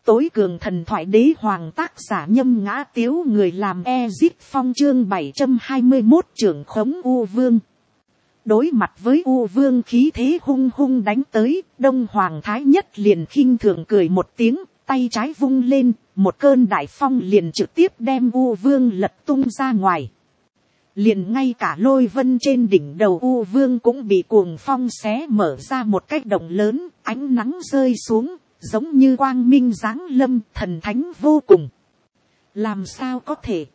tối cường thần thoại đế hoàng tác giả Nhâm Ngã Tiếu, người làm Ezip Phong, chương 721 trưởng khống U Vương. Đối mặt với U Vương khí thế hung hung đánh tới, Đông Hoàng Thái Nhất liền khinh thường cười một tiếng, tay trái vung lên, một cơn đại phong liền trực tiếp đem U Vương lật tung ra ngoài. Liền ngay cả lôi vân trên đỉnh đầu U Vương cũng bị cuồng phong xé mở ra một cái động lớn, ánh nắng rơi xuống, giống như quang minh giáng lâm, thần thánh vô cùng. Làm sao có thể?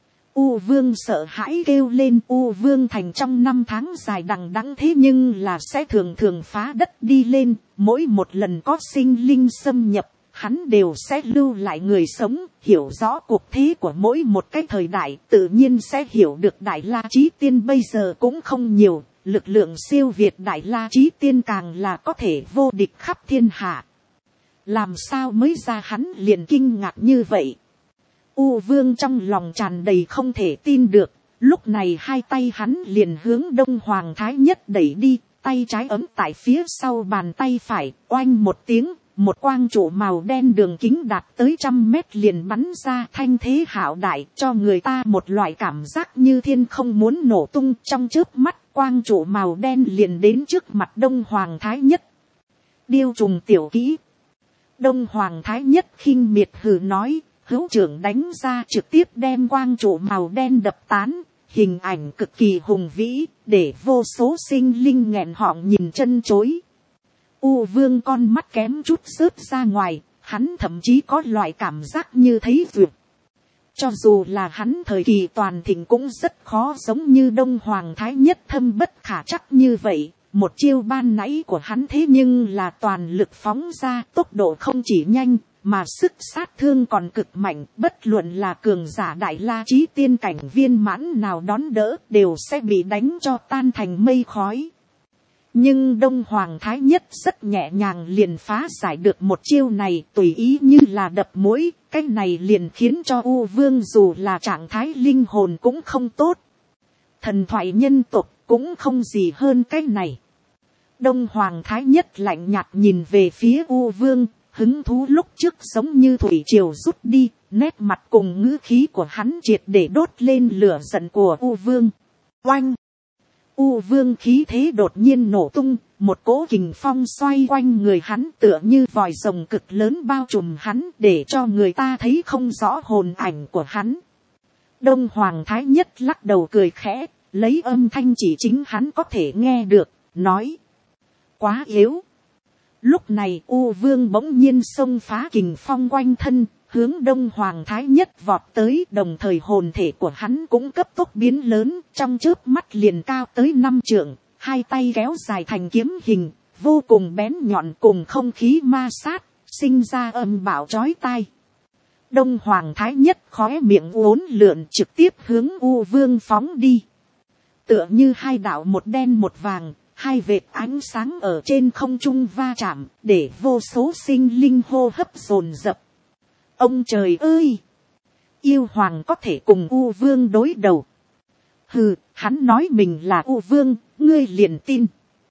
U Vương sợ hãi kêu lên. U Vương thành trong 5 tháng dài đằng đẵng thế nhưng là sẽ thường thường phá đất đi lên, mỗi một lần có sinh linh xâm nhập, hắn đều sẽ lưu lại người sống, hiểu rõ cuộc thế của mỗi một cái thời đại, tự nhiên sẽ hiểu được Đại La Chí Tiên bây giờ cũng không nhiều, lực lượng siêu việt Đại La Chí Tiên càng là có thể vô địch khắp thiên hạ. Làm sao mới ra hắn liền kinh ngạc như vậy? U Vương trong lòng tràn đầy không thể tin được, lúc này hai tay hắn liền hướng Đông Hoàng Thái Nhất đẩy đi, tay trái ấm tại phía sau bàn tay phải, oanh một tiếng, một quang trụ màu đen đường kính đạt tới 100 mét liền bắn ra, thanh thế hạo đại, cho người ta một loại cảm giác như thiên không muốn nổ tung. Trong chớp mắt, quang trụ màu đen liền đến trước mặt Đông Hoàng Thái Nhất. Điêu trùng tiểu kỹ. Đông Hoàng Thái Nhất khinh miệt hừ nói, hữu trưởng đánh ra trực tiếp đem quang trụ màu đen đập tán, hình ảnh cực kỳ hùng vĩ, để vô số sinh linh nghẹn họng nhìn chân chối. U Vương con mắt kém chút rớt ra ngoài, hắn thậm chí có loại cảm giác như thấy vượt. Cho dù là hắn thời kỳ toàn thịnh cũng rất khó giống như Đông Hoàng Thái Nhất thâm bất khả trắc như vậy. Một chiêu ban nãy của hắn thế nhưng là toàn lực phóng ra, tốc độ không chỉ nhanh, mà sức sát thương còn cực mạnh, bất luận là cường giả Đại La Chí Tiên cảnh viên mãn nào đón đỡ, đều sẽ bị đánh cho tan thành mây khói. Nhưng Đông Hoàng Thái Nhất rất nhẹ nhàng liền phá giải được một chiêu này, tùy ý như là đập mũi, cái này liền khiến cho U Vương dù là trạng thái linh hồn cũng không tốt. Thần thoại nhân tộc cũng không gì hơn cái này. Đông Hoàng Thái Nhất lạnh nhạt nhìn về phía U Vương, hứng thú lúc trước giống như thủy triều rút đi, nét mặt cùng ngữ khí của hắn triệt để đốt lên lửa giận của U Vương. Oanh! U Vương khí thế đột nhiên nổ tung, một cỗ kình phong xoay quanh người hắn tựa như vòi rồng cực lớn bao trùm hắn, để cho người ta thấy không rõ hồn ảnh của hắn. Đông Hoàng Thái Nhất lắc đầu cười khẽ, lấy âm thanh chỉ chính hắn có thể nghe được, nói. Quá yếu. Lúc này U Vương bỗng nhiên xông phá kình phong quanh thân, hướng Đông Hoàng Thái Nhất vọt tới, đồng thời hồn thể của hắn cũng cấp tốc biến lớn, trong chớp mắt liền cao tới 5 trượng, hai tay kéo dài thành kiếm hình, vô cùng bén nhọn, cùng không khí ma sát, sinh ra âm bạo chói tai. Đông Hoàng Thái Nhất khóe miệng uốn lượn trực tiếp hướng U Vương phóng đi. Tựa như hai đạo một đen một vàng, hai vệt ánh sáng ở trên không trung va chạm, để vô số sinh linh hô hấp dồn dập. Ông trời ơi! Yêu hoàng có thể cùng U Vương đối đầu. Hừ, hắn nói mình là U Vương, ngươi liền tin.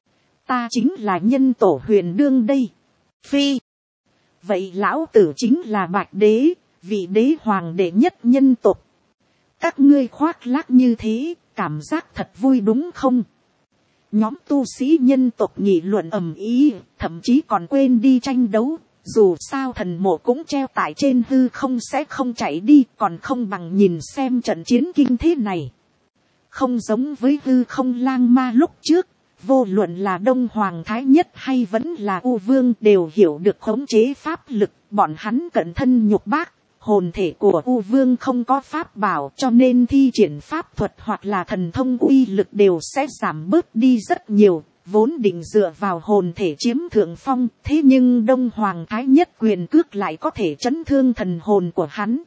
Ta chính là nhân tổ Huyền Đương đây. Phi! Vậy lão tử chính là Bạch Đế, vị đế hoàng đệ nhất nhân tộc. Các ngươi khoác lác như thế, cảm giác thật vui đúng không? Nhóm tu sĩ nhân tộc nghị luận ầm ĩ, thậm chí còn quên đi tranh đấu. Dù sao thần mộ cũng treo tại trên hư không sẽ không chạy đi, còn không bằng nhìn xem trận chiến kinh thế này. Không giống với hư không lang ma lúc trước, vô luận là Đông Hoàng Thái Nhất hay vẫn là U Vương đều hiểu được khống chế pháp lực, bọn hắn cận thân nhục bác. Hồn thể của U Vương không có pháp bảo, cho nên thi triển pháp thuật hoặc là thần thông uy lực đều sẽ giảm bớt đi rất nhiều, vốn định dựa vào hồn thể chiếm thượng phong, thế nhưng Đông Hoàng Thái Nhất quyền cước lại có thể chấn thương thần hồn của hắn.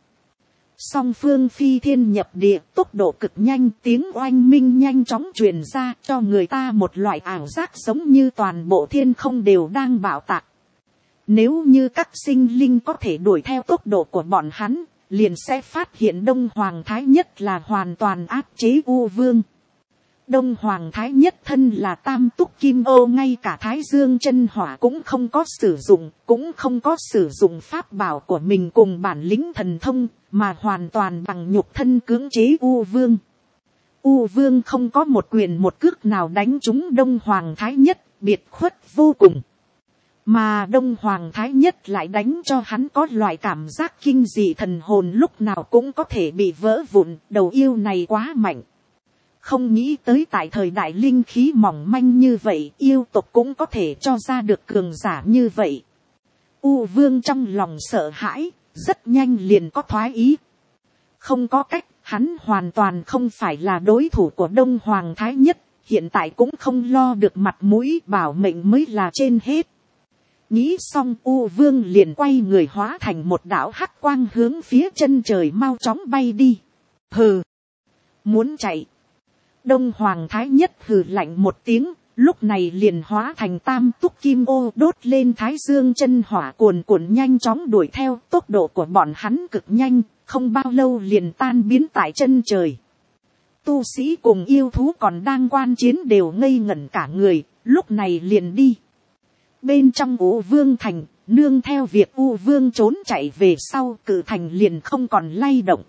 Song phương phi thiên nhập địa, tốc độ cực nhanh, tiếng oanh minh nhanh chóng truyền ra, cho người ta một loại ảo giác giống như toàn bộ thiên không đều đang bạo tạc. Nếu như các sinh linh có thể đuổi theo tốc độ của bọn hắn, liền sẽ phát hiện Đông Hoàng Thái Nhất là hoàn toàn áp chế U Vương. Đông Hoàng Thái Nhất thân là tam túc kim ô, ngay cả Thái Dương chân hỏa cũng không có sử dụng, cũng không có sử dụng pháp bảo của mình cùng bản lĩnh thần thông, mà hoàn toàn bằng nhục thân cưỡng chế U Vương. U Vương không có một quyền một cước nào đánh trúng Đông Hoàng Thái Nhất, biệt khuất vô cùng. Mà Đông Hoàng Thái Nhất lại đánh cho hắn có loại cảm giác kinh dị, thần hồn lúc nào cũng có thể bị vỡ vụn, đầu yêu này quá mạnh. Không nghĩ tới tại thời đại linh khí mỏng manh như vậy, yêu tộc cũng có thể cho ra được cường giả như vậy. U Vương trong lòng sợ hãi, rất nhanh liền có thoái ý. Không có cách, hắn hoàn toàn không phải là đối thủ của Đông Hoàng Thái Nhất, hiện tại cũng không lo được mặt mũi, bảo mệnh mới là trên hết. Nghĩ xong, U Vương liền quay người hóa thành một đạo hắc quang hướng phía chân trời mau chóng bay đi. Hừ, muốn chạy. Đông Hoàng Thái Nhất hừ lạnh một tiếng, lúc này liền hóa thành tam túc kim ô, đốt lên Thái Dương chân hỏa cuồn cuộn nhanh chóng đuổi theo. Tốc độ của bọn hắn cực nhanh, không bao lâu liền tan biến tại chân trời. Tu sĩ cùng yêu thú còn đang quan chiến đều ngây ngẩn cả người, lúc này liền đi. Bên trong U Vương thành, nương theo việc U Vương trốn chạy về sau, cự thành liền không còn lay động.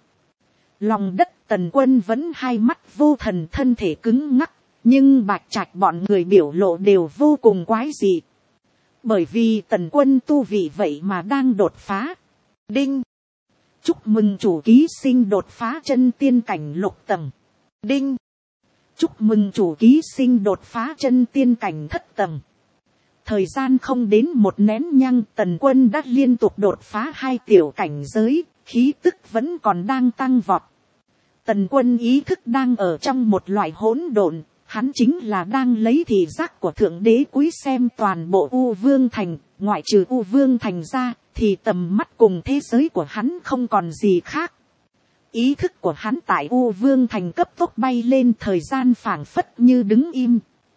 Lòng đất Tần Quân vẫn hai mắt vô thần, thân thể cứng ngắc, nhưng Bạch Trạch bọn người biểu lộ đều vô cùng quái dị. Bởi vì Tần Quân tu vị vậy mà đang đột phá. Đinh! Chúc mừng chủ ký sinh đột phá chân tiên cảnh lục tầng. Đinh! Chúc mừng chủ ký sinh đột phá chân tiên cảnh thất tầng. Thời gian không đến một nén nhang, Tần Quân đã liên tục đột phá 2 tiểu cảnh giới, khí tức vẫn còn đang tăng vọt. Tần Quân ý thức đang ở trong một loại hỗn độn, hắn chính là đang lấy thị giác của Thượng Đế cúi xem toàn bộ U Vương thành, ngoại trừ U Vương thành ra, thì tầm mắt cùng thế giới của hắn không còn gì khác. Ý thức của hắn tại U Vương thành cấp tốc bay lên, thời gian phảng phất như đứng im.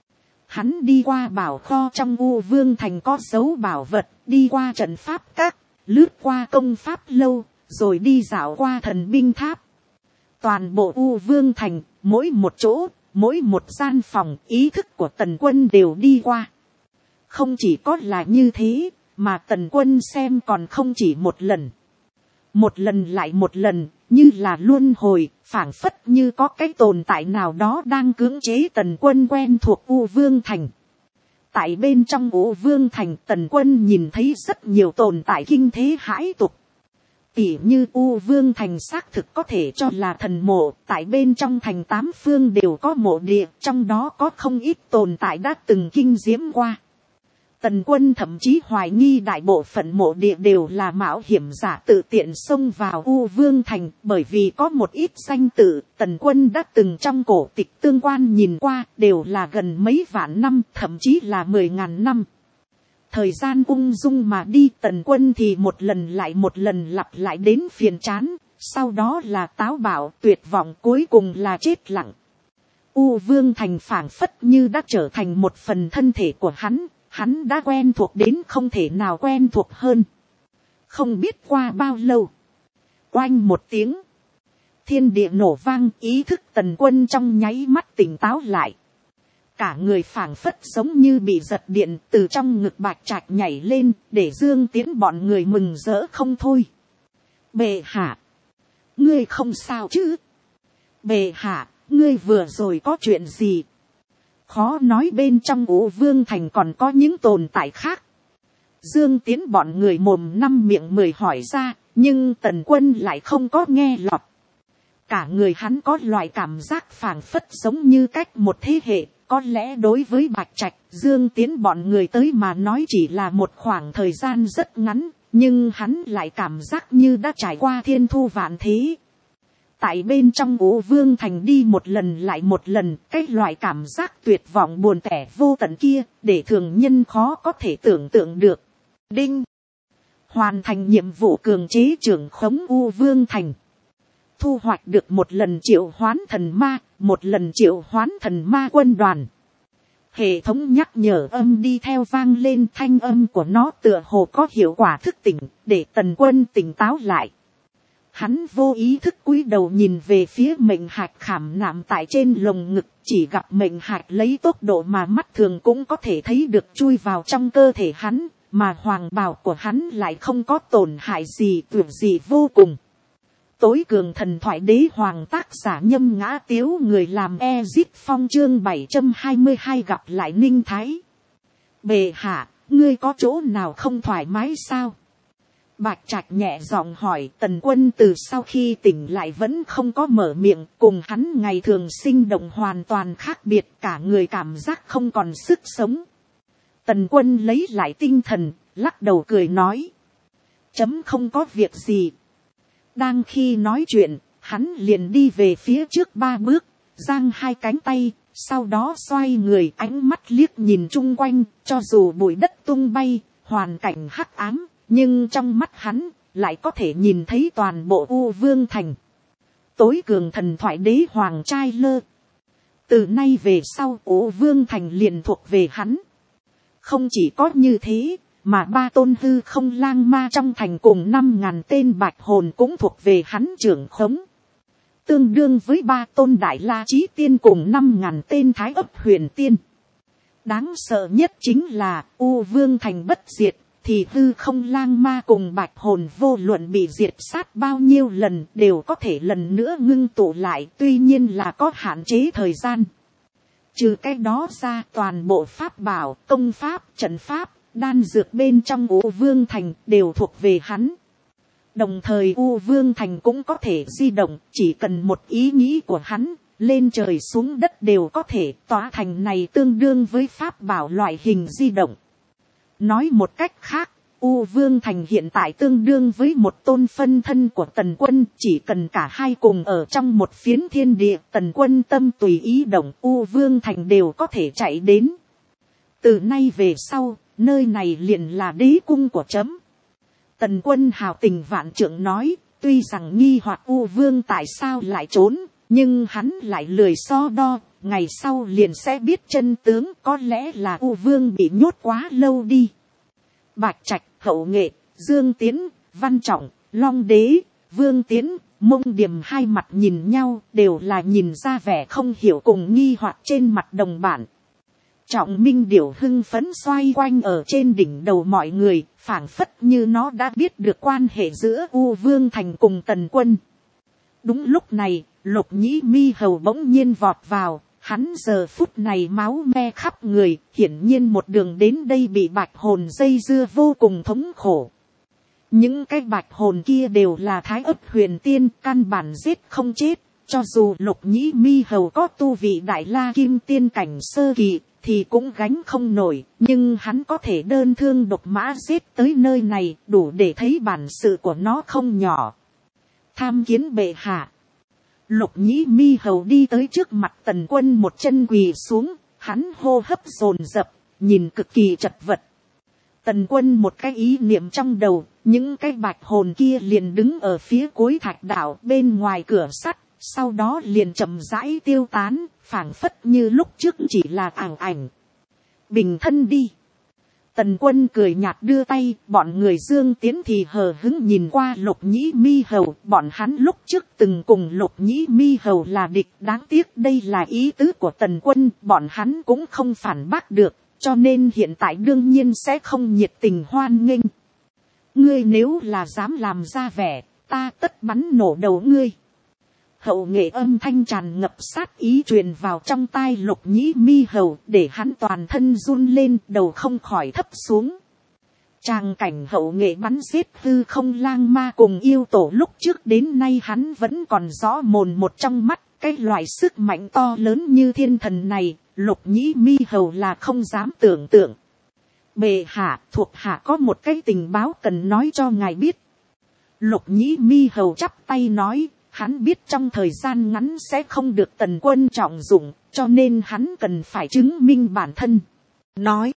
Hắn đi qua bảo kho trong U Vương thành có dấu bảo vật, đi qua trận pháp các, lướt qua công pháp lâu, rồi đi dạo qua thần binh tháp. Toàn bộ U Vương thành, mỗi một chỗ, mỗi một gian phòng, ý thức của Tần Quân đều đi qua. Không chỉ có là như thế, mà Tần Quân xem còn không chỉ một lần. Một lần lại một lần, như là luân hồi, phảng phất như có cái tồn tại nào đó đang cưỡng chế Tần Quân quen thuộc U Vương thành. Tại bên trong U Vương thành, Tần Quân nhìn thấy rất nhiều tồn tại kinh thế hãi tục. Tỉ như U Vương thành xác thực có thể cho là thần mộ, tại bên trong thành 8 phương đều có mộ địa, trong đó có không ít tồn tại đã từng kinh diễm qua. Tần Quân thậm chí hoài nghi đại bộ phận mộ địa đều là mạo hiểm giả tự tiện xông vào U Vương thành, bởi vì có một ít danh tự Tần Quân đã từng trong cổ tịch tương quan nhìn qua, đều là gần mấy vạn năm, thậm chí là 10.000 năm. Thời gian ung dung mà đi, Tần Quân thì một lần lại một lần lặp lại đến phiền chán, sau đó là táo bạo tuyệt vọng, cuối cùng là chết lặng. U Vương thành phảng phất như đã trở thành một phần thân thể của hắn. Hắn đã quen thuộc đến không thể nào quen thuộc hơn. Không biết qua bao lâu. Oanh một tiếng. Thiên địa nổ vang, ý thức Tần Quân trong nháy mắt tỉnh táo lại. Cả người phảng phất giống như bị giật điện, từ trong ngực Bạch Trạch nhảy lên, để Dương Tiến bọn người mừng rỡ không thôi. Bệ hạ. Ngươi không sao chứ? Bệ hạ, ngươi vừa rồi có chuyện gì? Khó nói bên trong U Vương thành còn có những tồn tại khác. Dương Tiến bọn người mồm năm miệng mười hỏi ra, nhưng Tần Quân lại không có nghe lọt. Cả người hắn có loại cảm giác phảng phất giống như cách một thế hệ, có lẽ đối với Bạch Trạch, Dương Tiến bọn người tới mà nói chỉ là một khoảng thời gian rất ngắn, nhưng hắn lại cảm giác như đã trải qua thiên thu vạn thế. Tại bên trong U Vương thành đi một lần lại một lần, cái loại cảm giác tuyệt vọng buồn tẻ vô tận kia, để thường nhân khó có thể tưởng tượng được. Đinh! Hoàn thành nhiệm vụ cường chế trưởng khống U Vương thành. Thu hoạch được một lần triệu hoán thần ma, một lần triệu hoán thần ma quân đoàn. Hệ thống nhắc nhở âm đi theo vang lên, thanh âm của nó tựa hồ có hiệu quả thức tỉnh, để Tần Quân tỉnh táo lại. Hắn vô ý thức cúi đầu nhìn về phía mệnh hạch khảm nạm tại trên lồng ngực, chỉ gặp mệnh hạch lấy tốc độ mà mắt thường cũng có thể thấy được chui vào trong cơ thể hắn, mà hoàng bào của hắn lại không có tổn hại gì, tuyệt gì vô cùng. Tối cường thần thoại đế hoàng, tác giả Nhâm Ngã Tiếu, người làm Ezip Phong, chương 722 gặp lại Ninh Thái. Bệ hạ, ngươi có chỗ nào không thoải mái sao? Bạch Trạch nhẹ giọng hỏi. Tần Quân từ sau khi tỉnh lại vẫn không có mở miệng, cùng hắn ngày thường sinh động hoàn toàn khác biệt, cả người cảm giác không còn sức sống. Tần Quân lấy lại tinh thần, lắc đầu cười nói. Chấm không có việc gì. Đang khi nói chuyện, hắn liền đi về phía trước 3 bước, giang 2 cánh tay, sau đó xoay người, ánh mắt liếc nhìn chung quanh, cho dù bụi đất tung bay, hoàn cảnh hắc ám, nhưng trong mắt hắn lại có thể nhìn thấy toàn bộ U Vương Thành. Tối cường thần thoại đế hoàng trai lơ. Từ nay về sau U Vương Thành liền thuộc về hắn. Không chỉ có như thế, mà 3 tôn hư không lang ma trong thành cùng 5.000 tên bạch hồn cũng thuộc về hắn trưởng khống. Tương đương với 3 tôn đại la chí tiên cùng 5.000 tên thái ấp huyền tiên. Đáng sợ nhất chính là U Vương Thành bất diệt, thì hư không lang ma cùng bạch hồn vô luận bị diệt sát bao nhiêu lần đều có thể lần nữa ngưng tụ lại, tuy nhiên là có hạn chế thời gian. Trừ cái đó ra, toàn bộ pháp bảo, công pháp, trận pháp, đan dược bên trong U Vương Thành đều thuộc về hắn. Đồng thời U Vương Thành cũng có thể di động, chỉ cần một ý nghĩ của hắn, lên trời xuống đất đều có thể. Tòa thành này tương đương với pháp bảo loại hình di động. Nói một cách khác, U Vương Thành hiện tại tương đương với một tôn phân thân của Tần Quân, chỉ cần cả hai cùng ở trong một phiến thiên địa, Tần Quân tâm tùy ý động, U Vương Thành đều có thể chạy đến. Từ nay về sau, nơi này liền là đế cung của chấm. Tần Quân hào tình vạn trượng nói, tuy rằng nghi hoặc U Vương tại sao lại trốn, nhưng hắn lại lười so đo, ngày sau liền sẽ biết chân tướng, có lẽ là U Vương bị nhốt quá lâu đi. Bạch Trạch, Hậu Nghệ, Dương Tiến, Văn Trọng, Long Đế, Vương Tiến, Mông Điềm hai mặt nhìn nhau, đều là nhìn ra vẻ không hiểu cùng nghi hoặc trên mặt đồng bản. Trọng Minh Điểu hưng phấn xoay quanh ở trên đỉnh đầu mọi người, phảng phất như nó đã biết được quan hệ giữa U Vương Thành cùng Tần Quân. Đúng lúc này, Lục Nhĩ Mi Hầu bỗng nhiên vọt vào, hắn giờ phút này máu me khắp người, hiển nhiên một đường đến đây bị bạch hồn dây dưa vô cùng thống khổ. Những cái bạch hồn kia đều là thái ấp huyền tiên, căn bản giết không chết, cho dù Lục Nhĩ Mi Hầu có tu vị đại la kim tiên cảnh sơ kỳ, thì cũng gánh không nổi, nhưng hắn có thể đơn thương độc mã giết tới nơi này, đủ để thấy bản sự của nó không nhỏ. Tham kiến bệ hạ. Lục Nhĩ Mi Hầu đi tới trước mặt Tần Quân, một chân quỳ xuống, hắn hô hấp dồn dập, nhìn cực kỳ chật vật. Tần Quân một cái ý niệm trong đầu, những cái bạch hồn kia liền đứng ở phía cuối thạch đảo bên ngoài cửa sắt, sau đó liền chậm rãi tiêu tán, phảng phất như lúc trước chỉ là ảo ảnh. Bình thân đi. Tần Quân cười nhạt đưa tay, bọn người Dương Tiến thì hờ hững nhìn qua Lục Nhĩ Mi Hầu, bọn hắn lúc trước từng cùng Lục Nhĩ Mi Hầu là địch, đáng tiếc đây là ý tứ của Tần Quân, bọn hắn cũng không phản bác được, cho nên hiện tại đương nhiên sẽ không nhiệt tình hoan nghênh. Ngươi nếu là dám làm ra vẻ, ta tất bắn nổ đầu ngươi. Hậu Nghệ âm thanh tràn ngập sát ý truyền vào trong tai Lục Nhĩ Mi Hầu, để hắn toàn thân run lên, đầu không khỏi thấp xuống. Tràng cảnh Hậu Nghệ bắn giết hư không lang ma cùng yêu tổ lúc trước đến nay hắn vẫn còn rõ mồn một trong mắt, cái loại sức mạnh to lớn như thiên thần này, Lục Nhĩ Mi Hầu là không dám tưởng tượng. Bệ hạ, thuộc hạ có một cái tình báo cần nói cho ngài biết. Lục Nhĩ Mi Hầu chắp tay nói. Hắn biết trong thời gian ngắn sẽ không được Tần Quân trọng dụng, cho nên hắn cần phải chứng minh bản thân. Nói.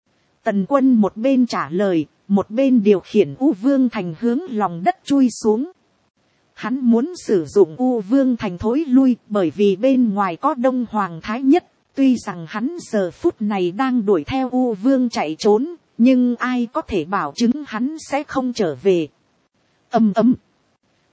Tần Quân một bên trả lời, một bên điều khiển U Vương Thành hướng lòng đất chui xuống. Hắn muốn sử dụng U Vương Thành thối lui, bởi vì bên ngoài có Đông Hoàng Thái Nhất. Tuy rằng hắn giờ phút này đang đuổi theo U Vương chạy trốn, nhưng ai có thể bảo chứng hắn sẽ không trở về. Ầm ầm.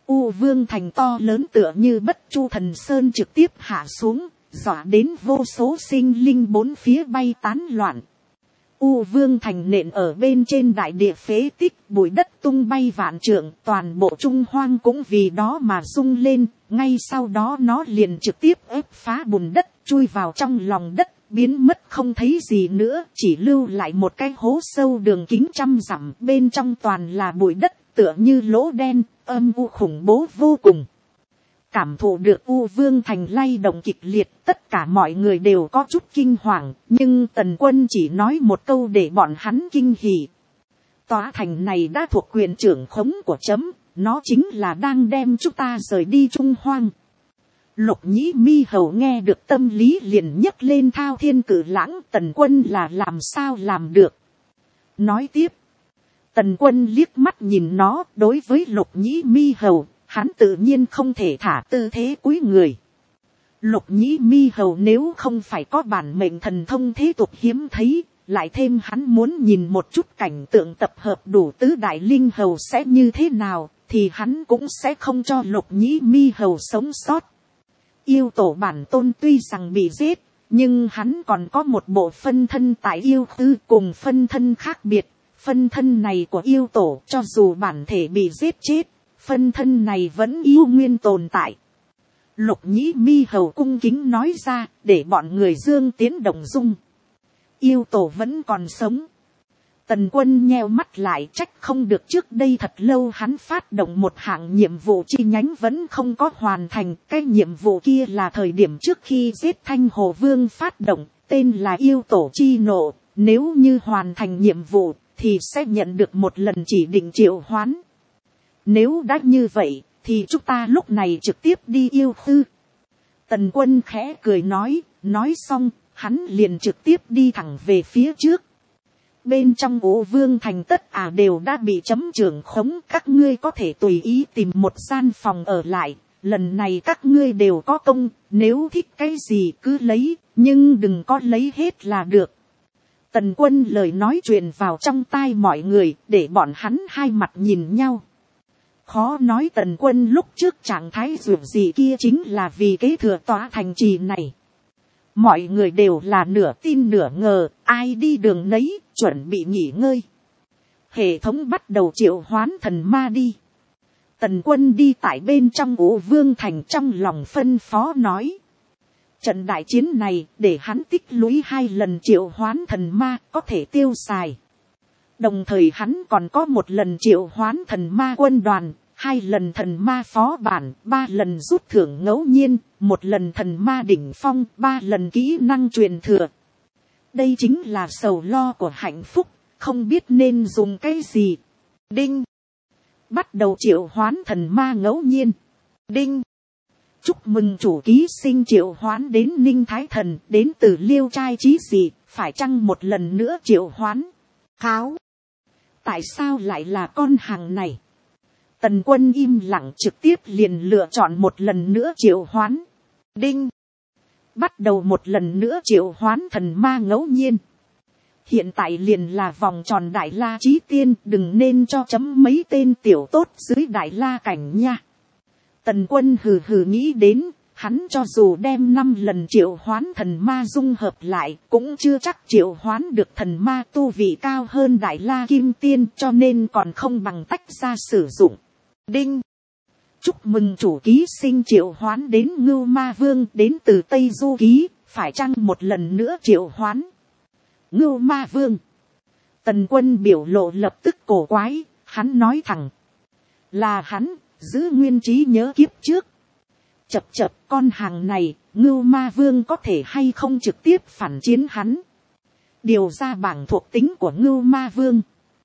U Vương thành to lớn tựa như Bất Chu Thần Sơn trực tiếp hạ xuống, dọa đến vô số sinh linh bốn phía bay tán loạn. U Vương thành nện ở bên trên đại địa phế tích, bụi đất tung bay vạn trượng, toàn bộ Trung Hoang cũng vì đó mà rung lên. Ngay sau đó nó liền trực tiếp ép phá bùn đất, chui vào trong lòng đất, biến mất không thấy gì nữa, chỉ lưu lại một cái hố sâu đường kính 100 dặm, bên trong toàn là bụi đất, tựa như lỗ đen, âm u khủng bố vô cùng. Cảm thụ được U Vương thành lay động kịch liệt, tất cả mọi người đều có chút kinh hoàng, nhưng Tần Quân chỉ nói một câu để bọn hắn kinh hỉ. Tòa thành này đã thuộc quyền trưởng khống của chấm, nó chính là đang đem chúng ta rời đi Trung Hoang. Lục Nhĩ Mi Hầu nghe được tâm lý liền nhấc lên thao thiên cử lãng, Tần Quân là làm sao làm được. Nói tiếp, Tần Quân liếc mắt nhìn nó, đối với Lục Nhĩ Mi Hầu, hắn tự nhiên không thể thả tư thế cúi người. Lục Nhĩ Mi Hầu nếu không phải có bản mệnh thần thông thế tục hiếm thấy, lại thêm hắn muốn nhìn một chút cảnh tượng tập hợp đủ tứ đại linh hầu sẽ như thế nào, thì hắn cũng sẽ không cho Lục Nhĩ Mi Hầu sống sót. Yêu tổ bản tôn tuy rằng bị giết, nhưng hắn còn có một bộ phân thân tại yêu tư, cùng phân thân khác biệt. Phân thân này của yêu tổ cho dù bản thể bị giết chết, phân thân này vẫn yêu nguyên tồn tại. Lục Nhĩ Mi Hầu cung kính nói ra, để bọn người Dương Tiến động dung. Yêu tổ vẫn còn sống. Tần Quân nheo mắt lại, trách không được trước đây thật lâu hắn phát động một hạng nhiệm vụ chi nhánh vẫn không có hoàn thành. Cái nhiệm vụ kia là thời điểm trước khi giết Thanh Hồ Vương phát động, tên là yêu tổ chi nộ. Nếu như hoàn thành nhiệm vụ thì sẽ nhận được một lần chỉ định triệu hoán. Nếu đã như vậy thì chúng ta lúc này trực tiếp đi yêu tư. Tần Quân khẽ cười nói xong hắn liền trực tiếp đi thẳng về phía trước. Bên trong U Vương thành tất đều đã bị chấm trưởng khống, các ngươi có thể tùy ý tìm một gian phòng ở lại, lần này các ngươi đều có công, nếu thích cái gì cứ lấy, nhưng đừng có lấy hết là được. Tần Quân lời nói truyền vào trong tai mọi người, để bọn hắn hai mặt nhìn nhau. Khó nói Tần Quân lúc trước trạng thái dù gì kia chính là vì kế thừa tòa thành trì này. Mọi người đều là nửa tin nửa ngờ, ai đi đường nấy, chuẩn bị nghỉ ngơi. Hệ thống bắt đầu triệu hoán thần ma đi. Tần Quân đi tại bên trong U Vương thành, trong lòng phân phó nói. Trận đại chiến này để hắn tích lũy 2 lần triệu hoán thần ma có thể tiêu xài. Đồng thời hắn còn có 1 lần triệu hoán thần ma quân đoàn, 2 lần thần ma phó bản, 3 lần rút thưởng ngẫu nhiên, 1 lần thần ma đỉnh phong, 3 lần kỹ năng truyền thừa. Đây chính là sầu lo của hạnh phúc, không biết nên dùng cái gì. Đinh. Bắt đầu triệu hoán thần ma ngẫu nhiên. Đinh. Chúc mừng chủ ký sinh triệu hoán đến Ninh Thái Thần, đến từ Liêu Trai Chí Dị, phải chăng 1 lần nữa triệu hoán? Kháo. Tại sao lại là con hàng này? Tần Quân im lặng, trực tiếp liền lựa chọn 1 lần nữa triệu hoán. Đinh. Bắt đầu 1 lần nữa triệu hoán thần ma ngẫu nhiên. Hiện tại liền là vòng tròn Đại La Chí Tiên, đừng nên cho chấm mấy tên tiểu tốt dưới Đại La cảnh nha. Tần Quân hừ hừ nghĩ đến, hắn cho dù đem 5 lần triệu hoán thần ma dung hợp lại, cũng chưa chắc triệu hoán được thần ma tu vị cao hơn Đại La Kim Tiên, cho nên còn không bằng tách ra sử dụng. Đinh. Chúc mừng chủ ký sinh triệu hoán đến Ngưu Ma Vương, đến từ Tây Du Ký, phải chăng 1 lần nữa triệu hoán? Ngưu Ma Vương. Tần Quân biểu lộ lập tức cổ quái, hắn nói thẳng. Là hắn, giữ nguyên trí nhớ kiếp trước. Chập chập, con hàng này, Ngưu Ma Vương có thể hay không trực tiếp phản chiến hắn? Điều ra bảng thuộc tính của Ngưu Ma Vương.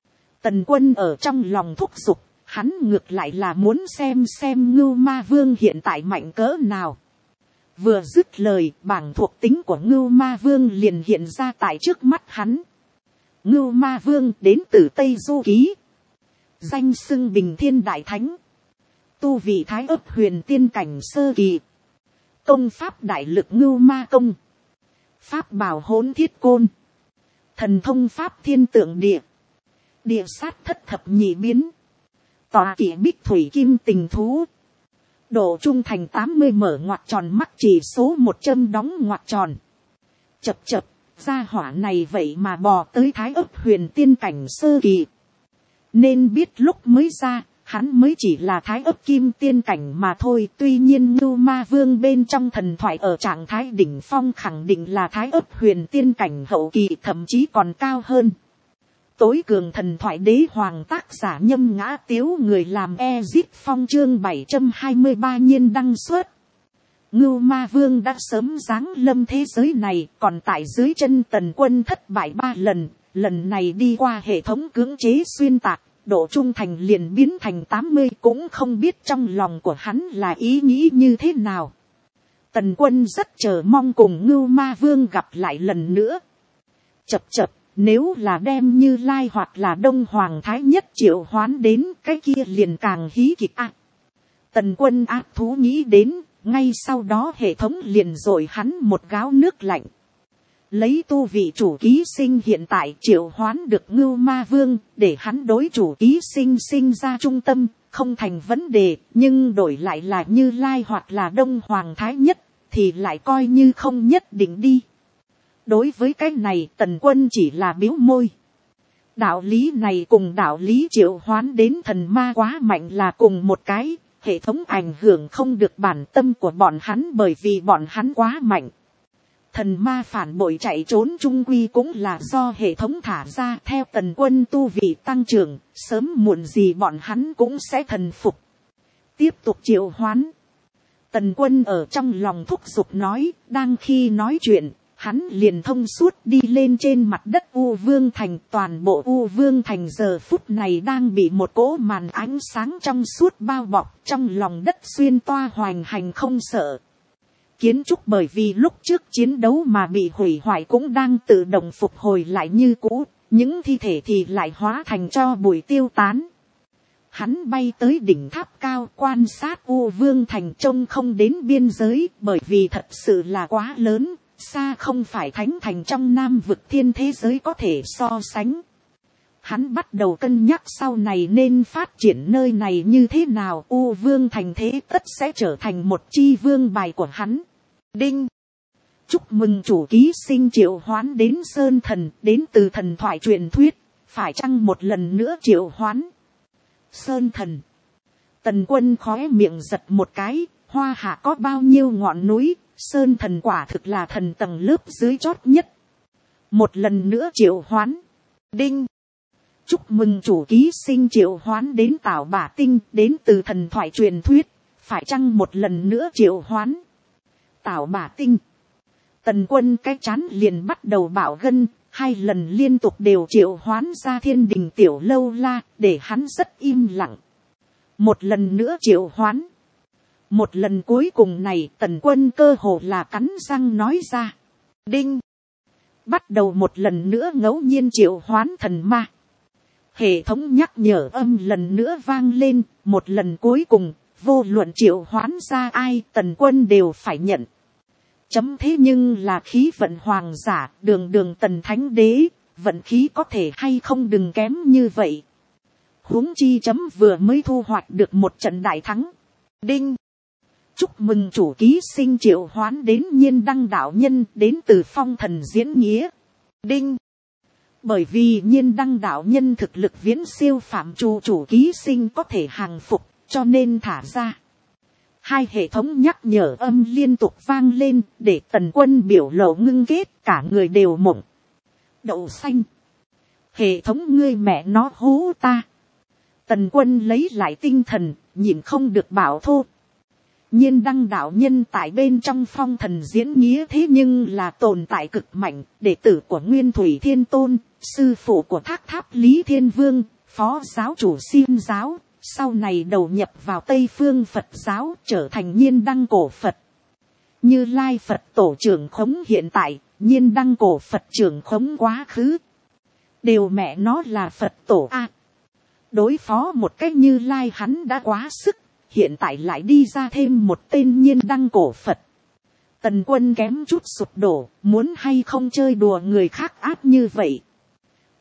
Tần Quân ở trong lòng thúc giục, hắn ngược lại là muốn xem Ngưu Ma Vương hiện tại mạnh cỡ nào. Vừa dứt lời, bảng thuộc tính của Ngưu Ma Vương liền hiện ra tại trước mắt hắn. Ngưu Ma Vương đến từ Tây Du Ký. Danh xưng Bình Thiên Đại Thánh. Tu vị Thái Ấp Huyền Tiên cảnh sơ kỳ. Công pháp Đại Lực Ngưu Ma Công. Pháp Bảo Hỗn Thiết Côn. Thần thông Pháp Thiên Tượng Địa. Địa sát thất thập nhị biến. tòa kỵ bích thủy kim tình thú. Độ trung thành 80 mở ngoặc tròn mắc chỉ số 1 châm đóng ngoặc tròn. Chập chập, gia hỏa này vậy mà bò tới thái ấp huyền tiên cảnh sơ kỳ. Nên biết lúc mới ra, hắn mới chỉ là thái ấp kim tiên cảnh mà thôi. Tuy nhiên Ngưu Ma Vương bên trong thần thoại ở trạng thái đỉnh phong khẳng định là thái ấp huyền tiên cảnh hậu kỳ, thậm chí còn cao hơn. Tối cường thần thoại đế hoàng tác giả Nhâm Ngã Tiếu, người làm Ezip Phong, chương 723 nhiên đăng xuất. Ngưu Ma Vương đã sớm giáng lâm thế giới này, còn tại dưới chân Tần Quân thất bại 3 lần, lần này đi qua hệ thống cưỡng chế xuyên tạc, độ trung thành liền biến thành 80, cũng không biết trong lòng của hắn là ý nghĩ như thế nào. Tần Quân rất chờ mong cùng Ngưu Ma Vương gặp lại lần nữa. Chập chập, nếu là đem Như Lai hoặc là Đông Hoàng Thái Nhất triệu hoán đến, cái kia liền càng hí kịch ạ. Tần Quân ác thú nghĩ đến, ngay sau đó hệ thống liền dội hắn một gáo nước lạnh. Lấy tu vị chủ ký sinh hiện tại triệu hoán được Ngưu Ma Vương, để hắn đối chủ ký sinh sinh ra trung tâm, không thành vấn đề, nhưng đổi lại là Như Lai hoặc là Đông Hoàng Thái Nhất, thì lại coi như không nhất định đi. Đối với cái này Tần Quân chỉ là biếu môi. Đạo lý này cùng đạo lý triệu hoán đến thần ma quá mạnh là cùng một cái, hệ thống ảnh hưởng không được bản tâm của bọn hắn bởi vì bọn hắn quá mạnh. Thần ma phản bội chạy trốn trung quy cũng là do hệ thống thả ra. Theo Tần Quân tu vị tăng trưởng, sớm muộn gì bọn hắn cũng sẽ thần phục. Tiếp tục triệu hoán. Tần Quân ở trong lòng thúc giục nói, đang khi nói chuyện, hắn liền thông suốt đi lên trên mặt đất U Vương Thành. Toàn bộ U Vương Thành giờ phút này đang bị một cỗ màn ánh sáng trong suốt bao bọc, trong lòng đất xuyên toa hoành hành không sợ. Kiến trúc bởi vì lúc trước chiến đấu mà bị hủy hoại cũng đang tự động phục hồi lại như cũ, những thi thể thì lại hóa thành tro bụi tiêu tán. Hắn bay tới đỉnh tháp cao quan sát U Vương Thành, trông không đến biên giới bởi vì thật sự là quá lớn, xa không phải thánh thành trong Nam vực thiên thế giới có thể so sánh. Hắn bắt đầu cân nhắc sau này nên phát triển nơi này như thế nào. U Vương Thành thế tất sẽ trở thành một chi vương bài của hắn. Đinh! Chúc mừng chủ ký sinh triệu hoán đến Sơn Thần, đến từ thần thoại truyền thuyết, phải chăng một lần nữa triệu hoán? Sơn Thần. Tần Quân khóe miệng giật một cái, Hoa Hạ có bao nhiêu ngọn núi, Sơn Thần quả thực là thần tầng lớp dưới chót nhất. Một lần nữa triệu hoán. Đinh! Chúc mừng chủ ký sinh triệu hoán đến Tảo Bả Tinh, đến từ thần thoại truyền thuyết, phải chăng một lần nữa triệu hoán? Tảo Bả Tinh. Tần Quân cái chán liền bắt đầu bạo gân, 2 lần liên tục đều triệu hoán ra Thiên Đình Tiểu Lâu La, để hắn rất im lặng. Một lần nữa triệu hoán. Một lần cuối cùng này Tần Quân cơ hồ là cắn răng nói ra. Đinh! Bắt đầu một lần nữa ngẫu nhiên triệu hoán thần ma. Hệ thống nhắc nhở âm lần nữa vang lên, một lần cuối cùng, vô luận triệu hoán ra ai Tần Quân đều phải nhận. Chấm thế nhưng là khí vận hoàng giả, đường đường Tần Thánh Đế, vận khí có thể hay không đừng kém như vậy. Huống chi chấm vừa mới thu hoạch được một trận đại thắng. Đinh! Chúc mừng chủ ký sinh triệu hoán đến Nhiên Đăng đạo nhân, đến từ Phong Thần Diễn Nghĩa. Đinh! Bởi vì Nhiên Đăng đạo nhân thực lực viễn siêu phạm chủ ký sinh có thể hàng phục, cho nên thả ra. 2 hệ thống nhắc nhở âm liên tục vang lên, để Tần Quân biểu lộ ngưng kết, cả người đều mộng. Đậu xanh! Hệ thống ngươi mẹ nó hú ta! Tần Quân lấy lại tinh thần, nhìn không được bảo thô. Nhiên Đăng đạo nhân tại bên trong Phong Thần Diễn Nghĩa thế nhưng là tồn tại cực mạnh, đệ tử của Nguyên Thủy Thiên Tôn, sư phụ của Thác Tháp Lý Thiên Vương, phó giáo chủ Xiêm giáo, sau này đầu nhập vào Tây Phương Phật giáo, trở thành Nhiên Đăng cổ Phật. Như Lai Phật tổ trưởng khống hiện tại, Nhiên Đăng cổ Phật trưởng khống quá khứ. Đều mẹ nó là Phật tổ a. Đối phó một cách Như Lai hắn đã quá sức, hiện tại lại đi ra thêm một tên Nhiên Đăng cổ Phật. Tần Quân kém chút sụp đổ, muốn hay không chơi đùa người khác áp như vậy.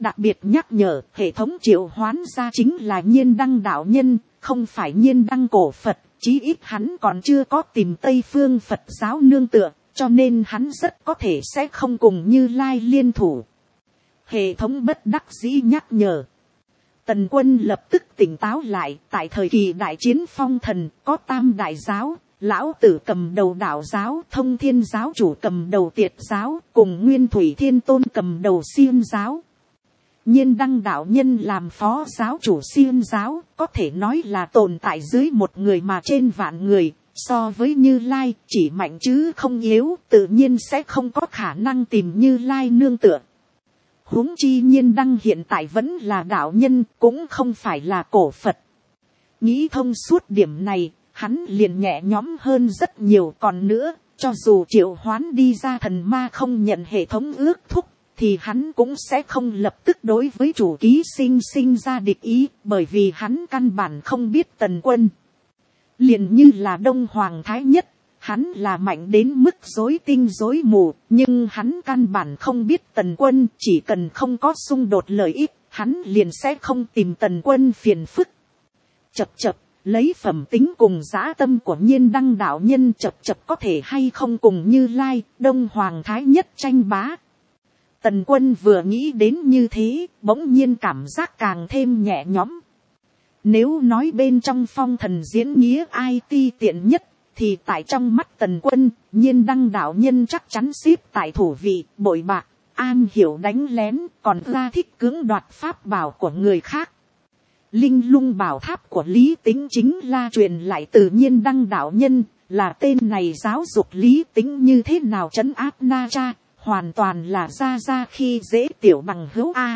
đặc biệt nhắc nhở hệ thống triệu hoán ra chính là Nhiên Đăng đạo nhân, không phải Nhiên Đăng cổ Phật, chí ít hắn còn chưa có tìm Tây phương Phật giáo nương tựa, cho nên hắn rất có thể sẽ không cùng Như Lai liên thủ. Hệ thống bất đắc dĩ nhắc nhở. Tần Quân lập tức tỉnh táo lại, tại thời kỳ đại chiến phong thần có tam đại giáo, lão tử cầm đầu đạo giáo, thông thiên giáo chủ cầm đầu tiệt giáo, cùng nguyên thủy thiên tôn cầm đầu xiêm giáo. Nhiên Đăng đạo nhân làm phó giáo chủ xiêm giáo, có thể nói là tồn tại dưới một người mà trên vạn người, so với Như Lai chỉ mạnh chứ không yếu, tự nhiên sẽ không có khả năng tìm Như Lai nương tựa. Huống chi Nhiên Đăng hiện tại vẫn là đạo nhân, cũng không phải là cổ Phật. Nghĩ thông suốt điểm này, hắn liền nhẹ nhõm hơn rất nhiều. Còn nữa, cho dù triệu hoán đi ra thần ma không nhận hệ thống ước thúc, thì hắn cũng sẽ không lập tức đối với chủ ký sinh ra địch ý, bởi vì hắn căn bản không biết Tần Quân. Liền như là Đông Hoàng Thái Nhất, hắn là mạnh đến mức rối tinh rối mù, nhưng hắn căn bản không biết Tần Quân, chỉ cần không có xung đột lợi ích, hắn liền sẽ không tìm Tần Quân phiền phức. Chập chập, lấy phẩm tính cùng dã tâm của Nhiên Đăng đạo nhân chập chập có thể hay không cùng Như Lai, Đông Hoàng Thái Nhất tranh bá. Tần Quân vừa nghĩ đến như thế, bỗng nhiên cảm giác càng thêm nhẹ nhõm. Nếu nói bên trong phong thần diễn nghĩa ai ti tiện nhất, thì tại trong mắt Tần Quân, Nhiên Đăng đạo nhân chắc chắn xếp tại thủ vị, bội bạc, an hiểu đánh lén, còn ra thích cưỡng đoạt pháp bảo của người khác. Linh Lung bảo tháp của Lý Tính chính là truyền lại từ Nhiên Đăng đạo nhân, là tên này giáo dục Lý Tính như thế nào trấn áp Na Cha, hoàn toàn là ra khi dễ tiểu bằng hữu A.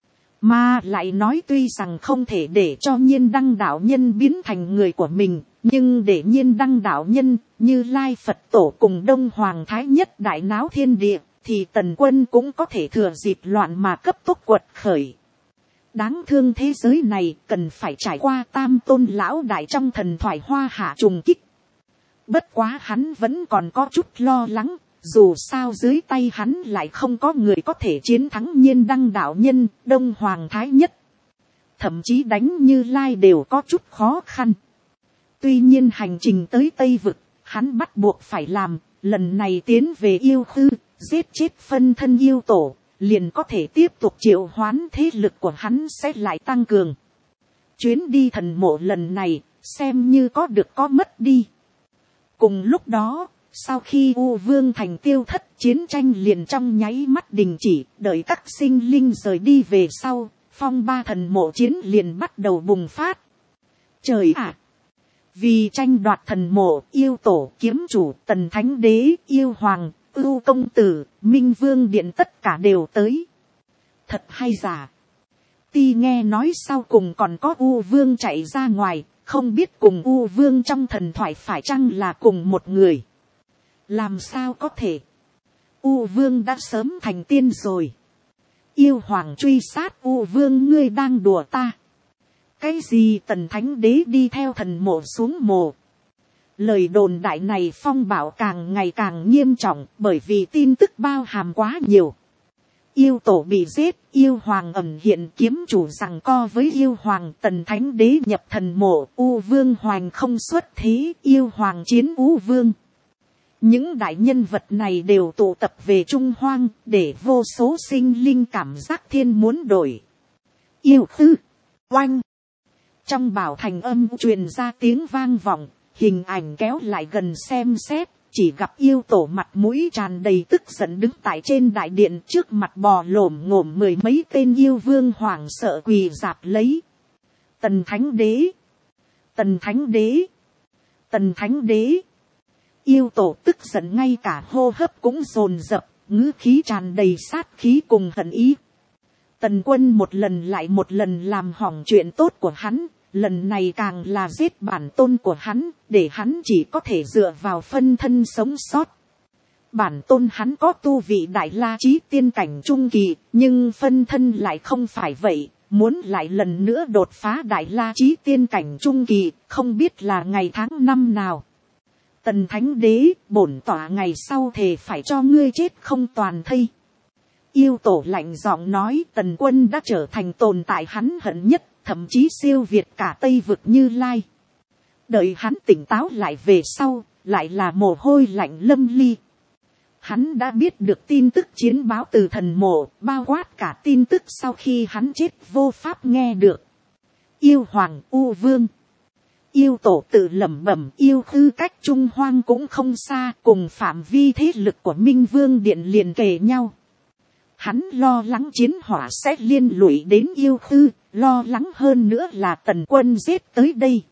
Mà lại nói tuy rằng không thể để cho Nhiên Đăng đạo nhân biến thành người của mình, nhưng để Nhiên Đăng đạo nhân, Như Lai Phật tổ cùng Đông Hoàng Thái Nhất đại náo thiên địa, thì Tần Quân cũng có thể thừa dịp loạn mà cấp tốc quật khởi. Đáng thương thế giới này cần phải trải qua tam tôn lão đại trong thần thoại hoa hạ trùng kích. Bất quá hắn vẫn còn có chút lo lắng, dù sao dưới tay hắn lại không có người có thể chiến thắng Nhiên Đăng đạo nhân, Đông Hoàng Thái Nhất. Thậm chí đánh Như Lai đều có chút khó khăn. Tuy nhiên hành trình tới Tây Vực, hắn bắt buộc phải làm, lần này tiến về yêu khư, giết chết phân thân yêu tổ, liền có thể tiếp tục triệu hoán thế lực của hắn sẽ lại tăng cường. Chuyến đi thần mộ lần này, xem như có được có mất đi. Cùng lúc đó, sau khi U Vương thành tiêu thất, chiến tranh liền trong nháy mắt đình chỉ, đợi các sinh linh rời đi về sau, phong ba thần mộ chiến liền bắt đầu bùng phát. Trời ạ! Vì tranh đoạt thần mộ, yêu tổ, kiếm chủ, Tần Thánh Đế, yêu hoàng, Ưu công tử, Minh Vương điện tất cả đều tới. Thật hay giả? Ti nghe nói sau cùng còn có U Vương chạy ra ngoài, không biết cùng U Vương trong thần thoại phải chăng là cùng một người. Làm sao có thể? U Vương đã sớm thành tiên rồi. Yêu hoàng truy sát U Vương, ngươi đang đùa ta. Cái gì Tần Thánh Đế đi theo thần mộ xuống mồ? Lời đồn đại này phong bảo càng ngày càng nghiêm trọng, bởi vì tin tức bao hàm quá nhiều. Yêu tổ bị giết, yêu hoàng ẩn hiện, kiếm chủ giằng co với yêu hoàng, Tần Thánh Đế nhập thần mộ, U Vương hoành không xuất thế, yêu hoàng chiến U Vương. Những đại nhân vật này đều tụ tập về Trung Hoang, để vô số sinh linh cảm giác thiên muốn đổi. Yêu khư, oanh. Trong bảo thành âm truyền ra tiếng vang vọng, hình ảnh kéo lại gần xem xét, chỉ gặp yêu tổ mặt mũi tràn đầy tức giận đứng tại trên đại điện, trước mặt bò lổm ngổm mười mấy tên yêu vương hoảng sợ quỳ rạp lấy. Tần Thánh Đế, Tần Thánh Đế, Tần Thánh Đế. Yêu tổ tức giận ngay cả hô hấp cũng dồn dập, ngữ khí tràn đầy sát khí cùng hận ý. Tần Quân một lần lại một lần làm hỏng chuyện tốt của hắn, lần này càng là giết bản tôn của hắn, để hắn chỉ có thể dựa vào phân thân sống sót. Bản tôn hắn có tu vị đại la chí tiên cảnh trung kỳ, nhưng phân thân lại không phải vậy, muốn lại lần nữa đột phá đại la chí tiên cảnh trung kỳ, không biết là ngày tháng năm nào. Tần Thánh Đế, bổn tỏa ngày sau thề phải cho ngươi chết không toàn thây. Yêu tổ lạnh giọng nói, Tần Quân đã trở thành tồn tại hắn hận nhất, thậm chí siêu việt cả Tây vực Như Lai. Đợi hắn tỉnh táo lại về sau, lại là mồ hôi lạnh lâm ly. Hắn đã biết được tin tức chiến báo từ thần mộ, bao quát cả tin tức sau khi hắn chết vô pháp nghe được. Yêu hoàng U Vương. Yêu tổ tự lẩm bẩm, yêu khư cách Trung Hoang cũng không xa, cùng phạm vi thế lực của Minh Vương Điện liền kề nhau. Hắn lo lắng chiến hỏa sẽ liên lụy đến yêu khư, lo lắng hơn nữa là Tần Quân giết tới đây.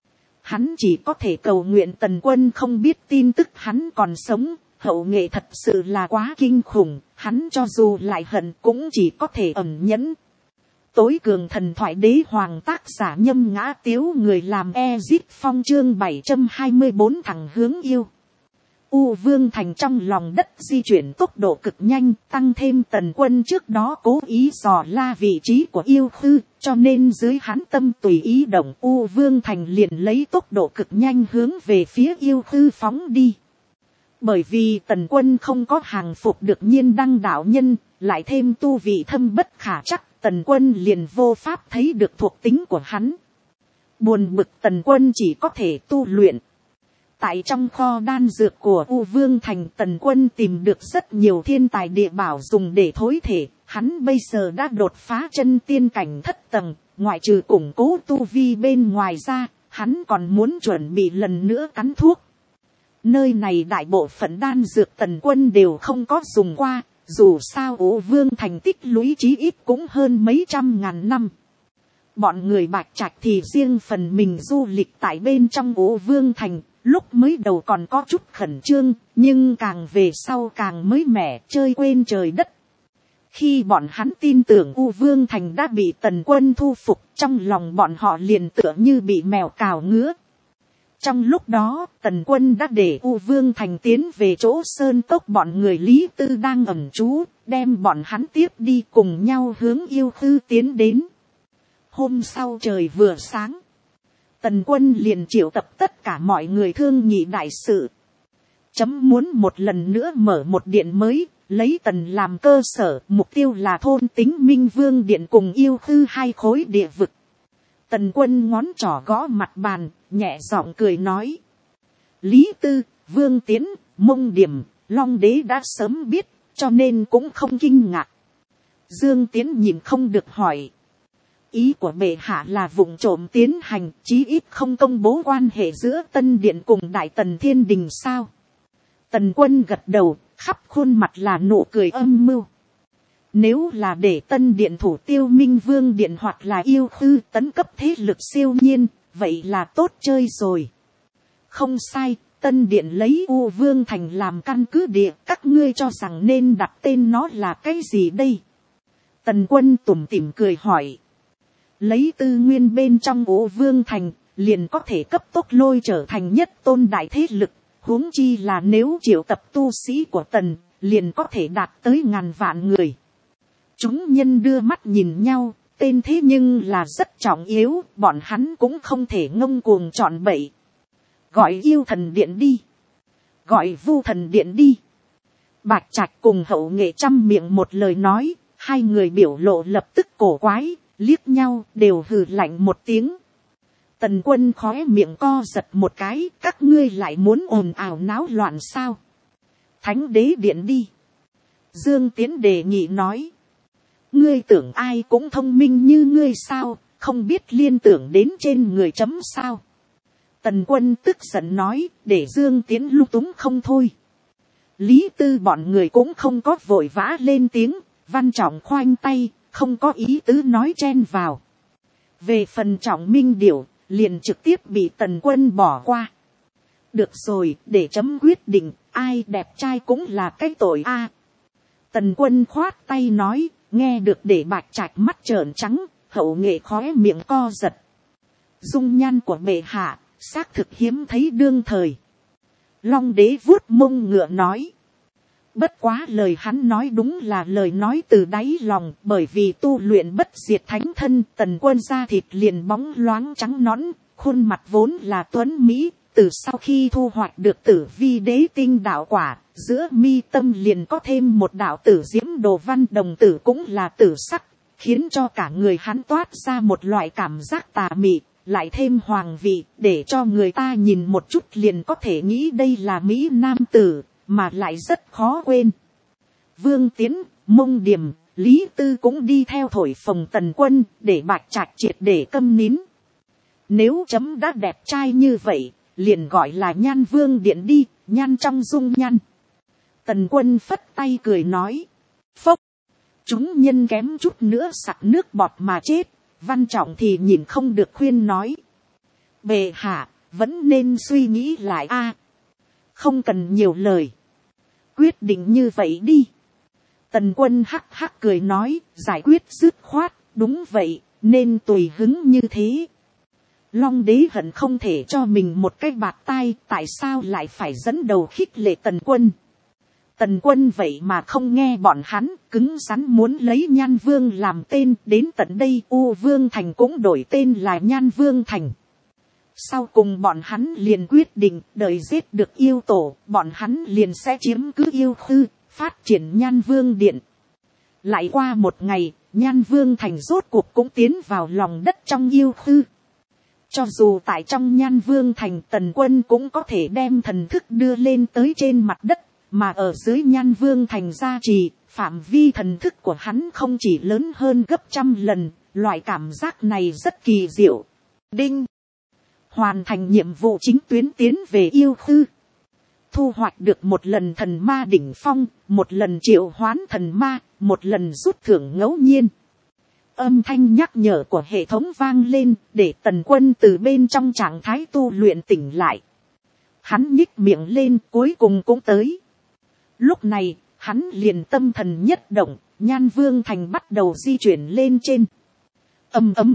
Hắn chỉ có thể cầu nguyện Tần Quân không biết tin tức hắn còn sống, hậu nghệ thật sự là quá kinh khủng, hắn cho dù lại hận cũng chỉ có thể ẩn nhẫn. Tối cường thần thoại đế hoàng tác giả Nhâm Ngã Tiếu, người làm Ezit Phong chương 724 thẳng hướng yêu. U Vương Thành trong lòng đất di chuyển tốc độ cực nhanh, tăng thêm Tần Quân trước đó cố ý dò la vị trí của yêu khư, cho nên dưới hắn tâm tùy ý động, U Vương Thành liền lấy tốc độ cực nhanh hướng về phía yêu khư phóng đi. Bởi vì Tần Quân không có hàng phục được Nhiên Đăng đạo nhân, lại thêm tu vị thâm bất khả chắc, Tần Quân liền vô pháp thấy được thuộc tính của hắn. Buồn bực Tần Quân chỉ có thể tu luyện. Tại trong kho đan dược của U Vương Thành, Tần Quân tìm được rất nhiều thiên tài địa bảo dùng để thối thể. Hắn bây giờ đã đột phá chân tiên cảnh thất tầng, ngoại trừ củng cố tu vi bên ngoài ra, hắn còn muốn chuẩn bị lần nữa cắn thuốc. Nơi này đại bộ phận đan dược Tần Quân đều không có dùng qua, dù sao U Vương Thành tích lũy chí ít cũng hơn mấy trăm ngàn năm. Bọn người Bạch Trạch thì riêng phần mình du lịch tại bên trong U Vương Thành, lúc mới đầu còn có chút khẩn trương, nhưng càng về sau càng mới mẻ, chơi quên trời đất. Khi bọn hắn tin tưởng U Vương Thành đã bị Tần Quân thu phục, trong lòng bọn họ liền tựa như bị mèo cào ngứa. Trong lúc đó, Tần Quân đã để U Vương Thành tiến về chỗ sơn cốc bọn người Lý Tư đang ẩn trú, đem bọn hắn tiếp đi cùng nhau hướng yêu khư tiến đến. Hôm sau trời vừa sáng, Tần Quân liền triệu tập tất cả mọi người thương nghị đại sự. Chấm muốn một lần nữa mở một điện mới, lấy Tần làm cơ sở, mục tiêu là thôn tính Minh Vương Điện cùng yêu khư hai khối địa vực. Tần Quân ngón trỏ gõ mặt bàn, nhẹ giọng cười nói. Lý Tư, Vương Tiến, Mông Điểm, Long Đế đã sớm biết, cho nên cũng không kinh ngạc. Dương Tiến nhìn không được hỏi. Ý của bệ hạ là vụng trộm tiến hành, chí ít không công bố quan hệ giữa Tân Điện cùng Đại Tần Thiên Đình sao? Tần Quân gật đầu, khắp khuôn mặt là nụ cười âm mưu. Nếu là để Tân Điện thủ tiêu Minh Vương Điện hoặc là yêu khư tấn cấp thế lực siêu nhiên, vậy là tốt chơi rồi. Không sai, Tân Điện lấy U Vương Thành làm căn cứ địa, các ngươi cho rằng nên đặt tên nó là cái gì đây? Tần Quân tủm tỉm cười hỏi. Lấy tư nguyên bên trong U Vương Thành, liền có thể cấp tốc lôi trở thành nhất tôn đại thế lực, huống chi là nếu triệu tập tu sĩ của Tần, liền có thể đạt tới ngàn vạn người. Chúng nhân đưa mắt nhìn nhau, tên thế nhưng là rất trọng yếu, bọn hắn cũng không thể ngông cuồng chọn bậy. Gọi Yêu Thần Điện đi. Gọi Vu Thần Điện đi. Bạch Trạch cùng Hậu Nghệ trăm miệng một lời nói, hai người biểu lộ lập tức cổ quái, liếc nhau đều hừ lạnh một tiếng. Tần Quân khóe miệng co giật một cái, các ngươi lại muốn ồn ào náo loạn sao? Thánh Đế Điện đi. Dương Tiến đề nghị nói. Ngươi tưởng ai cũng thông minh như ngươi sao, không biết liên tưởng đến trên người chấm sao? Tần Quân tức giận nói, để Dương Tiến lung túng không thôi. Lý Tư bọn người cũng không có vội vã lên tiếng, Văn Trọng khoanh tay, không có ý tứ nói chen vào. Về phần Trọng Minh Điểu, liền trực tiếp bị Tần Quân bỏ qua. Được rồi, để chấm quyết định, ai đẹp trai cũng là cái tội a. Tần Quân khoát tay nói, nghe được để Bạch Trạch mắt trợn trắng, Hậu Nghệ khóe miệng co giật. Dung nhan của bệ hạ, xác thực hiếm thấy đương thời. Long Đế vuốt mông ngựa nói. Bất quá lời hắn nói đúng là lời nói từ đáy lòng, bởi vì tu luyện bất diệt thánh thân, Tần Quân da thịt liền bóng loáng trắng nõn, khuôn mặt vốn là tuấn mỹ, từ sau khi thu hoạch được tử vi đế tinh đạo quả, giữa mi tâm liền có thêm một đạo tử diễm đồ văn, đồng tử cũng là tử sắc, khiến cho cả người hắn toát ra một loại cảm giác tà mị, lại thêm hoàng vị, để cho người ta nhìn một chút liền có thể nghĩ đây là mỹ nam tử, mà lại rất khó quên. Vương Tiến, Mông Điềm, Lý Tư cũng đi theo thổi phồng Tần Quân, để Bạch Trạch triệt để câm nín. Nếu chấm đã đẹp trai như vậy, liền gọi là Nhan Vương Điện đi, nhan trong dung nhan. Tần Quân phất tay cười nói. Phốc, chúng nhân kém chút nữa sặc nước bọt mà chết. Văn Trọng thì nhìn không được khuyên nói. Bệ hạ, vẫn nên suy nghĩ lại a. Không cần nhiều lời. Quyết định như vậy đi. Tần Quân hắc hắc cười nói, giải quyết dứt khoát, đúng vậy, nên tùy hứng như thế. Long đế hận không thể cho mình một cái bạt tai, tại sao lại phải dẫn đầu khích lệ Tần Quân. Tần Quân vậy mà không nghe bọn hắn, cứng rắn muốn lấy Nhan Vương làm tên, đến tận đây U Vương Thành cũng đổi tên là Nhan Vương Thành. Sau cùng bọn hắn liền quyết định, đợi giết được yêu tổ, bọn hắn liền sẽ chiếm cứ yêu khư, phát triển Nhan Vương Điện. Lại qua một ngày, Nhan Vương Thành rốt cuộc cũng tiến vào lòng đất trong yêu khư. Cho dù tại trong Nhan Vương Thành, Tần Quân cũng có thể đem thần thức đưa lên tới trên mặt đất, mà ở dưới Nhan Vương Thành gia trì, phạm vi thần thức của hắn không chỉ lớn hơn gấp 100 lần, loại cảm giác này rất kỳ diệu. Đinh! Hoàn thành nhiệm vụ chính tuyến tiến về yêu khư. Thu hoạch được một lần thần ma đỉnh phong, một lần triệu hoán thần ma, một lần rút thưởng ngẫu nhiên. Âm thanh nhắc nhở của hệ thống vang lên, để Tần Quân từ bên trong trạng thái tu luyện tỉnh lại. Hắn nhích miệng lên, cuối cùng cũng tới. Lúc này, hắn liền tâm thần nhất động, Nhan Vương Thành bắt đầu di chuyển lên trên. Ầm ầm.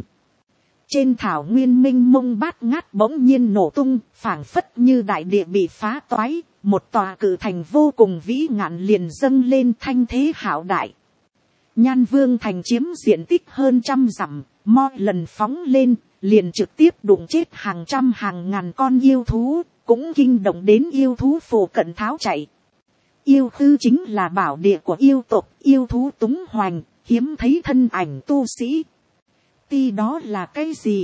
Trên thảo nguyên minh mông bát ngát bỗng nhiên nổ tung, phảng phất như đại địa bị phá toái, một tòa cự thành vô cùng vĩ ngạn liền dâng lên thanh thế hạo đại. Nhan Vương Thành chiếm diện tích hơn 100 dặm, mỗi lần phóng lên, liền trực tiếp đụng chết hàng trăm hàng ngàn con yêu thú, cũng kinh động đến yêu thú phổ cận tháo chạy. Yêu khư chính là bảo địa của yêu tộc, yêu thú túng hoành, hiếm thấy thân ảnh tu sĩ. Ti đó là cái gì?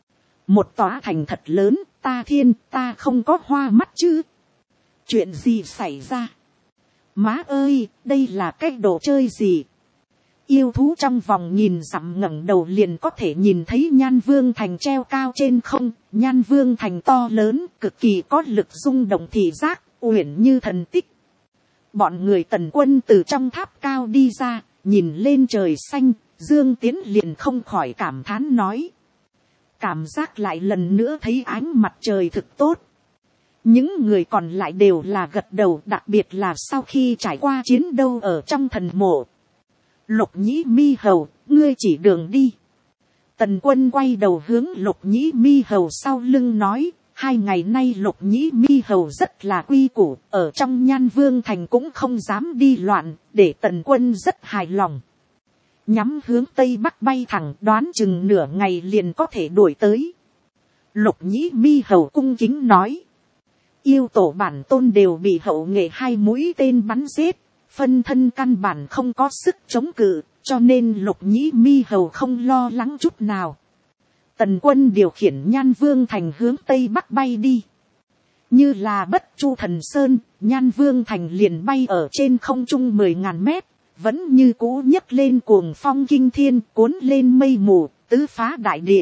Một tòa thành thật lớn, ta thiên, ta không có hoa mắt chứ? Chuyện gì xảy ra? Má ơi, đây là cái đồ chơi gì? Yêu thú trong vòng nhìn dặm ngẩng đầu liền có thể nhìn thấy Nhan Vương Thành treo cao trên không. Nhan Vương Thành to lớn, cực kỳ có lực rung động thị giác, uyển như thần tích. Bọn người Tần Quân từ trong tháp cao đi ra, nhìn lên trời xanh, Dương Tiến liền không khỏi cảm thán nói. Cảm giác lại lần nữa thấy ánh mặt trời thực tốt. Những người còn lại đều là gật đầu, đặc biệt là sau khi trải qua chiến đấu ở trong thần mộ. Lục Nhĩ Mi Hầu, ngươi chỉ đường đi. Tần Quân quay đầu hướng Lục Nhĩ Mi Hầu sau lưng nói, 2 ngày nay Lục Nhĩ Mi Hầu rất là quy củ, ở trong Nhan Vương Thành cũng không dám đi loạn, để Tần Quân rất hài lòng. Nhắm hướng Tây Bắc bay thẳng, đoán chừng nửa ngày liền có thể đuổi tới. Lục Nhĩ Mi Hầu cung kính nói. Yêu tổ bản tôn đều bị hậu nghệ 2 mũi tên bắn giết, phân thân căn bản không có sức chống cự, cho nên Lục Nhĩ Mi Hầu không lo lắng chút nào. Tần Quân điều khiển Nhan Vương Thành hướng Tây Bắc bay đi. Như là Bất Chu Thần Sơn, Nhan Vương Thành liền bay ở trên không trung 10.000 mét, vẫn như cũ nhấc lên cuồng phong kinh thiên, cuốn lên mây mù, tứ phá đại địa.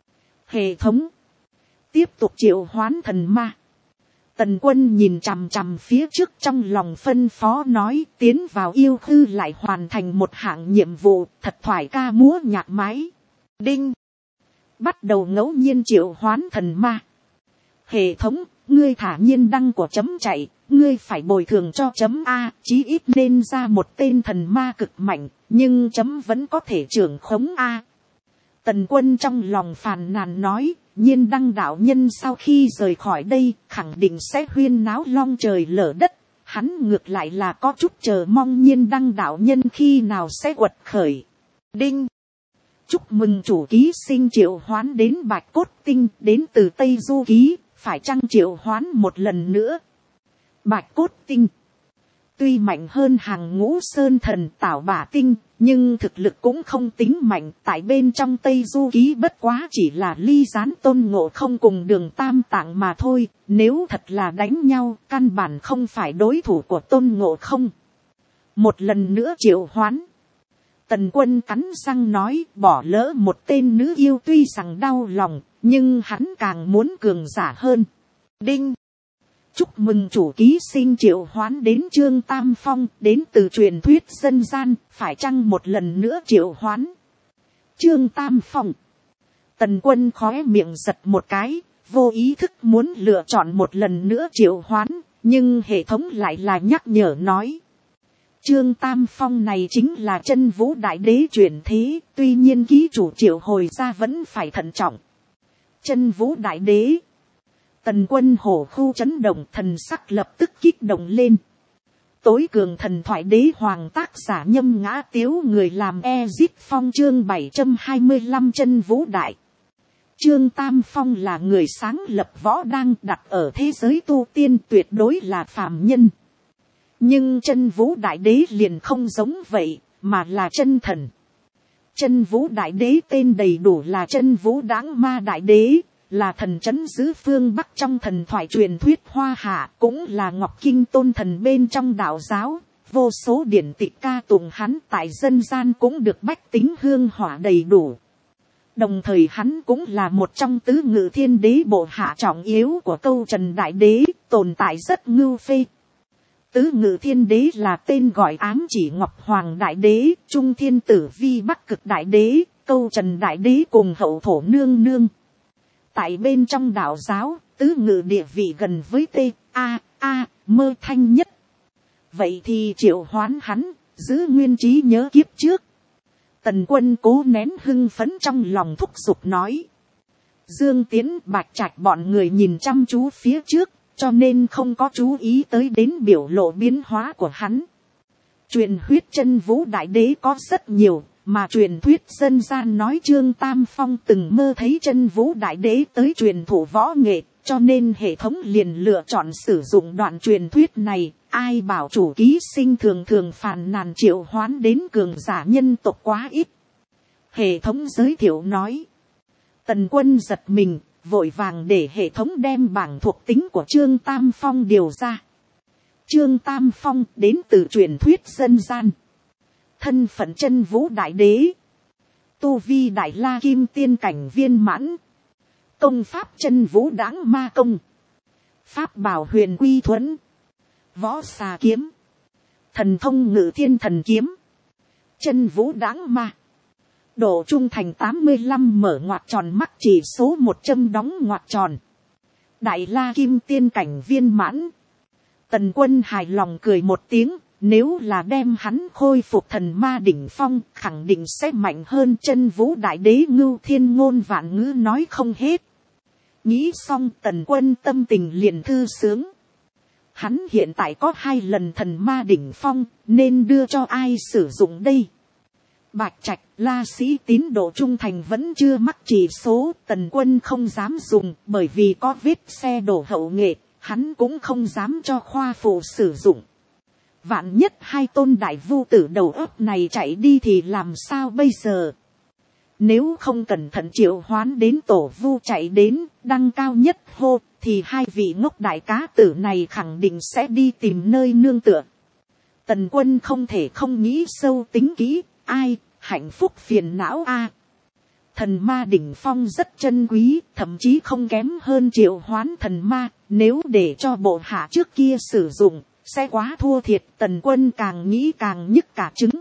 Hệ thống tiếp tục triệu hoán thần ma. Tần Quân nhìn chằm chằm phía trước, trong lòng phân phó nói, tiến vào yêu khư lại hoàn thành một hạng nhiệm vụ, thật thoải ca múa nhạc máy. Đinh! Bắt đầu ngẫu nhiên triệu hoán thần ma. Hệ thống, ngươi thả nhiên đăng của chấm chạy, ngươi phải bồi thường cho chấm A, chí ít nên ra một tên thần ma cực mạnh, nhưng chấm vẫn có thể trưởng khống A. Tần Quân trong lòng phàn nàn nói, Nhiên đăng đạo nhân sau khi rời khỏi đây, khẳng định sẽ huyên náo long trời lở đất. Hắn ngược lại là có chút chờ mong Nhiên đăng đạo nhân khi nào sẽ quật khởi. Đinh! Chúc mừng chủ ký sinh triệu hoán đến Bạch Cốt Tinh, đến từ Tây Du Ký, phải chăng triệu hoán một lần nữa. Bạch cốt tinh tuy mạnh hơn hàng ngũ sơn thần tảo bả tinh, nhưng thực lực cũng không tính mạnh. Tại bên trong Tây Du Ký bất quá chỉ là ly gián Tôn Ngộ Không cùng Đường Tam Tạng mà thôi. Nếu thật là đánh nhau, căn bản không phải đối thủ của Tôn Ngộ Không. Một lần nữa triệu hoán. Tần Quân cắn răng nói, bỏ lỡ một tên nữ yêu tuy rằng đau lòng, nhưng hắn càng muốn cường giả hơn. Đinh. Chúc mừng chủ ký sinh triệu hoán đến Trương Tam Phong, đến từ truyền thuyết dân gian, phải chăng một lần nữa triệu hoán. Trương Tam Phong. Tần Quân khóe miệng giật một cái, vô ý thức muốn lựa chọn một lần nữa triệu hoán, nhưng hệ thống lại là nhắc nhở nói. Trương Tam Phong này chính là Chân Vũ Đại Đế chuyển thế, tuy nhiên ký chủ triệu hồi ra vẫn phải thận trọng. Chân Vũ Đại Đế. Tần Quân hổ khu chấn động, thần sắc lập tức kích động lên. Tối cường thần thoại đế hoàng tác giả Nhâm Ngã Tiếu, người làm Ezip Phong, chương 725 Chân Vũ Đại. Trương Tam Phong là người sáng lập võ đang, đặt ở thế giới tu tiên tuyệt đối là phàm nhân. Nhưng Chân Vũ Đại Đế liền không giống vậy, mà là chân thần. Chân Vũ Đại Đế tên đầy đủ là Chân Vũ Đãng Ma Đại Đế, là thần trấn giữ phương Bắc trong thần thoại truyền thuyết Hoa Hạ, cũng là Ngọc Kinh tôn thần bên trong đạo giáo. Vô số điển tịch ca tụng hắn, tại dân gian cũng được bách tính hương hỏa đầy đủ. Đồng thời hắn cũng là một trong tứ ngự thiên đế bộ hạ trọng yếu của Câu Trần Đại Đế, tồn tại rất ngưu phê. Tứ ngự thiên đế là tên gọi ám chỉ Ngọc Hoàng Đại Đế, Trung Thiên Tử Vi Bắc Cực Đại Đế, Câu Trần Đại Đế cùng Hậu Thổ Nương Nương. Tại bên trong đạo giáo, tứ ngự địa vị gần với Mơ Thanh nhất. Vậy thì triệu hoán hắn, giữ nguyên trí nhớ kiếp trước. Tần Quân cố nén hưng phấn trong lòng thúc giục nói. Dương Tiến, Bạch Trạch bọn người nhìn chăm chú phía trước, cho nên không có chú ý tới đến biểu lộ biến hóa của hắn. Truyền huyết Chân Vũ Đại Đế có rất nhiều, mà truyền thuyết dân gian nói Trương Tam Phong từng mơ thấy Chân Vũ Đại Đế tới truyền thủ võ nghệ, cho nên hệ thống liền lựa chọn sử dụng đoạn truyền thuyết này. Ai bảo chủ ký sinh thường thường phàn nàn triệu hoán đến cường giả nhân tộc quá ít. Hệ thống giới thiệu nói. Tần Quân giật mình, vội vàng để hệ thống đem bảng thuộc tính của Trương Tam Phong điều ra. Trương Tam Phong đến từ truyền thuyết dân gian. Thân phận Chân Vũ Đại Đế. Tu vi Đại La Kim Tiên cảnh viên mãn. Công pháp Chân Vũ Đãng Ma Công. Pháp bảo Huyền Quy Thuẫn. Võ Xà Kiếm. Thần thông Ngự Thiên Thần Kiếm. Chân Vũ Đãng Ma. Độ trung thành 85 mở ngoặc tròn mắc chỉ số 100 đóng ngoặc tròn. Đại La Kim Tiên cảnh viên mãn. Tần Quân hài lòng cười một tiếng. Nếu là đem hắn khôi phục thần ma đỉnh phong, khẳng định sẽ mạnh hơn Chân Vũ Đại Đế. Ngưu thiên ngôn vạn ngữ nói không hết. Nghĩ xong Tần Quân tâm tình liền thư sướng. Hắn hiện tại có 2 lần thần ma đỉnh phong, nên đưa cho ai sử dụng đây? Bạch Trạch, La Sĩ tín độ trung thành vẫn chưa mắc chỉ số, Tần Quân không dám dùng, bởi vì có vết xe đổ hậu nghệ, hắn cũng không dám cho khoa phụ sử dụng. Vạn nhất 2 tôn đại vu tử đầu óc này chạy đi thì làm sao bây giờ? Nếu không cẩn thận triệu hoán đến tổ vu chạy đến, đăng cao nhất hô, thì 2 vị ngốc đại cá tử này khẳng định sẽ đi tìm nơi nương tựa. Tần Quân không thể không nghĩ sâu tính kỹ, ai, hạnh phúc phiền não a. Thần ma đỉnh phong rất chân quý, thậm chí không kém hơn triệu hoán thần ma, nếu để cho bộ hạ trước kia sử dụng, sẽ quá thua thiệt. Tần Quân càng nghĩ càng nhức cả trứng.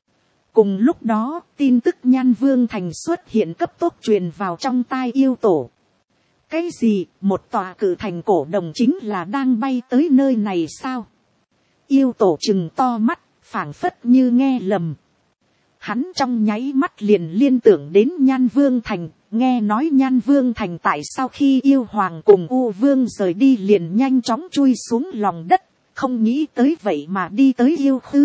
Cùng lúc đó, tin tức Nhan Vương Thành xuất hiện cấp tốc truyền vào trong tai yêu tổ. Cái gì, một tòa cự thành cổ đồng chính là đang bay tới nơi này sao? Yêu tổ trừng to mắt, phảng phất như nghe lầm. Hắn trong nháy mắt liền liên tưởng đến Nhan Vương Thành, nghe nói Nhan Vương Thành tại sau khi yêu hoàng cùng U Vương rời đi liền nhanh chóng chui xuống lòng đất, không nghĩ tới vậy mà đi tới yêu khư.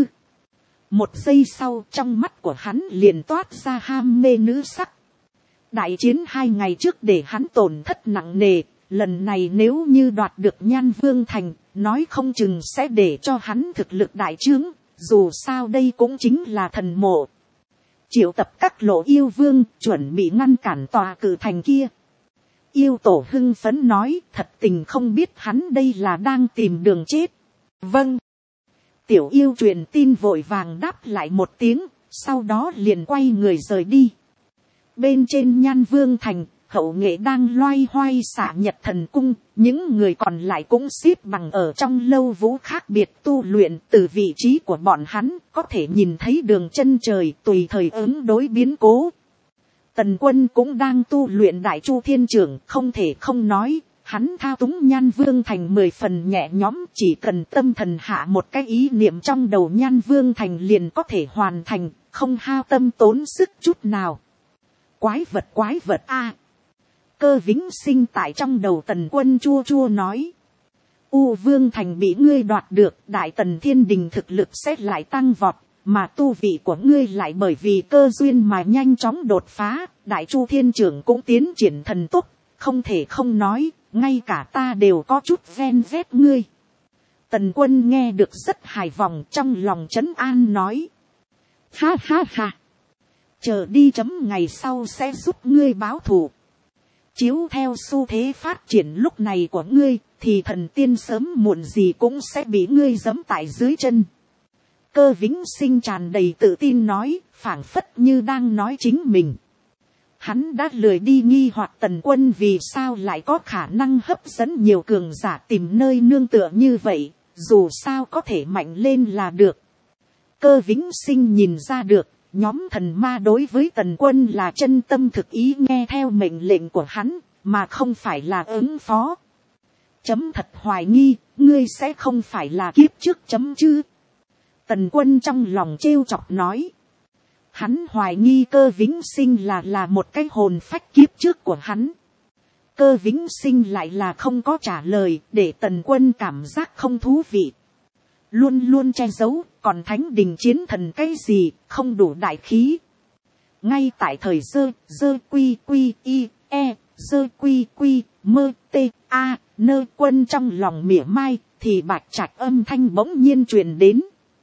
Một giây sau trong mắt của hắn liền toát ra ham mê nữ sắc. Đại chiến 2 ngày trước để hắn tổn thất nặng nề, lần này nếu như đoạt được Nhan Vương Thành, nói không chừng sẽ để cho hắn thực lực đại trướng, dù sao đây cũng chính là thần mộ. Triệu tập các lộ yêu vương, chuẩn bị ngăn cản tòa cử thành kia. Yêu tổ hưng phấn nói, thật tình không biết hắn đây là đang tìm đường chết. Vâng. Tiểu yêu truyền tin vội vàng đáp lại một tiếng, sau đó liền quay người rời đi. Bên trên Nhan Vương Thành, Hậu Nghệ đang loay hoay xả Nhật Thần Cung, những người còn lại cũng xếp bằng ở trong lâu vũ khác biệt tu luyện. Từ vị trí của bọn hắn có thể nhìn thấy đường chân trời tùy thời ứng đối biến cố. Tần Quân cũng đang tu luyện Đại Chu Thiên Trưởng, không thể không nói, hắn thao túng Nhan Vương Thành 10 phần nhẹ nhõm, chỉ cần tâm thần hạ một cái ý niệm trong đầu Nhan Vương Thành liền có thể hoàn thành, không hao tâm tốn sức chút nào. Quái vật a. Cơ Vĩnh Sinh tại trong đầu Tần Quân chua chua nói. U Vương Thành bị ngươi đoạt được, Đại Tần Thiên Đình thực lực sẽ lại tăng vọt, mà tu vị của ngươi lại bởi vì cơ duyên mà nhanh chóng đột phá, Đại Chu Thiên Trưởng cũng tiến triển thần tốc, không thể không nói, ngay cả ta đều có chút ven vét ngươi. Tần Quân nghe được rất hài lòng, trong lòng trấn an nói. Ha ha ha. Chờ đi chấm ngày sau sẽ giúp ngươi báo thù. Chiếu theo xu thế phát triển lúc này của ngươi, thì thần tiên sớm muộn gì cũng sẽ bị ngươi giẫm tại dưới chân. Cơ Vĩnh Sinh tràn đầy tự tin nói, phảng phất như đang nói chính mình. Hắn đã lười đi nghi hoặc Tần Quân vì sao lại có khả năng hấp dẫn nhiều cường giả tìm nơi nương tựa như vậy, dù sao có thể mạnh lên là được. Cơ Vĩnh Sinh nhìn ra được, nhóm thần ma đối với Tần Quân là chân tâm thực ý nghe theo mệnh lệnh của hắn, mà không phải là ứng phó. Chấm thật hoài nghi, ngươi sẽ không phải là kiếp trước chấm chứ. Tần Quân trong lòng trêu chọc nói. Hắn hoài nghi Cơ Vĩnh Sinh là một cái hồn phách kiếp trước của hắn. Cơ Vĩnh Sinh lại là không có trả lời, để Tần Quân cảm giác không thú vị. Luôn luôn che giấu, còn thánh đình chiến thần cái gì, không đủ đại khí. Ngay tại thời dơ quy y, quy mơ tê a, nơ Quân trong lòng mỉa mai, thì Bạch Trạch âm thanh bỗng nhiên truyền đến.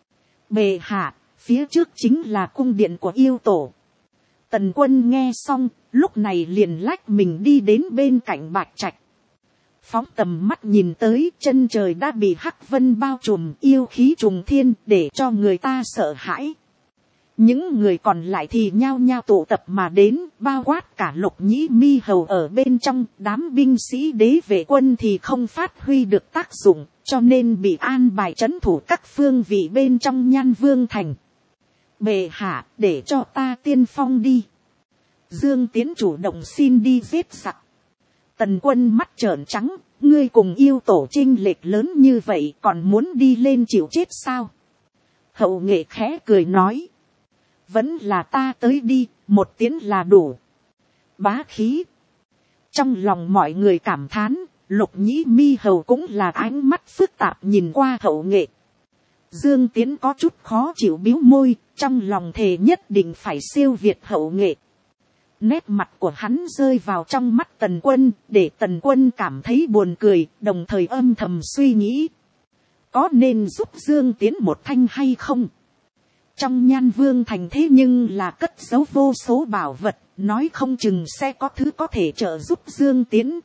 Bệ hạ, phía trước chính là cung điện của yêu tổ. Tần Quân nghe xong, lúc này liền lách mình đi đến bên cạnh Bạch Trạch. Phóng tầm mắt nhìn tới, chân trời đã bị hắc vân bao trùm, yêu khí trùng thiên, để cho người ta sợ hãi. Những người còn lại thì nhao nhao tụ tập mà đến, bao quát cả Lục Nhĩ Mi Hầu ở bên trong. Đám binh sĩ đế vệ quân thì không phát huy được tác dụng, cho nên bị an bài trấn thủ các phương vị bên trong Nhan Vương Thành. Bệ hạ, để cho ta tiên phong đi. Dương Tiến chủ động xin đi giết giặc. Tần Quân mắt trợn trắng, ngươi cùng yêu tổ chênh lệch lớn như vậy còn muốn đi lên chịu chết sao? Hậu Nghệ khẽ cười nói. Vẫn là ta tới đi, một tiếng là đủ. Bá khí. Trong lòng mọi người cảm thán, Lục Nhĩ Mi Hầu cũng là ánh mắt phức tạp nhìn qua Hậu Nghệ. Dương Tiến có chút khó chịu bĩu môi, trong lòng thề nhất định phải siêu việt Hậu Nghệ. Nét mặt của hắn rơi vào trong mắt Tần Quân, để Tần Quân cảm thấy buồn cười, đồng thời âm thầm suy nghĩ. Có nên giúp Dương Tiến một thanh hay không? Trong Nhan Vương Thành thế nhưng là cất giấu vô số bảo vật, nói không chừng sẽ có thứ có thể trợ giúp Dương Tiến.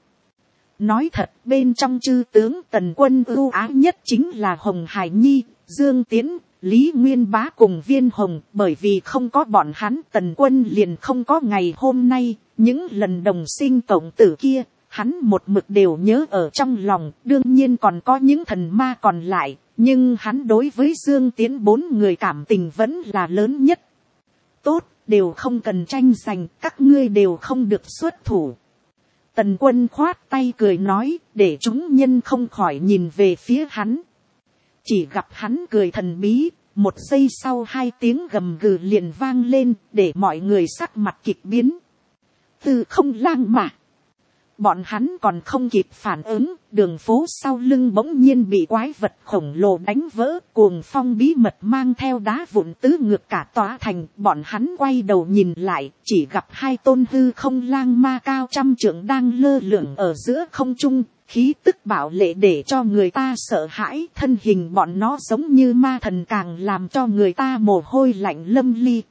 Nói thật, bên trong chư tướng Tần Quân ưu ái nhất chính là Hồng Hải Nhi, Dương Tiến, Lý Nguyên Bá cùng Viên Hồng, bởi vì không có bọn hắn Tần Quân liền không có ngày hôm nay. Những lần đồng sinh cộng tử kia, hắn một mực đều nhớ ở trong lòng, đương nhiên còn có những thần ma còn lại, nhưng hắn đối với Dương Tiến 4 người cảm tình vẫn là lớn nhất. Tốt, đều không cần tranh giành, các ngươi đều không được xuất thủ. Tần Quân khoát tay cười nói, để chúng nhân không khỏi nhìn về phía hắn. Chỉ gặp hắn cười thần bí, một giây sau 2 tiếng gầm gừ liền vang lên, để mọi người sắc mặt kịch biến. Từ không lang mà. Bọn hắn còn không kịp phản ứng, đường phố sau lưng bỗng nhiên bị quái vật khổng lồ đánh vỡ, cuồng phong bí mật mang theo đá vụn tứ ngược cả tòa thành. Bọn hắn quay đầu nhìn lại, chỉ gặp hai tôn hư không lang ma cao trăm trượng đang lơ lửng ở giữa không trung, khí tức bạo lệ để cho người ta sợ hãi. Thân hình bọn nó giống như ma thần, càng làm cho người ta mồ hôi lạnh lâm ly.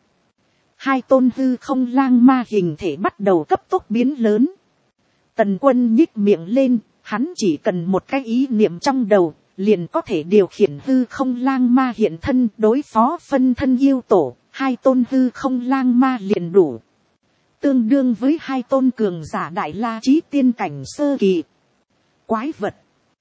Hai tôn hư không lang ma hình thể bắt đầu cấp tốc biến lớn. Tần Quân nhích miệng lên, hắn chỉ cần một cái ý niệm trong đầu, liền có thể điều khiển hư không lang ma hiện thân đối phó phân thân yêu tổ. Hai tôn hư không lang ma liền đủ, tương đương với hai tôn cường giả đại la chí tiên cảnh sơ kỳ. Quái vật.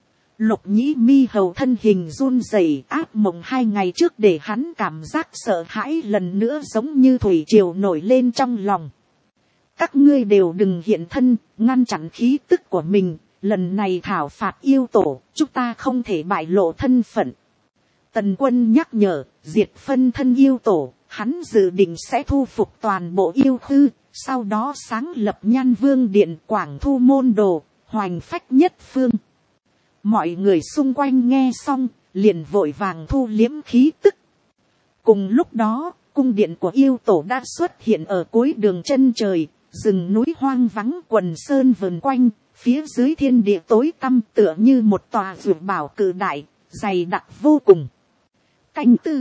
Lục Nhĩ Mi hầu thân hình run rẩy, ác mộng 2 ngày trước để hắn cảm giác sợ hãi lần nữa giống như thủy triều nổi lên trong lòng. Các ngươi đều đừng hiện thân, ngăn chặn khí tức của mình, lần này thảo phạt yêu tổ, chúng ta không thể bại lộ thân phận. Tần Quân nhắc nhở, diệt phân thân yêu tổ, hắn dự định sẽ thu phục toàn bộ yêu khư, sau đó sáng lập Nhan Vương Điện, quảng thu môn đồ, hoành phách nhất phương. Mọi người xung quanh nghe xong, liền vội vàng thu liếm khí tức. Cùng lúc đó, cung điện của yêu tổ đã xuất hiện ở cuối đường chân trời, rừng núi hoang vắng quần sơn vần quanh, phía dưới thiên địa tối tăm tựa như một tòa dược bảo cự đại, dày đặc vô cùng. Canh tư.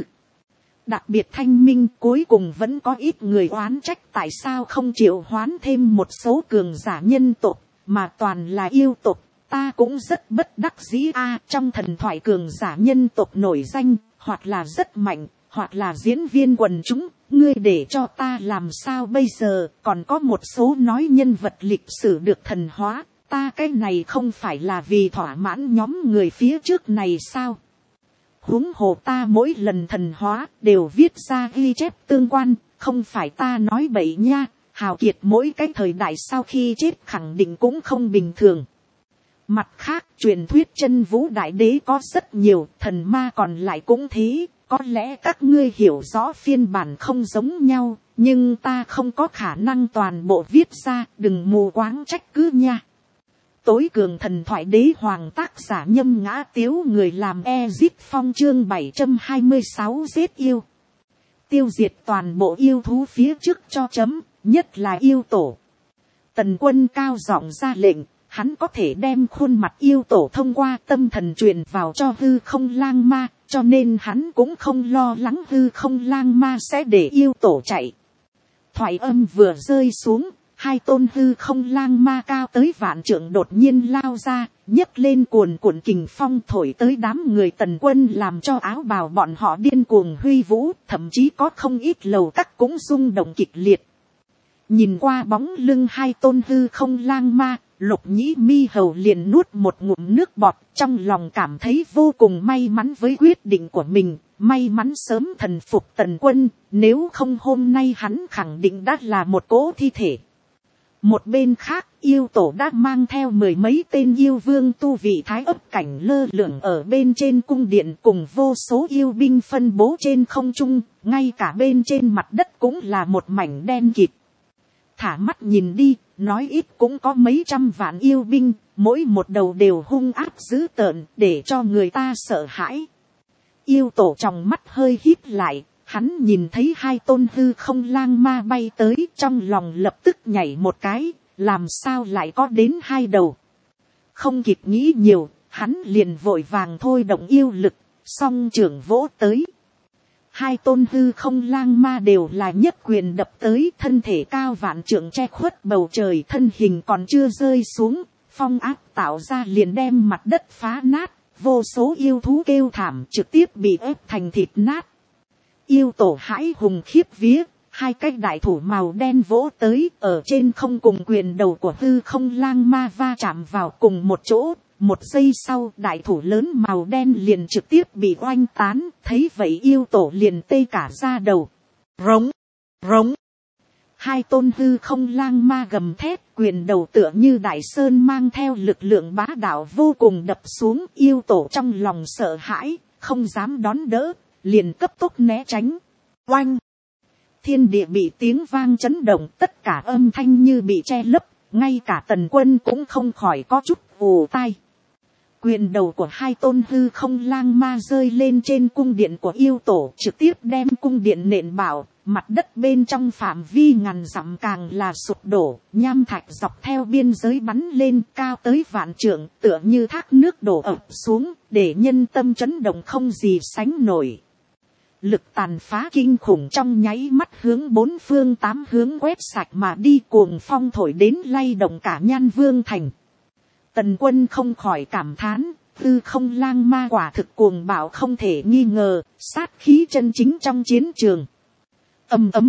Đặc biệt thanh minh, cuối cùng vẫn có ít người oán trách tại sao không triệu hoán thêm một số cường giả nhân tộc, mà toàn là yêu tộc. Ta cũng rất bất đắc dĩ a, trong thần thoại cường giả nhân tộc nổi danh, hoặc là rất mạnh, hoặc là diễn viên quần chúng, ngươi để cho ta làm sao bây giờ. Còn có một số nói nhân vật lịch sử được thần hóa, ta cái này không phải là vì thỏa mãn nhóm người phía trước này sao. Huống hồ ta mỗi lần thần hóa đều viết ra ghi chép tương quan, không phải ta nói bậy nha. Hào kiệt mỗi cái thời đại sau khi chết khẳng định cũng không bình thường. Mặt khác, truyền thuyết chân vũ đại đế có rất nhiều, thần ma còn lại cũng thế. Có lẽ các ngươi hiểu rõ phiên bản không giống nhau, nhưng ta không có khả năng toàn bộ viết ra, đừng mù quáng trách cứ nha. Tối cường thần thoại đế hoàng tác giả Nhâm Ngã Tiếu, người làm Ezip Phong, chương 726 giết yêu. Tiêu diệt toàn bộ yêu thú phía trước cho chấm, nhất là yêu tổ. Tần Quân cao giọng ra lệnh, hắn có thể đem khuôn mặt yêu tổ thông qua tâm thần truyền vào cho hư không lang ma, cho nên hắn cũng không lo lắng hư không lang ma sẽ để yêu tổ chạy. Thoại âm vừa rơi xuống, hai tôn hư không lang ma cao tới vạn trượng đột nhiên lao ra, nhấc lên cuồn cuộn kình phong thổi tới đám người Tần Quân, làm cho áo bào bọn họ điên cuồng huy vũ, thậm chí có không ít lầu các cũng rung động kịch liệt. Nhìn qua bóng lưng hai tôn hư không lang ma, Lục Nhĩ Mi hầu liền nuốt một ngụm nước bọt, trong lòng cảm thấy vô cùng may mắn với quyết định của mình, may mắn sớm thần phục Tần Quân, nếu không hôm nay hắn khẳng định đã là một cỗ thi thể. Một bên khác, yêu tổ đã mang theo 10 mấy tên yêu vương tu vị thái ấp cảnh lơ lửng ở bên trên cung điện, cùng vô số yêu binh phân bố trên không trung, ngay cả bên trên mặt đất cũng là một mảnh đen kịt. Thả mắt nhìn đi, nói ít cũng có mấy trăm vạn yêu binh, mỗi một đầu đều hung ác dữ tợn, để cho người ta sợ hãi. Yêu tổ trong mắt hơi híp lại, hắn nhìn thấy hai tôn hư không lang ma bay tới, trong lòng lập tức nhảy một cái, làm sao lại có đến hai đầu. Không kịp nghĩ nhiều, hắn liền vội vàng thôi động yêu lực, song trưởng vỗ tới. Hai tôn hư không lang ma đều là nhất quyền đập tới, thân thể cao vạn trượng che khuất bầu trời, thân hình còn chưa rơi xuống, phong áp tạo ra liền đem mặt đất phá nát, vô số yêu thú kêu thảm trực tiếp bị ép thành thịt nát. Yêu tổ hãi hùng khiếp vía, hai cái đại thủ màu đen vỗ tới, ở trên không cùng quyền đầu của hư không lang ma va chạm vào cùng một chỗ. Một giây sau, đại thủ lớn màu đen liền trực tiếp bị oanh tán, thấy vậy yêu tổ liền tê cả da đầu. Rống, rống. Hai tôn hư không lang ma gầm thét, quyền đầu tựa như đại sơn mang theo lực lượng bá đạo vô cùng đập xuống, yêu tổ trong lòng sợ hãi, không dám đón đỡ, liền cấp tốc né tránh. Oanh! Thiên địa bị tiếng vang chấn động, tất cả âm thanh như bị che lấp, ngay cả Tần Quân cũng không khỏi có chút ù tai. Quyền đầu của hai tôn hư không lang ma rơi lên trên cung điện của yêu tổ, trực tiếp đem cung điện nện bảo, mặt đất bên trong phạm vi ngàn dặm càng là sụp đổ, nham thạch dọc theo biên giới bắn lên cao tới vạn trượng, tựa như thác nước đổ ập xuống, để nhân tâm chấn động không gì sánh nổi. Lực tàn phá kinh khủng trong nháy mắt hướng bốn phương tám hướng quét sạch mà đi, cuồng phong thổi đến lay động cả Nhan Vương thành. Tần Quân không khỏi cảm thán, hư không lang ma quả thực cuồng bạo không thể nghi ngờ, sát khí chân chính trong chiến trường. Ầm ầm,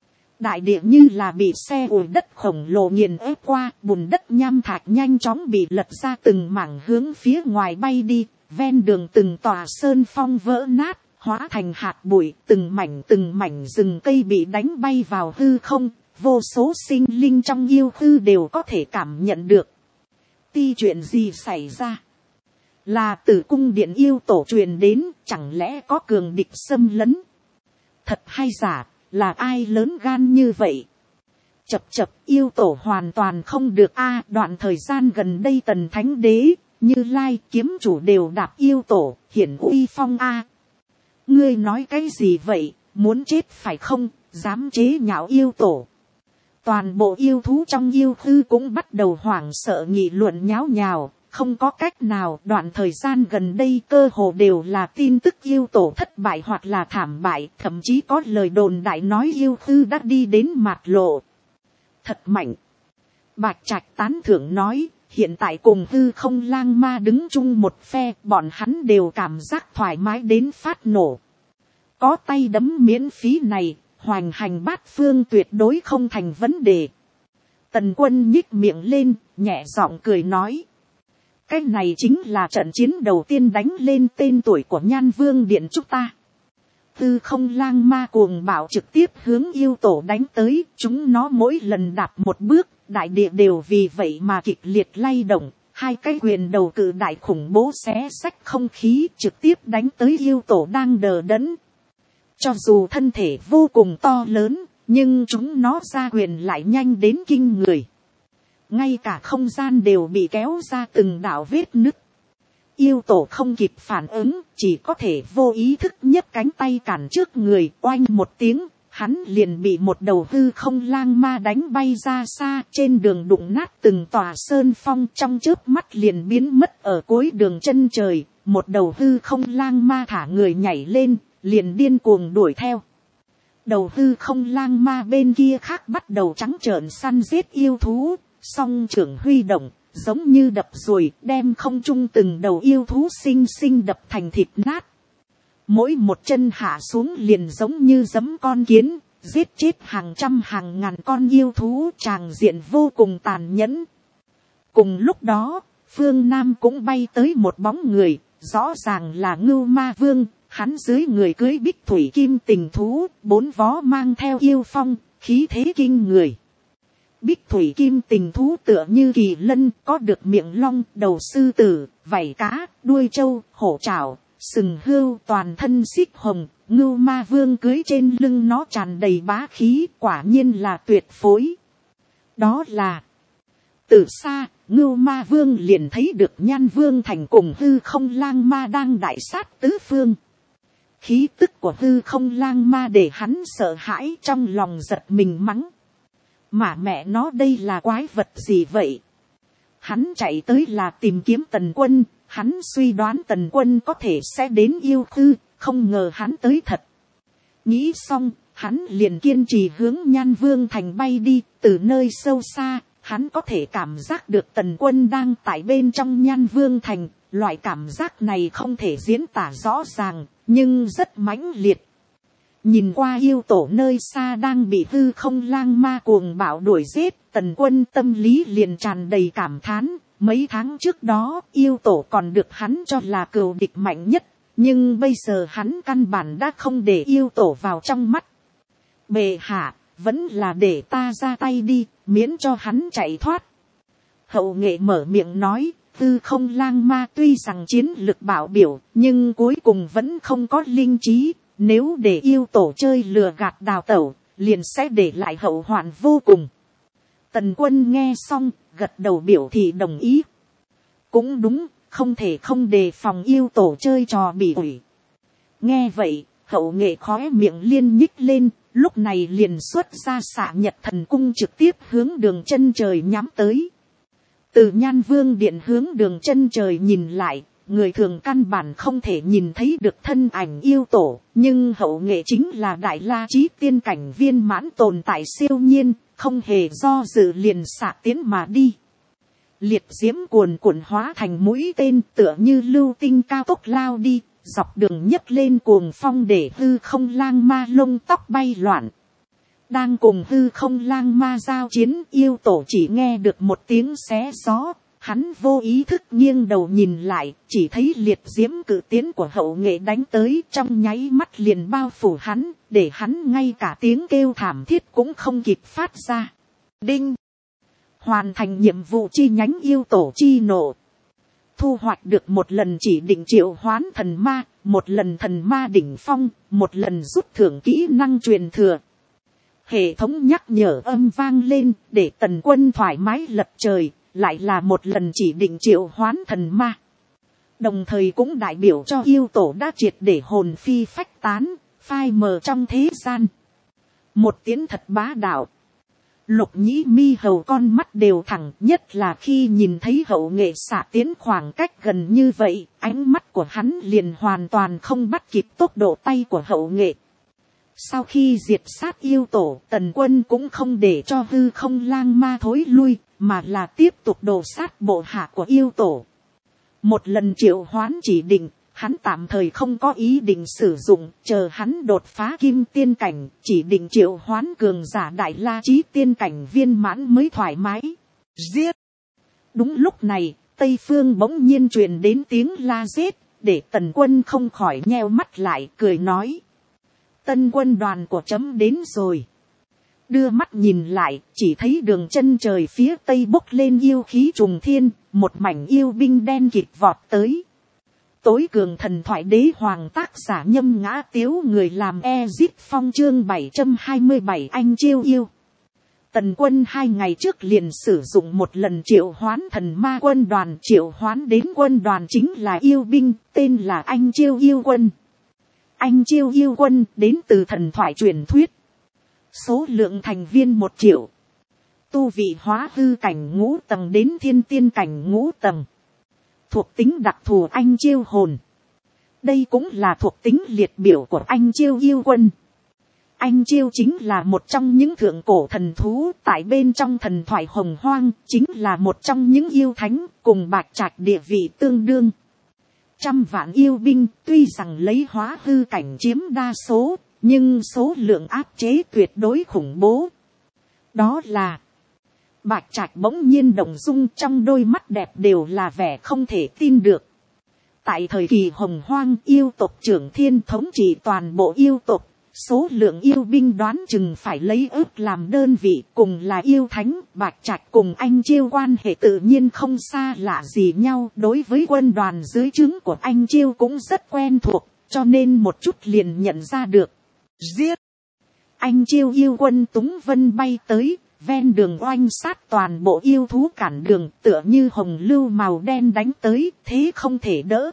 đại địa như là bị xe ủi đất khổng lồ nghiền ép qua, bùn đất nham thạch nhanh chóng bị lật ra từng mảng hướng phía ngoài bay đi, ven đường từng tòa sơn phong vỡ nát, hóa thành hạt bụi, từng mảnh rừng cây bị đánh bay vào hư không, vô số sinh linh trong yêu hư đều có thể cảm nhận được. Ti chuyện gì xảy ra? Là từ cung điện yêu tổ truyền đến, chẳng lẽ có cường địch xâm lấn? Thật hay giả, là ai lớn gan như vậy? Chập yêu tổ hoàn toàn không được a. Đoạn thời gian gần đây Tần Thánh Đế, Như Lai kiếm chủ đều đạp yêu tổ, hiển uy phong a. Ngươi nói cái gì vậy, muốn chết phải không, dám chế nhạo yêu tổ? Toàn bộ yêu thú trong yêu hư cũng bắt đầu hoảng sợ nghị luận nháo nhào, không có cách nào. Đoạn thời gian gần đây cơ hồ đều là tin tức yêu tổ thất bại hoặc là thảm bại, thậm chí có lời đồn đại nói yêu hư đã đi đến mạt lộ. Thật mạnh. Bạch Trạch tán thưởng nói, hiện tại cùng hư không lang ma đứng chung một phe, bọn hắn đều cảm giác thoải mái đến phát nổ. Có tay đấm miễn phí này, hoành hành bát phương tuyệt đối không thành vấn đề. Tần Quân nhích miệng lên, nhẹ giọng cười nói. Cái này chính là trận chiến đầu tiên đánh lên tên tuổi của Nhan Vương điện chúng ta. Hư không lang ma cuồng bạo trực tiếp hướng yêu tổ đánh tới, chúng nó mỗi lần đạp một bước, đại địa đều vì vậy mà kịch liệt lay động. Hai cái quyền đầu cự đại khủng bố xé xách không khí, trực tiếp đánh tới yêu tổ đang đờ đẫn. Cho dù thân thể vô cùng to lớn, nhưng chúng nó ra quyền lại nhanh đến kinh người. Ngay cả không gian đều bị kéo ra từng đạo vết nứt. Yêu tổ không kịp phản ứng, chỉ có thể vô ý thức nhấc cánh tay cản trước người, oanh một tiếng, hắn liền bị một đầu hư không lang ma đánh bay ra xa, trên đường đụng nát từng tòa sơn phong, trong chớp mắt liền biến mất ở cuối đường chân trời. Một đầu hư không lang ma thả người nhảy lên, liền điên cuồng đuổi theo. Đầu hư không lang ma bên kia khác bắt đầu trắng trợn săn giết yêu thú, song trưởng huy động, giống như đập ruồi, đem không trung từng đầu yêu thú xinh xinh đập thành thịt nát. Mỗi một chân hạ xuống liền giống như giẫm con kiến, giết chết hàng trăm hàng ngàn con yêu thú, tràng diện vô cùng tàn nhẫn. Cùng lúc đó, phương Nam cũng bay tới một bóng người, rõ ràng là Ngưu Ma Vương. Hắn dưới người cưới bích thủy kim tình thú, bốn vó mang theo yêu phong, khí thế kinh người. Bích thủy kim tình thú tựa như kỳ lân, có được miệng long, đầu sư tử, vảy cá, đuôi trâu, hổ trảo, sừng hươu, toàn thân xích hồng. Ngưu Ma Vương cưới trên lưng nó tràn đầy bá khí, quả nhiên là tuyệt phối. Đó là từ xa, Ngưu Ma Vương liền thấy được Nhan Vương thành cùng hư không lang ma đang đại sát tứ phương. Khí tức của hư không lang ma để hắn sợ hãi, trong lòng giật mình mắng. Mà mẹ nó đây là quái vật gì vậy? Hắn chạy tới là tìm kiếm Tần Quân, hắn suy đoán Tần Quân có thể sẽ đến yêu hư, không ngờ hắn tới thật. Nghĩ xong, hắn liền kiên trì hướng Nhan Vương thành bay đi, từ nơi sâu xa, hắn có thể cảm giác được Tần Quân đang tại bên trong Nhan Vương thành. Loại cảm giác này không thể diễn tả rõ ràng, nhưng rất mãnh liệt. Nhìn qua yêu tổ nơi xa đang bị hư không lang ma cuồng bạo đuổi giết, Tần Quân tâm lý liền tràn đầy cảm thán. Mấy tháng trước đó, yêu tổ còn được hắn cho là cừu địch mạnh nhất, nhưng bây giờ hắn căn bản đã không để yêu tổ vào trong mắt. Bệ hạ, vẫn là để ta ra tay đi, miễn cho hắn chạy thoát. Hậu nghệ mở miệng nói. Hư không lang ma tuy rằng chiến lực bạo biểu, nhưng cuối cùng vẫn không có linh trí. Nếu để yêu tổ chơi lừa gạt đào tẩu, liền sẽ để lại hậu hoạn vô cùng. Tần Quân nghe xong, gật đầu biểu thị đồng ý. Cũng đúng, không thể không đề phòng yêu tổ chơi trò bị ủi. Nghe vậy, Hậu Nghệ khóe miệng liên nhích lên, lúc này liền xuất ra xạ nhật thần cung trực tiếp hướng Đường Chân Trời nhắm tới. Từ Nhan Vương điện hướng Đường Chân Trời nhìn lại, người thường căn bản không thể nhìn thấy được thân ảnh yêu tổ, nhưng Hậu Nghệ chính là đại la chí tiên cảnh viên mãn tồn tại siêu nhiên, không hề do dự liền xạ tiến mà đi. Liệt diễm cuồn cuộn hóa thành mũi tên, tựa như lưu tinh cao tốc lao đi, dọc đường nhấc lên cuồng phong để hư không lang ma lông tóc bay loạn. Đang cùng hư không lang ma giao chiến, yêu tổ chỉ nghe được một tiếng xé gió, hắn vô ý thức nghiêng đầu nhìn lại, chỉ thấy liệt diễm cự tiến của Hậu Nghệ đánh tới, trong nháy mắt liền bao phủ hắn, để hắn ngay cả tiếng kêu thảm thiết cũng không kịp phát ra. Đinh! Hoàn thành nhiệm vụ chi nhánh yêu tổ chi nộ. Thu hoạch được một lần chỉ định triệu hoán thần ma, một lần thần ma đỉnh phong, một lần rút thưởng kỹ năng truyền thừa. Hệ thống nhắc nhở âm vang lên, để Tần Quân thoải mái lật trời, lại là một lần chỉ định triệu hoán thần ma. Đồng thời cũng đại biểu cho yêu tổ đã triệt để hồn phi phách tán, phai mờ trong thế gian. Một tiếng thật bá đạo. Lục Nhĩ Mi hầu con mắt đều thẳng, nhất là khi nhìn thấy Hậu Nghệ xạ tiến khoảng cách gần như vậy, ánh mắt của hắn liền hoàn toàn không bắt kịp tốc độ tay của Hậu Nghệ. Sau khi diệt sát yêu tổ, Tần Quân cũng không để cho hư không lang ma thối lui, mà là tiếp tục đổ sát bộ hạ của yêu tổ. Một lần triệu hoán chỉ định, hắn tạm thời không có ý định sử dụng, chờ hắn đột phá kim tiên cảnh, chỉ định triệu hoán cường giả đại la chí tiên cảnh viên mãn mới thoải mái. Giết! Đúng lúc này, Tây Phương bỗng nhiên truyền đến tiếng la giết, để Tần Quân không khỏi nheo mắt lại, cười nói. Tân quân đoàn của chấm đến rồi. Đưa mắt nhìn lại, chỉ thấy Đường Chân Trời phía tây bốc lên yêu khí trùng thiên, một mảnh yêu binh đen kịt vọt tới. Tối cường thần thoại đế hoàng tác giả Nhâm Ngã Tiếu, người làm Ezip Phong, chương 727 anh chiêu yêu. Tần Quân 2 ngày trước liền sử dụng một lần triệu hoán thần ma quân đoàn, triệu hoán đến quân đoàn chính là yêu binh, tên là anh chiêu yêu quân. Anh chiêu yêu quân đến từ thần thoại truyền thuyết. Số lượng thành viên 1 triệu. Tu vị hóa hư cảnh ngũ tầng đến thiên tiên cảnh ngũ tầng. Thuộc tính đặc thù anh chiêu hồn. Đây cũng là thuộc tính liệt biểu của anh chiêu yêu quân. Anh chiêu chính là một trong những thượng cổ thần thú, tại bên trong thần thoại hồng hoang, chính là một trong những yêu thánh, cùng Bạch Trạch địa vị tương đương. 100 vạn yêu binh, tuy rằng lấy hóa hư cảnh chiếm đa số, nhưng số lượng áp chế tuyệt đối khủng bố. Đó là Bạch Trạch bỗng nhiên động dung, trong đôi mắt đẹp đều là vẻ không thể tin được. Tại thời kỳ hồng hoang, yêu tộc trưởng thiên thống trị toàn bộ yêu tộc, số lượng yêu binh đoán chừng phải lấy ước làm đơn vị, cùng là yêu thánh. Bạch Trạch cùng anh chiêu quan hệ tự nhiên không xa lạ gì nhau, đối với quân đoàn dưới trướng của anh chiêu cũng rất quen thuộc, cho nên một chút liền nhận ra được. Giết! Anh chiêu yêu quân túng vân bay tới, ven đường oanh sát toàn bộ yêu thú cản đường, tựa như hồng lưu màu đen đánh tới, thế không thể đỡ.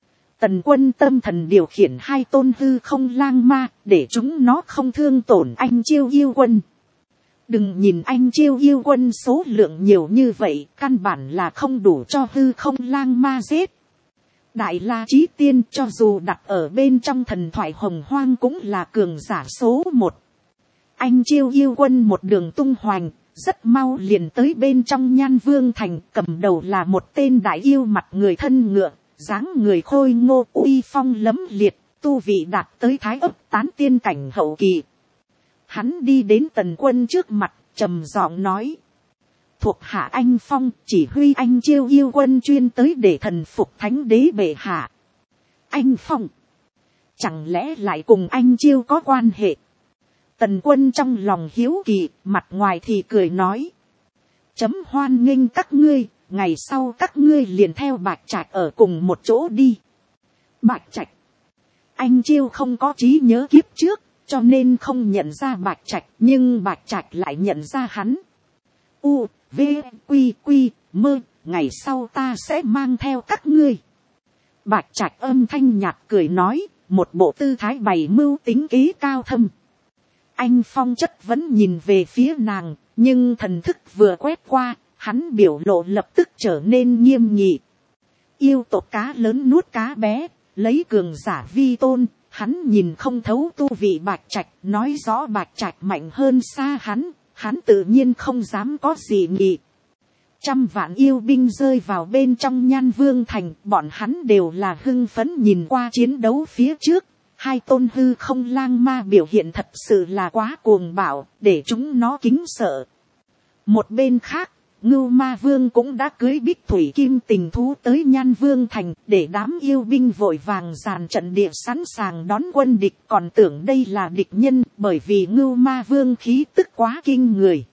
Tần Quân tâm thần điều khiển 2 tôn hư không lang ma, để chúng nó không thương tổn anh chiêu yêu quân. Đừng nhìn anh chiêu yêu quân số lượng nhiều như vậy, căn bản là không đủ cho hư không lang ma giết. Đại la chí tiên cho dù đặt ở bên trong thần thoại hồng hoang cũng là cường giả số 1. Anh chiêu yêu quân một đường tung hoành, rất mau liền tới bên trong Nhan Vương thành, cầm đầu là một tên đại yêu mặt người thân ngựa. Dáng người khôi ngô uy phong lấm liệt, tu vị đạt tới thái ấp tán tiên cảnh hậu kỳ. Hắn đi đến Tần Quân trước mặt, trầm giọng nói. Thuộc hạ anh Phong, chỉ huy anh chiêu yêu quân chuyên tới để thần phục thánh đế bệ hạ. Anh Phong, chẳng lẽ lại cùng anh chiêu có quan hệ? Tần Quân trong lòng hiếu kỳ, mặt ngoài thì cười nói. Chấm hoan nghênh các ngươi. Ngày sau các ngươi liền theo Bạch Trạch ở cùng một chỗ đi. Bạch Trạch. Anh chiêu không có trí nhớ kiếp trước, cho nên không nhận ra Bạch Trạch, nhưng Bạch Trạch lại nhận ra hắn. U, V, Quy, Quy, Mơ, ngày sau ta sẽ mang theo các ngươi. Bạch Trạch âm thanh nhạt cười nói, một bộ tư thái bày mưu tính kế cao thâm. Anh Phong chất vẫn nhìn về phía nàng, nhưng thần thức vừa quét qua, hắn biểu lộ lập tức trở nên nghiêm nghị. Yêu tộc cá lớn nuốt cá bé, lấy cường giả vi tôn, hắn nhìn không thấu tu vị Bạch Trạch, nói rõ Bạch Trạch mạnh hơn xa hắn tự nhiên không dám có gì nghị. 100 vạn yêu binh rơi vào bên trong Nhan Vương thành, bọn hắn đều là hưng phấn nhìn qua chiến đấu phía trước. Hai tôn hư không lang ma biểu hiện thật sự là quá cuồng bạo, để chúng nó kính sợ. Một bên khác, Ngưu Ma Vương cũng đã cưới Bích Thủy Kim Tình thú tới Nhan Vương thành, để đám yêu binh vội vàng dàn trận địa sẵn sàng đón quân địch, còn tưởng đây là địch nhân, bởi vì Ngưu Ma Vương khí tức quá kinh người.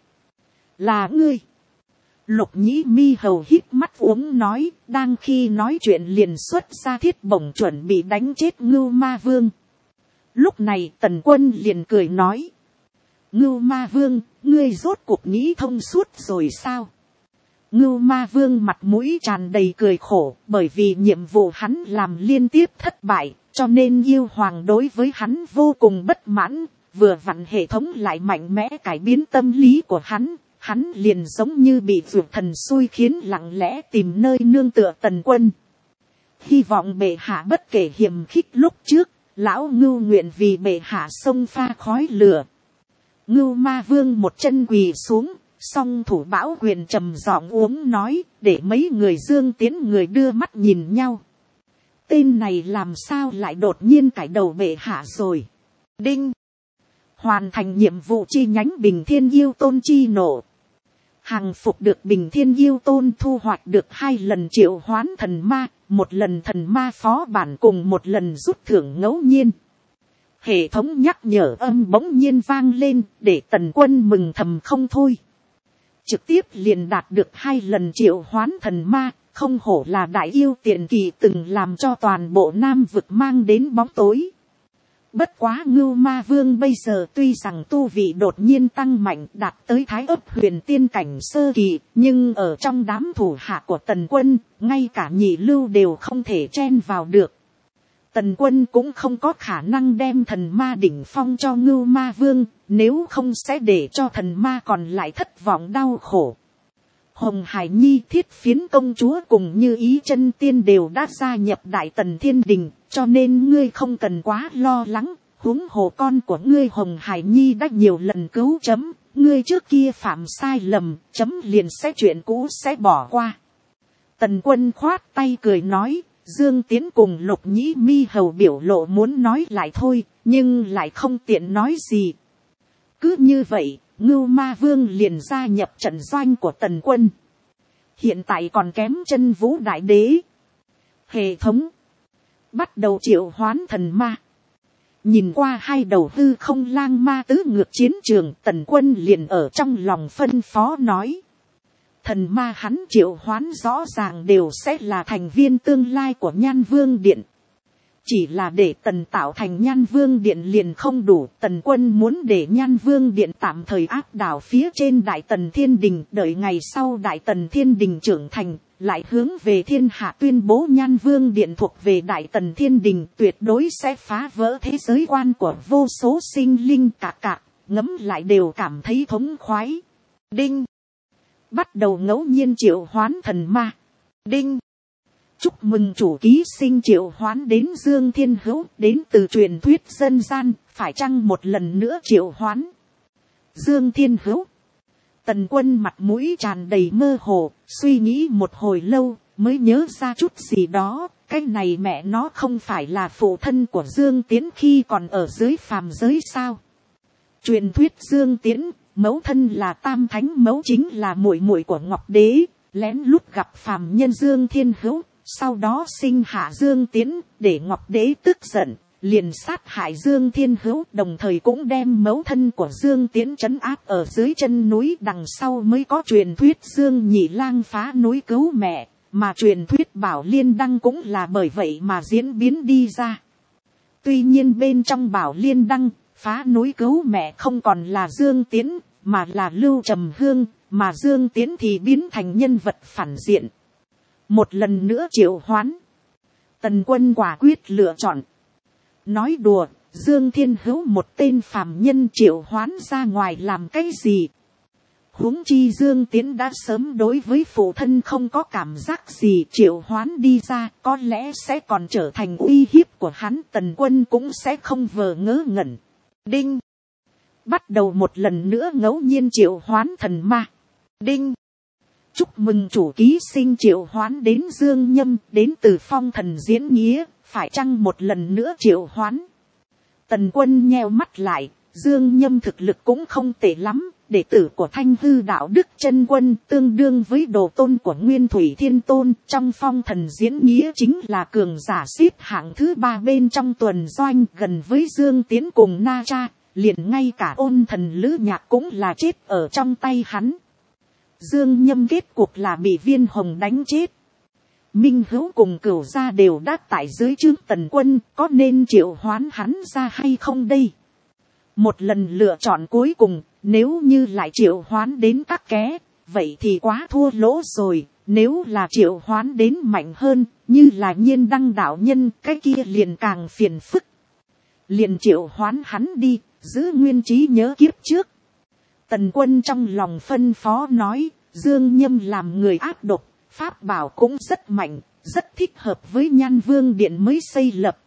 Là ngươi. Lục Nhĩ Mi hầu híp mắt uống nói, đang khi nói chuyện liền xuất ra thiết bổng chuẩn bị đánh chết Ngưu Ma Vương. Lúc này Tần Quân liền cười nói, Ngưu Ma Vương, ngươi rốt cuộc nghĩ thông suốt rồi sao? Ngưu Ma Vương mặt mũi tràn đầy cười khổ, bởi vì nhiệm vụ hắn làm liên tiếp thất bại, cho nên yêu hoàng đối với hắn vô cùng bất mãn, vừa vặn hệ thống lại mạnh mẽ cải biến tâm lý của hắn liền giống như bị vượt thần xui khiến lặng lẽ tìm nơi nương tựa Tần Quân. Hy vọng bệ hạ bất kể hiềm khích lúc trước, lão Ngưu nguyện vì bệ hạ sông pha khói lửa. Ngưu Ma Vương một chân quỳ xuống, song thủ bão quyền trầm giọng uống nói, để mấy người Dương Tiến người đưa mắt nhìn nhau. Tên này làm sao lại đột nhiên cải đầu bệ hạ rồi. Đinh. Hoàn thành nhiệm vụ chi nhánh Bình Thiên Yêu Tôn chi nộ. Hàng phục được Bình Thiên Yêu Tôn, thu hoạch được 2 lần triệu hoán thần ma, 1 lần thần ma phó bản cùng 1 lần rút thưởng ngẫu nhiên. Hệ thống nhắc nhở âm bỗng nhiên vang lên, để Tần Quân mừng thầm không thôi. Trực tiếp liền đạt được 2 lần triệu hoán thần ma, không hổ là đại yêu tiền kỳ từng làm cho toàn bộ Nam vực mang đến bóng tối. Bất quá Ngưu Ma Vương bây giờ tuy rằng tu vị đột nhiên tăng mạnh đạt tới Thái Ấp huyền tiên cảnh sơ kỳ, nhưng ở trong đám thủ hạ của Tần Quân, ngay cả nhị lưu đều không thể chen vào được. Tần Quân cũng không có khả năng đem thần ma đỉnh phong cho Ngưu Ma Vương, nếu không sẽ để cho thần ma còn lại thất vọng đau khổ. Hồng Hải Nhi, Thiết Phiến công chúa cùng Như Ý Chân Tiên đều đã gia nhập Đại Tần Thiên Đình, cho nên ngươi không cần quá lo lắng, huống hồ con của ngươi Hồng Hải Nhi đã nhiều lần cứu chấm, ngươi trước kia phạm sai lầm, chấm liền sẽ chuyện cũ sẽ bỏ qua. Tần Quân khoát tay cười nói, Dương Tiến cùng Lục Nhĩ Mi hầu biểu lộ muốn nói lại thôi, nhưng lại không tiện nói gì. Cứ như vậy, Ngưu Ma Vương liền gia nhập trận doanh của Tần Quân. Hiện tại còn kém Chân Vũ Đại Đế. Hệ thống bắt đầu triệu hoán thần ma. Nhìn qua 2 đầu hư không lang ma tứ ngược chiến trường, Tần Quân liền ở trong lòng phân phó nói. Thần ma hắn triệu hoán rõ ràng đều sẽ là thành viên tương lai của Nhan Vương Điện. Chỉ là để Tần tạo thành Nhan Vương Điện liền không đủ. Tần Quân muốn để Nhan Vương Điện tạm thời áp đảo phía trên Đại Tần Thiên Đình, đợi ngày sau Đại Tần Thiên Đình trưởng thành, lại hướng về thiên hạ tuyên bố Nhan Vương Điện thuộc về Đại Tần Thiên Đình, tuyệt đối sẽ phá vỡ thế giới quan của vô số sinh linh cả, ngẫm lại đều cảm thấy thống khoái. Đinh. Bắt đầu ngẫu nhiên triệu hoán thần ma. Đinh. Chúc mừng chủ ký sinh triệu hoán đến Dương Thiên Hữu, đến từ truyền thuyết dân gian, phải chăng một lần nữa triệu hoán. Dương Thiên Hữu. Tần Quân mặt mũi tràn đầy mơ hồ, suy nghĩ một hồi lâu, mới nhớ ra chút gì đó. Cái này mẹ nó không phải là phụ thân của Dương Tiến khi còn ở dưới phàm giới sao. Truyền thuyết Dương Tiến, mẫu thân là Tam Thánh Mẫu, chính là muội muội của Ngọc Đế, lén lút gặp phàm nhân Dương Thiên Hữu, sau đó sinh hạ Dương Tiến, để Ngọc Đế tức giận, liền sát hại Dương Thiên Hữu, đồng thời cũng đem mẫu thân của Dương Tiến trấn áp ở dưới chân núi, đằng sau mới có truyền thuyết Dương Nhị Lang phá núi cứu mẹ, mà truyền thuyết Bảo Liên Đăng cũng là bởi vậy mà diễn biến đi ra. Tuy nhiên bên trong Bảo Liên Đăng, phá núi cứu mẹ không còn là Dương Tiến, mà là Lưu Trầm Hương, mà Dương Tiến thì biến thành nhân vật phản diện. Một lần nữa triệu hoán, Tần Quân quả quyết lựa chọn. Nói đùa, Dương Thiên Hữu một tên phàm nhân triệu hoán ra ngoài làm cái gì? Huống chi Dương Tiến đã sớm đối với phụ thân không có cảm giác gì, triệu hoán đi ra có lẽ sẽ còn trở thành uy hiếp của hắn. Tần Quân cũng sẽ không vờ ngớ ngẩn. Đinh. Bắt đầu một lần nữa ngẫu nhiên triệu hoán thần ma. Đinh. Chúc mừng chủ ký sinh triệu hoán đến Dương Nhâm, đến từ Phong Thần Diễn Nghĩa, phải chăng một lần nữa triệu hoán? Tần Quân nheo mắt lại, Dương Nhâm thực lực cũng không tệ lắm, đệ tử của Thanh Hư Đạo Đức Chân Quân tương đương với đồ tôn của Nguyên Thủy Thiên Tôn, trong Phong Thần Diễn Nghĩa chính là cường giả xếp hạng thứ 3 bên trong tuần doanh, gần với Dương Tiến cùng Na Cha, liền ngay cả Ôn Thần Lữ Nhạc cũng là chết ở trong tay hắn. Dương Nhâm kết cuộc là bị Viên Hồng đánh chết. Minh Hữu cùng Cửu gia đều đã tại dưới trướng Tần Quân, có nên triệu hoán hắn ra hay không đây? Một lần lựa chọn cuối cùng, nếu như lại triệu hoán đến các ké, vậy thì quá thua lỗ rồi. Nếu là triệu hoán đến mạnh hơn, như là Nhiên Đăng đạo nhân, cái kia liền càng phiền phức. Liền triệu hoán hắn đi, giữ nguyên trí nhớ kiếp trước. Tần Quân trong lòng phân phó nói, Dương Nhâm làm người ác độc, pháp bảo cũng rất mạnh, rất thích hợp với Nhan Vương Điện mới xây lập.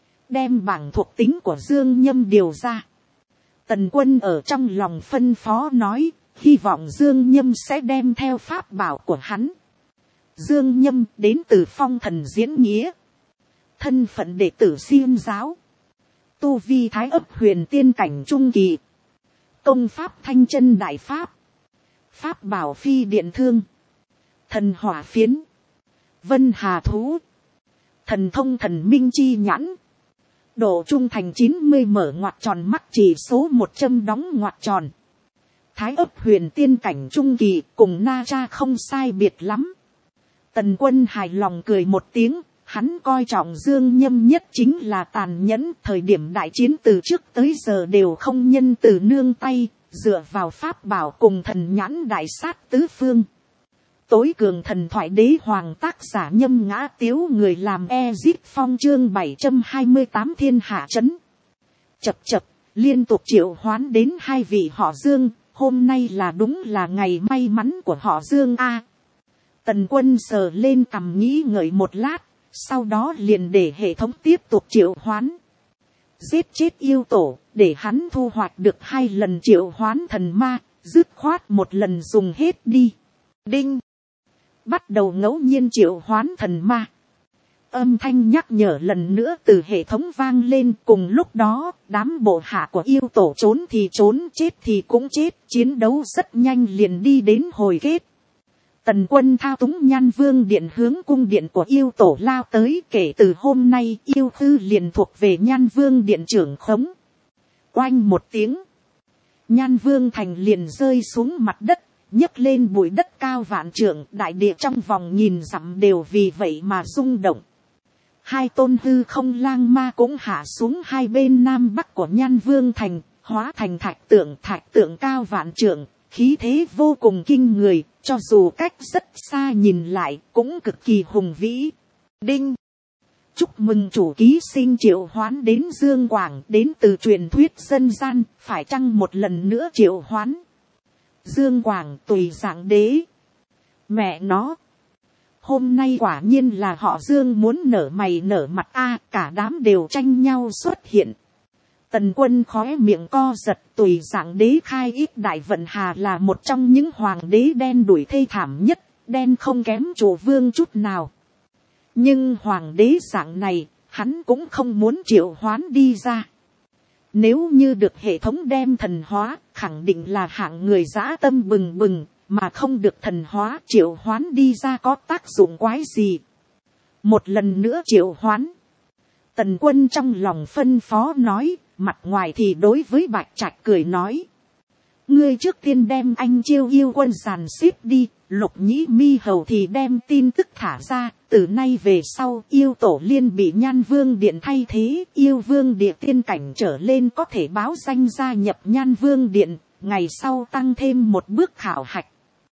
Đem bảng thuộc tính của Dương Nhâm điều ra. Tần Quân ở trong lòng phân phó nói, hy vọng Dương Nhâm sẽ đem theo pháp bảo của hắn. Dương Nhâm đến từ Phong Thần Diễn Nghĩa. Thân phận đệ tử Xiêm giáo. Tu vi Thái Ấp Huyền Tiên cảnh trung kỳ. Công pháp Thanh Chân Đại Pháp. Pháp bảo Phi Điện Thương. Thần Hỏa Phiến. Vân Hà Thú. Thần Thông Thần Minh Chi Nhãn. Độ trung thành 90 mở ngoặc tròn mắt chỉ số 100 đóng ngoặc tròn. Thái Ấp Huyền Tiên cảnh trung kỳ cùng Na Cha không sai biệt lắm. Tần Quân hài lòng cười một tiếng. Hắn coi trọng Dương Nhâm nhất chính là tàn nhẫn, thời điểm đại chiến từ trước tới giờ đều không nhân từ nương tay, dựa vào pháp bảo cùng thần nhãn đại sát tứ phương. Tối cường thần thoại đế hoàng tác giả Nhâm Ngã Tiếu, người làm Ezip Phong chương 728 thiên hạ chấn. Chập chập, liên tục triệu hoán đến hai vị họ Dương, hôm nay là đúng là ngày may mắn của họ Dương a. Tần Quân sờ lên cằm nghĩ ngợi một lát. Sau đó liền để hệ thống tiếp tục triệu hoán. Giết chết yêu tổ, để hắn thu hoạch được 2 lần triệu hoán thần ma, dứt khoát một lần dùng hết đi. Đinh. Bắt đầu ngẫu nhiên triệu hoán thần ma. Âm thanh nhắc nhở lần nữa từ hệ thống vang lên, cùng lúc đó, đám bộ hạ của yêu tổ trốn thì trốn, chết thì cũng chết, chiến đấu rất nhanh liền đi đến hồi kết. Tần Quân thao túng Nhan Vương Điện hướng cung điện của yêu tổ lao tới, kể từ hôm nay yêu khư liền thuộc về Nhan Vương Điện trưởng khống. Oanh một tiếng, Nhan Vương thành liền rơi xuống mặt đất, nhấc lên bụi đất cao vạn trượng, đại địa trong vòng nghìn dặm đều vì vậy mà rung động. 2 tôn hư không lang ma cũng hạ xuống hai bên nam bắc của Nhan Vương thành, hóa thành thạch tượng cao vạn trượng. Khí thế vô cùng kinh người, cho dù cách rất xa nhìn lại cũng cực kỳ hùng vĩ. Đinh. Chúc mừng chủ ký sinh triệu hoán đến Dương Quảng, đến từ truyền thuyết dân gian, phải chăng một lần nữa triệu hoán? Dương Quảng tùy dạng đế. Mẹ nó. Hôm nay quả nhiên là họ Dương muốn nở mày nở mặt a, cả đám đều tranh nhau xuất hiện. Tần Quân khóe miệng co giật, tùy dạng đế khai ít đại vận hà là một trong những hoàng đế đen đủi thê thảm nhất, đen không kém chủ vương chút nào. Nhưng hoàng đế dạng này, hắn cũng không muốn triệu hoán đi ra. Nếu như được hệ thống đem thần hóa, khẳng định là hạng người dã tâm bừng bừng, mà không được thần hóa triệu hoán đi ra có tác dụng quái gì. Một lần nữa triệu hoán. Tần Quân trong lòng phân phó nói, mặt ngoài thì đối với Bạch Trạch cười nói. Ngươi trước tiên đem anh Chiêu yêu quân dàn xếp đi, Lục Nhĩ Mi hầu thì đem tin tức thả ra. Từ nay về sau yêu tổ liên bị Nhan Vương Điện thay thế, yêu vương địa tiên cảnh trở lên có thể báo danh gia nhập Nhan Vương Điện, ngày sau tăng thêm một bước khảo hạch.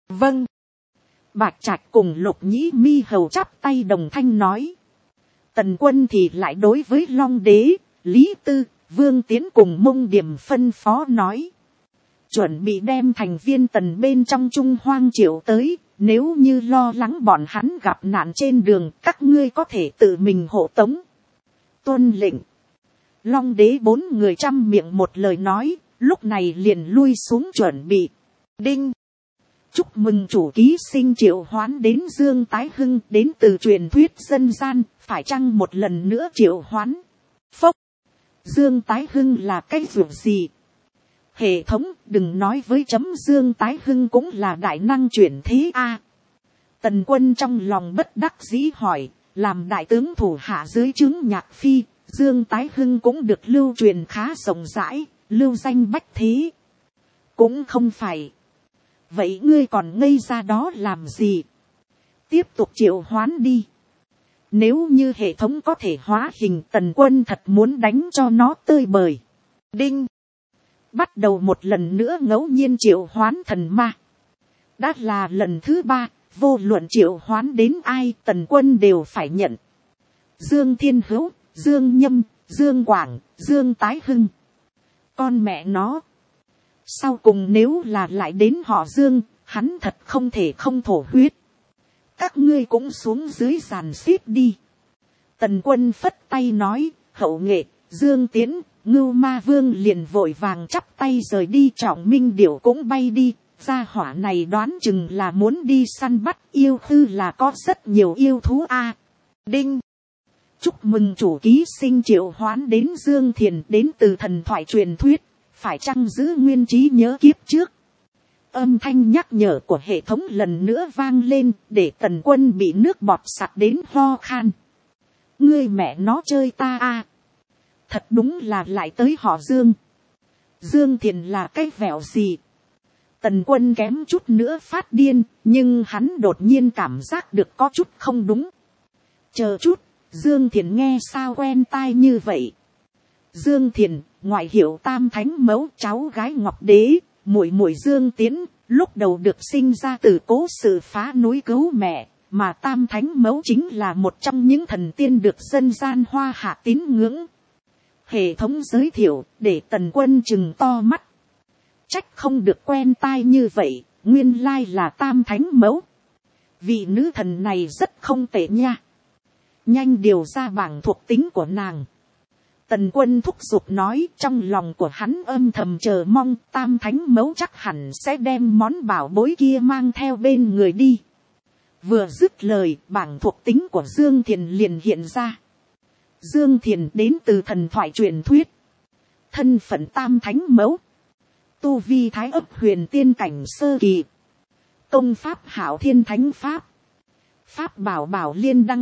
Vâng. Bạch Trạch cùng Lục Nhĩ Mi hầu chắp tay đồng thanh nói. Tần Quân thì lại đối với Long Đế, Lý Tư, Vương Tiến cùng Mông Điểm phân phó nói. Chuẩn bị đem thành viên Tần bên trong Trung Hoang Triệu tới, nếu như lo lắng bọn hắn gặp nạn trên đường, các ngươi có thể tự mình hộ tống. Tuân lệnh. Long Đế 4 người trăm miệng một lời nói, lúc này liền lui xuống chuẩn bị. Đinh. Chúc mừng chủ ký sinh triệu hoán đến Dương Tái Hưng, đến từ truyền thuyết dân gian, phải chăng một lần nữa triệu hoán? Phốc. Dương Tái Hưng là cái việc gì? Hệ thống đừng nói với chấm Dương Tái Hưng cũng là đại năng chuyển thế a. Tần Quân trong lòng bất đắc dĩ hỏi, làm đại tướng thủ hạ dưới trướng Nhạc Phi, Dương Tái Hưng cũng được lưu truyền khá rộng rãi, lưu danh bách thế. Cũng không phải. Vậy ngươi còn ngây ra đó làm gì? Tiếp tục triệu hoán đi. Nếu như hệ thống có thể hóa hình, Tần Quân thật muốn đánh cho nó tơi bời. Đinh. Bắt đầu một lần nữa ngẫu nhiên triệu hoán thần ma. Đã là lần thứ 3, vô luận triệu hoán đến ai Tần Quân đều phải nhận. Dương Thiên Hữu, Dương Nhâm, Dương Quảng, Dương Tái Hưng. Con mẹ nó. Sau cùng nếu là lại đến họ Dương, hắn thật không thể không thổ huyết. Các ngươi cũng xuống dưới dàn xếp đi. Tần Quân phất tay nói, hậu nghệ, Dương Tiến, Ngưu Ma Vương liền vội vàng chắp tay rời đi. Trọng Minh Điểu cũng bay đi. Gia hỏa này đoán chừng là muốn đi săn bắt, yêu khư là có rất nhiều yêu thú a. Đinh. Chúc mừng chủ ký sinh triệu hoán đến Dương Thiền, đến từ thần thoại truyền thuyết, phải chăng giữ nguyên trí nhớ kiếp trước. Âm thanh nhắc nhở của hệ thống lần nữa vang lên, để Tần Quân bị nước bọt sặc đến ho khan. Ngươi mẹ nó chơi ta a. Thật đúng là lại tới họ Dương. Dương Thiền là cái vẹo gì? Tần Quân kém chút nữa phát điên, nhưng hắn đột nhiên cảm giác được có chút không đúng. Chờ chút, Dương Thiền nghe sao quen tai như vậy? Dương Thiền, ngoại hiệu Tam Thánh Mẫu, cháu gái Ngọc Đế, muội muội Dương Tiến, lúc đầu được sinh ra từ cố sự phá núi cứu mẹ, mà Tam Thánh Mẫu chính là một trong những thần tiên được dân gian Hoa Hạ tín ngưỡng. Hệ thống giới thiệu, để Tần Quân trừng to mắt. Trách không được quen tai như vậy, nguyên lai là Tam Thánh Mẫu. Vị nữ thần này rất không tệ nha. Nhanh điều ra bảng thuộc tính của nàng. Tần Quân thúc giục nói, trong lòng của hắn âm thầm chờ mong Tam Thánh Mẫu chắc hẳn sẽ đem món bảo bối kia mang theo bên người đi. Vừa dứt lời, bảng thuộc tính của Dương Thiền liền hiện ra. Dương Thiền đến từ thần thoại truyền thuyết. Thân phận Tam Thánh Mẫu. Tu vi Thái Ấp Huyền Tiên cảnh sơ kỳ. Công pháp Hạo Thiên Thánh Pháp. Pháp bảo Bảo Liên Đăng.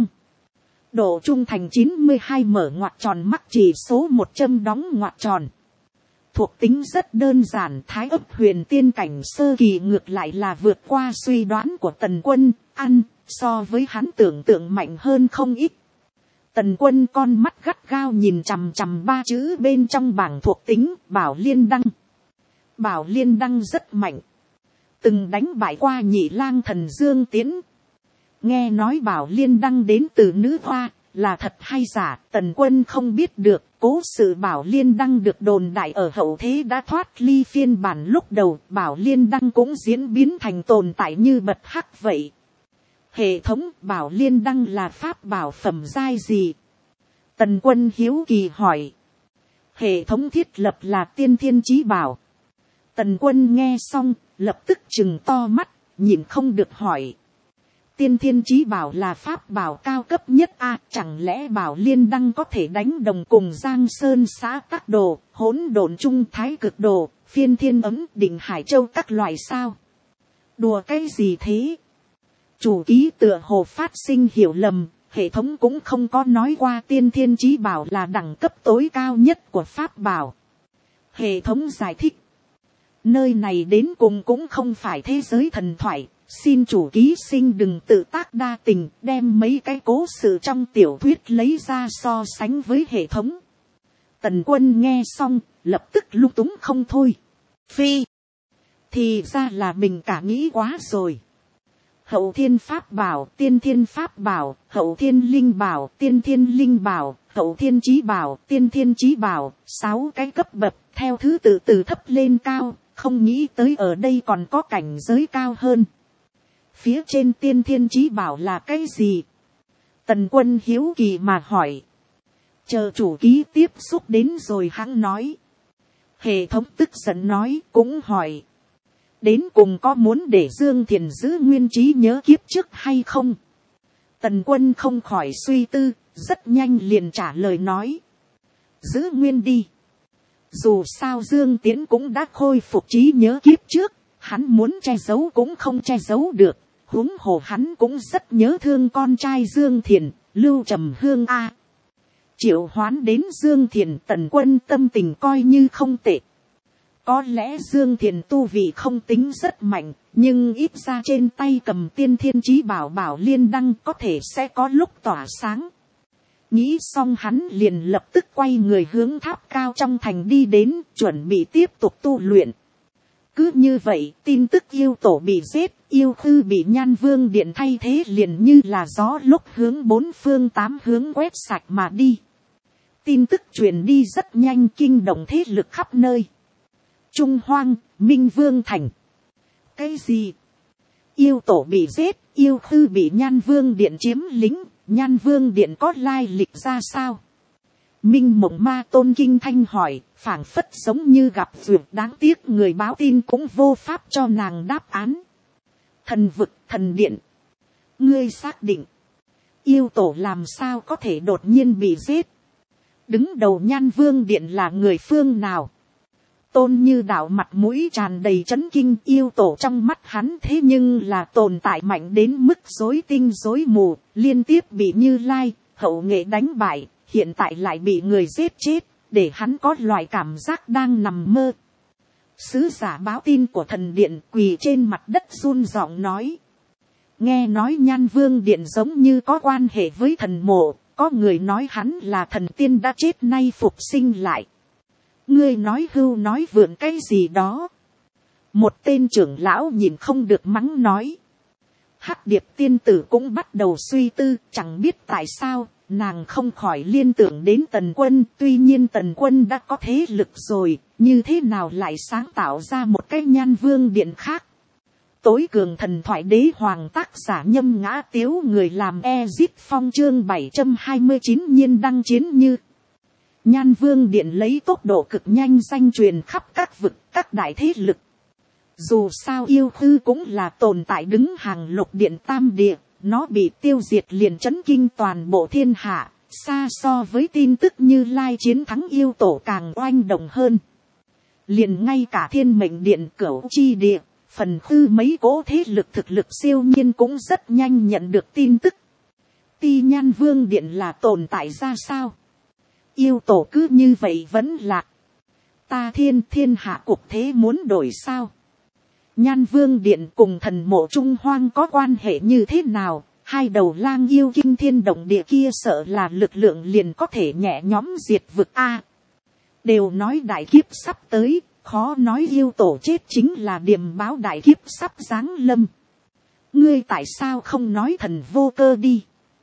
Độ trung thành 92, mở ngoặc tròn mắc chỉ số 100 đóng ngoặc tròn. Thuộc tính rất đơn giản, Thái Ấp Huyền Tiên cảnh sơ kỳ ngược lại là vượt qua suy đoán của Tần Quân, so với hắn tưởng tượng mạnh hơn không ít. Tần Quân con mắt gắt gao nhìn chằm chằm 3 chữ bên trong bảng thuộc tính, Bảo Liên Đăng. Bảo Liên Đăng rất mạnh. Từng đánh bại qua Nhị Lang Thần Dương Tiến. Nghe nói Bảo Liên Đăng đến từ nữ hoa, là thật hay giả, Tần Quân không biết được. Cố sự Bảo Liên Đăng được đồn đại ở hậu thế đã thoát ly phiên bản lúc đầu, Bảo Liên Đăng cũng diễn biến thành tồn tại như bật hắc vậy. Hệ thống Bảo Liên Đăng là pháp bảo phẩm giai gì? Tần Quân hiếu kỳ hỏi. Hệ thống thiết lập là tiên thiên chí bảo. Tần Quân nghe xong, lập tức trừng to mắt, nhìn không được hỏi. Tiên thiên chí bảo là pháp bảo cao cấp nhất a, chẳng lẽ Bảo Liên Đăng có thể đánh đồng cùng Giang Sơn Xã Tắc Đồ, Hỗn Độn Trung Thái Cực Đồ, Phiên Thiên Ấm, Định Hải Châu các loại sao? Đùa cái gì thế? Chủ ký tựa hồ phát sinh hiểu lầm, hệ thống cũng không có nói qua tiên thiên chí bảo là đẳng cấp tối cao nhất của pháp bảo. Hệ thống giải thích. Nơi này đến cùng cũng không phải thế giới thần thoại, xin chủ ký sinh đừng tự tác đa tình, đem mấy cái cố sự trong tiểu thuyết lấy ra so sánh với hệ thống. Tần Quân nghe xong, lập tức lung túng không thôi. Phi. thì ra là mình cả nghĩ quá rồi. Hậu thiên pháp bảo, tiên thiên pháp bảo, hậu thiên linh bảo, tiên thiên linh bảo, hậu thiên chí bảo, tiên thiên chí bảo, 6 cái cấp bậc theo thứ tự từ thấp lên cao, không nghĩ tới ở đây còn có cảnh giới cao hơn. Phía trên tiên thiên chí bảo là cái gì? Tần Quân hiếu kỳ mà hỏi. Chờ chủ ký tiếp xúc đến rồi hắn nói. Hệ thống tức giận nói cũng hỏi. Đến cùng có muốn để Dương Thiền giữ nguyên trí nhớ kiếp trước hay không? Tần Quân không khỏi suy tư, rất nhanh liền trả lời nói. Giữ nguyên đi. Dù sao Dương Tiến cũng đã khôi phục trí nhớ kiếp trước, hắn muốn che giấu cũng không che giấu được. Huống hồ hắn cũng rất nhớ thương con trai Dương Thiền, Lưu Trầm Hương a. Triệu hoán đến Dương Thiền, Tần Quân tâm tình coi như không tệ. Có lẽ Dương Thiền tu vị không tính rất mạnh, nhưng ít ra trên tay cầm tiên thiên chí bảo bảo liên đăng có thể sẽ có lúc tỏa sáng. Nghĩ xong hắn liền lập tức quay người hướng tháp cao trong thành đi đến, chuẩn bị tiếp tục tu luyện. Cứ như vậy, tin tức yêu tổ bị giết, yêu khư bị Nhan Vương Điện thay thế liền như là gió lúc hướng 4 phương 8 hướng quét sạch mà đi. Tin tức truyền đi rất nhanh, kinh động thế lực khắp nơi. Trung Hoang, Minh Vương Thành. Cái gì? Yêu tổ bị giết, yêu khư bị Nhan Vương Điện chiếm lĩnh, Nhan Vương Điện có lai lịch ra sao? Minh Mộng Ma Tôn kinh thanh hỏi, phảng phất giống như gặp duyệt, đáng tiếc người báo tin cũng vô pháp cho nàng đáp án. Thần vực, thần điện. Ngươi xác định. Yêu tổ làm sao có thể đột nhiên bị giết? Đứng đầu Nhan Vương Điện là người phương nào? Tôn Như Đạo mặt mũi tràn đầy chấn kinh, yêu tổ trong mắt hắn thế nhưng là tồn tại mạnh đến mức rối tinh rối mù, liên tiếp bị Như Lai, Hậu Nghệ đánh bại, hiện tại lại bị người giết chết, để hắn có loại cảm giác đang nằm mơ. Sứ giả báo tin của thần điện quỳ trên mặt đất run giọng nói. Nghe nói Nhan Vương Điện giống như có quan hệ với thần mộ, có người nói hắn là thần tiên đã chết nay phục sinh lại. Ngươi nói hưu nói vượn cái gì đó. Một tên trưởng lão nhìn không được mắng nói. Hắc Điệp tiên tử cũng bắt đầu suy tư, chẳng biết tại sao, nàng không khỏi liên tưởng đến Tần Quân. Tuy nhiên Tần Quân đã có thế lực rồi, như thế nào lại sáng tạo ra một cái Nhan Vương Điện khác. Tối cường thần thoại đế hoàng, tác giả Nhâm Ngã Tiếu, người làm Ezip Phong, chương 729 nhiên đăng chiến như. Nhan Vương Điện lấy tốc độ cực nhanh danh truyền khắp các vực, các đại thế lực. Dù sao yêu khư cũng là tồn tại đứng hàng lục điện tam địa, nó bị tiêu diệt liền chấn kinh toàn bộ thiên hạ, xa so với tin tức Như Lai chiến thắng yêu tổ càng oanh động hơn. Liền ngay cả Thiên Mệnh Điện, Cửu Chi Địa, phần khư mấy cỗ thế lực thực lực siêu nhiên cũng rất nhanh nhận được tin tức. Ti Nhan Vương Điện là tồn tại ra sao? Yêu tổ cứ như vậy vẫn lạc. Ta thiên hạ cục thế muốn đổi sao? Nhan Vương Điện cùng thần mộ Trung Hoang có quan hệ như thế nào? Hai đầu lang yêu kinh thiên động địa kia sợ là lực lượng liền có thể nhẹ nhõm diệt vực A. Đều nói đại kiếp sắp tới, khó nói yêu tổ chết chính là điềm báo đại kiếp sắp giáng lâm. Ngươi tại sao không nói thần vô cơ đi?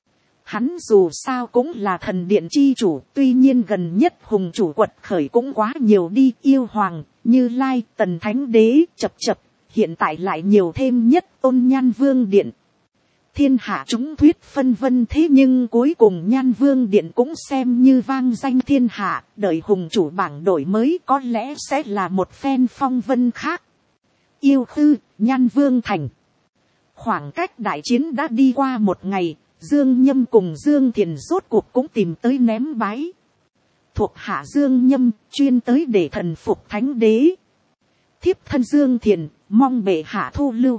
Hắn dù sao cũng là thần điện chi chủ, tuy nhiên gần nhất hùng chủ quật khởi cũng quá nhiều đi, yêu hoàng, Như Lai, Tần Thánh Đế, chập, hiện tại lại nhiều thêm nhất Tôn Nhan Vương Điện. Thiên hạ chúng thuyết phân vân, thế nhưng cuối cùng Nhan Vương Điện cũng xem như vang danh thiên hạ, đợi hùng chủ bảng đổi mới có lẽ sẽ là một phen phong vân khác. Yêu khư, Nhan Vương Thành. Khoảng cách đại chiến đã đi qua một ngày, Dương Nhâm cùng Dương Thiền rốt cuộc cũng tìm tới ném bái. Thuộc hạ Dương Nhâm chuyên tới để thần phục Thánh Đế. Thiếp thân Dương Thiền mong bệ hạ thu lưu.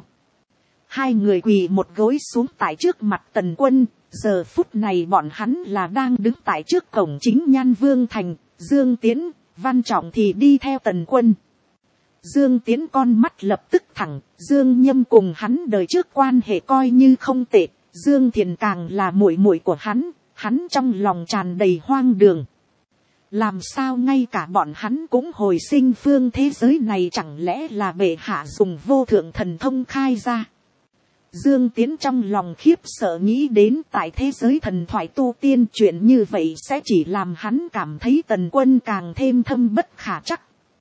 Hai người quỳ một gối xuống tại trước mặt Tần Quân. Giờ phút này bọn hắn là đang đứng tại trước cổng chính Nhan Vương Thành. Dương Tiến, Văn Trọng thì đi theo Tần Quân. Dương Tiến con mắt lập tức thẳng. Dương Nhâm cùng hắn đời trước quan hệ coi như không tệ. Dương Thiền càng là muội muội của hắn trong lòng tràn đầy hoang đường. làm sao ngay cả bọn hắn cũng hồi sinh phương thế giới này, chẳng lẽ là bệ hạ dùng vô thượng thần thông khai ra. Dương Tiến trong lòng khiếp sợ nghĩ đến tại thế giới thần thoại tu tiên chuyện như vậy sẽ chỉ làm hắn cảm thấy Tần Quân càng thêm thâm bất khả trắc.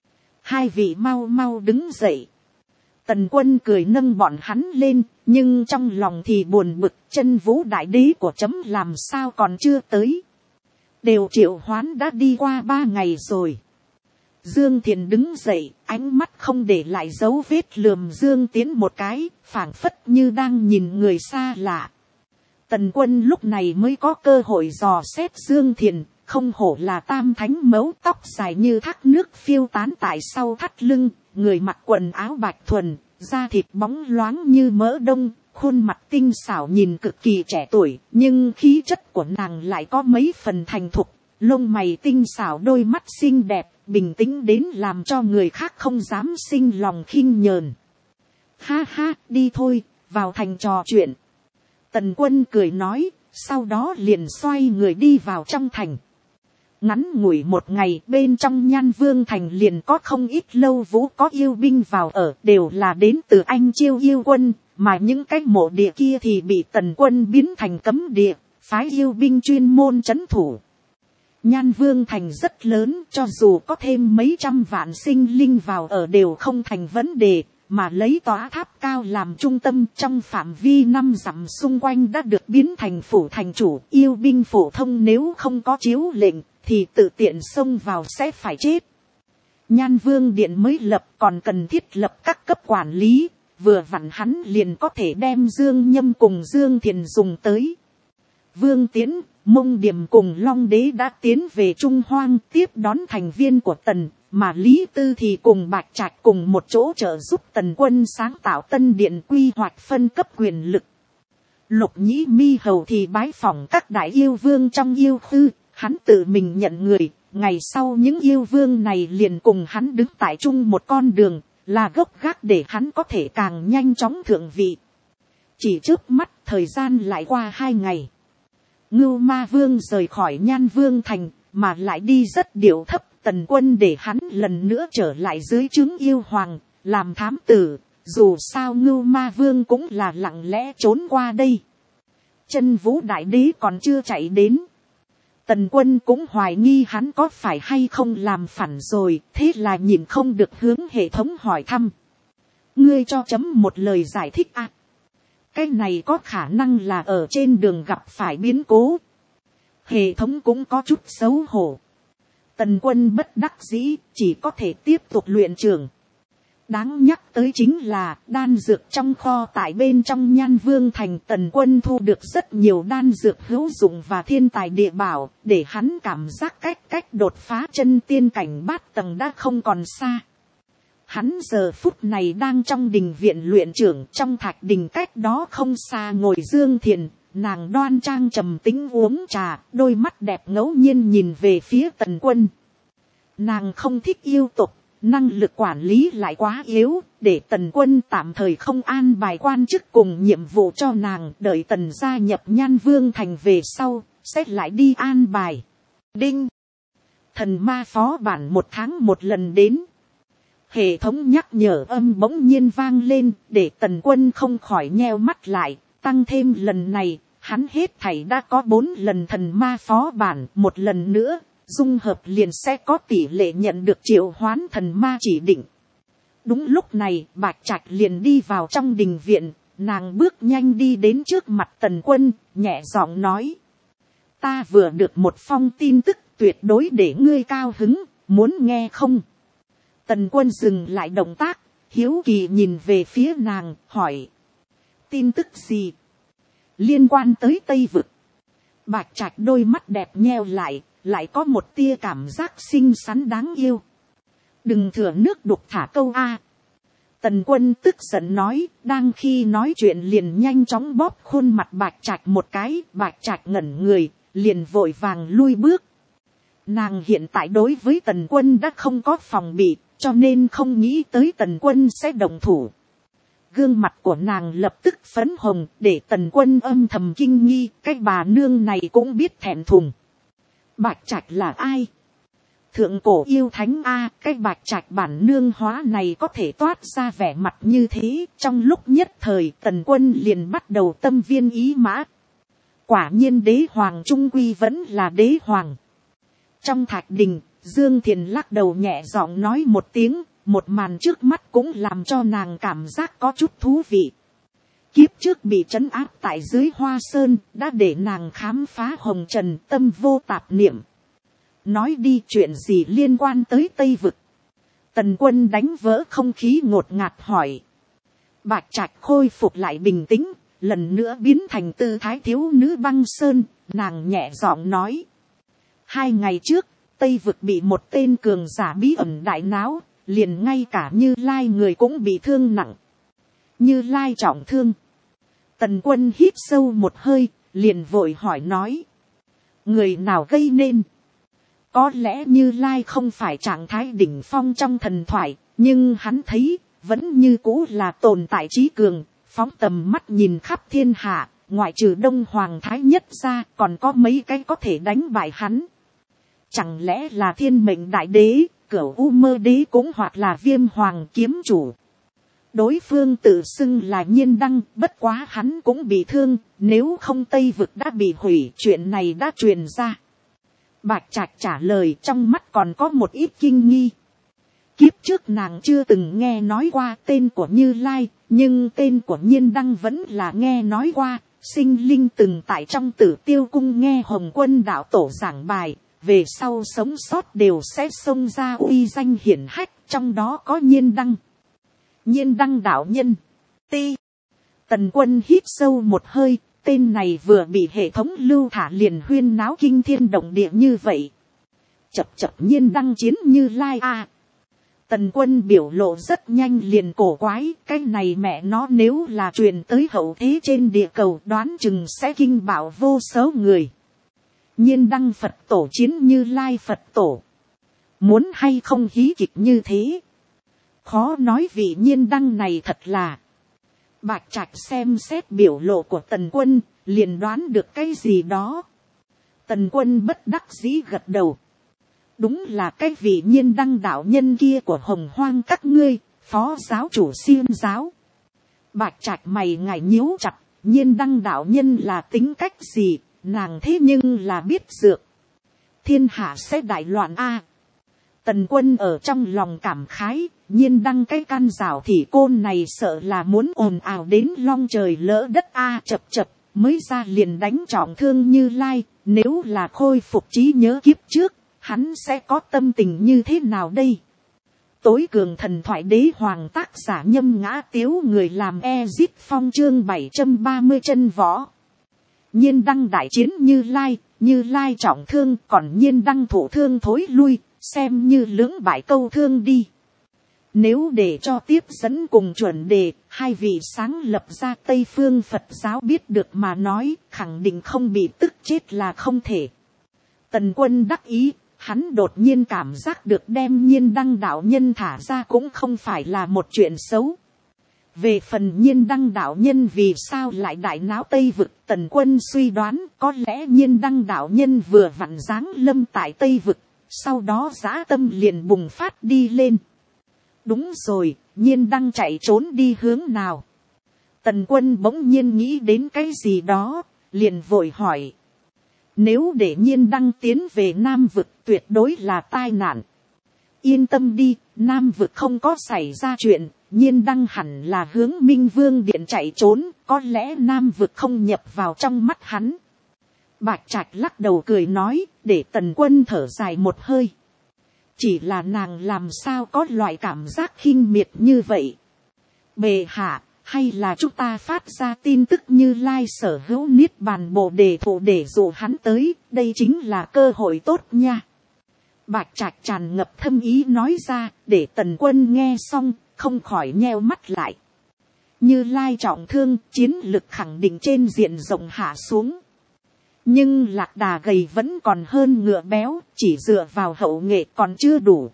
Hai vị mau mau đứng dậy. Tần Quân cười nâng bọn hắn lên, nhưng trong lòng thì buồn bực, Chân Vũ đại đế của chấm làm sao còn chưa tới. Đều triệu hoán đã đi qua 3 ngày rồi. Dương Thiền đứng dậy, ánh mắt không để lại dấu vết lườm Dương Tiến một cái, phảng phất như đang nhìn người xa lạ. Tần Quân lúc này mới có cơ hội dò xét Dương Thiền, không hổ là tam thánh mấu, tóc dài như thác nước phiêu tán tại sau thắt lưng, người mặc quần áo bạch thuần, da thịt bóng loáng như mỡ đông, khuôn mặt tinh xảo nhìn cực kỳ trẻ tuổi, nhưng khí chất của nàng lại có mấy phần thành thục, lông mày tinh xảo, đôi mắt xinh đẹp, bình tĩnh đến làm cho người khác không dám sinh lòng khinh nhờn. Ha ha, đi thôi, vào thành trò chuyện. Tần Quân cười nói, sau đó liền xoay người đi vào trong thành. Ngắn ngủi một ngày, bên trong Nhan Vương thành liền có không ít lâu vũ có yêu binh vào ở, đều là đến từ Anh Chiêu yêu quân, mà những cái mộ địa kia thì bị Tần Quân biến thành cấm địa, phái yêu binh chuyên môn trấn thủ. Nhan Vương thành rất lớn, cho dù có thêm mấy trăm vạn sinh linh vào ở đều không thành vấn đề, mà lấy tòa tháp cao làm trung tâm, trong phạm vi 5 dặm xung quanh đã được biến thành phủ thành chủ. Yêu binh phổ thông nếu không có chiếu lệnh thì tự tiện xông vào sẽ phải chết. Nhan Vương điện mới lập còn cần thiết lập các cấp quản lý, vừa vặn hắn liền có thể đem Dương Nhâm cùng Dương Thiền dùng tới. Vương Tiến, Mông Điểm cùng Long Đế đã tiến về Trung Hoang tiếp đón thành viên của Tần, mà Lý Tư thì cùng Bạch Trạch cùng một chỗ trợ giúp Tần Quân sáng tạo tân điện quy hoạch phân cấp quyền lực. Lục Nhĩ Mi Hầu thì bái phỏng các đại yêu vương trong yêu khư, hắn tự mình nhận người, ngày sau những yêu vương này liền cùng hắn đứng tại chung một con đường, là gốc gác để hắn có thể càng nhanh chóng thượng vị. Chỉ trước mắt thời gian lại qua 2 ngày. Ngưu Ma Vương rời khỏi Nhan Vương thành, mà lại đi rất điệu thấp. Tần Quân để hắn lần nữa trở lại dưới trướng yêu hoàng, làm thám tử, dù sao Ngưu Ma Vương cũng là lặng lẽ trốn qua đây. Chân Vũ đại đế còn chưa chạy đến. Tần Quân cũng hoài nghi hắn có phải hay không làm phản rồi, thế là nhìn không được hướng hệ thống hỏi thăm. Ngươi cho chấm một lời giải thích à? Cái này có khả năng là ở trên đường gặp phải biến cố. Hệ thống cũng có chút xấu hổ. Tần Quân bất đắc dĩ, chỉ có thể tiếp tục luyện trường. Đáng nhắc tới chính là đan dược trong kho tại bên trong Nhan Vương thành. Tần Quân thu được rất nhiều đan dược hữu dụng và thiên tài địa bảo, để hắn cảm giác cách đột phá chân tiên cảnh 8 tầng đã không còn xa. Hắn giờ phút này đang trong đình viện luyện trưởng, trong thạch đình cách đó không xa ngồi Dương Thiền, nàng đoan trang trầm tĩnh uống trà, đôi mắt đẹp ngẫu nhiên nhìn về phía Tần Quân. Nàng không thích yêu tục, năng lực quản lý lại quá yếu, để Tần Quân tạm thời không an bài quan chức cùng nhiệm vụ cho nàng, đợi Tần gia nhập Nhan Vương thành về sau, sẽ lại đi an bài. Đinh! Thần ma phó bản 1 tháng 1 lần đến. Hệ thống nhắc nhở âm bỗng nhiên vang lên, để Tần Quân không khỏi nheo mắt lại, tăng thêm lần này, hắn hết thảy đã có 4 lần thần ma phó bản, 1 lần nữa, dung hợp liền sẽ có tỷ lệ nhận được triệu hoán thần ma chỉ định. Đúng lúc này, Bạch Trạch liền đi vào trong đình viện, nàng bước nhanh đi đến trước mặt Tần Quân, nhẹ giọng nói. Ta vừa được một phong tin tức tuyệt đối để ngươi cao hứng, muốn nghe không? Tần Quân dừng lại động tác, hiếu kỳ nhìn về phía nàng, hỏi. Tin tức gì? Liên quan tới Tây Vực. Bạch Trạch đôi mắt đẹp nheo lại có một tia cảm giác xinh xắn đáng yêu. Đừng thừa nước đục thả câu a. Tần Quân tức giận nói, đang khi nói chuyện liền nhanh chóng bóp khuôn mặt Bạch Trạch một cái, Bạch Trạch ngẩn người, liền vội vàng lui bước. Nàng hiện tại đối với Tần Quân đã không có phòng bị, cho nên không nghĩ tới Tần Quân sẽ động thủ. Gương mặt của nàng lập tức phấn hồng, để Tần Quân âm thầm kinh nghi, cái bà nương này cũng biết thẹn thùng. Bạch Trạch là ai? Thượng cổ yêu thánh a, cái bạch trạch bản nương hóa này có thể toát ra vẻ mặt như thế, trong lúc nhất thời Tần Quân liền bắt đầu tâm viên ý mã. Quả nhiên đế hoàng trung quy vẫn là đế hoàng. Trong thạch đình, Dương Thiền lắc đầu nhẹ giọng nói một tiếng, một màn trước mắt cũng làm cho nàng cảm giác có chút thú vị. Kiếp trước bị trấn áp tại dưới Hoa Sơn, đã để nàng khám phá hồng trần, tâm vô tạp niệm. Nói đi chuyện gì liên quan tới Tây Vực. Tần Quân đánh vỡ không khí ngột ngạt hỏi. Bạch Trạch khôi phục lại bình tĩnh, lần nữa biến thành tư thái thiếu nữ băng sơn, nàng nhẹ giọng nói. 2 ngày trước, Tây Vực bị một tên cường giả bí ẩn đại náo, liền ngay cả Như Lai người cũng bị thương nặng. Như Lai trọng thương. Tần Quân hít sâu một hơi, liền vội hỏi nói. Người nào gây nên? Có lẽ Như Lai không phải trạng thái đỉnh phong trong thần thoại, nhưng hắn thấy, vẫn như cũ là tồn tại trí cường, phóng tầm mắt nhìn khắp thiên hạ, ngoại trừ Đông Hoàng Thái Nhất ra, còn có mấy cái có thể đánh bại hắn. Chẳng lẽ là Thiên Mệnh Đại Đế, Cửu U Mơ Đế cũng hoặc là Viêm Hoàng Kiếm Chủ. Đối phương tự xưng là Nhiên Đăng, bất quá hắn cũng bị thương, nếu không Tây Vực đã bị hủy, chuyện này đã truyền ra. Bạch Trạch trả lời, trong mắt còn có một ít kinh nghi. Kiếp trước nàng chưa từng nghe nói qua tên của Như Lai, nhưng tên của Nhiên Đăng vẫn là nghe nói qua. Sinh linh từng tại trong Tử Tiêu Cung nghe Hồng Quân đạo tổ giảng bài, về sau sống sót đều sẽ xông ra uy danh hiển hách, trong đó có Nhiên Đăng. Nhiên Đăng đạo nhân. Ti. Tần Quân hít sâu một hơi, tên này vừa bị hệ thống lưu thả liền huyên náo kinh thiên động địa như vậy. Chập chập Nhiên Đăng chiến Như Lai a. Tần Quân biểu lộ rất nhanh liền cổ quái, cái này mẹ nó nếu là truyền tới hậu thế trên địa cầu đoán chừng sẽ kinh bạo vô số người. Nhiên Đăng Phật tổ chiến Như Lai Phật tổ. Muốn hay không hí kịch như thế? Khó nói vị Nhiên Đăng này thật là. Bạch Trạch xem xét biểu lộ của Tần Quân, liền đoán được cái gì đó. Tần Quân bất đắc dĩ gật đầu. Đúng là cái vị Nhiên Đăng đạo nhân kia của Hồng Hoang các ngươi, phó giáo chủ Xiêm giáo. Bạch Trạch mày ngài nhíu chặt, Nhiên Đăng đạo nhân là tính cách gì, nàng thế nhưng là biết dược. Thiên hạ sẽ đại loạn a. Tần Quân ở trong lòng cảm khái, Nhiên Đăng cái can rào thì côn này sợ là muốn ồn ào đến long trời lỡ đất a. Chập chập, mới ra liền đánh trọng thương Như Lai, nếu là khôi phục trí nhớ kiếp trước, hắn sẽ có tâm tình như thế nào đây? Tối cường thần thoại đế hoàng tác giả Nhâm Ngã Tiếu, người làm Ezit Phong, chương 730 chân võ. Nhiên Đăng đại chiến Như Lai trọng thương, còn Nhiên Đăng thụ thương thối lui, xem như lưỡng bại câu thương đi. Nếu để cho tiếp dẫn cùng chuẩn đề, hai vị sáng lập ra Tây Phương Phật giáo biết được mà nói, khẳng định không bị tức chết là không thể. Tần Quân đắc ý, hắn đột nhiên cảm giác được đem Nhiên Đăng đạo nhân thả ra cũng không phải là một chuyện xấu. Về phần Nhiên Đăng đạo nhân vì sao lại đại náo Tây Vực, Tần Quân suy đoán có lẽ Nhiên Đăng đạo nhân vừa vặn giáng lâm tại Tây Vực, sau đó dã tâm liền bùng phát đi lên. Đúng rồi, Nhiên Đăng chạy trốn đi hướng nào? Tần Quân bỗng nhiên nghĩ đến cái gì đó, liền vội hỏi. Nếu để Nhiên Đăng tiến về Nam Vực tuyệt đối là tai nạn. Yên tâm đi, Nam Vực không có xảy ra chuyện, Nhiên Đăng hẳn là hướng Minh Vương Điện chạy trốn, có lẽ Nam Vực không nhập vào trong mắt hắn. Bạch Trạch lắc đầu cười nói, để Tần Quân thở dài một hơi. Chỉ là nàng làm sao có loại cảm giác khinh miệt như vậy. Bệ hạ, hay là chúng ta phát ra tin tức Như Lai sở hữu niết bàn bồ đề thụ để dụ hắn tới, đây chính là cơ hội tốt nha. Bạch Trạch tràn ngập thâm ý nói ra, để Tần Quân nghe xong, không khỏi nheo mắt lại. Như Lai trọng thương, chiến lực khẳng định trên diện rộng hạ xuống. Nhưng lạc đà gầy vẫn còn hơn ngựa béo, chỉ dựa vào hậu nghệ còn chưa đủ.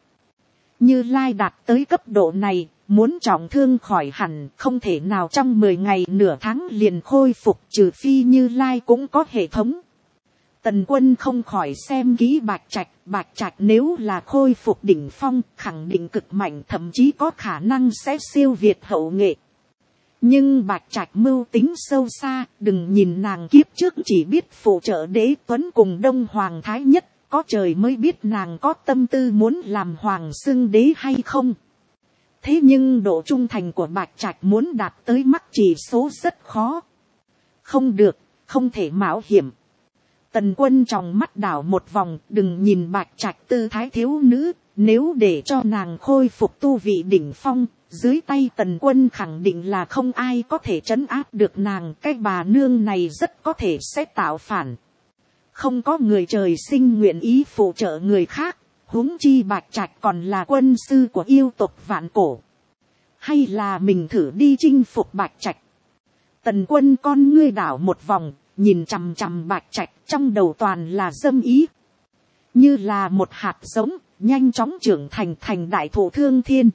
Như Lai đạt tới cấp độ này, muốn trọng thương khỏi hẳn, không thể nào trong 10 ngày nửa tháng liền khôi phục, trừ phi Như Lai cũng có hệ thống. Tần Quân không khỏi xem kỹ Bạch Trạch nếu là khôi phục đỉnh phong, khẳng định cực mạnh, thậm chí có khả năng sẽ siêu việt hậu nghệ. Nhưng Bạch Trạch mưu tính sâu xa, đừng nhìn nàng kiếp trước chỉ biết phụ trợ Đế Tuấn cùng Đông Hoàng Thái Nhất, có trời mới biết nàng có tâm tư muốn làm hoàng xưng đế hay không. Thế nhưng độ trung thành của Bạch Trạch muốn đạt tới mắc chỉ số rất khó. Không được, không thể mạo hiểm. Tần Quân trong mắt đảo một vòng, đừng nhìn Bạch Trạch tư thái thiếu nữ, nếu để cho nàng khôi phục tu vị đỉnh phong, dưới tay Tần Quân khẳng định là không ai có thể trấn áp được nàng. Cái bà nương này rất có thể sẽ tạo phản. Không có người trời sinh nguyện ý phụ trợ người khác, huống chi Bạch Trạch còn là quân sư của yêu tộc vạn cổ. Hay là mình thử đi chinh phục Bạch Trạch. Tần Quân con ngươi đảo một vòng, nhìn chằm chằm Bạch Trạch, trong đầu toàn là dâm ý. Như là một hạt giống, nhanh chóng trưởng thành đại thụ thương thiên.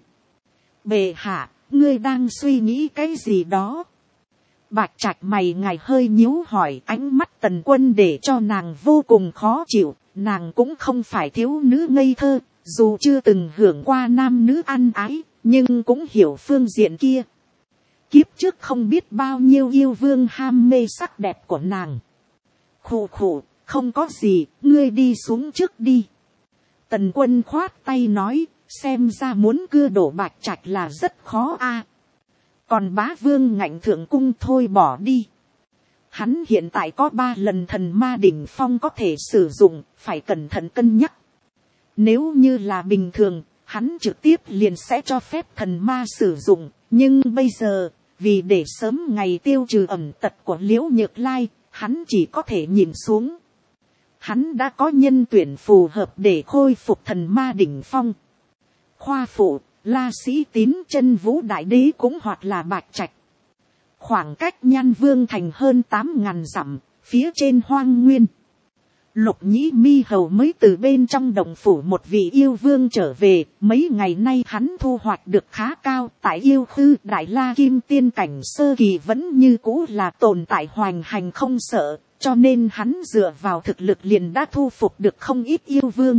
Bệ hạ, ngươi đang suy nghĩ cái gì đó? Bạch Trạch mày ngài hơi nhíu hỏi, ánh mắt Tần Quân để cho nàng vô cùng khó chịu. Nàng cũng không phải thiếu nữ ngây thơ, dù chưa từng hưởng qua nam nữ ăn ái, nhưng cũng hiểu phương diện kia. Kiếp trước không biết bao nhiêu yêu vương ham mê sắc đẹp của nàng. Khụ khụ, không có gì, ngươi đi xuống trước đi. Tần Quân khoát tay nói, xem ra muốn cưa đổ Bạch Trạch là rất khó a. Còn bá vương ngạnh thượng cung thôi bỏ đi. Hắn hiện tại có 3 lần thần ma đỉnh phong có thể sử dụng, phải cẩn thận cân nhắc. Nếu như là bình thường, hắn trực tiếp liền sẽ cho phép thần ma sử dụng. Nhưng bây giờ, vì để sớm ngày tiêu trừ ẩm tật của Liễu Nhược Lai, hắn chỉ có thể nhìn xuống. Hắn đã có nhân tuyển phù hợp để khôi phục thần ma đỉnh phong. Khoa phụ, La Sĩ Tín, Chân Vũ Đại Đế cũng hoặc là Bạch Trạch. Khoảng cách Nhan Vương thành hơn 8.000 dặm, phía trên hoang nguyên. Lục Nhĩ Mi Hầu mới từ bên trong động phủ một vị yêu vương trở về, mấy ngày nay hắn thu hoạch được khá cao, tại yêu khư Đại La Kim Tiên cảnh sơ kỳ vẫn như cũ là tồn tại hoành hành không sợ, cho nên hắn dựa vào thực lực liền đã thu phục được không ít yêu vương.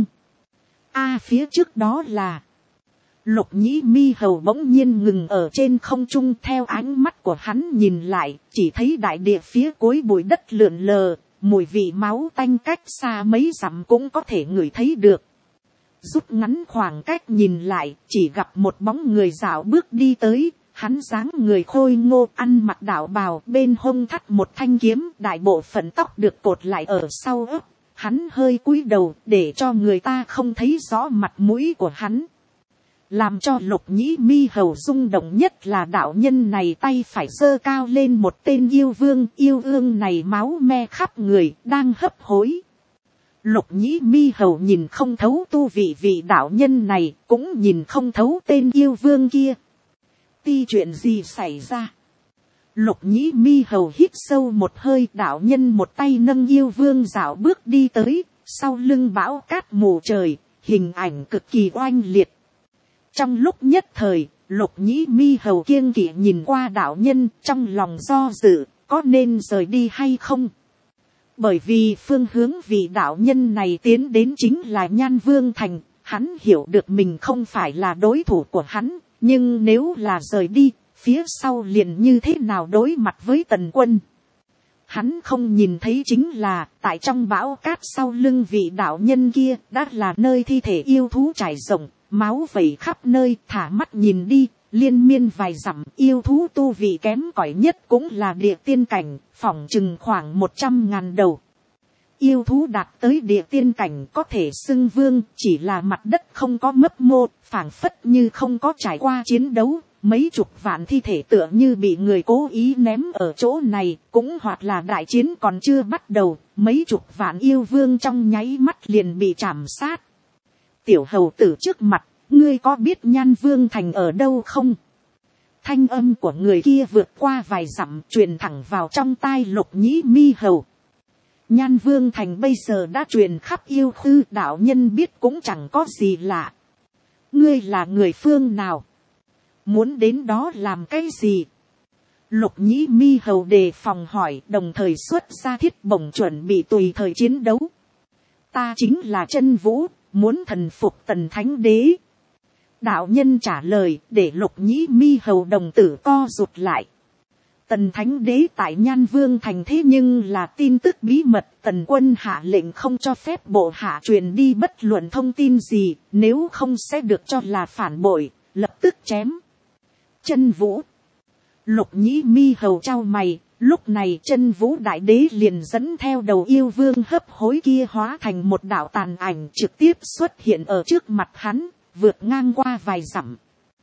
Phía trước đó là... Lục Nhĩ Mi Hầu bỗng nhiên ngừng ở trên không trung, theo ánh mắt của hắn nhìn lại, chỉ thấy đại địa phía cuối bụi đất lượn lờ, mùi vị máu tanh cách xa mấy dặm cũng có thể ngửi thấy được. Rút ngắn khoảng cách nhìn lại, chỉ gặp một bóng người dạo bước đi tới, hắn dáng người khôi ngô, ăn mặc đạo bào, bên hông thắt một thanh kiếm, đại bộ phận tóc được cột lại ở sau ớt. Hắn hơi cúi đầu để cho người ta không thấy rõ mặt mũi của hắn. Làm cho Lục Nhĩ Mi Hầu rung động nhất là đạo nhân này tay phải giơ cao lên một tên yêu vương này máu me khắp người, đang hấp hối. Lục Nhĩ Mi Hầu nhìn không thấu tu vị đạo nhân này, cũng nhìn không thấu tên yêu vương kia. Chuyện gì xảy ra? Lục Nhĩ Mi Hầu hít sâu một hơi, đạo nhân một tay nâng yêu vương dạo bước đi tới, sau lưng bão cát mù trời, hình ảnh cực kỳ oanh liệt. Trong lúc nhất thời, Lục Nhĩ Mi Hầu kiêng kỵ nhìn qua đạo nhân, trong lòng do dự, có nên rời đi hay không? Bởi vì phương hướng vị đạo nhân này tiến đến chính là Nhan Vương thành, hắn hiểu được mình không phải là đối thủ của hắn, nhưng nếu là rời đi, phía sau liền như thế nào đối mặt với Tần Quân? Hắn không nhìn thấy chính là, tại trong bão cát sau lưng vị đạo nhân kia, đã là nơi thi thể yêu thú trải rộng, máu vẩy khắp nơi. Thả mắt nhìn đi, liên miên vài dặm, yêu thú tu vị kém cỏi nhất cũng là địa tiên cảnh, phỏng chừng khoảng 100.000 đầu. Yêu thú đạt tới địa tiên cảnh có thể xưng vương, chỉ là mặt đất không có mấp mô, phảng phất như không có trải qua chiến đấu. Mấy chục vạn thi thể tựa như bị người cố ý ném ở chỗ này, cũng hoặc là đại chiến còn chưa bắt đầu, mấy chục vạn yêu vương trong nháy mắt liền bị trảm sát. Tiểu hầu tử trước mặt, ngươi có biết Nhan Vương thành ở đâu không? Thanh âm của người kia vượt qua vài dặm, truyền thẳng vào trong tai Lục Nhĩ Mi Hầu. Nhan Vương thành bây giờ đã truyền khắp yêu khư, đạo nhân biết cũng chẳng có gì lạ. Ngươi là người phương nào? Muốn đến đó làm cái gì? Lục nhĩ mi hầu đề phòng hỏi, đồng thời xuất ra thiết bổng chuẩn bị tùy thời chiến đấu. Ta chính là Chân Vũ, muốn thần phục Tần Thánh Đế. Đạo nhân trả lời, để Lục nhĩ mi hầu đồng tử co rụt lại. Tần Thánh Đế tại Nhan Vương thành thế nhưng là tin tức bí mật, Tần quân hạ lệnh không cho phép bộ hạ truyền đi bất luận thông tin gì, nếu không sẽ được cho là phản bội, lập tức chém. Chân Vũ. Lục nhĩ mi hầu trao mày, lúc này Chân Vũ đại đế liền dẫn theo đầu yêu vương hấp hối kia hóa thành một đạo tàn ảnh trực tiếp xuất hiện ở trước mặt hắn, vượt ngang qua vài dặm.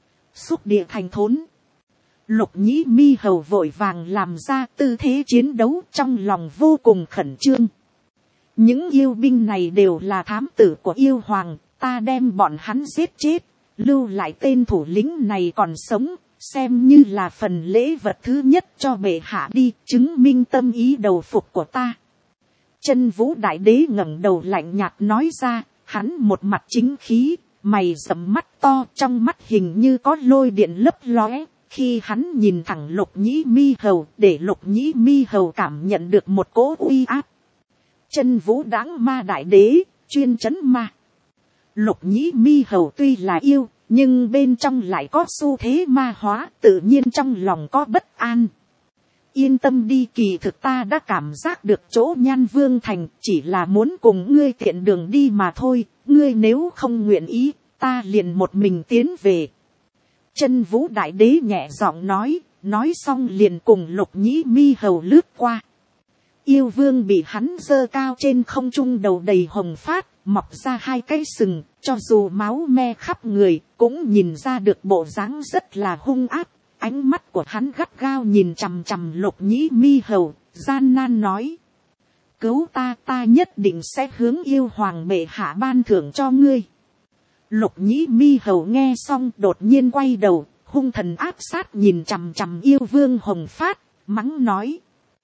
Xúc địa thành thốn. Lục nhĩ mi hầu vội vàng làm ra tư thế chiến đấu, trong lòng vô cùng khẩn trương. Những yêu binh này đều là thám tử của yêu hoàng, ta đem bọn hắn giết chết, lưu lại tên thủ lĩnh này còn sống, xem như là phần lễ vật thứ nhất cho bệ hạ đi, chứng minh tâm ý đầu phục của ta. Chân Vũ đại đế ngẩng đầu lạnh nhạt nói ra, hắn một mặt chính khí, mày rậm mắt to, trong mắt hình như có lôi điện lấp lóe. Khi hắn nhìn thẳng Lục nhĩ mi hầu, để Lục nhĩ mi hầu cảm nhận được một cỗ uy áp. Chân Vũ Đãng Ma đại đế, chuyên trấn ma. Lục nhĩ mi hầu tuy là yêu, nhưng bên trong lại có xu thế ma hóa, tự nhiên trong lòng có bất an. Yên tâm đi, kỳ thực ta đã cảm giác được chỗ Nhan Vương thành, chỉ là muốn cùng ngươi tiện đường đi mà thôi, ngươi nếu không nguyện ý, ta liền một mình tiến về. Chân Vũ đại đế nhẹ giọng nói xong liền cùng Lục nhĩ mi hầu lướt qua. Yêu vương bị hắn giơ cao trên không trung, đầu đầy hồng phát, mọc ra hai cái sừng, cho dù máu me khắp người, cũng nhìn ra được bộ dáng rất là hung ác. Ánh mắt của hắn gắt gao nhìn chằm chằm Lục nhĩ mi hầu, gian nan nói. Cứu ta, ta nhất định sẽ hướng yêu hoàng bệ hạ ban thưởng cho ngươi. Lục nhĩ mi hầu nghe xong đột nhiên quay đầu, hung thần áp sát nhìn chằm chằm yêu vương hồng phát, mắng nói.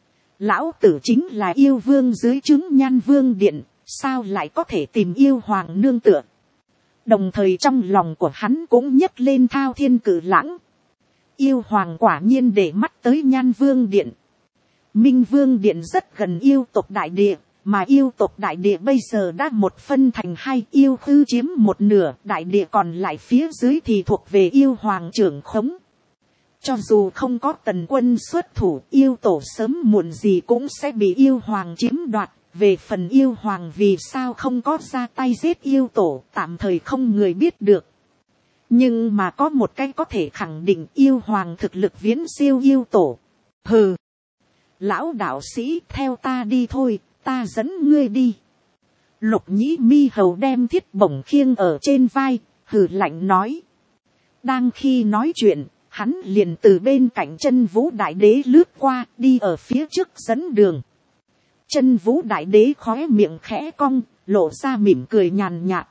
Lão tử chính là yêu vương dưới trướng Nhan Vương điện, sao lại có thể tìm yêu hoàng nương tựa. Đồng thời trong lòng của hắn cũng nhấc lên thao thiên cự lãng. Yêu hoàng quả nhiên để mắt tới Nhan Vương điện. Minh Vương điện rất gần yêu tộc đại địa, mà yêu tộc đại địa bây giờ đã một phân thành hai, yêu khư chiếm một nửa, đại địa còn lại phía dưới thì thuộc về yêu hoàng trưởng khống. Cho dù không có Tần quân xuất thủ, yêu tổ sớm muộn gì cũng sẽ bị yêu hoàng chiếm đoạt. Về phần yêu hoàng vì sao không có ra tay giết yêu tổ, tạm thời không người biết được. Nhưng mà có một cái có thể khẳng định, yêu hoàng thực lực viễn siêu yêu tổ. Hừ. Lão đạo sĩ, theo ta đi thôi, ta dẫn ngươi đi. Lục nhĩ mi hầu đem thiết bổng khiêng ở trên vai, hừ lạnh nói. Đang khi nói chuyện, hắn liền từ bên cạnh Chân Vũ đại đế lướt qua, đi ở phía trước dẫn đường. Chân Vũ đại đế khóe miệng khẽ cong, lộ ra mỉm cười nhàn nhạt.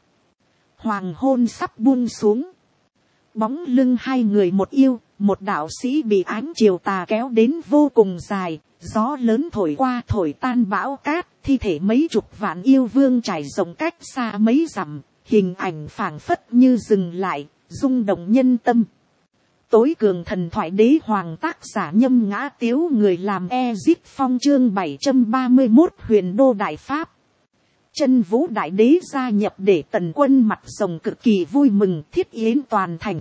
Hoàng hôn sắp buông xuống. Bóng lưng hai người một yêu, một đạo sĩ bị ánh chiều tà kéo đến vô cùng dài, gió lớn thổi qua thổi tan bão cát, thi thể mấy chục vạn yêu vương trải rộng cách xa mấy dặm, hình ảnh phảng phất như dừng lại, rung động nhân tâm. Tối cường thần thoại đế hoàng tác giả Nhâm Ngã Tiếu, người làm Ezip Phong, chương 731 Huyền Đô Đại Pháp. Chân Vũ đại đế gia nhập để Tần quân mặt rồng cực kỳ vui mừng, thiết yến toàn thành.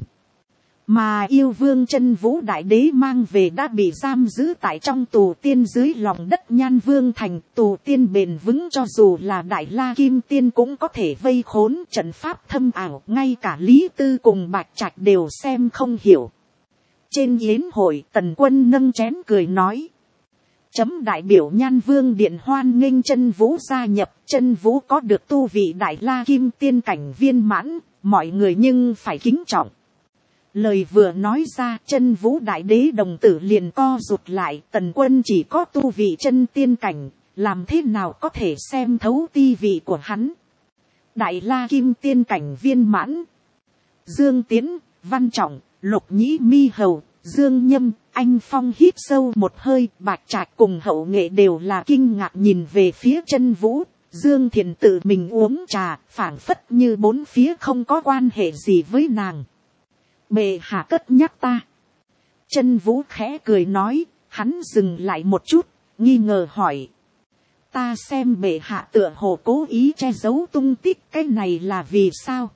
Mà yêu vương Chân Vũ đại đế mang về đã bị giam giữ tại trong tù tiên dưới lòng đất Nhan Vương thành. Tù tiên bền vững, cho dù là Đại La Kim Tiên cũng có thể vây khốn, trận pháp thâm ảo, ngay cả Lý Tư cùng Bạch Trạch đều xem không hiểu. Trên yến hội, Tần quân nâng chén cười nói. Chấm đại biểu Nhan Vương điện hoan nghênh Chân Vũ gia nhập. Chân Vũ có được tu vị Đại La Kim Tiên cảnh viên mãn, mọi người nhưng phải kính trọng. Lời vừa nói ra, Chân Vũ đại đế đồng tử liền co rụt lại. Tần quân chỉ có tu vị chân tiên cảnh, làm thế nào có thể xem thấu ti vị của hắn. Đại La Kim Tiên cảnh viên mãn. Dương Tiến, Văn Trọng, Lục nhĩ mi hầu, Dương Nhâm, Anh Phong hít sâu một hơi, Bạch Trạch cùng Hậu Nghệ đều là kinh ngạc nhìn về phía Chân Vũ. Dương Thiền tự mình uống trà, phảng phất như bốn phía không có quan hệ gì với nàng. Bệ hạ cất nhắc ta. Chân Vũ khẽ cười nói, hắn dừng lại một chút, nghi ngờ hỏi. Ta xem bệ hạ tựa hồ cố ý che giấu tung tích, cái này là vì sao?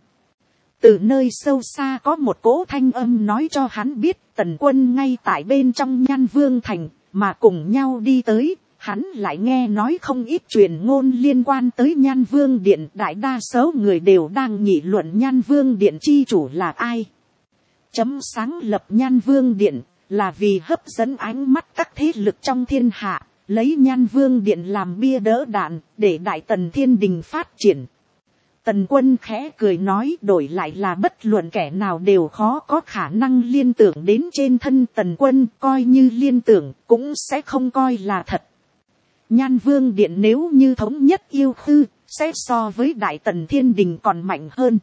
Từ nơi sâu xa có một cỗ thanh âm nói cho hắn biết Tần Quân ngay tại bên trong Nhan Vương thành, mà cùng nhau đi tới, hắn lại nghe nói không ít truyền ngôn liên quan tới Nhan Vương điện, đại đa số người đều đang nghị luận Nhan Vương điện chi chủ là ai. Chấm sáng lập Nhan Vương điện là vì hấp dẫn ánh mắt các thế lực trong thiên hạ, lấy Nhan Vương điện làm bia đỡ đạn để Đại Tần thiên đình phát triển. Tần Quân khẽ cười nói, đổi lại là bất luận kẻ nào đều khó có khả năng liên tưởng đến trên thân Tần Quân, coi như liên tưởng cũng sẽ không coi là thật. Nhan Vương điện nếu như thống nhất yêu khư, sẽ so với Đại Tần thiên đình còn mạnh hơn.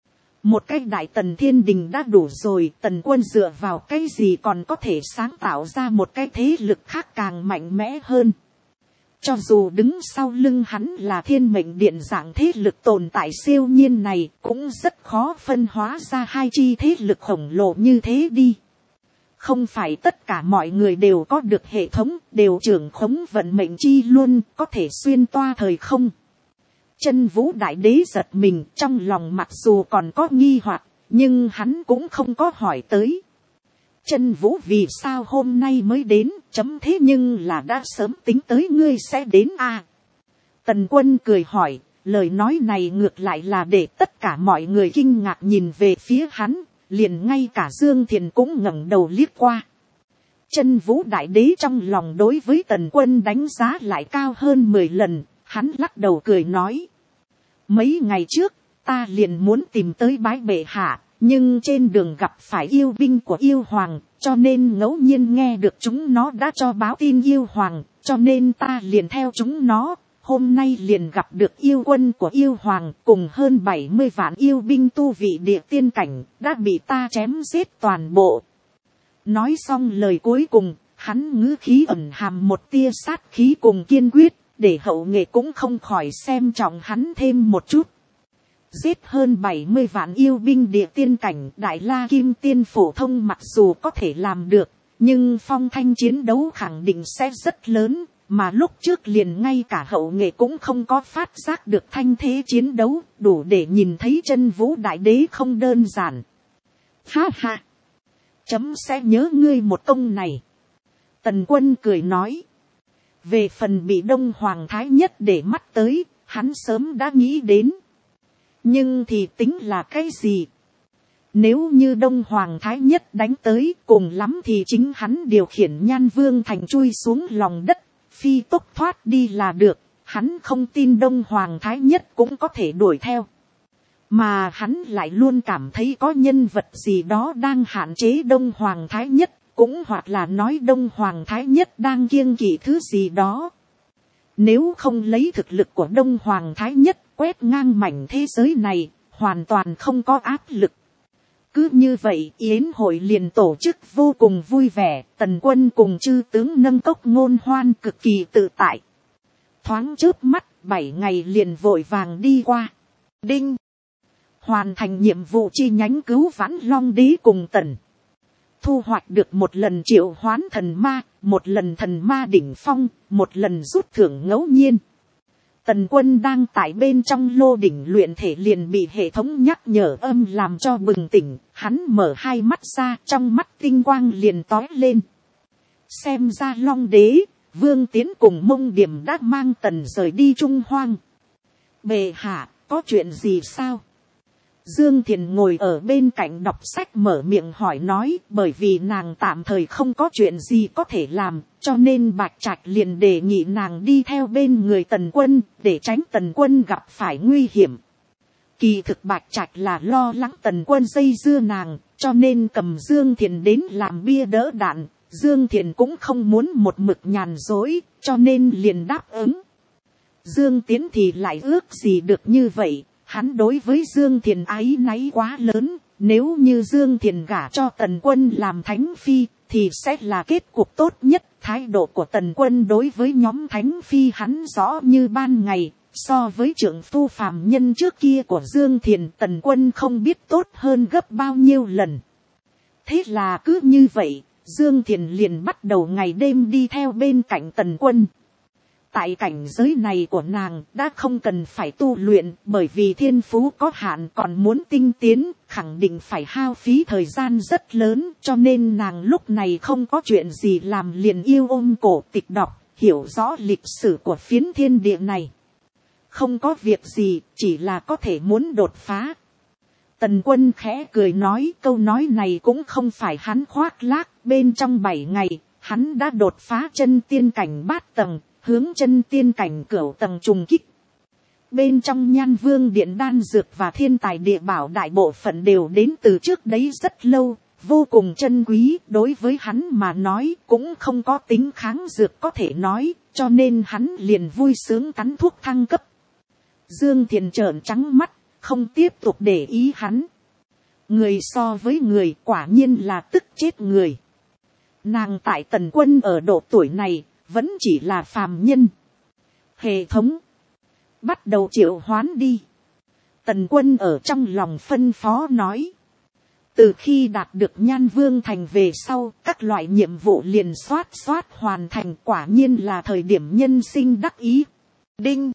Một cái Đại Tần thiên đình đã đủ rồi, Tần Quân dựa vào cái gì còn có thể sáng tạo ra một cái thế lực khác càng mạnh mẽ hơn. Cho dù đứng sau lưng hắn là thiên mệnh điện dạng thế lực tồn tại siêu nhiên này, cũng rất khó phân hóa ra hai chi thế lực khổng lồ như thế đi. Không phải tất cả mọi người đều có được hệ thống, đều trưởng khống vận mệnh chi luôn, có thể xuyên toa thời không. Chân Vũ đại đế giật mình, trong lòng mặc dù còn có nghi hoặc, nhưng hắn cũng không có hỏi tới. Chân Vũ vì sao hôm nay mới đến, chấm thế nhưng là đã sớm tính tới ngươi sẽ đến à. Tần Quân cười hỏi, lời nói này ngược lại là để tất cả mọi người kinh ngạc nhìn về phía hắn, liền ngay cả Dương Thiền cũng ngẩng đầu liếc qua. Chân Vũ đại đế trong lòng đối với Tần Quân đánh giá lại cao hơn 10 lần, hắn lắc đầu cười nói. Mấy ngày trước, ta liền muốn tìm tới bái bệ hạ. Nhưng trên đường gặp phải yêu binh của yêu hoàng, cho nên ngẫu nhiên nghe được chúng nó đã cho báo tin yêu hoàng, cho nên ta liền theo chúng nó, hôm nay liền gặp được yêu quân của yêu hoàng cùng hơn 70 vạn yêu binh tu vị địa tiên cảnh, đã bị ta chém giết toàn bộ. Nói xong lời cuối cùng, hắn ngữ khí ẩn hàm một tia sát khí cùng kiên quyết, để hậu nghệ cũng không khỏi xem trọng hắn thêm một chút. Giết hơn 70 vạn yêu binh địa tiên cảnh, Đại La Kim Tiên phổ thông mặc dù có thể làm được, nhưng phong thanh chiến đấu khẳng định sẽ rất lớn, mà lúc trước liền ngay cả hậu nghệ cũng không có phát giác được thanh thế chiến đấu, đủ để nhìn thấy Chân Vũ đại đế không đơn giản. Ha ha! Chấm sẽ nhớ ngươi một công này. Tần Quân cười nói. Về phần bị Đông Hoàng Thái Nhất để mắt tới, hắn sớm đã nghĩ đến. Nhưng thì tính là cái gì? Nếu như Đông Hoàng Thái Nhất đánh tới, cùng lắm thì chính hắn điều khiển Nhan Vương thành chui xuống lòng đất, phi tốc thoát đi là được. Hắn không tin Đông Hoàng Thái Nhất cũng có thể đuổi theo. Mà hắn lại luôn cảm thấy có nhân vật gì đó đang hạn chế Đông Hoàng Thái Nhất, cũng hoặc là nói Đông Hoàng Thái Nhất đang kiêng kỵ thứ gì đó. Nếu không lấy thực lực của Đông Hoàng Thái Nhất quét ngang mảnh thế giới này, hoàn toàn không có áp lực. Cứ như vậy yến hội liền tổ chức vô cùng vui vẻ, Tần Quân cùng chư tướng nâng cốc ngôn hoan cực kỳ tự tại. Thoáng chớp mắt, 7 ngày liền vội vàng đi qua. Đinh! Hoàn thành nhiệm vụ chi nhánh cứu vãn Long Đế cùng Tần. Thu hoạch được một lần triệu hoán thần ma, một lần thần ma đỉnh phong, một lần rút thưởng ngẫu nhiên. Tần Quân đang tại bên trong lô đỉnh luyện thể liền bị hệ thống nhắc nhở âm làm cho bừng tỉnh, hắn mở hai mắt ra, trong mắt tinh quang liền tói lên. Xem ra Long Đế, Vương Tiến cùng Mông Điểm đã mang Tần rời đi Trung Hoang. Bệ hạ, có chuyện gì sao? Dương Thiền ngồi ở bên cạnh đọc sách mở miệng hỏi nói, bởi vì nàng tạm thời không có chuyện gì có thể làm, cho nên Bạch Trạch liền đề nghị nàng đi theo bên người Tần Quân, để tránh Tần Quân gặp phải nguy hiểm. Kỳ thực Bạch Trạch là lo lắng Tần Quân dây dưa nàng, cho nên cầm Dương Thiền đến làm bia đỡ đạn. Dương Thiền cũng không muốn một mực nhàn dối, cho nên liền đáp ứng. Dương Tiến thì lại ước gì được như vậy. Hắn đối với Dương Thiền áy náy quá lớn, nếu như Dương Thiền gả cho Tần Quân làm thánh phi, thì sẽ là kết cục tốt nhất. Thái độ của Tần Quân đối với nhóm thánh phi hắn rõ như ban ngày, so với trưởng phu phàm nhân trước kia của Dương Thiền, Tần Quân không biết tốt hơn gấp bao nhiêu lần. Thế là cứ như vậy, Dương Thiền liền bắt đầu ngày đêm đi theo bên cạnh Tần Quân. Tại cảnh giới này của nàng đã không cần phải tu luyện, bởi vì thiên phú có hạn, còn muốn tinh tiến khẳng định phải hao phí thời gian rất lớn, cho nên nàng lúc này không có chuyện gì làm liền yêu ôm cổ tịch đọc, hiểu rõ lịch sử của phiến thiên địa này. Không có việc gì, chỉ là có thể muốn đột phá. Tần Quân khẽ cười nói, câu nói này cũng không phải hắn khoác lác, bên trong 7 ngày, hắn đã đột phá chân tiên cảnh 8 tầng, hướng chân tiên cảnh 9 tầng trùng kích. Bên trong Nhan Vương Điện đan dược và thiên tài địa bảo đại bộ phận đều đến từ trước đấy rất lâu, vô cùng chân quý, đối với hắn mà nói cũng không có tính kháng dược có thể nói, cho nên hắn liền vui sướng cắn thuốc thăng cấp. Dương Thiền trợn trắng mắt, không tiếp tục để ý hắn. Người so với người quả nhiên là tức chết người. Nàng tại Tần Quân ở độ tuổi này vẫn chỉ là phàm nhân. Hệ thống, bắt đầu triệu hoán đi. Tần Quân ở trong lòng phân phó nói. Từ khi đạt được Nhan Vương thành về sau, các loại nhiệm vụ liền xoát hoàn thành, quả nhiên là thời điểm nhân sinh đắc ý. Đinh,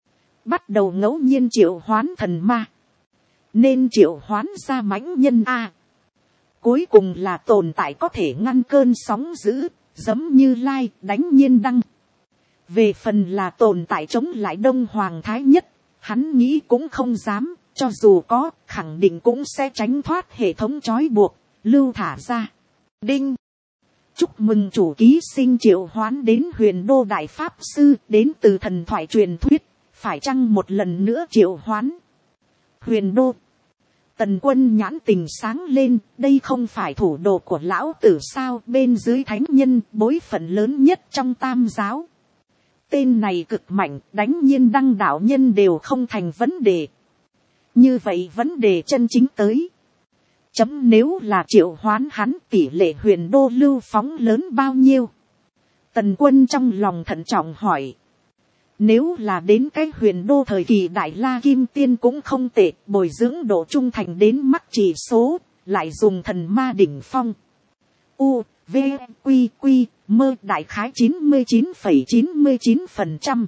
bắt đầu ngẫu nhiên triệu hoán thần ma. Nên triệu hoán ra mãnh nhân A. Cuối cùng là tồn tại có thể ngăn cơn sóng dữ, giống Như Lai, đánh Nhiên Đăng. Về phần là tồn tại chống lại Đông Hoàng Thái Nhất, hắn nghĩ cũng không dám, cho dù có, khẳng định cũng sẽ tránh thoát hệ thống trói buộc, lưu thả ra. Đinh, chúc mừng chủ ký sinh triệu hoán đến Huyền Đô Đại Pháp Sư, đến từ thần thoại truyền thuyết, phải chăng một lần nữa triệu hoán? Huyền Đô. Tần Quân nhãn tình sáng lên, đây không phải thủ đồ của lão tử sao, bên dưới thánh nhân, bối phận lớn nhất trong Tam giáo. Tên này cực mạnh, đánh Nhiên Đăng đạo nhân đều không thành vấn đề. Như vậy vấn đề chân chính tới. Chấm nếu là triệu hoán hắn, tỷ lệ Huyền Đô lưu phóng lớn bao nhiêu? Tần Quân trong lòng thận trọng hỏi. Nếu là đến cái Huyền Đô thời kỳ Đại La Kim Tiên cũng không tệ, bồi dưỡng độ trung thành đến mắc chỉ số, lại dùng thần ma đỉnh phong. U, V, Quy, mơ đại khái 99,99%.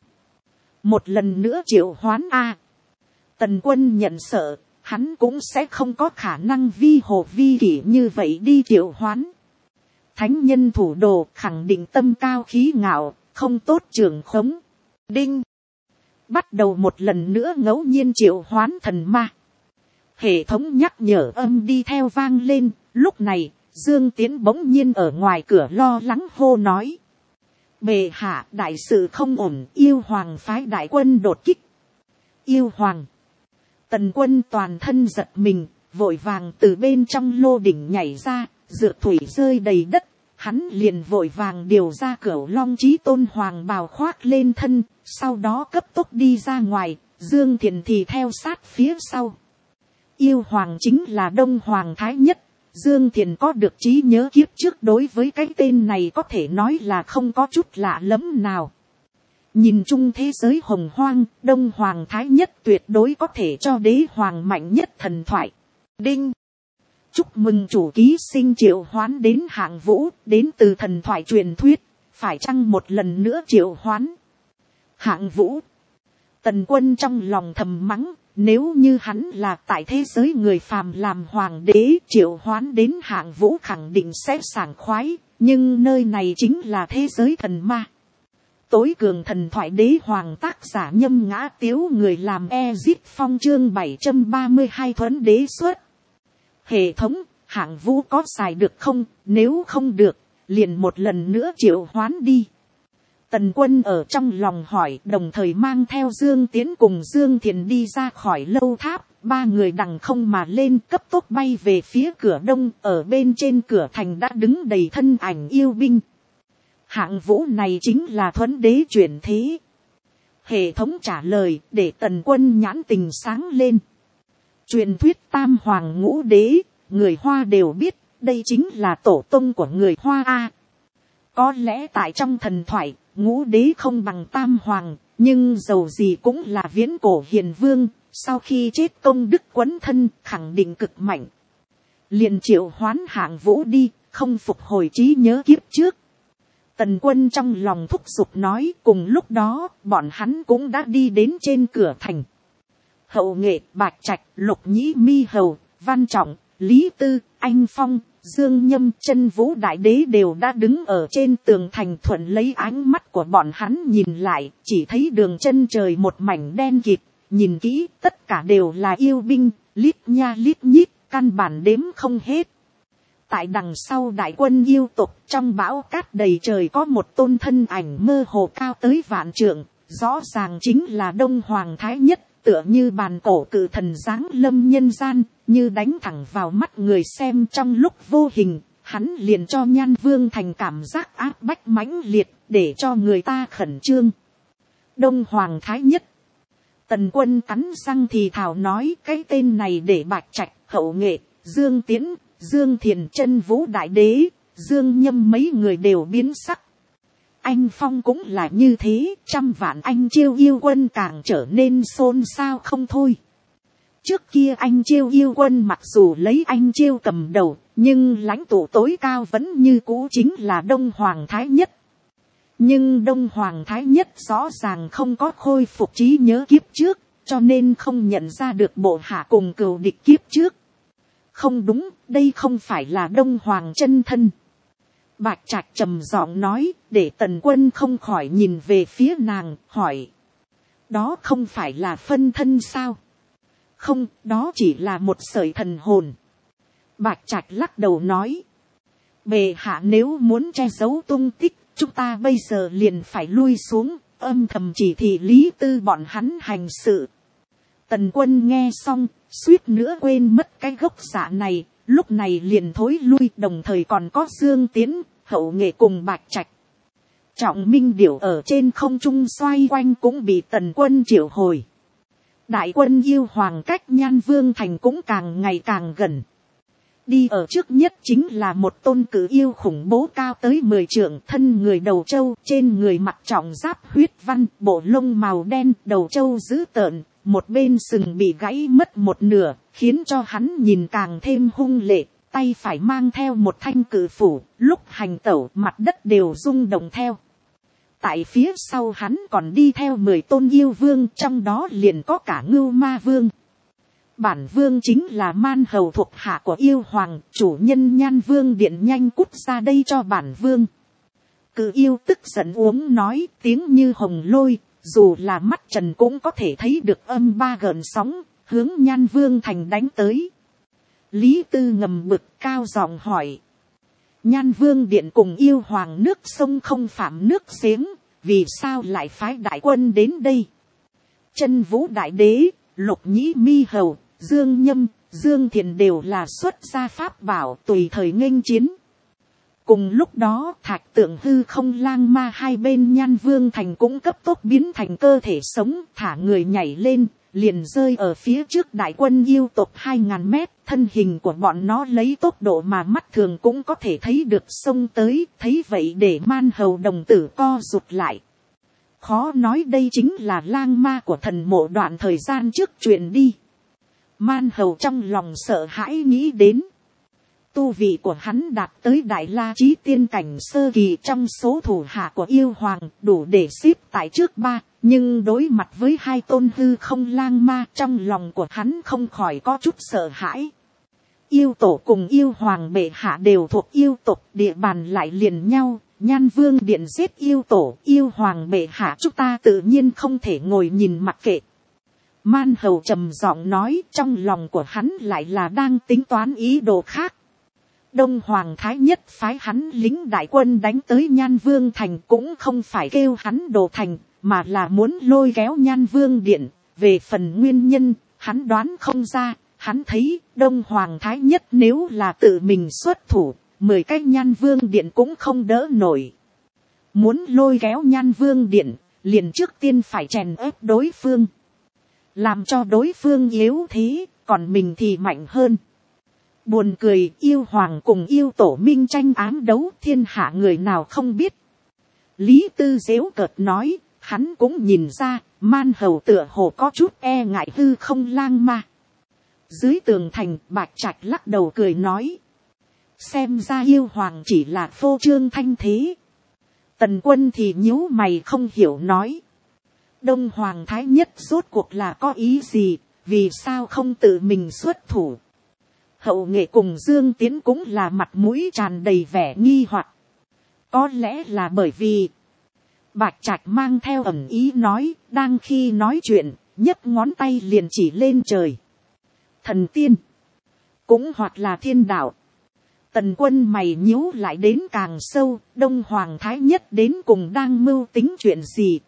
Một lần nữa triệu hoán A. Tần Quân nhận sợ, hắn cũng sẽ không có khả năng vi hồ vi kỷ như vậy đi triệu hoán. Thánh nhân thủ đồ khẳng định tâm cao khí ngạo, không tốt trưởng khống. Đinh, bắt đầu một lần nữa ngẫu nhiên triệu hoán thần ma. Hệ thống nhắc nhở âm đi theo vang lên. Lúc này Dương Tiến bỗng nhiên ở ngoài cửa lo lắng hô nói. Bệ hạ, đại sự không ổn, yêu hoàng phái đại quân đột kích. Yêu hoàng. Tần Quân toàn thân giật mình, vội vàng từ bên trong lô đỉnh nhảy ra, dược thủy rơi đầy đất. Hắn liền vội vàng điều ra Cửu Long Chí Tôn hoàng bào khoác lên thân, sau đó cấp tốc đi ra ngoài, Dương Thiền thì theo sát phía sau. Yêu hoàng chính là Đông Hoàng Thái Nhất. Dương Thiền có được trí nhớ kiếp trước, đối với cái tên này có thể nói là không có chút lạ lẫm nào. Nhìn chung thế giới hồng hoang, Đông Hoàng Thái Nhất tuyệt đối có thể cho đế hoàng mạnh nhất thần thoại. Đinh, chúc mừng chủ ký sinh triệu hoán đến Hạng Vũ, đến từ thần thoại truyền thuyết, phải chăng một lần nữa triệu hoán? Hạng Vũ. Tần Quân trong lòng thầm mắng, nếu như hắn là tại thế giới người phàm làm hoàng đế, triệu hoán đến Hạng Vũ khẳng định sẽ sảng khoái, nhưng nơi này chính là thế giới thần ma. Tối cường thần thoại đế hoàng tác giả Nhâm Ngã Tiếu, người làm Ezip Phong, chương 732 Thuấn đế xuất. Hệ thống, Hạng Vũ có xài được không? Nếu không được, liền một lần nữa triệu hoán đi. Tần Quân ở trong lòng hỏi, đồng thời mang theo Dương Tiến cùng Dương Thiền đi ra khỏi lâu tháp. Ba người đằng không mà lên, cấp tốc bay về phía cửa đông. Ở bên trên cửa thành đã đứng đầy thân ảnh yêu binh. Hạng Vũ này chính là Thuấn đế chuyển thế. Hệ thống trả lời để Tần Quân nhãn tình sáng lên. Truyền thuyết Tam Hoàng Ngũ Đế, người Hoa đều biết, đây chính là tổ tông của người Hoa A. Có lẽ tại trong thần thoại, Ngũ Đế không bằng Tam Hoàng, nhưng dầu gì cũng là viễn cổ hiền vương, sau khi chết công đức quấn thân, khẳng định cực mạnh. Liền triệu hoán Hạng Vũ đi, không phục hồi trí nhớ kiếp trước. Tần Quân trong lòng thúc giục nói, cùng lúc đó bọn hắn cũng đã đi đến trên cửa thành. Hậu Nghệ, Bạch Trạch, Lục Nhĩ Mi Hầu, Văn Trọng, Lý Tư, Anh Phong, Dương Nhâm, Chân Vũ Đại Đế đều đã đứng ở trên tường thành, thuận lấy ánh mắt của bọn hắn nhìn lại, chỉ thấy đường chân trời một mảnh đen kịt, nhìn kỹ tất cả đều là yêu binh, lít nha lít nhít, căn bản đếm không hết. Tại đằng sau đại quân yêu tộc, trong bão cát đầy trời có một tôn thân ảnh mơ hồ cao tới vạn trượng, rõ ràng chính là Đông Hoàng Thái Nhất, tựa như bàn cổ cự thần giáng lâm nhân gian, như đánh thẳng vào mắt người xem. Trong lúc vô hình, hắn liền cho Nhan Vương thành cảm giác áp bách mãnh liệt, để cho người ta khẩn trương. Đông Hoàng Thái Nhất. Tần Quân cắn răng thì thào nói, cái tên này để Bạch Trạch, Hậu Nghệ, Dương Tiễn, Dương Thiền, Chân Vũ Đại Đế, Dương Nhâm mấy người đều biến sắc. Anh Phong cũng là như thế, 100 vạn Anh Chiêu yêu quân càng trở nên xôn xao không thôi. Trước kia Anh Chiêu yêu quân mặc dù lấy Anh Chiêu cầm đầu, nhưng lãnh tụ tối cao vẫn như cũ chính là Đông Hoàng Thái Nhất. Nhưng Đông Hoàng Thái Nhất rõ ràng không có khôi phục trí nhớ kiếp trước, cho nên không nhận ra được bộ hạ cùng cừu địch kiếp trước. Không đúng, đây không phải là Đông Hoàng chân thân. Bạch Trạch trầm giọng nói, để Tần Quân không khỏi nhìn về phía nàng, hỏi. Đó không phải là phân thân sao? Không, đó chỉ là một sợi thần hồn. Bạch Trạch lắc đầu nói. Bệ hạ nếu muốn che giấu tung tích, chúng ta bây giờ liền phải lui xuống, âm thầm chỉ thị Lý Tư bọn hắn hành sự. Tần Quân nghe xong, suýt nữa quên mất cái gốc dạ này, lúc này liền thối lui, đồng thời còn có Dương Tiễn, Hậu Nghệ cùng Bạch Trạch. Trọng Minh Điểu ở trên không trung xoay quanh cũng bị Tần Quân triệu hồi. Đại quân yêu hoàng cách Nhan Vương thành cũng càng ngày càng gần. Đi ở trước nhất chính là một tôn cử yêu khủng bố cao tới 10 trượng, thân người đầu trâu, trên người mặt trọng giáp huyết văn, bộ lông màu đen, đầu trâu dữ tợn, một bên sừng bị gãy mất một nửa, khiến cho hắn nhìn càng thêm hung lệ, tay phải mang theo một thanh cự phủ, lúc hành tẩu mặt đất đều rung động theo. Tại phía sau hắn còn đi theo 10 tôn yêu vương, trong đó liền có cả Ngưu Ma Vương. Bản vương chính là Man Hầu thuộc hạ của yêu hoàng, chủ nhân Nhan Vương điện, nhanh cút ra đây cho bản vương. Cự yêu tức giận uống nói, tiếng như hồng lôi, dù là mắt trần cũng có thể thấy được âm ba gợn sóng, hướng Nhan Vương thành đánh tới. Lý Tư ngầm bực cao giọng hỏi. Nhan Vương điện cùng yêu hoàng nước sông không phạm nước giếng, vì sao lại phái đại quân đến đây? Chân Vũ Đại Đế, Lục Nhĩ Mi Hầu, Dương Nhâm, Dương Thiền đều là xuất gia pháp bảo tùy thời nghênh chiến. Cùng lúc đó Thạch Tượng hư không lang ma hai bên Nhan Vương thành cũng cấp tốc biến thành cơ thể sống, thả người nhảy lên, liền rơi ở phía trước đại quân yêu tộc 2000 mét, thân hình của bọn nó lấy tốc độ mà mắt thường cũng có thể thấy được xông tới, thấy vậy để Man Hầu đồng tử co rụt lại. Khó nói đây chính là lang ma của thần mộ đoạn thời gian trước truyền đi. Man Hầu trong lòng sợ hãi nghĩ đến. Tu vị của hắn đạt tới Đại La Chí tiên cảnh sơ kỳ, trong số thủ hạ của yêu hoàng đủ để xếp tại trước 3. Nhưng đối mặt với 2 tôn hư không lang ma, trong lòng của hắn không khỏi có chút sợ hãi. Yêu tổ cùng yêu hoàng bệ hạ đều thuộc yêu tộc, địa bàn lại liền nhau. Nhan Vương điện giết yêu tổ, yêu hoàng bệ hạ, chúng ta tự nhiên không thể ngồi nhìn mặc kệ. Man Hầu trầm giọng nói, trong lòng của hắn lại là đang tính toán ý đồ khác. Đông Hoàng Thái Nhất phái hắn lính đại quân đánh tới Nhan Vương thành cũng không phải kêu hắn đồ thành, mà là muốn lôi kéo Nhan Vương điện. Về phần nguyên nhân, hắn đoán không ra. Hắn thấy Đông Hoàng Thái Nhất nếu là tự mình xuất thủ, 10 cái Nhan Vương điện cũng không đỡ nổi. Muốn lôi kéo Nhan Vương điện, liền trước tiên phải chèn ép đối phương, làm cho đối phương yếu thế, còn mình thì mạnh hơn. Buồn cười, yêu hoàng cùng yêu tổ minh tranh ám đấu, thiên hạ người nào không biết. Lý Tư giễu cợt nói, hắn cũng nhìn ra, Man Hầu tựa hồ có chút e ngại hư không lang ma. Dưới tường thành, Bạch Trạch lắc đầu cười nói. xem ra yêu hoàng chỉ là phô trương thanh thế. Tần Quân thì nhíu mày không hiểu nói. Đông Hoàng Thái Nhất rốt cuộc là có ý gì, vì sao không tự mình xuất thủ. Hậu Nghệ cùng Dương Tiến cũng là mặt mũi tràn đầy vẻ nghi hoặc. Có lẽ là bởi vì Bạch Trạch mang theo ẩn ý nói, đang khi nói chuyện, nhấc ngón tay liền chỉ lên trời. Thần tiên, cũng hoặc là thiên đạo. Tần Quân mày nhíu lại đến càng sâu, Đông Hoàng Thái Nhất đến cùng đang mưu tính chuyện gì.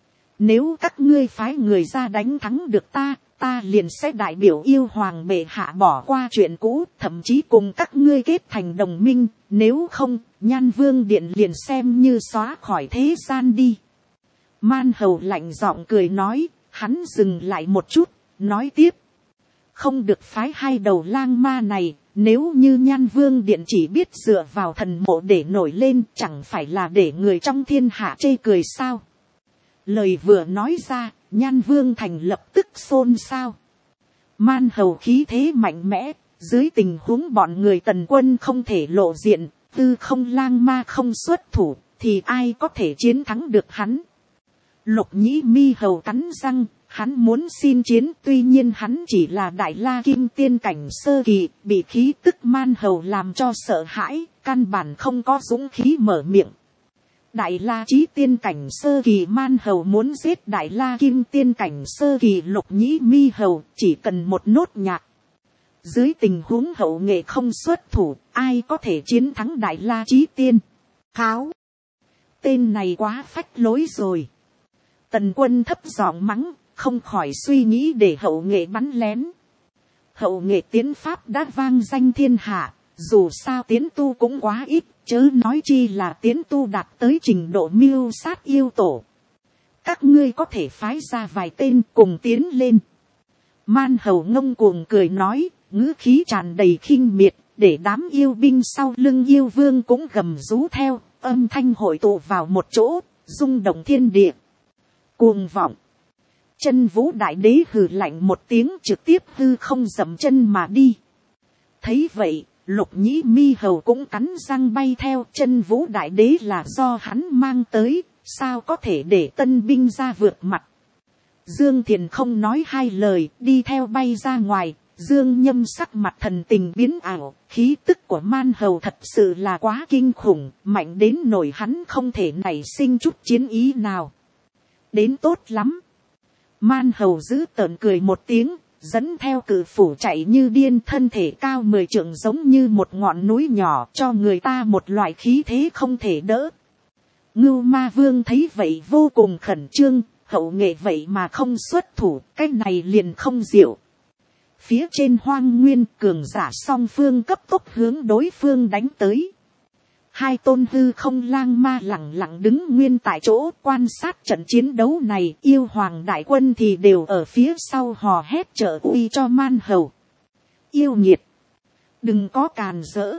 Nếu các ngươi phái người ra đánh thắng được ta liền sẽ đại biểu yêu hoàng bệ hạ bỏ qua chuyện cũ, thậm chí cùng các ngươi kết thành đồng minh, nếu không, Nhan Vương Điện liền xem như xóa khỏi thế gian đi. Man Hầu lạnh giọng cười nói, hắn dừng lại một chút, nói tiếp. Không được phái hai đầu lang ma này, nếu như Nhan Vương Điện chỉ biết dựa vào thần mộ để nổi lên, chẳng phải là để người trong thiên hạ chê cười sao. Lời vừa nói ra, Nhan Vương Thành lập tức xôn xao. Man Hầu khí thế mạnh mẽ, dưới tình huống bọn người Tần Quân không thể lộ diện, tư không lang ma không xuất thủ, thì ai có thể chiến thắng được hắn. Lục Nhĩ Mi Hầu cắn răng, hắn muốn xin chiến, tuy nhiên hắn chỉ là Đại La Kim Tiên cảnh sơ kỳ, bị khí tức Man Hầu làm cho sợ hãi, căn bản không có dũng khí mở miệng. Đại La Chí Tiên cảnh sơ kỳ Man Hầu muốn giết Đại La Kim Tiên cảnh sơ kỳ Lục Nhĩ Mi Hầu, chỉ cần một nốt nhạc. Dưới tình huống Hậu Nghệ không xuất thủ, ai có thể chiến thắng Đại La Chí Tiên? Kháo! Tên này quá phách lối rồi. Tần Quân thấp giọng mắng, không khỏi suy nghĩ để Hậu Nghệ bắn lén. Hậu Nghệ tiến pháp đã vang danh thiên hạ, dù sao tiến tu cũng quá ít, chớ nói chi là tiến tu đạt tới trình độ mưu sát yêu tổ. Các ngươi có thể phái ra vài tên cùng tiến lên. Man Hầu ngông cuồng cười nói, ngữ khí tràn đầy khinh miệt, để đám yêu binh sau lưng yêu vương cũng gầm rú theo, âm thanh hội tụ vào một chỗ, rung động thiên địa. Cuồng vọng. Chân Vũ Đại Đế hừ lạnh một tiếng, trực tiếp hư không dậm chân mà đi. Thấy vậy, Lục Nhĩ Mi Hầu cũng cắn răng bay theo. Chân Vũ Đại Đế là do hắn mang tới, sao có thể để tân binh ra vượt mặt. Dương Thiền không nói hai lời, đi theo bay ra ngoài. Dương Nhâm sắc mặt thần tình biến ảo, khí tức của Man Hầu thật sự là quá kinh khủng, mạnh đến nỗi hắn không thể nảy sinh chút chiến ý nào. Đến tốt lắm. Man Hầu giữ tợn cười một tiếng, dẫn theo cự phủ chạy như điên, thân thể cao 10 trượng giống như một ngọn núi nhỏ, cho người ta một loại khí thế không thể đỡ. Ngưu Ma Vương thấy vậy vô cùng khẩn trương, Hậu Nghệ vậy mà không xuất thủ, cái này liền không diệu. Phía trên hoang nguyên, cường giả song phương cấp tốc hướng đối phương đánh tới. Hai tôn hư không lang ma lẳng lặng đứng nguyên tại chỗ quan sát trận chiến đấu này. Yêu hoàng đại quân thì đều ở phía sau hò hét trợ uy cho Man Hầu. Yêu nghiệt, đừng có càn rỡ.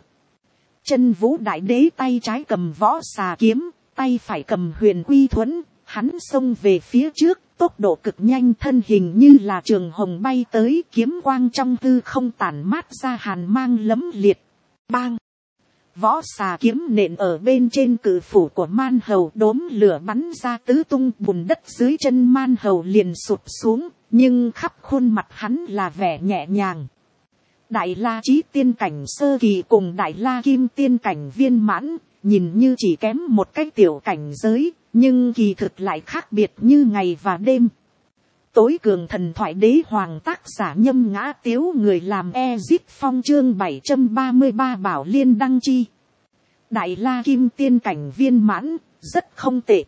Chân Vũ Đại Đế tay trái cầm võ xà kiếm, tay phải cầm huyền quy thuẫn. Hắn xông về phía trước, tốc độ cực nhanh, thân hình như là trường hồng bay tới, kiếm quang trong hư không tản mát ra hàn mang lẫm liệt. Bang! Võ xà kiếm nện ở bên trên cự phủ của Man Hầu, đốm lửa bắn ra tứ tung, bùn đất dưới chân Man Hầu liền sụp xuống, nhưng khắp khuôn mặt hắn là vẻ nhẹ nhàng. Đại La Chí Tiên cảnh sơ kỳ cùng Đại La Kim Tiên cảnh viên mãn, nhìn như chỉ kém một cái tiểu cảnh giới, nhưng kỳ thực lại khác biệt như ngày và đêm. Tối cường thần thoại đế hoàng tác giả Nhâm Ngã Tiếu, người làm Ezip Phong, chương 733 Bảo Liên đăng chi. Đại La Kim Tiên cảnh viên mãn, rất không tệ.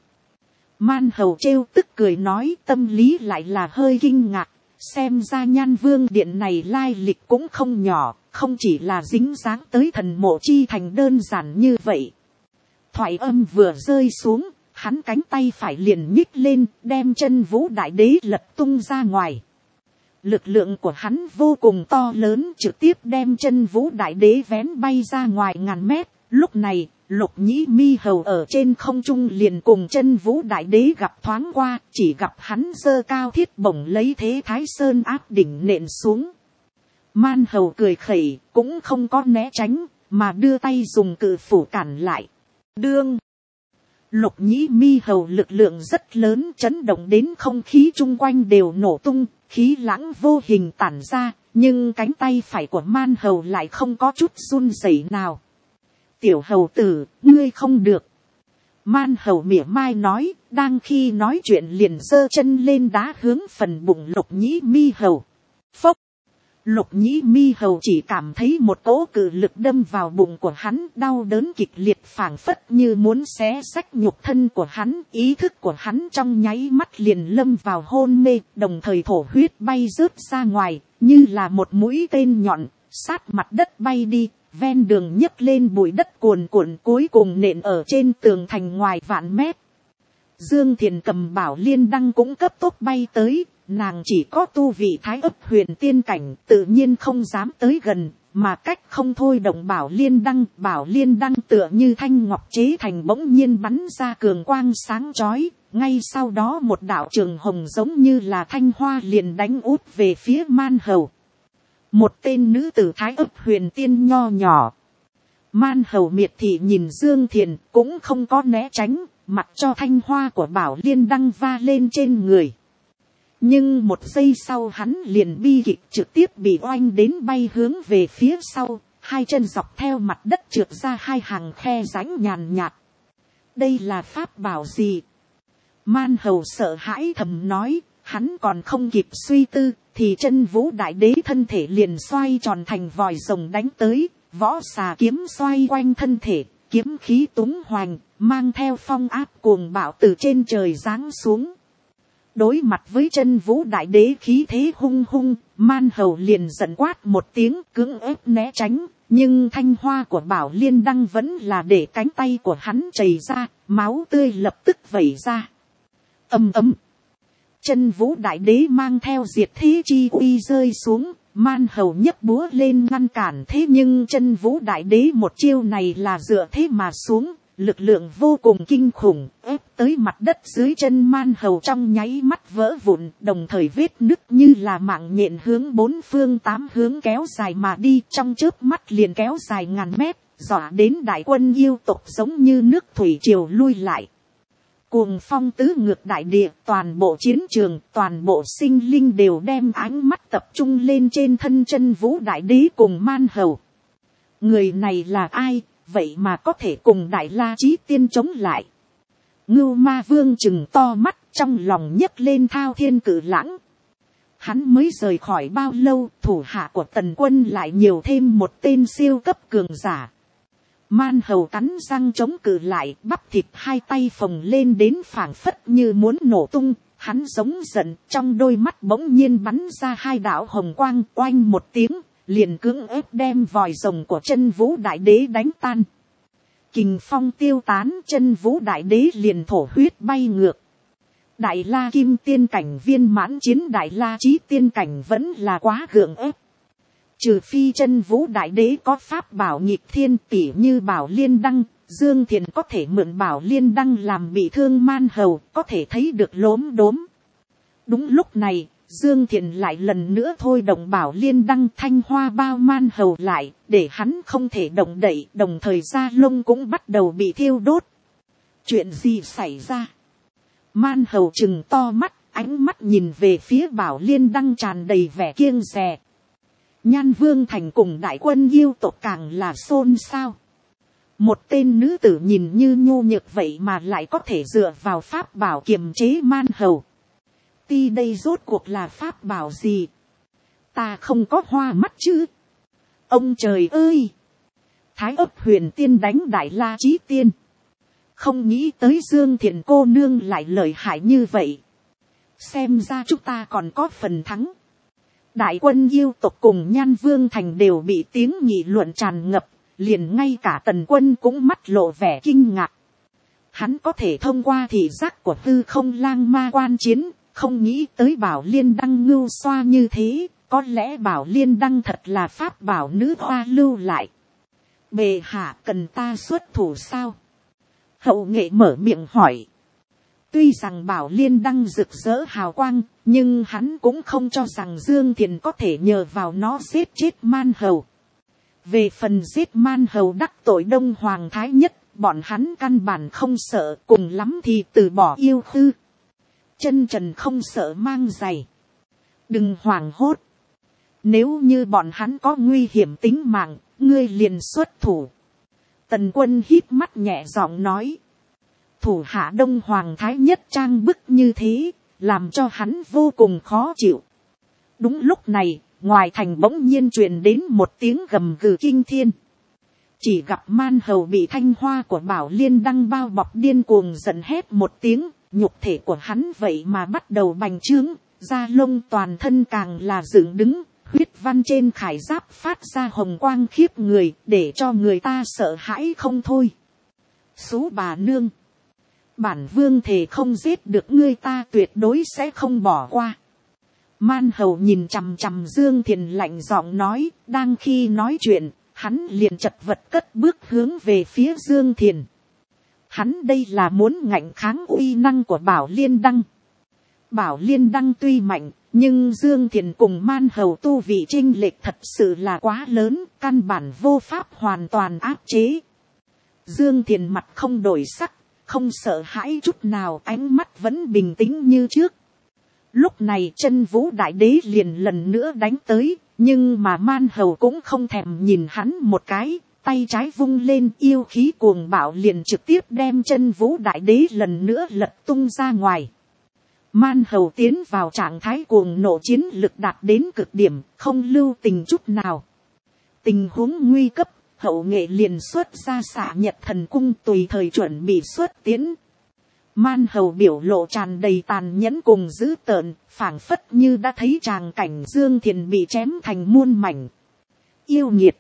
Man Hầu trêu tức cười nói, tâm lý lại là hơi kinh ngạc, xem ra Nhan Vương Điện này lai lịch cũng không nhỏ, không chỉ là dính dáng tới thần mộ chi thành đơn giản như vậy. Thoại âm vừa rơi xuống, hắn cánh tay phải liền nhích lên, đem Chân Vũ Đại Đế lật tung ra ngoài. Lực lượng của hắn vô cùng to lớn, trực tiếp đem Chân Vũ Đại Đế vén bay ra ngoài ngàn mét. Lúc này, Lục Nhĩ Mi Hầu ở trên không trung liền cùng Chân Vũ Đại Đế gặp thoáng qua, chỉ gặp hắn giơ cao thiết bổng lấy thế Thái Sơn áp đỉnh nện xuống. Man Hầu cười khẩy, cũng không có né tránh, mà đưa tay dùng cự phủ cản lại. Đương, Lục Nhĩ Mi Hầu lực lượng rất lớn, chấn động đến không khí chung quanh đều nổ tung, khí lãng vô hình tản ra, nhưng cánh tay phải của Man Hầu lại không có chút run rẩy nào. Tiểu hầu tử, ngươi không được. Man Hầu mỉa mai nói, đang khi nói chuyện liền giơ chân lên đá hướng phần bụng Lục Nhĩ Mi Hầu. Phốc! Lục Nhĩ Mi Hầu chỉ cảm thấy một cỗ cự lực đâm vào bụng của hắn, đau đớn kịch liệt phảng phất như muốn xé xách nhục thân của hắn, ý thức của hắn trong nháy mắt liền lâm vào hôn mê, đồng thời thổ huyết bay rớt ra ngoài, như là một mũi tên nhọn, sát mặt đất bay đi, ven đường nhấc lên bụi đất cuồn cuộn, cuối cùng nện ở trên tường thành ngoài vạn mét. Dương Thiền cầm Bảo Liên Đăng cũng cấp tốc bay tới. Nàng chỉ có tu vị Thái Ấp Huyền tiên cảnh, tự nhiên không dám tới gần, mà cách không thôi động Bảo Liên Đăng tựa như thanh ngọc chế thành bỗng nhiên bắn ra cường quang sáng chói, ngay sau đó một đạo trường hồng giống như là thanh hoa liền đánh út về phía Man Hầu. Một tên nữ tử Thái Ấp Huyền tiên nho nhỏ. Man Hầu miệt thị nhìn Dương Thiền, cũng không có né tránh, mặc cho thanh hoa của Bảo Liên Đăng va lên trên người. Nhưng một giây sau hắn liền bi kịch trực tiếp bị oanh đến bay hướng về phía sau, hai chân dọc theo mặt đất trượt ra hai hàng khe rãnh nhàn nhạt. Đây là pháp bảo gì? Man Hầu sợ hãi thầm nói, hắn còn không kịp suy tư, thì Chân Vũ Đại Đế thân thể liền xoay tròn thành vòi rồng đánh tới, võ xà kiếm xoay quanh thân thể, kiếm khí túng hoành, mang theo phong áp cuồng bạo từ trên trời giáng xuống. Đối mặt với Chân Vũ Đại Đế khí thế hung hung, Man Hầu liền giận quát một tiếng, cưỡng ép né tránh, nhưng thanh hoa của Bảo Liên Đăng vẫn là để cánh tay của hắn chảy ra, máu tươi lập tức vẩy ra. Ầm ầm, Chân Vũ Đại Đế mang theo diệt thế chi uy rơi xuống, Man Hầu nhấc búa lên ngăn cản, thế nhưng Chân Vũ Đại Đế một chiêu này là dựa thế mà xuống. Lực lượng vô cùng kinh khủng, ép tới mặt đất dưới chân Man Hầu trong nháy mắt vỡ vụn, đồng thời vết nứt như là mạng nhện hướng bốn phương tám hướng kéo dài mà đi, trong chớp mắt liền kéo dài ngàn mét, dọa đến đại quân yêu tộc giống như nước thủy triều lui lại. Cuồng phong tứ ngược đại địa, toàn bộ chiến trường, toàn bộ sinh linh đều đem ánh mắt tập trung lên trên thân Chân Vũ Đại Đế cùng Man Hầu. Người này là ai? Vậy mà có thể cùng Đại La Chí Tiên chống lại. Ngưu Ma Vương trừng to mắt, trong lòng nhấc lên thao thiên cự lãng. Hắn mới rời khỏi bao lâu, thủ hạ của Tần Quân lại nhiều thêm một tên siêu cấp cường giả. Man Hầu cắn răng chống cự lại, bắp thịt hai tay phồng lên đến phảng phất như muốn nổ tung. Hắn giống giận, trong đôi mắt bỗng nhiên bắn ra hai đạo hồng quang, oanh một tiếng. Liền cưỡng ép đem vòi rồng của Chân Vũ Đại Đế đánh tan. Kình phong tiêu tán, Chân Vũ Đại Đế liền thổ huyết bay ngược. Đại La Kim tiên cảnh viên mãn chiến Đại La Chí tiên cảnh vẫn là quá gượng ép. Trừ phi Chân Vũ Đại Đế có pháp bảo nghịch thiên tỉ như Bảo Liên Đăng, Dương Thiền có thể mượn Bảo Liên Đăng làm bị thương Man Hầu, có thể thấy được lốm đốm. Đúng lúc này, Dương Thiền lại lần nữa thôi động Bảo Liên Đăng, thanh hoa bao Man Hầu lại, để hắn không thể động đậy, đồng thời da lông cũng bắt đầu bị thiêu đốt. Chuyện gì xảy ra? Man Hầu trừng to mắt, ánh mắt nhìn về phía Bảo Liên Đăng tràn đầy vẻ kiêng dè. Nhan Vương Thành cùng đại quân yêu tộc càng là xôn xao. Một tên nữ tử nhìn như nhu nhược vậy mà lại có thể dựa vào pháp bảo kiềm chế Man Hầu. Ti đây rốt cuộc là pháp bảo gì? Ta không có hoa mắt chứ? Ông trời ơi! Thái Ấp Huyền tiên đánh Đại La Chí Tiên. Không nghĩ tới Dương Thiền cô nương lại lợi hại như vậy. Xem ra chúng ta còn có phần thắng. Đại quân yêu tộc cùng Nhan Vương Thành đều bị tiếng nghị luận tràn ngập. Liền ngay cả Tần Quân cũng mắt lộ vẻ kinh ngạc. Hắn có thể thông qua thị giác của hư không lang ma quan chiến. Không nghĩ tới Bảo Liên Đăng ngưu xoa như thế, có lẽ Bảo Liên Đăng thật là pháp bảo nữ hoa lưu lại. Bệ hạ cần ta xuất thủ sao? Hậu nghệ mở miệng hỏi. Tuy rằng Bảo Liên Đăng rực rỡ hào quang, nhưng hắn cũng không cho rằng Dương Thiền có thể nhờ vào nó giết chết Man Hầu. Về phần giết man hầu đắc tội Đông Hoàng Thái Nhất, bọn hắn căn bản không sợ, cùng lắm thì từ bỏ yêu khư. Chân trần không sợ mang giày. Đừng hoảng hốt. Nếu như bọn hắn có nguy hiểm tính mạng, ngươi liền xuất thủ. Tần Quân híp mắt nhẹ giọng nói. Thủ hạ Đông Hoàng Thái Nhất trang bức như thế, làm cho hắn vô cùng khó chịu. Đúng lúc này, ngoài thành bỗng nhiên truyền đến một tiếng gầm gừ kinh thiên. Chỉ gặp man hầu bị thanh hoa của Bảo Liên Đăng bao bọc điên cuồng giận hét một tiếng, nhục thể của hắn vậy mà bắt đầu bành trướng, da lông toàn thân càng là dựng đứng, huyết văn trên khải giáp phát ra hồng quang khiếp người, để cho người ta sợ hãi không thôi. Xú bà nương, bản vương thề không giết được ngươi, ta tuyệt đối sẽ không bỏ qua. Man hầu nhìn chằm chằm Dương Thiền lạnh giọng nói, đang khi nói chuyện, hắn liền chật vật cất bước hướng về phía Dương Thiền. Hắn đây là muốn ngạnh kháng uy năng của Bảo Liên Đăng. Bảo Liên Đăng tuy mạnh, nhưng Dương Thiền cùng man hầu tu vị chênh lệch thật sự là quá lớn, căn bản vô pháp hoàn toàn áp chế. Dương Thiền mặt không đổi sắc, không sợ hãi chút nào, ánh mắt vẫn bình tĩnh như trước. Lúc này Chân Vũ Đại Đế liền lần nữa đánh tới, nhưng mà man hầu cũng không thèm nhìn hắn một cái, tay trái vung lên, yêu khí cuồng bạo liền trực tiếp đem Chân Vũ Đại Đế lần nữa lật tung ra ngoài. Man hầu tiến vào trạng thái cuồng nộ, chiến lực đạt đến cực điểm, không lưu tình chút nào. Tình huống nguy cấp, hậu nghệ liền xuất ra Xạ Nhật Thần Cung, tùy thời chuẩn bị xuất tiến. Man hầu biểu lộ tràn đầy tàn nhẫn cùng dữ tợn, phảng phất như đã thấy tràng cảnh Dương Thiền bị chém thành muôn mảnh. Yêu nghiệt,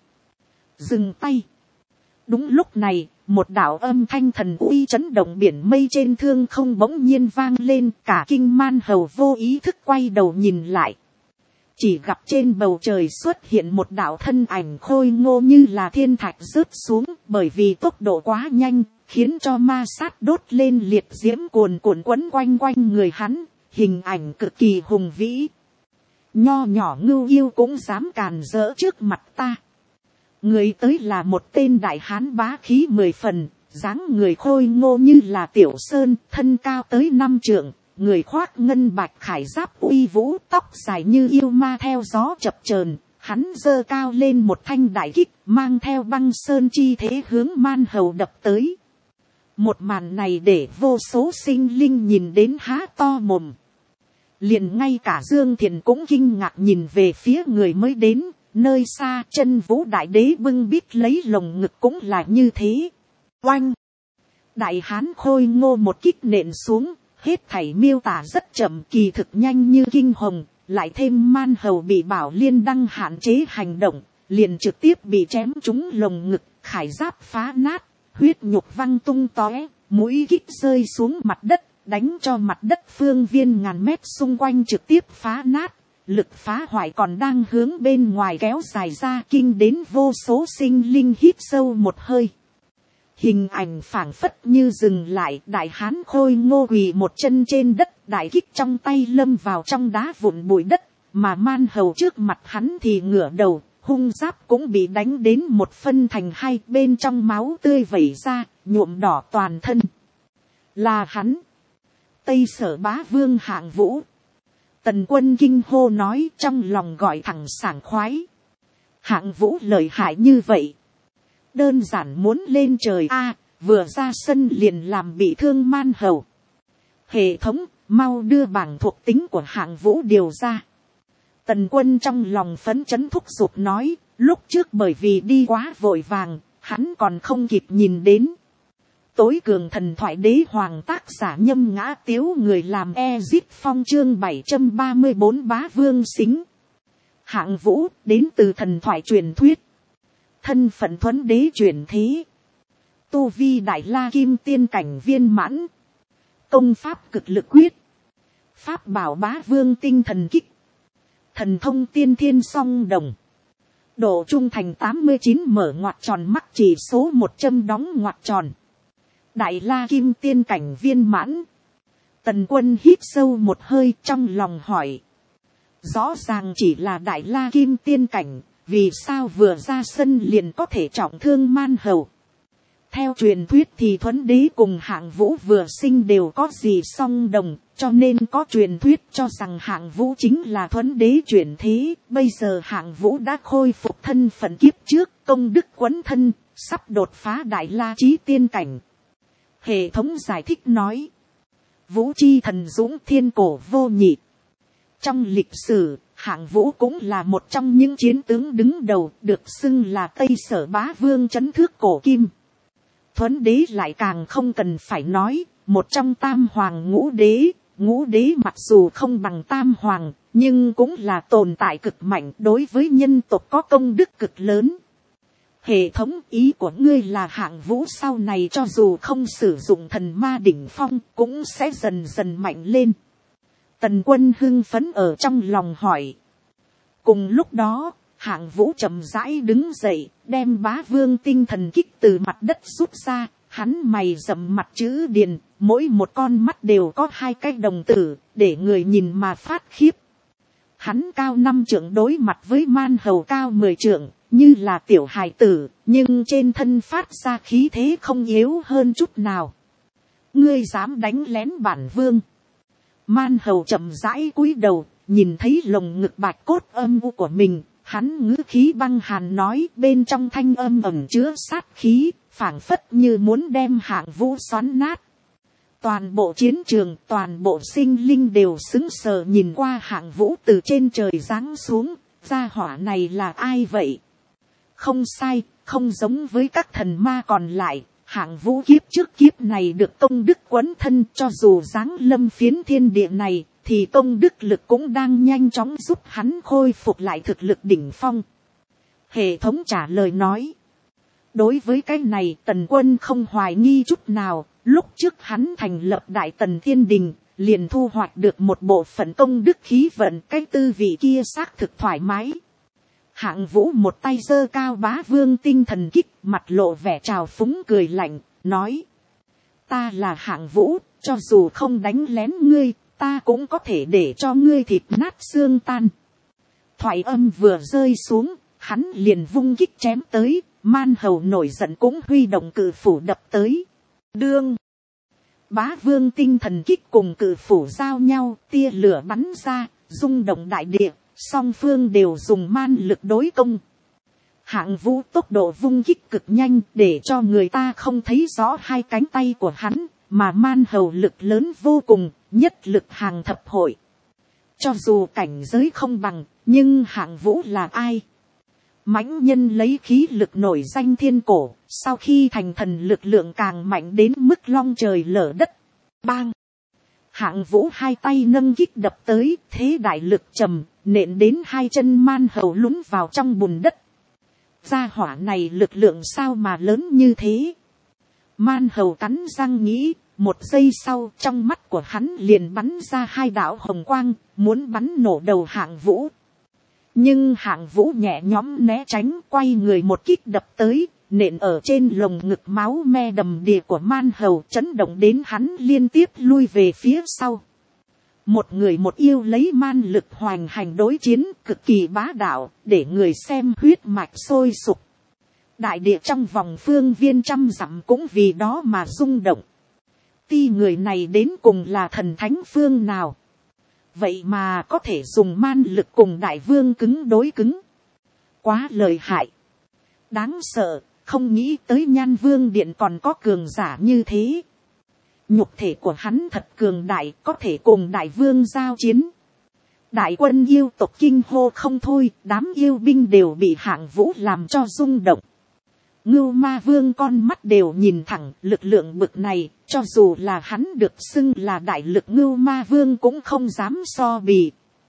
dừng tay. Đúng lúc này, một đạo âm thanh thần uy chấn động biển mây trên thương không bỗng nhiên vang lên, cả kinh man hầu vô ý thức quay đầu nhìn lại. Chỉ gặp trên bầu trời xuất hiện một đạo thân ảnh khôi ngô như là thiên thạch rớt xuống, bởi vì tốc độ quá nhanh, khiến cho ma sát đốt lên liệt diễm cuồn cuộn quấn quanh quanh người hắn, hình ảnh cực kỳ hùng vĩ. Nho nhỏ ngưu yêu cũng dám càn rỡ trước mặt ta. Người tới là một tên đại hán bá khí 10 phần, dáng người khôi ngô như là tiểu sơn, thân cao tới 5 trượng, người khoác ngân bạch khải giáp uy vũ, tóc dài như yêu ma theo gió chập chờn. Hắn giơ cao lên một thanh đại kích, mang theo băng sơn chi thế hướng man hầu đập tới. Một màn này để vô số sinh linh nhìn đến há to mồm. Liền ngay cả Dương Thiền cũng kinh ngạc nhìn về phía người mới đến. Nơi xa Chân Vũ Đại Đế bưng bít lấy lồng ngực cũng là như thế. Oanh! Đại hán khôi ngô một kích nện xuống, hết thảy miêu tả rất chậm, kỳ thực nhanh như kinh hồng. Lại thêm man hầu bị Bảo Liên Đăng hạn chế hành động, liền trực tiếp bị chém trúng lồng ngực, khải giáp phá nát, huyết nhục văng tung tóe, mũi kích rơi xuống mặt đất, đánh cho mặt đất phương viên ngàn mét xung quanh trực tiếp phá nát. Lực phá hoại còn đang hướng bên ngoài kéo dài ra, kinh đến vô số sinh linh hít sâu một hơi. Hình ảnh phảng phất như dừng lại, đại hán khôi ngô quỳ một chân trên đất, đại kích trong tay lâm vào trong đá vụn bụi đất, mà man hầu trước mặt hắn thì ngửa đầu, hung giáp cũng bị đánh đến một phân thành hai, bên trong máu tươi vẩy ra, nhuộm đỏ toàn thân. Là hắn, Tây Sở Bá Vương Hạng Vũ. Tần Quân kinh hô nói, trong lòng gọi thẳng sảng khoái. Hạng Vũ lợi hại như vậy, đơn giản muốn lên trời a, vừa ra sân liền làm bị thương man hầu. Hệ thống, mau đưa bảng thuộc tính của Hạng Vũ điều ra. Tần Quân trong lòng phấn chấn thúc giục nói, lúc trước bởi vì đi quá vội vàng, hắn còn không kịp nhìn đến. Tối cường thần thoại đế hoàng tác giả Nhâm Ngã Tiếu, người làm Ezip Phong, chương 734 Bá Vương Xính. Hạng Vũ đến từ thần thoại truyền thuyết, thân phận Thuấn Đế truyền thế, tu vi Đại La Kim Tiên cảnh viên mãn, công pháp Cực Lực Quyết, pháp bảo Bá Vương Tinh Thần Kích, thần thông Tiên Thiên Song Đồng, độ trung thành 89, mở ngoặc tròn mắc chỉ số 100 đóng ngoặc tròn, Đại La Kim Tiên cảnh viên mãn. Tần Quân hít sâu một hơi, trong lòng hỏi, rõ ràng chỉ là Đại La Kim Tiên cảnh, vì sao vừa ra sân liền có thể trọng thương man hầu. Theo truyền thuyết thì Thuấn đế cùng Hạng Vũ vừa sinh đều có gì song đồng, cho nên có truyền thuyết cho rằng Hạng Vũ chính là Thuấn đế chuyển thế. Bây giờ Hạng Vũ đã khôi phục thân phận kiếp trước, công đức quấn thân, sắp đột phá đại la chí tiên cảnh. Hệ thống giải thích nói, Vũ chi thần dũng thiên cổ vô nhị. Trong lịch sử, Hạng Vũ cũng là một trong những chiến tướng đứng đầu, được xưng là Tây Sở Bá Vương trấn thước cổ kim. Thuấn đế lại càng không cần phải nói, một trong tam hoàng ngũ đế mặc dù không bằng tam hoàng, nhưng cũng là tồn tại cực mạnh, đối với nhân tộc có công đức cực lớn. Hệ thống, ý của ngươi là Hạng Vũ sau này cho dù không sử dụng thần ma đỉnh phong cũng sẽ dần dần mạnh lên. Tần Quân hưng phấn ở trong lòng hỏi. Cùng lúc đó, Hạng Vũ chậm rãi đứng dậy, đem Bá Vương tinh thần kích từ mặt đất rút ra, hắn mày rậm mặt chữ điền, mỗi một con mắt đều có 2 cái đồng tử, để người nhìn mà phát khiếp. Hắn cao 5 trượng đối mặt với man hầu cao 10 trượng, như là tiểu hài tử, nhưng trên thân phát ra khí thế không yếu hơn chút nào. Ngươi dám đánh lén bản vương? Man hầu chậm rãi cúi đầu, nhìn thấy lồng ngực bạch cốt âm u của mình, hắn ngữ khí băng hàn nói, bên trong thanh âm ẩn chứa sát khí, phảng phất như muốn đem Hạng Vũ xoắn nát. Toàn bộ chiến trường, toàn bộ sinh linh đều sững sờ nhìn qua Hạng Vũ từ trên trời giáng xuống, gia hỏa này là ai vậy? Không sai, không giống với các thần ma còn lại, Hạng Vũ kiếp trước kiếp này được công đức quấn thân, cho dù giáng lâm phiến thiên địa này, thì công đức lực cũng đang nhanh chóng giúp hắn khôi phục lại thực lực đỉnh phong. Hệ thống trả lời nói. Đối với cái này Tần Quân không hoài nghi chút nào, lúc trước hắn thành lập Đại Tần Thiên Đình, liền thu hoạch được một bộ phận công đức khí vận, cái tư vị kia xác thực thoải mái. Hạng Vũ một tay giơ cao Bá Vương tinh thần kích, mặt lộ vẻ trào phúng cười lạnh, nói. Ta là Hạng Vũ, cho dù không đánh lén ngươi, ta cũng có thể để cho ngươi thịt nát xương tan. Thoại âm vừa rơi xuống, hắn liền vung kích chém tới, man hầu nổi giận cũng huy động cự phủ đập tới. Đương, Bá Vương tinh thần kích cùng cự phủ giao nhau, tia lửa bắn ra, rung động đại địa, song phương đều dùng man lực đối công. Hạng Vũ tốc độ vung kích cực nhanh, để cho người ta không thấy rõ 2 cánh tay của hắn, mà man hầu lực lớn vô cùng, nhất lực hàng thập hội. Cho dù cảnh giới không bằng, nhưng Hạng Vũ là ai? Mãnh nhân lấy khí lực nổi danh thiên cổ, sau khi thành thần lực lượng càng mạnh đến mức long trời lở đất. Bang! Hạng Vũ 2 tay nâng kích đập tới, thế đại lực trầm, nện đến 2 chân man hầu lún vào trong bùn đất. Gia hỏa này lực lượng sao mà lớn như thế? Man hầu cắn răng nghĩ, 1 giây sau trong mắt của hắn liền bắn ra 2 đạo hồng quang, muốn bắn nổ đầu Hạng Vũ. Nhưng Hạng Vũ nhẹ nhõm né tránh, quay người một kích đập tới, nện ở trên lồng ngực máu me đầm đìa của man hầu, chấn động đến hắn liên tiếp lui về phía sau. Một người một yêu lấy man lực hoành hành đối chiến, cực kỳ bá đạo, để người xem huyết mạch sôi sục. Đại địa trong vòng phương viên 100 dặm cũng vì đó mà rung động. Ti người này đến cùng là thần thánh phương nào? Vậy mà có thể dùng man lực cùng đại vương cứng đối cứng. Quá lợi hại. Đáng sợ, không nghĩ tới Nhan Vương Điện còn có cường giả như thế. Nhục thể của hắn thật cường đại, có thể cùng đại vương giao chiến. Đại quân yêu tộc kinh hô không thôi, đám yêu binh đều bị Hạng Vũ làm cho rung động. Ngưu Ma Vương con mắt đều nhìn thẳng, lực lượng bực này, cho dù là hắn được xưng là đại lực Ngưu Ma Vương cũng không dám so bì.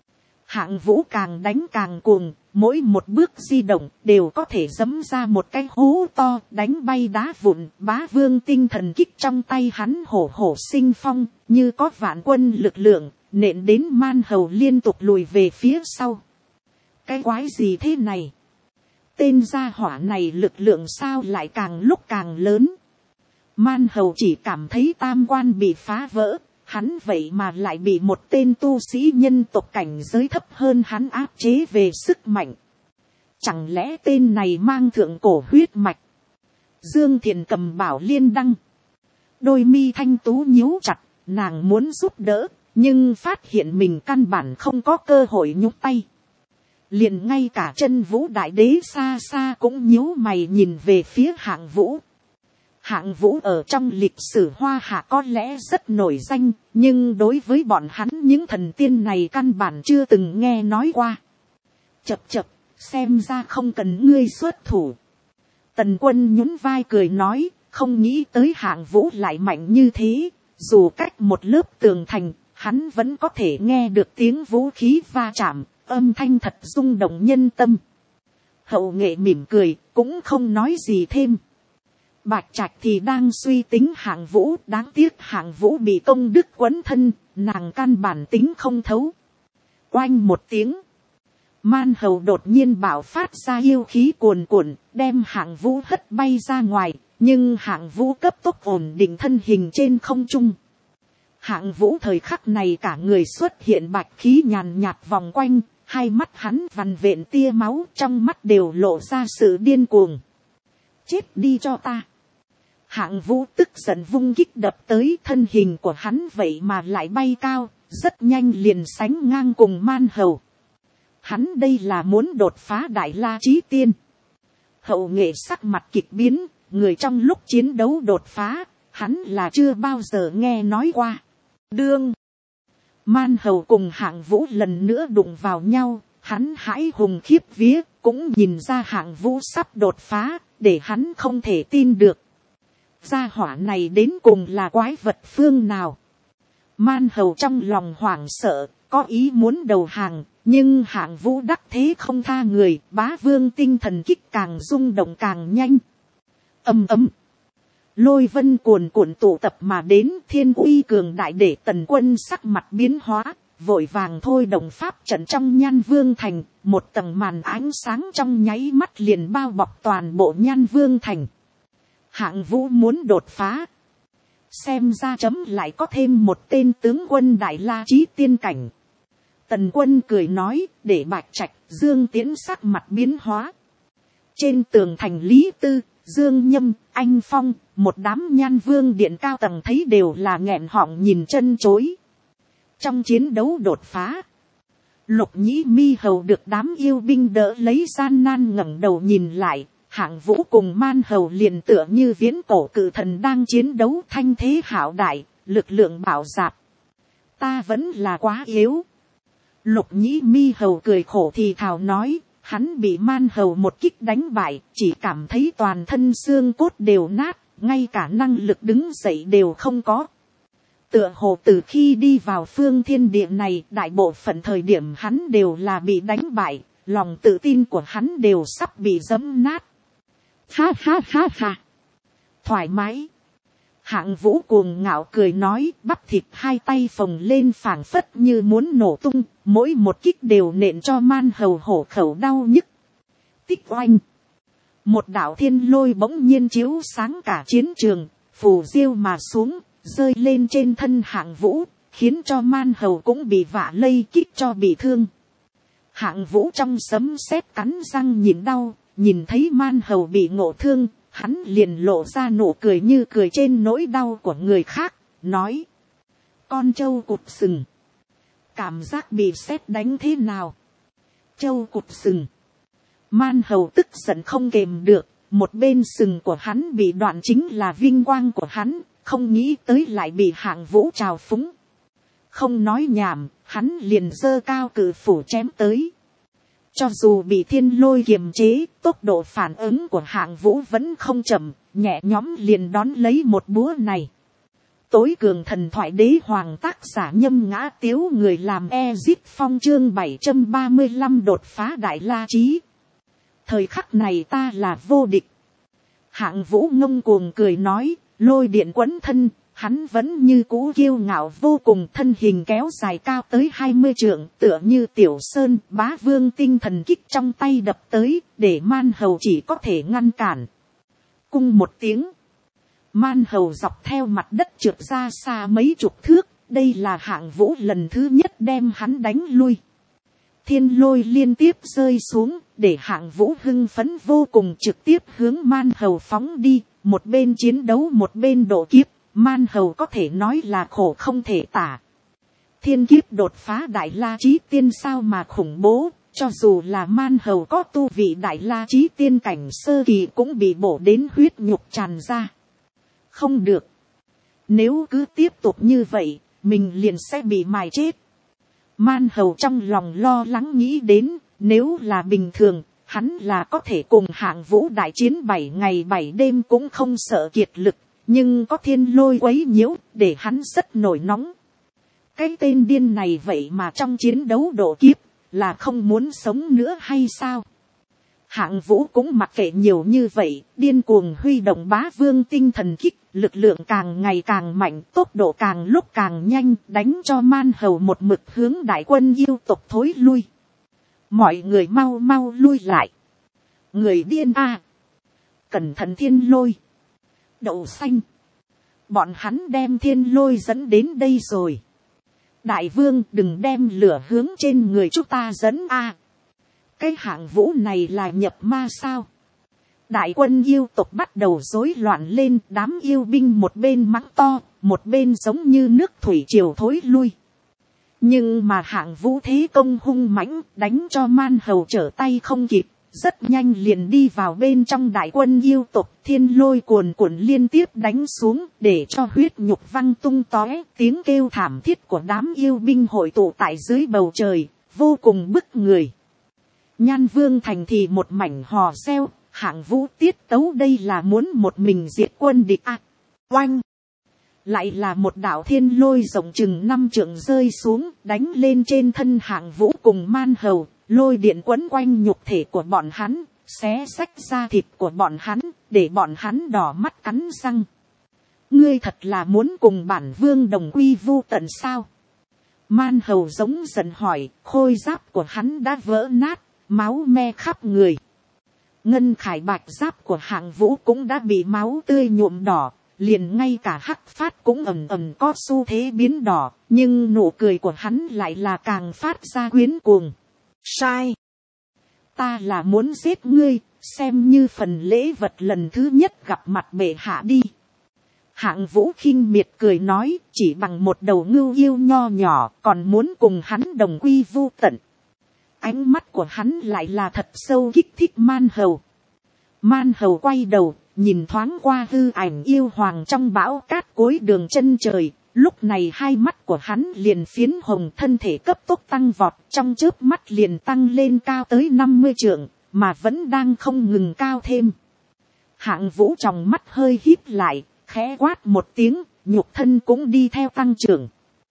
Hạng Vũ càng đánh càng cuồng, mỗi một bước di động đều có thể giẫm ra một cái hố to, đánh bay đá vụn. Bá Vương tinh thần kích trong tay hắn hổ hổ sinh phong, như có vạn quân lực lượng, nện đến man hầu liên tục lùi về phía sau. Cái quái gì thế này? Tên gia hỏa này lực lượng sao lại càng lúc càng lớn? Man hầu chỉ cảm thấy tam quan bị phá vỡ, hắn vậy mà lại bị một tên tu sĩ nhân tộc cảnh giới thấp hơn hắn áp chế về sức mạnh. Chẳng lẽ tên này mang thượng cổ huyết mạch. Dương Thiện cầm bảo liên đăng. Đôi mi thanh tú nhíu chặt, nàng muốn giúp đỡ, nhưng phát hiện mình căn bản không có cơ hội nhúc tay. Liền ngay cả chân vũ đại đế xa xa cũng nhíu mày nhìn về phía Hạng Vũ. Hạng Vũ ở trong lịch sử Hoa Hạ có lẽ rất nổi danh, nhưng đối với bọn hắn những thần tiên này căn bản chưa từng nghe nói qua. Chập chập, xem ra không cần ngươi xuất thủ. Tần Quân nhún vai cười nói, không nghĩ tới Hạng Vũ lại mạnh như thế, dù cách một lớp tường thành, hắn vẫn có thể nghe được tiếng vũ khí va chạm, âm thanh thật rung động nhân tâm. Hậu Nghệ mỉm cười, cũng không nói gì thêm. Bạch Trạch thì đang suy tính Hạng Vũ, đáng tiếc Hạng Vũ bị công đức quấn thân, nàng căn bản tính không thấu. Oanh một tiếng, Man Hầu đột nhiên bạo phát ra yêu khí cuồn cuộn, đem Hạng Vũ hất bay ra ngoài, nhưng Hạng Vũ cấp tốc ổn định thân hình trên không trung. Hạng Vũ thời khắc này cả người xuất hiện bạch khí nhàn nhạt vòng quanh, hai mắt hắn vằn vện tia máu, trong mắt đều lộ ra sự điên cuồng. Chết đi cho ta. Hạng Vũ tức giận vung kích đập tới, thân hình của hắn vậy mà lại bay cao, rất nhanh liền sánh ngang cùng Man Hầu. Hắn đây là muốn đột phá Đại La Chí Tiên. Hậu Nghệ sắc mặt kịch biến, người trong lúc chiến đấu đột phá, hắn là chưa bao giờ nghe nói qua. Đương, Man Hầu cùng Hạng Vũ lần nữa đụng vào nhau, hắn hãi hùng khiếp vía, cũng nhìn ra Hạng Vũ sắp đột phá, để hắn không thể tin được. Gia hỏa này đến cùng là quái vật phương nào? Man Hầu trong lòng hoảng sợ, có ý muốn đầu hàng, nhưng Hạng Vũ đắc thế không tha người, Bá Vương tinh thần kích càng rung động càng nhanh. Ầm ầm, lôi vân cuồn cuộn tụ tập mà đến, thiên uy cường đại để Tần Quân sắc mặt biến hóa, vội vàng thôi động pháp trận trong Nhan Vương thành, một tầng màn ánh sáng trong nháy mắt liền bao bọc toàn bộ Nhan Vương thành. Hạng Vũ muốn đột phá, xem ra chấm lại có thêm một tên tướng quân Đại La Chí Tiên cảnh. Tần Quân cười nói, để Bạch Trạch, Dương Tiễn sắc mặt biến hóa. Trên tường thành Lý Tư, Dương Nhâm, Anh Phong, một đám Nhan Vương điện cao tầng thấy đều là nghẹn họng nhìn chân chối. Trong chiến đấu đột phá, Lục Nhĩ Mi Hầu được đám yêu binh đỡ lấy gian nan ngẩng đầu nhìn lại, Hạng Vũ cùng Man Hầu liền tựa như viễn cổ cự thần đang chiến đấu, thanh thế hạo đại, lực lượng bạo dạp. Ta vẫn là quá yếu. Lục Nhĩ Mi Hầu cười khổ thì thào nói, hắn bị Man Hầu một kích đánh bại, chỉ cảm thấy toàn thân xương cốt đều nát, ngay cả năng lực đứng dậy đều không có. Tựa hồ từ khi đi vào phương thiên địa này, đại bộ phận thời điểm hắn đều là bị đánh bại, lòng tự tin của hắn đều sắp bị giẫm nát. Ha ha ha ha. Thoải mái. Hạng Vũ cuồng ngạo cười nói, bắp thịt hai tay phồng lên phảng phất như muốn nổ tung, mỗi một kích đều nện cho Man Hầu hổ khẩu đau nhức. Tích oanh. Một đạo thiên lôi bỗng nhiên chiếu sáng cả chiến trường, phù diêu mà xuống, rơi lên trên thân Hạng Vũ, khiến cho Man Hầu cũng bị vạ lây kích cho bị thương. Hạng Vũ trong sấm sét cắn răng nhịn đau, nhìn thấy Man Hầu bị ngộ thương, hắn liền lộ ra nụ cười như cười trên nỗi đau của người khác, nói. Con trâu cụt sừng. Cảm giác bị sét đánh thế nào? Trâu cụt sừng. Man Hầu tức giận không kềm được, một bên sừng của hắn bị đoạn chính là vinh quang của hắn, không nghĩ tới lại bị Hạng Vũ trào phúng. Không nói nhảm, hắn liền giơ cao cự phủ chém tới. Cho dù bị thiên lôi kiềm chế, tốc độ phản ứng của Hạng Vũ vẫn không chậm, nhẹ nhõm liền đón lấy một búa này. Tối cường thần thoại đế hoàng tác giả Nhâm Ngã Tiếu, người làm Ezit Phong, chương 735 đột phá Đại La Chí. Thời khắc này ta là vô địch. Hạng Vũ ngông cuồng cười nói, lôi điện quấn thân, hắn vẫn như cũ kiêu ngạo vô cùng, thân hình kéo dài cao tới 20 trượng, tựa như tiểu sơn. Bá Vương tinh thần kích trong tay đập tới, để Man Hầu chỉ có thể ngăn cản. Cung một tiếng, Man Hầu dọc theo mặt đất trượt ra xa mấy chục thước, đây là Hạng Vũ lần thứ nhất đem hắn đánh lui. Thiên lôi liên tiếp rơi xuống, để Hạng Vũ hưng phấn vô cùng, trực tiếp hướng Man Hầu phóng đi, một bên chiến đấu một bên độ kiếp. Man Hầu có thể nói là khổ không thể tả. Thiên kiếp đột phá Đại La Chí Tiên sao mà khủng bố, cho dù là Man Hầu có tu vị Đại La Chí Tiên cảnh sơ kỳ cũng bị bổ đến huyết nhục tràn ra. Không được. Nếu cứ tiếp tục như vậy, mình liền sẽ bị mài chết. Man Hầu trong lòng lo lắng nghĩ đến, nếu là bình thường, hắn là có thể cùng Hạng Vũ đại chiến 7 ngày 7 đêm cũng không sợ kiệt lực. Nhưng có thiên lôi quấy nhiễu, để hắn rất nổi nóng. Cái tên điên này vậy mà trong chiến đấu độ kiếp, là không muốn sống nữa hay sao? Hạng Vũ cũng mặc kệ nhiều như vậy, điên cuồng huy động Bá Vương tinh thần kích, lực lượng càng ngày càng mạnh, tốc độ càng lúc càng nhanh, đánh cho Man Hầu một mực hướng đại quân yêu tộc thối lui. Mọi người mau mau lui lại. Người điên a, cẩn thận thiên lôi. Đậu xanh. Bọn hắn đem thiên lôi dẫn đến đây rồi. Đại vương đừng đem lửa hướng trên người chúng ta dẫn a. Cái Hạng Vũ này là nhập ma sao? Đại quân yêu tộc bắt đầu rối loạn lên, đám yêu binh một bên mắng to, một bên giống như nước thủy triều thối lui. Nhưng mà Hạng Vũ thế công hung mãnh, đánh cho Man Hầu trở tay không kịp. Rất nhanh liền đi vào bên trong đại quân yêu tộc, thiên lôi cuồn cuộn liên tiếp đánh xuống, để cho huyết nhục văng tung tóe, tiếng kêu thảm thiết của đám yêu binh hội tụ tại dưới bầu trời, vô cùng bức người. Nhan Vương thành thì một mảnh hò reo, Hạng Vũ tiết tấu đây là muốn một mình diệt quân địch à. Oanh! Lại là một đạo thiên lôi rộng chừng 5 trượng rơi xuống, đánh lên trên thân Hạng Vũ cùng Man Hầu. Lôi điện quấn quanh nhục thể của bọn hắn, xé xách da thịt của bọn hắn, để bọn hắn đỏ mắt cắn răng. Ngươi thật là muốn cùng bản vương đồng quy vu tận sao? Man Hầu giống giận hỏi, khôi giáp của hắn đã vỡ nát, máu me khắp người. Ngân khải bạch giáp của Hạng Vũ cũng đã bị máu tươi nhuộm đỏ, liền ngay cả hắc phát cũng ầm ầm có xu thế biến đỏ, nhưng nụ cười của hắn lại là càng phát ra quyến cuồng. Sai. Ta là muốn giết ngươi, xem như phần lễ vật lần thứ nhất gặp mặt bệ hạ đi. Hạng Vũ khinh miệt cười nói, chỉ bằng một đầu ngưu yêu nho nhỏ, còn muốn cùng hắn đồng quy vu tận. Ánh mắt của hắn lại là thật sâu kích thích Man Hầu. Man Hầu quay đầu, nhìn thoáng qua hư ảnh yêu hoàng trong bão cát cuối đường chân trời. Lúc này hai mắt của hắn liền phiến hồng, thân thể cấp tốc tăng vọt, trong chớp mắt liền tăng lên cao tới 50 trượng, mà vẫn đang không ngừng cao thêm. Hạng Vũ trong mắt hơi híp lại, khẽ quát một tiếng, nhục thân cũng đi theo tăng trưởng.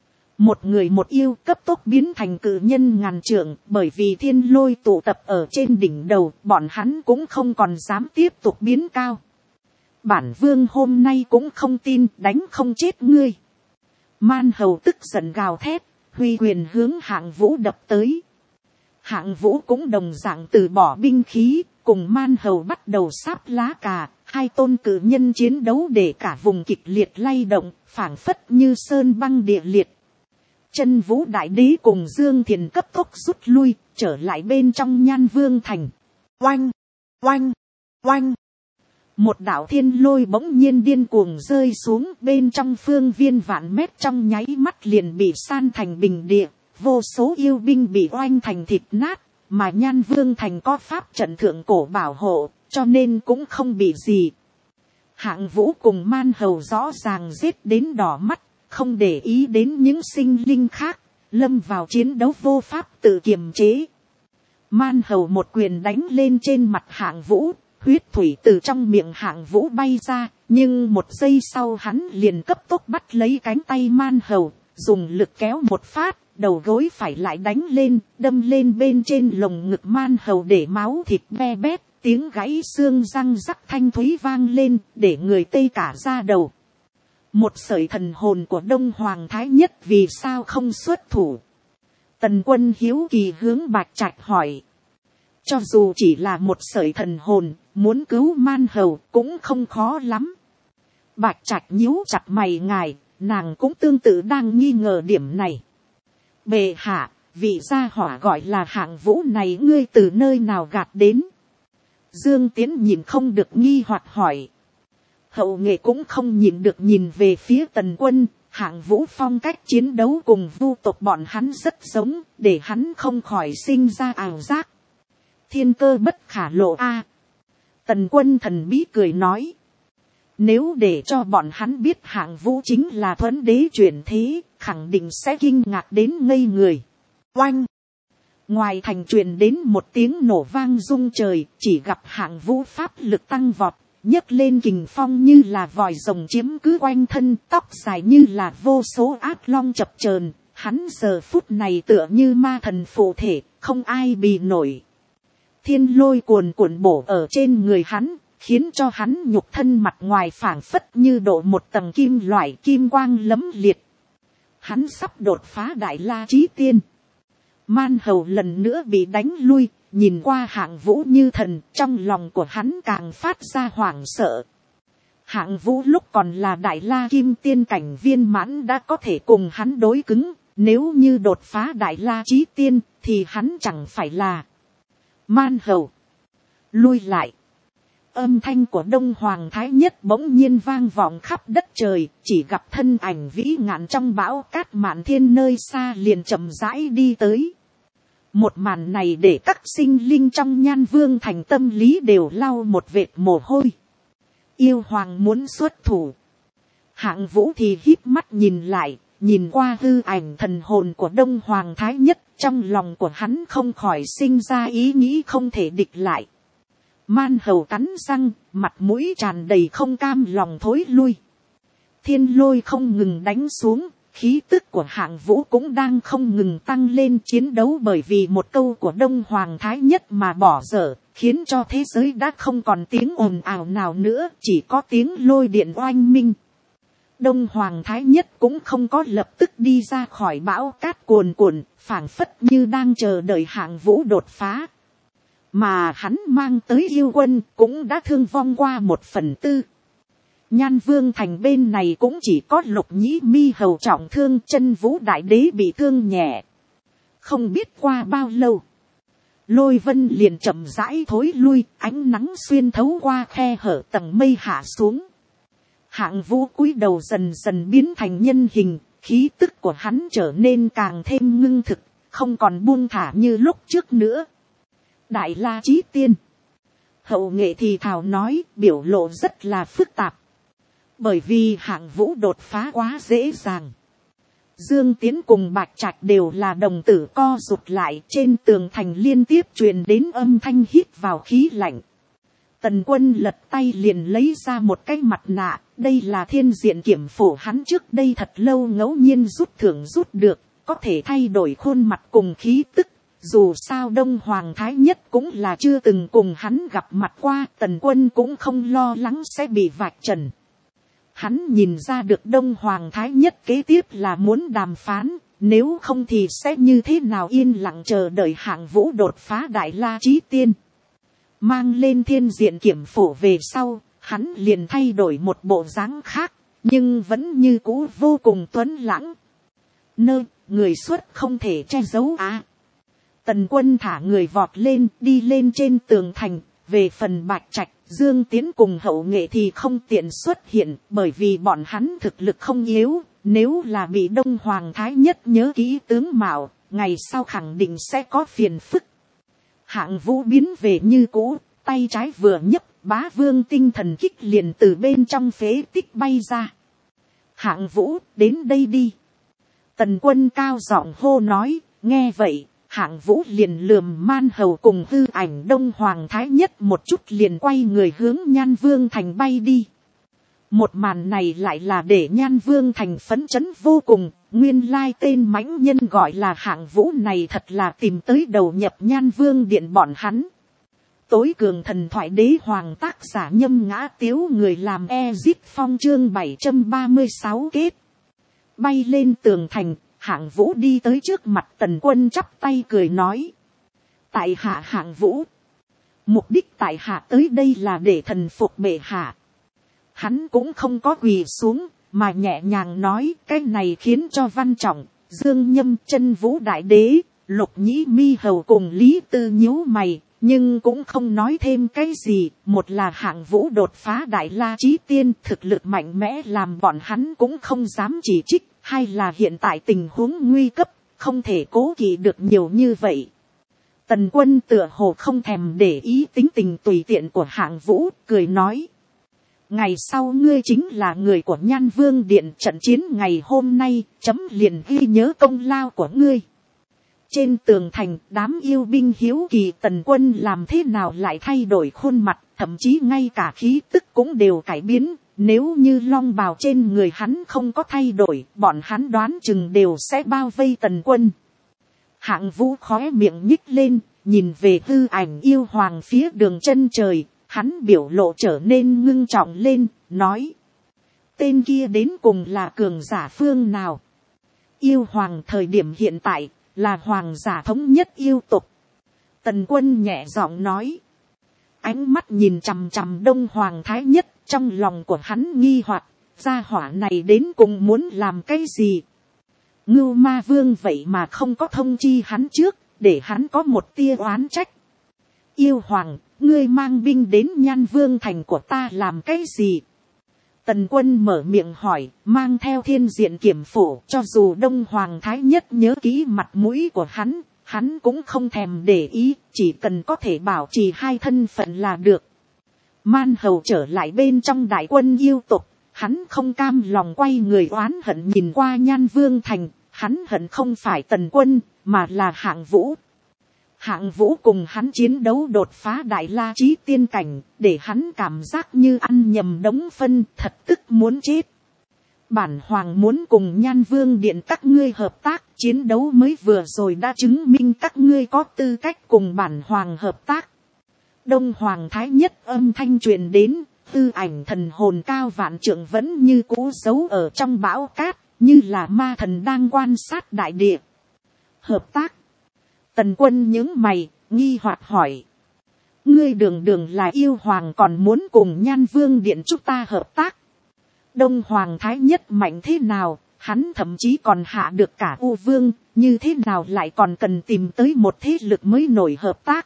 Một người một yêu cấp tốc biến thành cự nhân ngàn trượng, bởi vì thiên lôi tụ tập ở trên đỉnh đầu, bọn hắn cũng không còn dám tiếp tục biến cao. Bản vương hôm nay cũng không tin đánh không chết ngươi. Man Hầu tức giận gào thét, huy quyền hướng Hạng Vũ đập tới. Hạng Vũ cũng đồng dạng từ bỏ binh khí, cùng Man Hầu bắt đầu sáp lá cà. Hai tôn cử nhân chiến đấu để cả vùng kịch liệt lay động, phảng phất như sơn băng địa liệt. Chân Vũ Đại Đế cùng Dương Thiền cấp tốc rút lui, trở lại bên trong Nhan Vương thành. Oanh! Oanh! Oanh! Một đạo thiên lôi bỗng nhiên điên cuồng rơi xuống, bên trong phương viên vạn mét trong nháy mắt liền bị san thành bình địa, vô số yêu binh bị oanh thành thịt nát, mà Nhan Vương thành có pháp trận thượng cổ bảo hộ, cho nên cũng không bị gì. Hạng Vũ cùng Man Hầu rõ ràng giết đến đỏ mắt, không để ý đến những sinh linh khác, lâm vào chiến đấu vô pháp tự kiềm chế. Man Hầu một quyền đánh lên trên mặt Hạng Vũ, huyết thủy từ trong miệng Hạng Vũ bay ra, nhưng một giây sau hắn liền cấp tốc bắt lấy cánh tay Man Hầu, dùng lực kéo một phát, đầu gối phải lại đánh lên, đâm lên bên trên lồng ngực Man Hầu để máu thịt be bét, tiếng gãy xương răng rắc thanh thúy vang lên, để người tê cả da đầu. Một sợi thần hồn của Đông Hoàng Thái Nhất vì sao không xuất thủ? Tần Quân hiếu kỳ hướng Bạch Trạch hỏi. Cho dù chỉ là một sợi thần hồn, muốn cứu Man Hầu cũng không khó lắm. Bạch Trạch nhíu chặt mày ngài, nàng cũng tương tự đang nghi ngờ điểm này. Bệ hạ, vị gia hỏa gọi là Hạng Vũ này ngươi từ nơi nào gạt đến. Dương Tiến nhìn không được nghi hoặc hỏi. Hậu nghệ cũng không nhìn được nhìn về phía Tần Quân. Hạng Vũ phong cách chiến đấu cùng vu tộc bọn hắn rất giống, để hắn không khỏi sinh ra ảo giác. Thiên cơ bất khả lộ a. Tần Quân thần bí cười nói. Nếu để cho bọn hắn biết Hạng Vũ chính là Thuấn Đế chuyển thế, khẳng định sẽ kinh ngạc đến ngây người. Oanh! Ngoài thành truyền đến một tiếng nổ vang rung trời, chỉ gặp Hạng Vũ pháp lực tăng vọt, nhấc lên kình phong như là vòi rồng chiếm cứ quanh thân, tóc dài như là vô số ác long chập chờn. Hắn giờ phút này tựa như ma thần phụ thể, không ai bì nổi. Thiên lôi cuồn cuộn bổ ở trên người hắn, khiến cho hắn nhục thân mặt ngoài phảng phất như độ một tầng kim loại kim quang lấm liệt. Hắn sắp đột phá Đại La Chí Tiên. Man Hầu lần nữa bị đánh lui, nhìn qua Hạng Vũ như thần, trong lòng của hắn càng phát ra hoảng sợ. Hạng Vũ lúc còn là Đại La Kim Tiên cảnh viên mãn đã có thể cùng hắn đối cứng, nếu như đột phá Đại La Chí Tiên thì hắn chẳng phải là Man Hầu. Lui lại. Âm thanh của Đông Hoàng Thái Nhất bỗng nhiên vang vọng khắp đất trời, chỉ gặp thân ảnh vĩ ngạn trong bão cát mạn thiên nơi xa liền chậm rãi đi tới. Một màn này để các sinh linh trong Nhan Vương thành tâm lý đều lau một vệt mồ hôi. Yêu Hoàng muốn xuất thủ. Hạng Vũ thì híp mắt nhìn lại, nhìn qua hư ảnh thần hồn của Đông Hoàng Thái Nhất, trong lòng của hắn không khỏi sinh ra ý nghĩ không thể địch lại. Man Hầu cắn răng, mặt mũi tràn đầy không cam lòng thối lui. Thiên lôi không ngừng đánh xuống, khí tức của Hạng Vũ cũng đang không ngừng tăng lên, chiến đấu bởi vì một câu của Đông Hoàng Thái Nhất mà bỏ dở, khiến cho thế giới đã không còn tiếng ồn ào nào nữa, chỉ có tiếng lôi điện oanh minh. Đông Hoàng Thái Nhất cũng không có lập tức đi ra khỏi bão cát cuồn cuộn, phảng phất như đang chờ đợi Hạng Vũ đột phá. Mà hắn mang tới yêu quân cũng đã thương vong qua 1/4. Nhan Vương thành bên này cũng chỉ có Lục Nhĩ Mi Hầu trọng thương, Chân Vũ Đại Đế bị thương nhẹ. Không biết qua bao lâu, lôi vân liền chậm rãi thối lui, ánh nắng xuyên thấu qua khe hở tầng mây hạ xuống. Hạng Vũ cúi đầu dần dần biến thành nhân hình, khí tức của hắn trở nên càng thêm ngưng thực, không còn buông thả như lúc trước nữa. Đại La Chí Tiên. Hậu nghệ thì thào nói, biểu lộ rất là phức tạp. Bởi vì Hạng Vũ đột phá quá dễ dàng. Dương Tiến cùng Bạch Trạch đều là đồng tử co rụt lại, trên tường thành liên tiếp truyền đến âm thanh hít vào khí lạnh. Tần Quân lật tay liền lấy ra một cái mặt nạ, đây là thiên diện kiểm phổ hắn trước đây thật lâu ngẫu nhiên rút thưởng rút được, có thể thay đổi khuôn mặt cùng khí tức. Dù sao Đông Hoàng Thái Nhất cũng là chưa từng cùng hắn gặp mặt qua, Tần Quân cũng không lo lắng sẽ bị vạch trần. Hắn nhìn ra được Đông Hoàng Thái Nhất kế tiếp là muốn đàm phán, nếu không thì sẽ như thế nào yên lặng chờ đợi Hạng Vũ đột phá Đại La Chí Tiên. Mang lên thiên diện kiểm phổ về sau, hắn liền thay đổi một bộ dáng khác, nhưng vẫn như cũ vô cùng tuấn lãng. Người xuất không thể che giấu á. Tần Quân thả người vọt lên, đi lên trên tường thành. Về phần Bạch Trạch, Dương Tiến cùng Hậu nghệ thì không tiện xuất hiện, bởi vì bọn hắn thực lực không yếu. Nếu là bị Đông Hoàng Thái Nhất nhớ kỹ tướng mạo, ngày sau khẳng định sẽ có phiền phức. Hạng Vũ biến về như cũ, tay trái vừa nhấc, Bá Vương tinh thần kích liền từ bên trong phế tích bay ra. Hạng Vũ, đến đây đi. Tần Quân cao giọng hô nói, nghe vậy. Hạng Vũ liền lườm Man Hầu cùng hư ảnh Đông Hoàng Thái Nhất một chút liền quay người hướng Nhan Vương thành bay đi. Một màn này lại là để Nhan Vương thành phấn chấn vô cùng, nguyên lai tên mãnh nhân gọi là Hạng Vũ này thật là tìm tới đầu nhập Nhan Vương điện bọn hắn. Tối cường thần thoại đế hoàng tác giả Nhâm Ngã Tiếu, người làm Ezip Phong, chương 736 kết. Bay lên tường thành. Hạng Vũ đi tới trước mặt Tần Quân chắp tay cười nói. Tại hạ Hạng Vũ. Mục đích tại hạ tới đây là để thần phục bệ hạ. Hắn cũng không có quỳ xuống, mà nhẹ nhàng nói, cái này khiến cho Văn Trọng, Dương Nhâm, Chân Vũ Đại Đế, Lục Nhĩ Mi Hầu cùng Lý Tư nhíu mày, nhưng cũng không nói thêm cái gì. Một là Hạng Vũ đột phá Đại La Chí Tiên, thực lực mạnh mẽ làm bọn hắn cũng không dám chỉ trích. Hai là hiện tại tình huống nguy cấp, không thể cố kỵ được nhiều như vậy. Tần Quân tựa hồ không thèm để ý tính tình tùy tiện của Hạng Vũ, cười nói: ngày sau ngươi chính là người của Nhan Vương Điện, trận chiến ngày hôm nay chấm liền ghi nhớ công lao của ngươi. Trên tường thành, đám yêu binh hiếu kỳ Tần Quân làm thế nào lại thay đổi khuôn mặt, thậm chí ngay cả khí tức cũng đều cải biến. Nếu như long bào trên người hắn không có thay đổi, bọn hắn đoán chừng đều sẽ bao vây Tần Quân. Hạng Vũ khóe miệng nhích lên, nhìn về hư ảnh yêu hoàng phía đường chân trời, hắn biểu lộ trở nên ngưng trọng lên, nói: tên kia đến cùng là cường giả phương nào? Yêu hoàng thời điểm hiện tại là hoàng giả thống nhất yêu tộc. Tần Quân nhẹ giọng nói. Ánh mắt nhìn chằm chằm Đông Hoàng Thái Nhất, trong lòng của hắn nghi hoặc, gia hỏa này đến cùng muốn làm cái gì? Ngưu Ma Vương vậy mà không có thông chi hắn trước, để hắn có một tia oán trách. Yêu hoàng, ngươi mang binh đến Nhan Vương thành của ta làm cái gì? Tần Quân mở miệng hỏi, mang theo thiên diện kiểm phổ, cho dù Đông Hoàng Thái Nhất nhớ kỹ mặt mũi của hắn cũng không thèm để ý, chỉ cần có thể bảo trì hai thân phận là được. Man Hầu trở lại bên trong đại quân yêu tộc, hắn không cam lòng quay người oán hận nhìn qua Nhan Vương thành, hắn hận không phải Tần Quân, mà là Hạng Vũ. Hạng Vũ cùng hắn chiến đấu đột phá Đại La Chí Tiên cảnh, để hắn cảm giác như ăn nhầm đống phân, thật tức muốn chết. Bản hoàng muốn cùng Nhan Vương Điện các ngươi hợp tác, chiến đấu mới vừa rồi đã chứng minh các ngươi có tư cách cùng bản hoàng hợp tác. Đông Hoàng Thái Nhất âm thanh truyền đến, tư ảnh thần hồn cao vạn trượng vẫn như cũ giấu ở trong bão cát, như là ma thần đang quan sát đại địa. Hợp tác. Tần Quân nhướng mày, nghi hoặc hỏi. Ngươi đường đường là yêu hoàng còn muốn cùng Nhan Vương Điện chúng ta hợp tác. Đông Hoàng Thái Nhất mạnh thế nào, hắn thậm chí còn hạ được cả U Vương, như thế nào lại còn cần tìm tới một thế lực mới nổi hợp tác.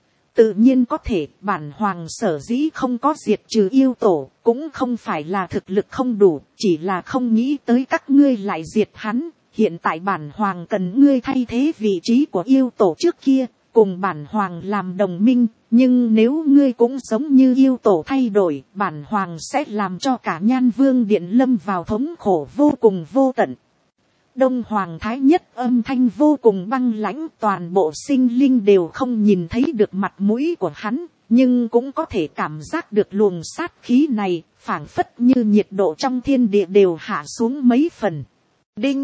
Tự nhiên có thể, bản hoàng sở dĩ không có diệt trừ yêu tổ, cũng không phải là thực lực không đủ, chỉ là không nghĩ tới các ngươi lại diệt hắn. Hiện tại bản hoàng cần ngươi thay thế vị trí của yêu tổ trước kia, cùng bản hoàng làm đồng minh, nhưng nếu ngươi cũng giống như yêu tổ thay đổi, bản hoàng sẽ làm cho cả Nhan Vương Điện lâm vào thống khổ vô cùng vô tận. Đông Hoàng Thái Nhất âm thanh vô cùng băng lãnh, toàn bộ sinh linh đều không nhìn thấy được mặt mũi của hắn, nhưng cũng có thể cảm giác được luồng sát khí này, phảng phất như nhiệt độ trong thiên địa đều hạ xuống mấy phần. Đinh!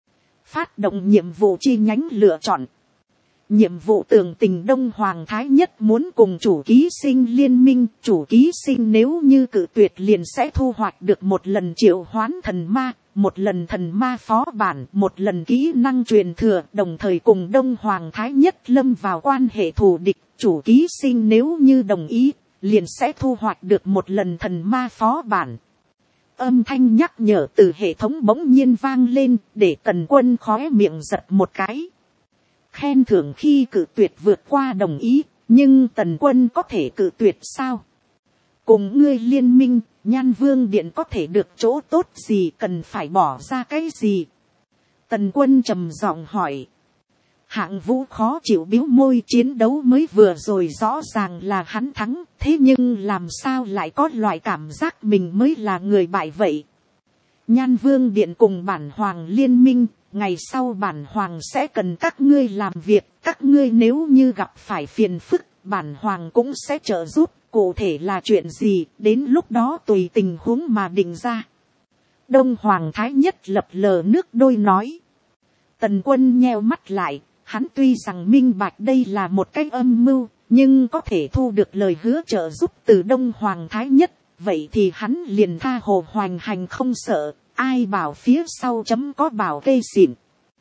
Phát động nhiệm vụ chi nhánh lựa chọn. Nhiệm vụ tường tình Đông Hoàng Thái Nhất muốn cùng chủ ký sinh liên minh. Chủ ký sinh nếu như cự tuyệt liền sẽ thu hoạch được một lần triệu hoán thần ma, một lần thần ma phó bản, một lần kỹ năng truyền thừa, đồng thời cùng Đông Hoàng Thái Nhất lâm vào quan hệ thù địch. Chủ ký sinh nếu như đồng ý, liền sẽ thu hoạch được một lần thần ma phó bản. Âm thanh nhắc nhở từ hệ thống bỗng nhiên vang lên, để Tần Quân khóe miệng giật một cái. Khen thưởng khi cự tuyệt vượt qua đồng ý, nhưng Tần Quân có thể cự tuyệt sao? Cùng ngươi liên minh, Nhan Vương Điện có thể được chỗ tốt gì, cần phải bỏ ra cái gì? Tần Quân trầm giọng hỏi. Hạng Vũ khó chịu bĩu môi, chiến đấu mới vừa rồi rõ ràng là hắn thắng, thế nhưng làm sao lại có loại cảm giác mình mới là người bại vậy? Nhan Vương Điện cùng bản hoàng liên minh, ngày sau bản hoàng sẽ cần các ngươi làm việc, các ngươi nếu như gặp phải phiền phức, bản hoàng cũng sẽ trợ giúp, cụ thể là chuyện gì, đến lúc đó tùy tình huống mà định ra. Đông Hoàng Thái Nhất lập lờ nước đôi nói. Tần Quân nheo mắt lại. Hắn tuy rằng minh bạch đây là một cái âm mưu, nhưng có thể thu được lời hứa trợ giúp từ Đông Hoàng Thái Nhất, vậy thì hắn liền tha hồ hoành hành không sợ, ai bảo phía sau chấm có bảo kê xịn.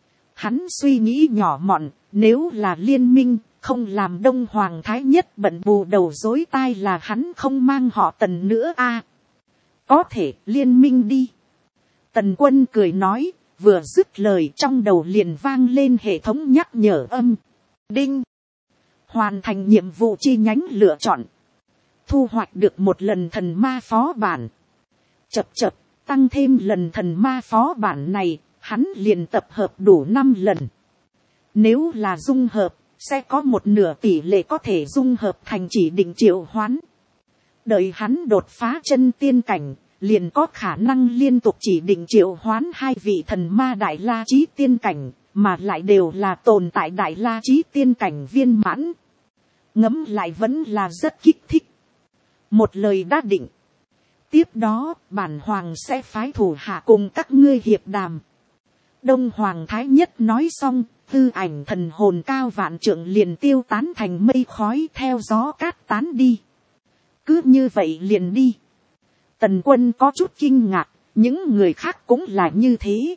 Hắn suy nghĩ nhỏ mọn, nếu là liên minh, không làm Đông Hoàng Thái Nhất bận bù đầu rối tai là hắn không mang họ Tần nữa a. Có thể liên minh đi. Tần Quân cười nói. vừa dứt lời trong đầu liền vang lên hệ thống nhắc nhở âm. Đinh. Hoàn thành nhiệm vụ chi nhánh lựa chọn. Thu hoạch được một lần thần ma phó bản. Chập chập, tăng thêm lần thần ma phó bản này, hắn liền tập hợp đủ 5 lần. Nếu là dung hợp, sẽ có một nửa tỷ lệ có thể dung hợp thành chỉ định triệu hoán. Đợi hắn đột phá chân tiên cảnh, liền có khả năng liên tục chỉ định triệu hoán 2 vị thần ma đại la chí tiên cảnh, mà lại đều là tồn tại đại la chí tiên cảnh viên mãn. Ngẫm lại vẫn là rất kích thích. Một lời đã định. Tiếp đó, bản hoàng sẽ phái thủ hạ cùng các ngươi hiệp đàm. Đông Hoàng Thái Nhất nói xong, tư ảnh thần hồn cao vạn trượng liền tiêu tán thành mây khói theo gió cát tán đi. Cứ như vậy liền đi. Tần Quân có chút kinh ngạc, những người khác cũng là như thế.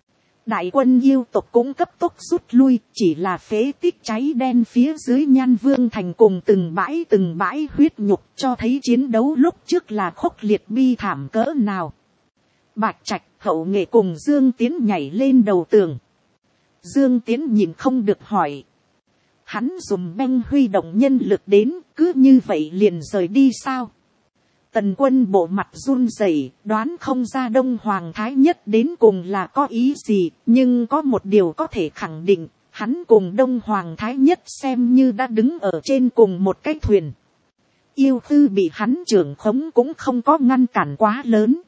Đại quân yêu tộc cũng cấp tốc rút lui, chỉ là phế tích cháy đen phía dưới Nhan Vương thành cùng từng bãi huyết nhục cho thấy chiến đấu lúc trước là khốc liệt bi thảm cỡ nào. Bạch Trạch, Hậu Nghệ cùng Dương Tiến nhảy lên đầu tường. Dương Tiến nhìn không được hỏi. Hắn dùng beng huy động nhân lực đến, cứ như vậy liền rời đi sao? Tần Quân bộ mặt run rẩy, đoán không ra Đông Hoàng Thái Nhất đến cùng là có ý gì, nhưng có một điều có thể khẳng định, hắn cùng Đông Hoàng Thái Nhất xem như đã đứng ở trên cùng một cái thuyền. Yêu tư bị hắn trưởng khống cũng không có ngăn cản quá lớn.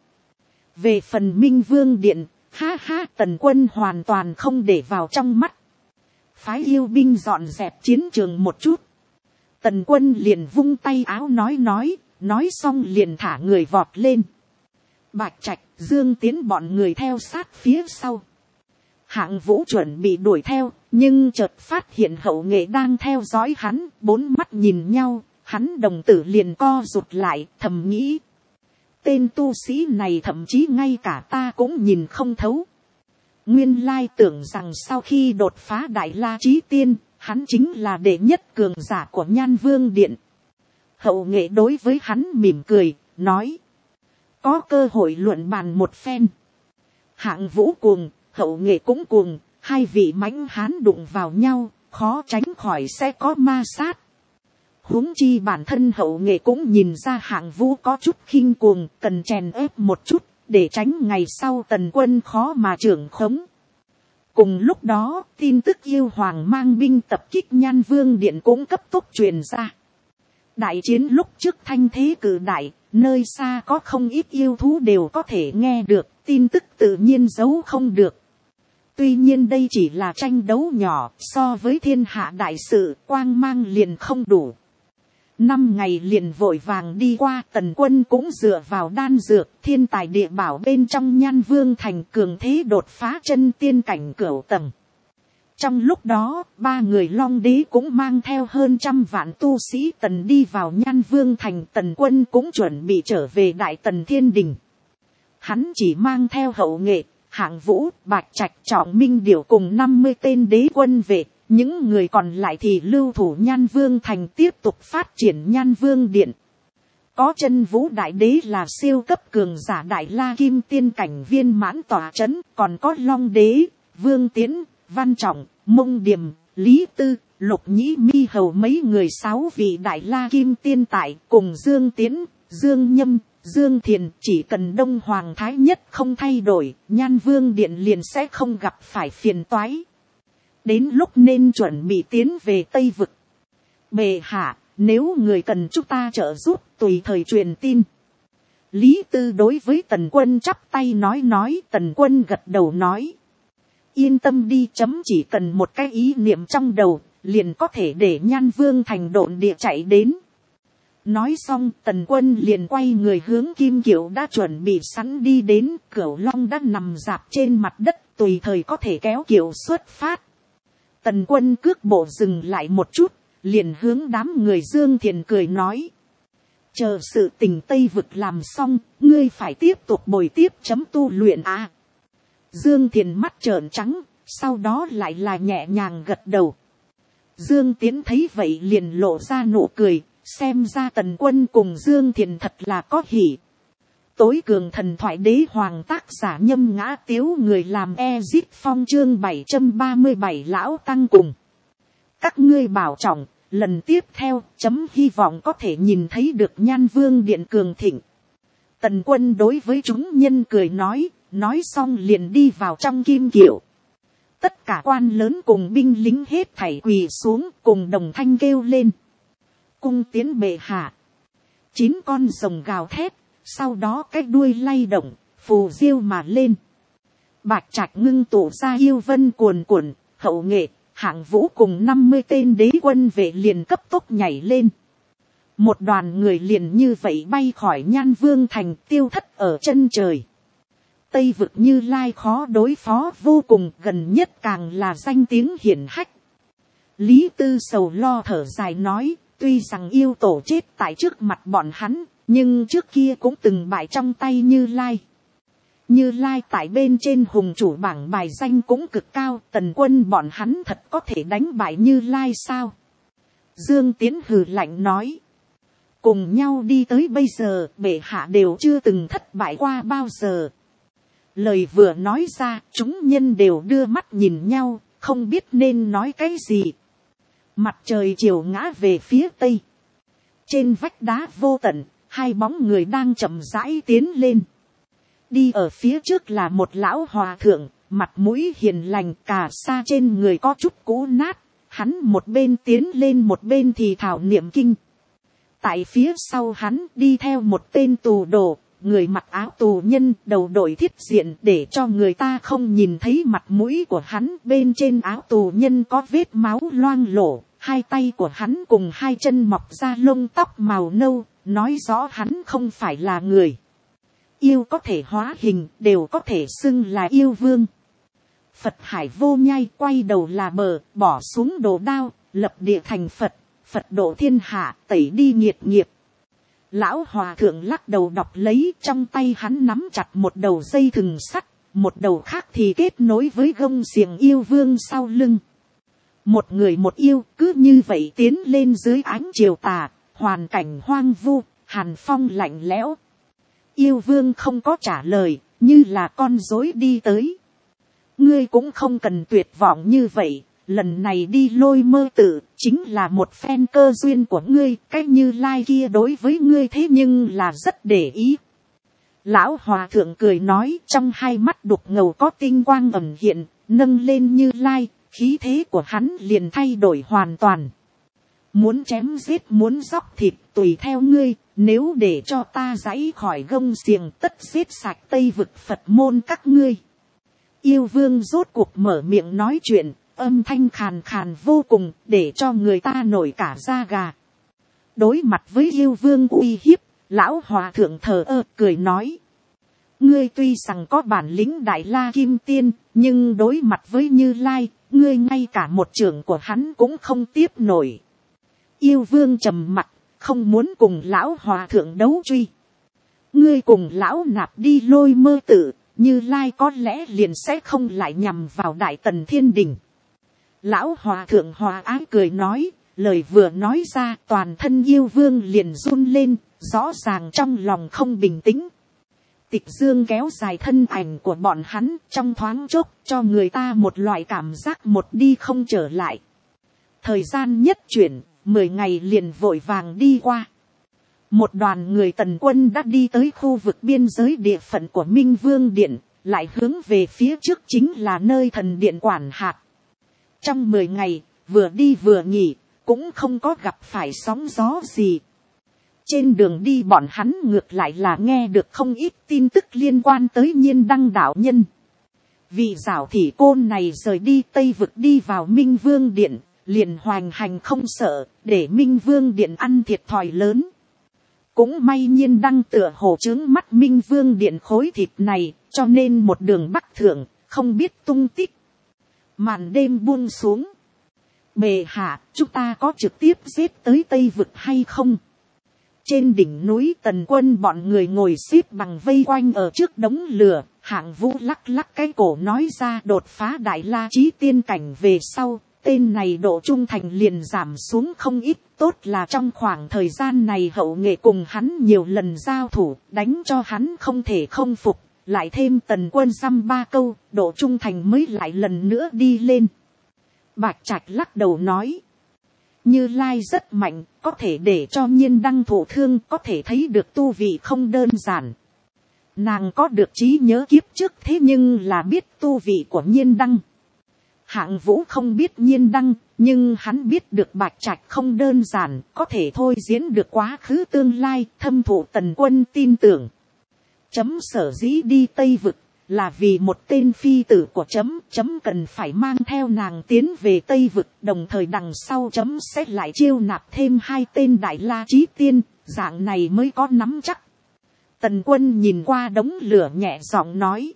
Về phần Minh Vương Điện, ha ha, Tần Quân hoàn toàn không để vào trong mắt. Phái yêu binh dọn dẹp chiến trường một chút. Tần Quân liền vung tay áo nói xong liền thả người vọt lên. Bạch Trạch, Dương Tiến bọn người theo sát phía sau. Hạng Vũ chuẩn bị đuổi theo, nhưng chợt phát hiện Hậu Nghệ đang theo dõi hắn, 4 mắt nhìn nhau, hắn đồng tử liền co rụt lại, thầm nghĩ. Tên tu sĩ này thậm chí ngay cả ta cũng nhìn không thấu. Nguyên lai tưởng rằng sau khi đột phá đại la chí tiên, hắn chính là đệ nhất cường giả của Nhan Vương Điện. Hậu Nghệ đối với hắn mỉm cười, nói. Có cơ hội luận bàn một phen. Hạng Vũ cuồng, Hậu Nghệ cũng cuồng, 2 vị mãnh hán đụng vào nhau, khó tránh khỏi sẽ có ma sát. Huống chi bản thân Hậu Nghệ cũng nhìn ra Hạng Vũ có chút khinh cuồng, cần chèn ép một chút, để tránh ngày sau Tần Quân khó mà trưởng khống. Cùng lúc đó, tin tức yêu hoàng mang binh tập kích Nhan Vương Điện cũng cấp tốc truyền ra. Đại chiến lúc trước thanh thế cử đại, nơi xa có không ít yêu thú đều có thể nghe được, tin tức tự nhiên giấu không được. Tuy nhiên đây chỉ là tranh đấu nhỏ, so với thiên hạ đại sự, quang mang liền không đủ. 5 ngày liền vội vàng đi qua, Tần Quân cũng dựa vào đan dược, thiên tài địa bảo bên trong Nhan Vương thành cường thế đột phá chân tiên cảnh cửu tầng. Trong lúc đó, 3 người Long Đế cũng mang theo hơn 100 vạn tu sĩ Tần đi vào Nhan Vương thành. Tần Quân cũng chuẩn bị trở về Đại Tần Thiên Đình. Hắn chỉ mang theo Hậu Nghệ, Hạng Vũ, Bạch Trạch, Trọng Minh Điểu cùng 50 tên đế quân về. Những người còn lại thì lưu thủ Nhan Vương thành tiếp tục phát triển Nhan Vương Điện. Có Chân Vũ Đại Đế là siêu cấp cường giả Đại La Kim Tiên cảnh viên mãn tỏa chấn, còn có Long Đế, Vương Tiến, Văn Trọng, Mông Điềm, Lý Tư, Lục Nhĩ Mi Hầu mấy người 6 vị Đại La Kim Tiên tại cùng Dương Tiến, Dương Nhâm, Dương Thiền. Chỉ cần Đông Hoàng Thái Nhất không thay đổi, Nhan Vương Điện liền sẽ không gặp phải phiền toái. Đến lúc nên chuẩn bị tiến về Tây Vực. Bệ hạ, nếu người cần chúng ta trợ giúp, tùy thời truyền tin. Lý Tư đối với Tần Quân chắp tay nói. Tần Quân gật đầu nói. Yên tâm đi, chấm chỉ cần một cái ý niệm trong đầu, liền có thể để Nhan Vương thành độn địa chạy đến. Nói xong, Tần Quân liền quay người hướng Kim Kiều đã chuẩn bị sẵn đi đến. Cửu Long đã nằm rạp trên mặt đất, tùy thời có thể kéo kiệu xuất phát. Tần Quân cước bộ dừng lại một chút, liền hướng đám người Dương Thiền cười nói. Chờ sự tình Tây Vực làm xong, ngươi phải tiếp tục bồi tiếp chấm tu luyện à. Dương Thiền mắt trợn trắng, sau đó lại là nhẹ nhàng gật đầu. Dương Tiến thấy vậy liền lộ ra nụ cười, xem ra Tần Quân cùng Dương Thiền thật là có hỉ. tối cường thần thoại đế hoàng tác giả Nhâm Ngã Tiếu, người làm Ezip Phong chương 737 lão tăng cùng. Các ngươi bảo trọng, lần tiếp theo hy vọng có thể nhìn thấy được Nhan Vương điện cường thịnh. Tần Quân đối với chúng nhân cười nói xong liền đi vào trong kim kiệu. Tất cả quan lớn cùng binh lính hết thảy quỳ xuống cùng đồng thanh kêu lên. Cung tiến bệ hạ. 9 con rồng gào thét, sau đó cái đuôi lay động, phù diêu mà lên. Bạch Trạch ngưng tụ ra yêu vân cuồn cuộn, hậu nghệ, hạng vũ cùng 50 tên đế quân vệ liền cấp tốc nhảy lên. Một đoàn người liền như vậy bay khỏi Nhan Vương thành, tiêu thất ở chân trời. Tây vực Như Lai khó đối phó vô cùng, gần nhất càng là danh tiếng hiển hách. Lý Tư sầu lo thở dài nói, tuy rằng yêu tổ chết tại trước mặt bọn hắn, nhưng trước kia cũng từng bại trong tay Như Lai. Như Lai tại bên trên hùng chủ bảng bài danh cũng cực cao, Tần Quân bọn hắn thật có thể đánh bại Như Lai sao? Dương Tiến hừ lạnh nói. Cùng nhau đi tới bây giờ, bệ hạ đều chưa từng thất bại qua bao giờ. Lời vừa nói ra, chúng nhân đều đưa mắt nhìn nhau, không biết nên nói cái gì. Mặt trời chiều ngã về phía tây. Trên vách đá vô tận, 2 bóng người đang chậm rãi tiến lên. Đi ở phía trước là một lão hòa thượng, mặt mũi hiền lành, cà sa trên người có chút cũ nát. Hắn một bên tiến lên một bên thì thảo niệm kinh. Tại phía sau hắn đi theo một tên tù đồ, người mặc áo tù nhân, đầu đội thiết diện để cho người ta không nhìn thấy mặt mũi của hắn. Bên trên áo tù nhân có vết máu loang lổ, 2 tay của hắn cùng 2 chân mọc ra lông tóc màu nâu, nói rõ hắn không phải là người. Yêu có thể hóa hình, đều có thể xưng là yêu vương. Phật hải vô nhai, quay đầu là bờ, bỏ xuống đồ đao, lập địa thành Phật, Phật độ thiên hạ, tẩy đi nghiệt nghiệp. Lão hòa thượng lắc đầu đọc lấy, trong tay hắn nắm chặt một đầu dây thừng sắt, một đầu khác thì kết nối với gông xiềng yêu vương sau lưng. Một người một yêu cứ như vậy tiến lên dưới ánh chiều tà, hoàn cảnh hoang vu, hàn phong lạnh lẽo. Yêu vương không có trả lời, như là con rối đi tới. Ngươi cũng không cần tuyệt vọng như vậy, lần này đi Lôi Mơ Tự chính là một phen cơ duyên của ngươi, cái Như Lai kia đối với ngươi thế nhưng là rất để ý. Lão hòa thượng cười nói, trong 2 mắt đục ngầu có tinh quang ẩn hiện, nâng lên Như Lai, khí thế của hắn liền thay đổi hoàn toàn. Muốn chém giết muốn dóc thịt tùy theo ngươi, nếu để cho ta giãy khỏi gông xiềng tất giết sạch Tây vực Phật môn các ngươi. Yêu vương rốt cuộc mở miệng nói chuyện, âm thanh khàn khàn vô cùng, để cho người ta nổi cả da gà. Đối mặt với yêu vương uy hiếp, lão hòa thượng thờ ơ cười nói. Ngươi tuy rằng có bản lĩnh đại la kim tiên, nhưng đối mặt với Như Lai, ngươi ngay cả một trưởng của hắn cũng không tiếp nổi. Yêu vương trầm mặt, không muốn cùng lão hòa thượng đấu truy. Ngươi cùng lão nạp đi Lôi Mơ Tự, Như Lai có lẽ liền sẽ không lại nhằm vào Đại Tần Thiên Đình. Lão hòa thượng hòa ái cười nói, lời vừa nói ra toàn thân yêu vương liền run lên, rõ ràng trong lòng không bình tĩnh. Tịch Dương kéo dài thân ảnh của bọn hắn, trong thoáng chốc cho người ta một loại cảm giác một đi không trở lại. Thời gian nhất chuyển, 10 ngày liền vội vàng đi qua. Một đoàn người Tần Quân đã đi tới khu vực biên giới địa phận của Minh Vương Điện, lại hướng về phía trước chính là nơi thần điện quản hạt. Trong 10 ngày, vừa đi vừa nghỉ, cũng không có gặp phải sóng gió gì. Trên đường đi bọn hắn ngược lại là nghe được không ít tin tức liên quan tới Nhiên Đăng đạo nhân. Vị giảo thị côn này rời đi Tây vực đi vào Minh Vương Điện, liền hoành hành không sợ, để Minh Vương Điện ăn thiệt thòi lớn. Cũng may Nhiên Đăng tựa hồ trướng mắt Minh Vương Điện khối thịt này, cho nên một đường bắc thượng, không biết tung tích. Màn đêm buông xuống. Bệ hạ, chúng ta có trực tiếp giết tới Tây vực hay không? Trên đỉnh núi Tần Quân bọn người ngồi xếp bằng vây quanh ở trước đống lửa, Hạng Vũ lắc lắc cái cổ nói ra đột phá đại la chí tiên cảnh về sau, tên này độ trung thành liền giảm xuống không ít. Tốt là trong khoảng thời gian này Hậu Nghệ cùng hắn nhiều lần giao thủ, đánh cho hắn không thể không phục, lại thêm Tần Quân dăm ba câu, độ trung thành mới lại lần nữa đi lên. Bạch Trạch lắc đầu nói, Như Lai rất mạnh, có thể để cho Nhiên Đăng thụ thương, có thể thấy được tu vị không đơn giản. Nàng có được trí nhớ kiếp trước, thế nhưng là biết tu vị của Nhiên Đăng. Hạng Vũ không biết Nhiên Đăng, nhưng hắn biết được Bạch Trạch không đơn giản, có thể thôi diễn được quá khứ tương lai, thâm thụ Tần Quân tin tưởng. Chấm sở dĩ đi Tây Vực, là vì một tên phi tử của chấm cần phải mang theo nàng tiến về Tây Vực, đồng thời đằng sau chấm sẽ lại chiêu nạp thêm 2 tên Đại La Chí Tiên, dạng này mới có nắm chắc. Tần Quân nhìn qua đống lửa nhẹ giọng nói,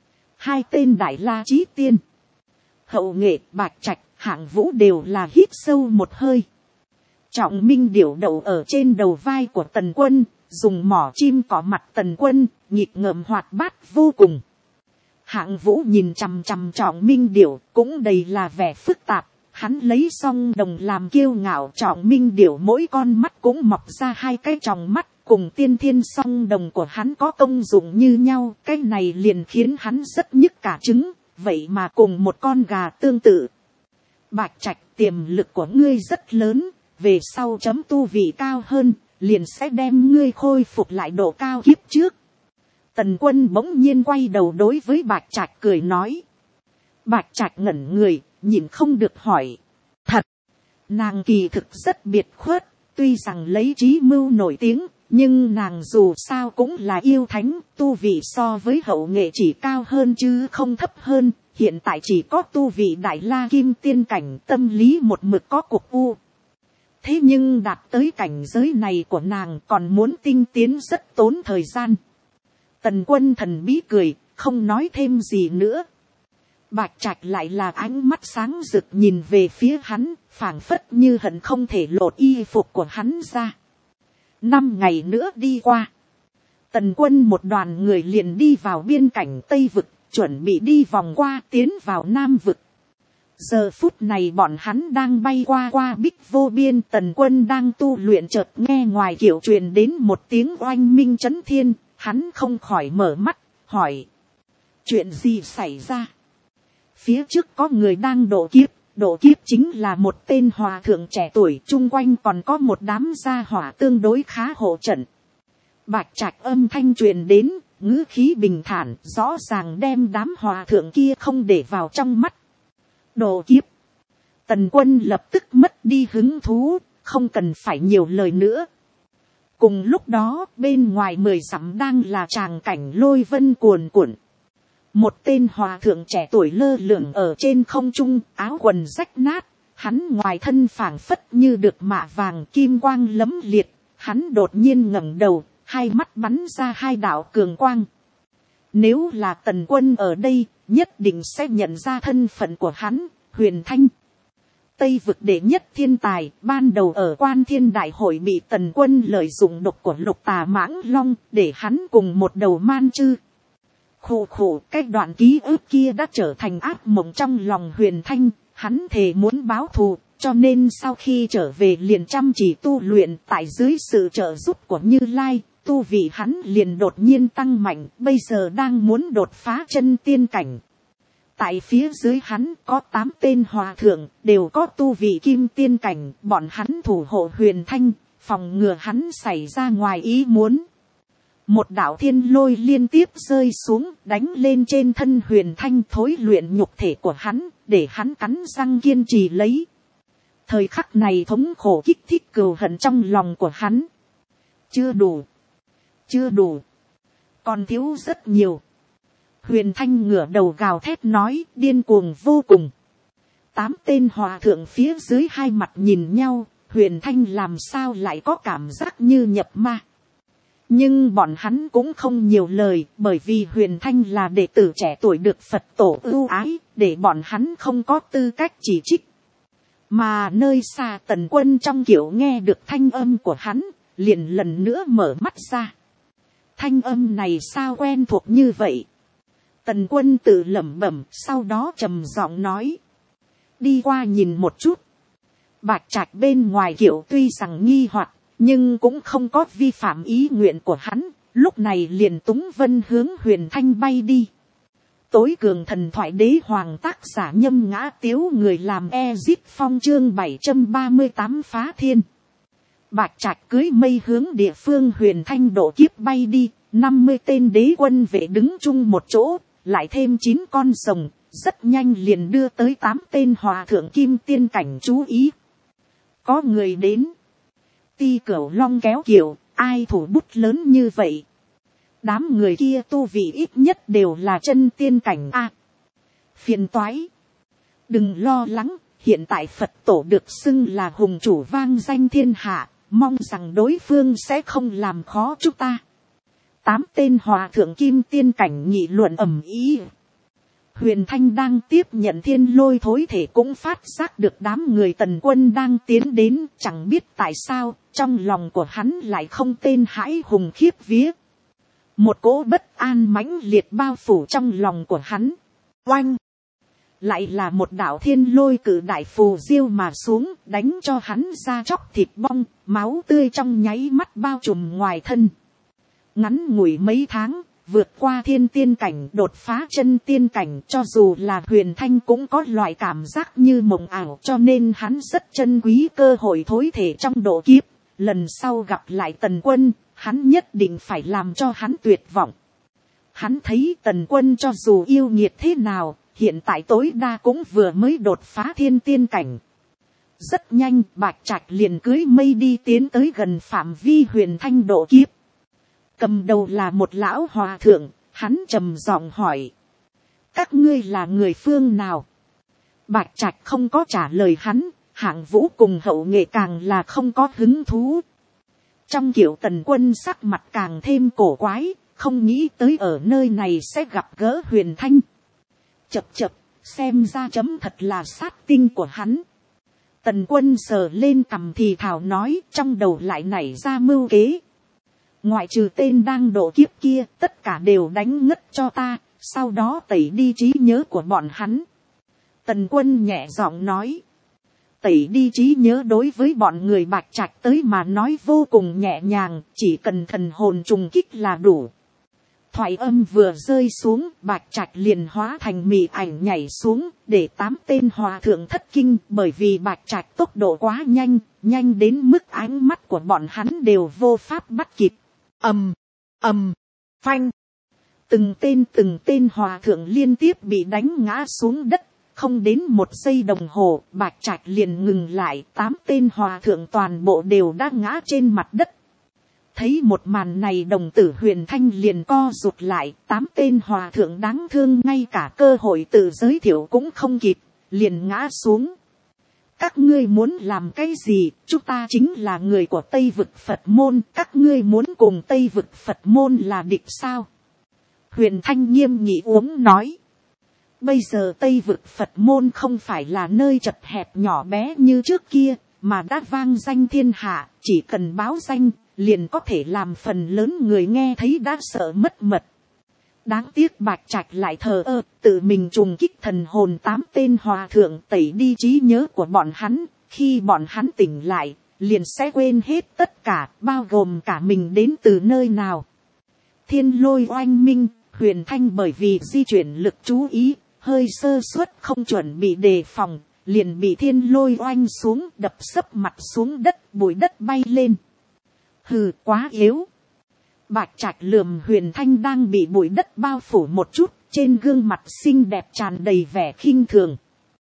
2 tên Đại La Chí Tiên. Hậu Nghệ, Bạch Trạch, Hạng Vũ đều là hít sâu một hơi. Trọng Minh điểu đậu ở trên đầu vai của Tần Quân, dùng mỏ chim cỏ mặt Tần Quân, nhịp ngợm hoạt bát vô cùng. Hạng Vũ nhìn chằm chằm Trọng Minh điểu, cũng đầy là vẻ phức tạp. Hắn lấy song đồng làm kiêu ngạo, Trọng Minh điểu mỗi con mắt cũng mọc ra 2 cái tròng mắt, cùng tiên thiên song đồng của hắn có công dụng như nhau. Cái này liền khiến hắn rất nhức cả trứng, vậy mà cùng một con gà tương tự. Bạch Trạch, tiềm lực của ngươi rất lớn, về sau chấm tu vị cao hơn, liền sẽ đem ngươi khôi phục lại độ cao kiếp trước. Tần Quân bỗng nhiên quay đầu đối với Bạch Trạch cười nói. Bạch Trạch ngẩn người, nhìn không được hỏi. Thật, nàng kỳ thực rất biệt khuất, tuy rằng lấy trí mưu nổi tiếng, nhưng nàng dù sao cũng là yêu thánh, tu vị so với Hậu Nghệ chỉ cao hơn chứ không thấp hơn. Hiện tại chỉ có tu vị Đại La Kim Tiên cảnh, tâm lý một mực có cục u. Thế nhưng đạt tới cảnh giới này của nàng còn muốn tinh tiến rất tốn thời gian. Tần Quân thần bí cười, không nói thêm gì nữa. Bạch Trạch lại là ánh mắt sáng rực nhìn về phía hắn, phảng phất như hận không thể lột y phục của hắn ra. 5 ngày nữa đi qua, Tần Quân một đoàn người liền đi vào biên cảnh Tây Vực, chuẩn bị đi vòng qua tiến vào Nam Vực. Giờ phút này bọn hắn đang bay qua bích vô biên. Tần Quân đang tu luyện, chợt nghe ngoài kiệu truyền đến một tiếng oanh minh chấn thiên. Hắn không khỏi mở mắt, hỏi. Chuyện gì xảy ra? Phía trước có người đang độ kiếp. Độ kiếp chính là một tên hòa thượng trẻ tuổi. Chung quanh còn có một đám gia hỏa tương đối khá hộ trận. Bạch Trạch âm thanh truyền đến, ngữ khí bình thản, rõ ràng đem đám hòa thượng kia không để vào trong mắt. Độ kiếp. Tần Quân lập tức mất đi hứng thú, không cần phải nhiều lời nữa. Cùng lúc đó, bên ngoài 10 dặm đang là tràng cảnh lôi vân cuồn cuộn. Một tên hòa thượng trẻ tuổi lơ lửng ở trên không trung, áo quần rách nát. Hắn ngoài thân phảng phất như được mạ vàng, kim quang lấm liệt. Hắn đột nhiên ngẩng đầu, 2 mắt bắn ra 2 đạo cường quang. Nếu là Tần Quân ở đây, nhất định sẽ nhận ra thân phận của hắn, Huyền Thanh. Tây Vực đệ nhất thiên tài, ban đầu ở Quan Thiên Đại Hội bị Tần Quân lợi dụng độc của Lục Tà Mãng Long, để hắn cùng một đầu man chư. Khổ, cái đoạn ký ức kia đã trở thành ác mộng trong lòng Huyền Thanh, hắn thề muốn báo thù, cho nên sau khi trở về liền chăm chỉ tu luyện. Tại dưới sự trợ giúp của Như Lai, tu vị hắn liền đột nhiên tăng mạnh, bây giờ đang muốn đột phá chân tiên cảnh. Tại phía dưới hắn có 8 tên hòa thượng, đều có tu vị kim tiên cảnh, bọn hắn thủ hộ Huyền Thanh, phòng ngừa hắn xảy ra ngoài ý muốn. Một đạo thiên lôi liên tiếp rơi xuống, đánh lên trên thân Huyền Thanh, thối luyện nhục thể của hắn, để hắn cắn răng kiên trì lấy. Thời khắc này thống khổ kích thích cừu hận trong lòng của hắn. Chưa đủ, còn thiếu rất nhiều. Huyền Thanh ngửa đầu gào thét nói, điên cuồng vô cùng. 8 tên hòa thượng phía dưới hai mặt nhìn nhau, Huyền Thanh làm sao lại có cảm giác như nhập ma. Nhưng bọn hắn cũng không nhiều lời, bởi vì Huyền Thanh là đệ tử trẻ tuổi được Phật tổ ưu ái, để bọn hắn không có tư cách chỉ trích. Mà nơi xa Tần Quân trong kiệu nghe được thanh âm của hắn, liền lần nữa mở mắt ra. Thanh âm này sao quen thuộc như vậy? Tần Quân tự lẩm bẩm, sau đó trầm giọng nói. đi qua nhìn một chút. Bạch trạch bên ngoài kiểu tuy rằng nghi hoặc, nhưng cũng không có vi phạm ý nguyện của hắn, lúc này liền túng vân hướng Huyền Thanh bay đi. Tối cường thần thoại đế hoàng tác giả Nhâm Ngã Tiếu, người làm Ezip Phong, chương 738 phá thiên. Bạch trạch cưới mây hướng địa phương Huyền Thanh độ kiếp bay đi, 50 tên đế quân vệ đứng chung một chỗ, lại thêm 9 con rồng, rất nhanh liền đưa tới 8 tên hòa thượng kim tiên cảnh chú ý. Có người đến. Ti Cửu Long kéo kiệu, ai thủ bút lớn như vậy? Đám người kia tu vị ít nhất đều là chân tiên cảnh a. Phiền toái. Đừng lo lắng, hiện tại Phật tổ được xưng là hùng chủ vang danh thiên hạ, mong rằng đối phương sẽ không làm khó chúng ta. 8 tên hòa thượng kim tiên cảnh nghị luận ầm ĩ. Huyền Thanh đang tiếp nhận thiên lôi thối thể cũng phát giác được đám người Tần Quân đang tiến đến, chẳng biết tại sao, trong lòng của hắn lại không tên hãi hùng khiếp vía. Một cỗ bất an mãnh liệt bao phủ trong lòng của hắn. Oanh! Lại là một đạo thiên lôi cử đại phù diêu mà xuống, đánh cho hắn ra chóc thịt bong, máu tươi trong nháy mắt bao trùm ngoài thân. Ngắn ngủi mấy tháng, vượt qua thiên tiên cảnh, đột phá chân tiên cảnh, cho dù là Huyền Thanh cũng có loại cảm giác như mộng ảo, cho nên hắn rất trân quý cơ hội thối thể trong độ kiếp. Lần sau gặp lại Tần Quân, hắn nhất định phải làm cho hắn tuyệt vọng. Hắn thấy Tần Quân cho dù yêu nghiệt thế nào, hiện tại tối đa cũng vừa mới đột phá thiên tiên cảnh. Rất nhanh, Bạch Trạch liền cưới mây đi tiến tới gần phạm vi Huyền Thanh độ kiếp. Cầm đầu là một lão hòa thượng, hắn trầm giọng hỏi. Các ngươi là người phương nào? Bạch Trạch không có trả lời hắn, Hạng Vũ cùng Hậu Nghệ càng là không có hứng thú. Trong kiểu Tần Quân sắc mặt càng thêm cổ quái, không nghĩ tới ở nơi này sẽ gặp gỡ Huyền Thanh. Chập chập, xem ra chấm thật là sát tinh của hắn. Tần Quân sờ lên cằm thì thào nói, trong đầu lại nảy ra mưu kế. Ngoại trừ tên đang độ kiếp kia, tất cả đều đánh ngất cho ta, sau đó tẩy đi trí nhớ của bọn hắn. Tần Quân nhẹ giọng nói. Tẩy đi trí nhớ đối với bọn người Bạch Trạch tới mà nói vô cùng nhẹ nhàng, chỉ cần thần hồn trùng kích là đủ. Thoại âm vừa rơi xuống, Bạch Trạch liền hóa thành mị ảnh nhảy xuống, để 8 tên hòa thượng thất kinh, bởi vì Bạch Trạch tốc độ quá nhanh, nhanh đến mức ánh mắt của bọn hắn đều vô pháp bắt kịp. Phanh. Từng tên hòa thượng liên tiếp bị đánh ngã xuống đất. Không đến 1 giây đồng hồ, Bạch Trạch liền ngừng lại, 8 tên hòa thượng toàn bộ đều đã ngã trên mặt đất. Thấy một màn này, đồng tử Huyền Thanh liền co rụt lại, 8 tên hòa thượng đáng thương ngay cả cơ hội tự giới thiệu cũng không kịp, liền ngã xuống. Các ngươi muốn làm cái gì? Chúng ta chính là người của Tây Vực Phật môn, các ngươi muốn cùng Tây Vực Phật môn là địch sao? Huyền Thanh nghiêm nghị uống nói. Bây giờ Tây Vực Phật môn không phải là nơi chật hẹp nhỏ bé như trước kia, mà đã vang danh thiên hạ, chỉ cần báo danh, liền có thể làm phần lớn người nghe thấy đã sợ mất mật. Đáng tiếc Bạch Trạch lại thờ ơ, tự mình trùng kích thần hồn 8 tên hòa thượng, tẩy đi trí nhớ của bọn hắn, khi bọn hắn tỉnh lại, liền sẽ quên hết tất cả, bao gồm cả mình đến từ nơi nào. Thiên lôi oanh minh, Huyền Thanh bởi vì di chuyển lực chú ý, hơi sơ suất không chuẩn bị đề phòng, liền bị thiên lôi oanh xuống, đập sấp mặt xuống đất, bụi đất bay lên. Hừ, quá yếu. Bạch Trạch lườm Huyền Thanh đang bị bụi đất bao phủ một chút, trên gương mặt xinh đẹp tràn đầy vẻ khinh thường.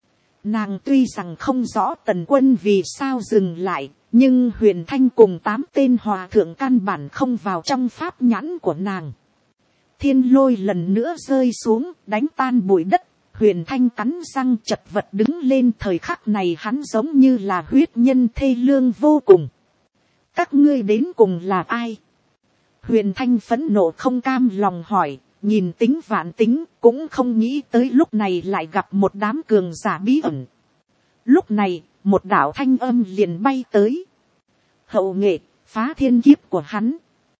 Nàng tuy rằng không rõ Tần Quân vì sao dừng lại, nhưng Huyền Thanh cùng 8 tên hòa thượng căn bản không vào trong pháp nhãn của nàng. Thiên lôi lần nữa rơi xuống, đánh tan bụi đất. Huyền Thanh cắn răng chật vật đứng lên, thời khắc này hắn giống như là huyết nhân thê lương vô cùng. Các ngươi đến cùng là ai? Huyền Thanh phẫn nộ không cam lòng hỏi, nhìn tính vạn tính, cũng không nghĩ tới lúc này lại gặp một đám cường giả bí ẩn. Lúc này, một đạo thanh âm liền bay tới. Hậu Nghệ, phá thiên kiếp của hắn.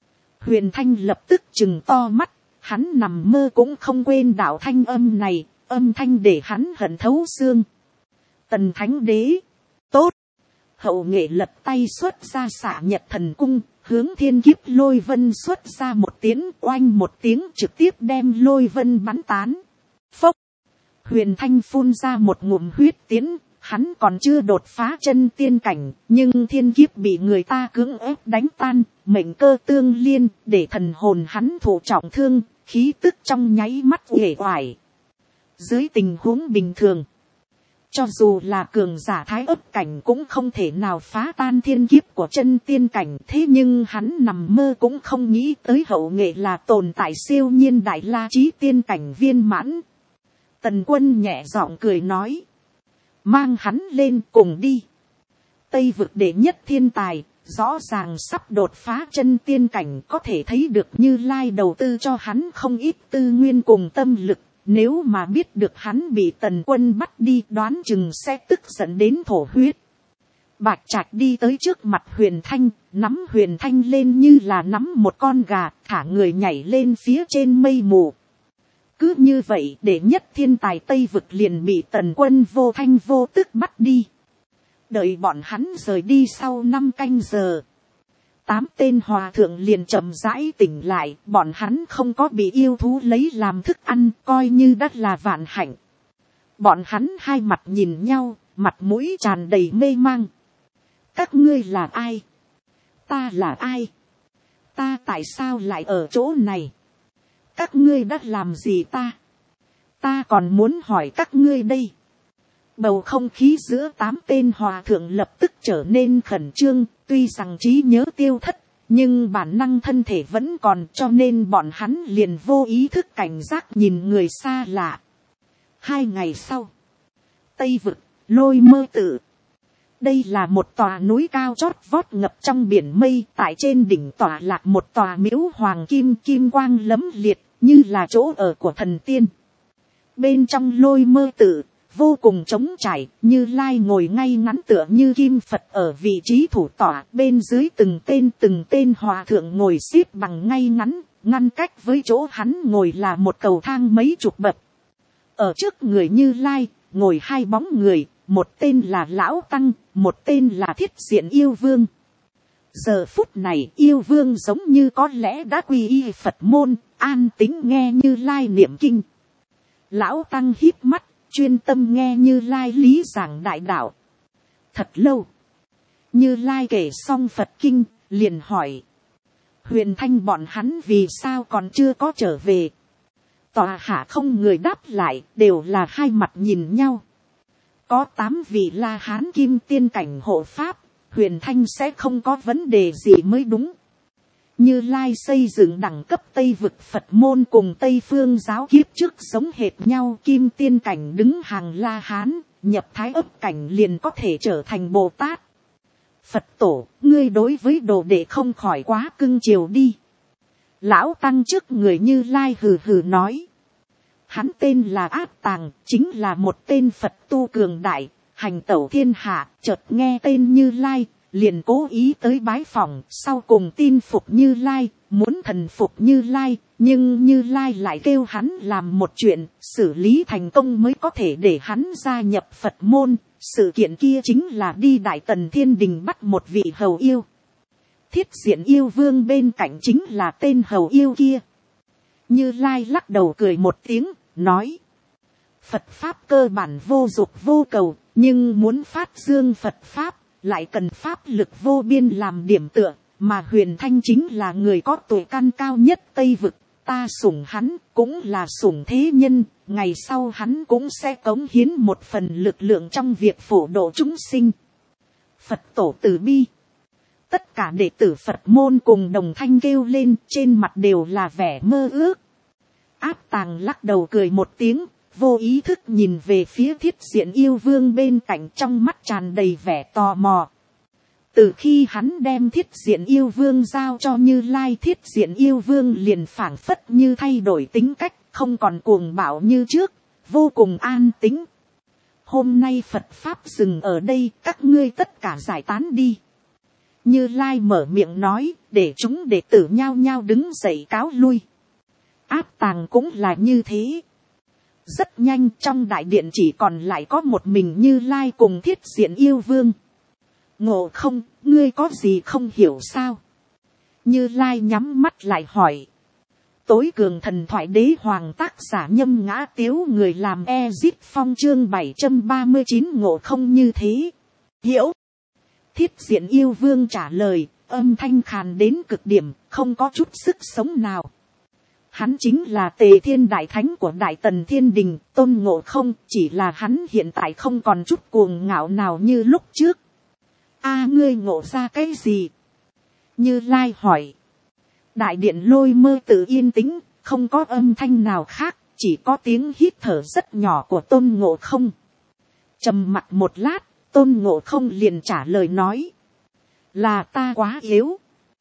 Huyền Thanh lập tức trừng to mắt, hắn nằm mơ cũng không quên đạo thanh âm này, âm thanh để hắn hận thấu xương. Tần thánh đế, tốt. Hậu nghệ lật tay xuất ra xạ nhật thần cung, hướng thiên kiếp lôi vân xuất ra một tiếng, oanh một tiếng trực tiếp đem lôi vân bắn tán. Phốc, Huyền Thanh phun ra một ngụm huyết tiến, hắn còn chưa đột phá chân tiên cảnh, nhưng thiên kiếp bị người ta cưỡng ép đánh tan, mệnh cơ tương liên, để thần hồn hắn thụ trọng thương, khí tức trong nháy mắt uể oải. Dưới tình huống bình thường, cho dù là cường giả thái ấp cảnh cũng không thể nào phá tan thiên kiếp của chân tiên cảnh. Thế nhưng hắn nằm mơ cũng không nghĩ tới hậu nghệ là tồn tại siêu nhiên đại la chí tiên cảnh viên mãn. Tần Quân nhẹ giọng cười nói. Mang hắn lên cùng đi. Tây vực đệ nhất thiên tài, rõ ràng sắp đột phá chân tiên cảnh, có thể thấy được Như Lai đầu tư cho hắn không ít tư nguyên cùng tâm lực. Nếu mà biết được hắn bị Tần Quân bắt đi, đoán chừng sẽ tức giận đến thổ huyết. Bạch Trạch đi tới trước mặt Huyền Thanh, nắm Huyền Thanh lên như là nắm một con gà, thả người nhảy lên phía trên mây mù. Cứ như vậy đệ nhất thiên tài Tây vực liền bị Tần Quân vô thanh vô tức bắt đi. Đợi bọn hắn rời đi sau 5 canh giờ. 8 tên hòa thượng liền chậm rãi tỉnh lại, bọn hắn không có bị yêu thú lấy làm thức ăn, coi như đất là vạn hạnh. Bọn hắn hai mặt nhìn nhau, mặt mũi tràn đầy mê mang. Các ngươi là ai? Ta là ai? Ta tại sao lại ở chỗ này? Các ngươi đã làm gì ta? Ta còn muốn hỏi các ngươi đây. Bầu không khí giữa 8 tên hòa thượng lập tức trở nên khẩn trương, tuy rằng trí nhớ tiêu thất, nhưng bản năng thân thể vẫn còn, cho nên bọn hắn liền vô ý thức cảnh giác nhìn người xa lạ. 2 ngày sau, Tây vực, Lôi Mơ Tự. Đây là một tòa núi cao chót vót ngập trong biển mây, tại trên đỉnh tòa lạc một tòa miếu hoàng kim, kim quang lấm liệt, như là chỗ ở của thần tiên. Bên trong Lôi Mơ Tự, vô cùng trống trải, Như Lai ngồi ngay ngắn tựa như kim Phật ở vị trí thủ tọa, bên dưới từng tên hòa thượng ngồi xếp bằng ngay ngắn, ngăn cách với chỗ hắn ngồi là một cầu thang mấy chục bậc. Ở trước người Như Lai, ngồi 2 bóng người, một tên là Lão Tăng, một tên là Thiết Diện Yêu Vương. Giờ phút này Yêu Vương giống như có lẽ đã quy y Phật môn, an tĩnh nghe Như Lai niệm kinh. Lão Tăng híp mắt, chuyên tâm nghe Như Lai lý giảng đại đạo. Thật lâu, Như Lai kể xong Phật kinh, liền hỏi. Huyền Thanh bọn hắn vì sao còn chưa có trở về? Tòa hạ không người đáp lại, đều là hai mặt nhìn nhau. Có 8 vị La Hán kim tiên cảnh hộ pháp, Huyền Thanh sẽ không có vấn đề gì mới đúng. Như Lai xây dựng đẳng cấp Tây vực Phật môn cùng Tây phương giáo kiếp trước giống hệt nhau, kim tiên cảnh đứng hàng La Hán, nhập thái ấp cảnh liền có thể trở thành Bồ Tát. Phật tổ, ngươi đối với đồ đệ không khỏi quá cưng chiều đi. Lão Tăng trước người Như Lai hừ hừ nói. Hắn tên là Áp Tàng, chính là một tên Phật tu cường đại, hành tẩu thiên hạ, chợt nghe tên Như Lai, liền cố ý tới bái phỏng, sau cùng tin phục Như Lai, muốn thần phục Như Lai, nhưng Như Lai lại kêu hắn làm một chuyện, xử lý thành công mới có thể để hắn gia nhập Phật môn. Sự kiện kia chính là đi Đại Tần Thiên Đình bắt một vị hầu yêu. Thiết Diện Yêu Vương bên cạnh chính là tên hầu yêu kia. Như Lai lắc đầu cười một tiếng, nói. Phật Pháp cơ bản vô dục vô cầu, nhưng muốn phát dương Phật Pháp, lại cần pháp lực vô biên làm điểm tựa, mà Huyền Thanh chính là người có tuổi căn cao nhất Tây vực, ta sủng hắn, cũng là sủng thế nhân, ngày sau hắn cũng sẽ cống hiến một phần lực lượng trong việc phổ độ chúng sinh. Phật tổ từ bi. Tất cả đệ tử Phật môn cùng đồng thanh kêu lên, trên mặt đều là vẻ mơ ước. Áp Tàng lắc đầu cười một tiếng, vô ý thức nhìn về phía Thiết Diện Yêu Vương bên cạnh, trong mắt tràn đầy vẻ tò mò. Từ khi hắn đem Thiết Diện Yêu Vương giao cho Như Lai, Thiết Diện Yêu Vương liền phảng phất như thay đổi tính cách, không còn cuồng bạo như trước, vô cùng an tĩnh. Hôm nay Phật Pháp dừng ở đây, các ngươi tất cả giải tán đi. Như Lai mở miệng nói, để chúng đệ tử nhao nhao đứng dậy cáo lui. Áp Tàng cũng là như thế. rất nhanh trong đại điện chỉ còn lại có một mình Như Lai cùng Thiết Diện Yêu Vương. Ngộ Không, ngươi có gì không hiểu sao? Như Lai nhắm mắt lại hỏi. Tối cường thần thoại đế hoàng tác giả Nhâm Ngã Tiếu, người làm Ezip Phong, chương 739 Ngộ Không như thế. Hiểu. Thiết Diện Yêu Vương trả lời, âm thanh khàn đến cực điểm, không có chút sức sống nào. Hắn chính là Tề Thiên Đại Thánh của Đại Tần Thiên Đình, Tôn Ngộ Không, chỉ là hắn hiện tại không còn chút cuồng ngạo nào như lúc trước. A, ngươi ngộ ra cái gì? Như Lai hỏi. Đại điện Lôi Mơ Tự yên tĩnh, không có âm thanh nào khác, chỉ có tiếng hít thở rất nhỏ của Tôn Ngộ Không. Trầm mặc một lát, Tôn Ngộ Không liền trả lời nói. Là ta quá yếu.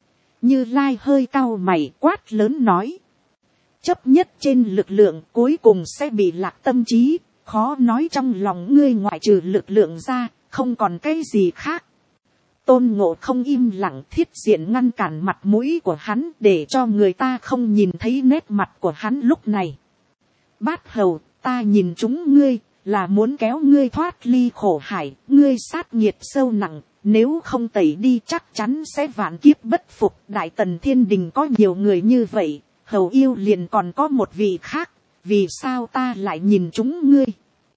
Như Lai hơi cau mày quát lớn nói. Chấp nhất trên lực lượng cuối cùng sẽ bị lạc tâm trí, khó nói trong lòng ngươi ngoại trừ lực lượng ra, không còn cái gì khác. Tôn Ngộ Không im lặng, Thiết Diện ngăn cản mặt mũi của hắn để cho người ta không nhìn thấy nét mặt của hắn lúc này. Bát Hầu, ta nhìn chúng ngươi, là muốn kéo ngươi thoát ly khổ hải, ngươi sát nghiệt sâu nặng, nếu không tẩy đi chắc chắn sẽ vạn kiếp bất phục. Đại Tần Thiên Đình có nhiều người như vậy, Hầu yêu liền còn có một vị khác, vì sao ta lại nhìn chúng ngươi?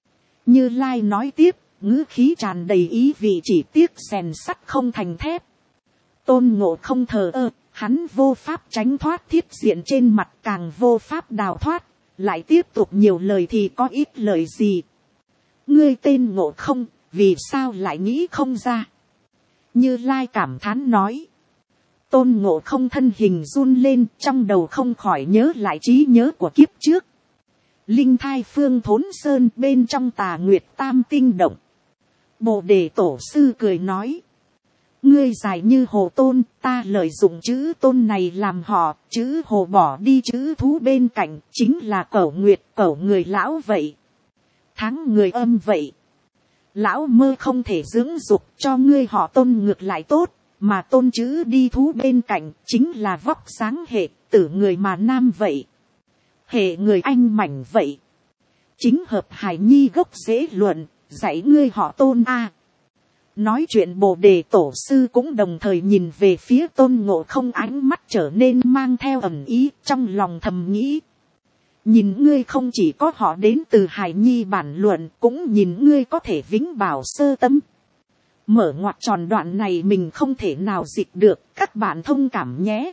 Như Lai nói tiếp, ngữ khí tràn đầy ý vị, chỉ tiếc rèn sắt không thành thép. Tôn Ngộ Không thờ ơ, hắn vô pháp tránh thoát Thiết Diện trên mặt, càng vô pháp đào thoát, lại tiếp tục nhiều lời thì có ít lời gì. Ngươi tên Ngộ Không, vì sao lại nghĩ không ra? Như Lai cảm thán nói. Tôn Ngộ Không thân hình run lên, trong đầu không khỏi nhớ lại trí nhớ của kiếp trước. Linh thai phương Thốn Sơn bên trong Tà Nguyệt Tam Tinh Động. Bồ Đề Tổ Sư cười nói. Ngươi giải như Hồ Tôn, ta lợi dụng chữ Tôn này làm họ, chữ Hồ bỏ đi chữ thú bên cạnh, chính là Cẩu Nguyệt, Cẩu người lão vậy. Tháng người âm vậy. Lão mơ không thể dưỡng dục, cho ngươi họ Tôn ngược lại tốt, mà Tôn chữ đi thú bên cạnh, chính là vóc sáng hệ, tử người mà nam vậy. Hệ người anh mảnh vậy. Chính hợp hài nhi gốc dễ luận, dạy ngươi họ Tôn a. Nói chuyện Bồ Đề Tổ Sư cũng đồng thời nhìn về phía Tôn Ngộ Không, ánh mắt trở nên mang theo ẩn ý, trong lòng thầm nghĩ. Nhìn ngươi không chỉ có họ đến từ hài nhi bản luận, cũng nhìn ngươi có thể vĩnh bảo sơ tâm. Mở ngoặc tròn đoạn này mình không thể nào dịch được, các bạn thông cảm nhé.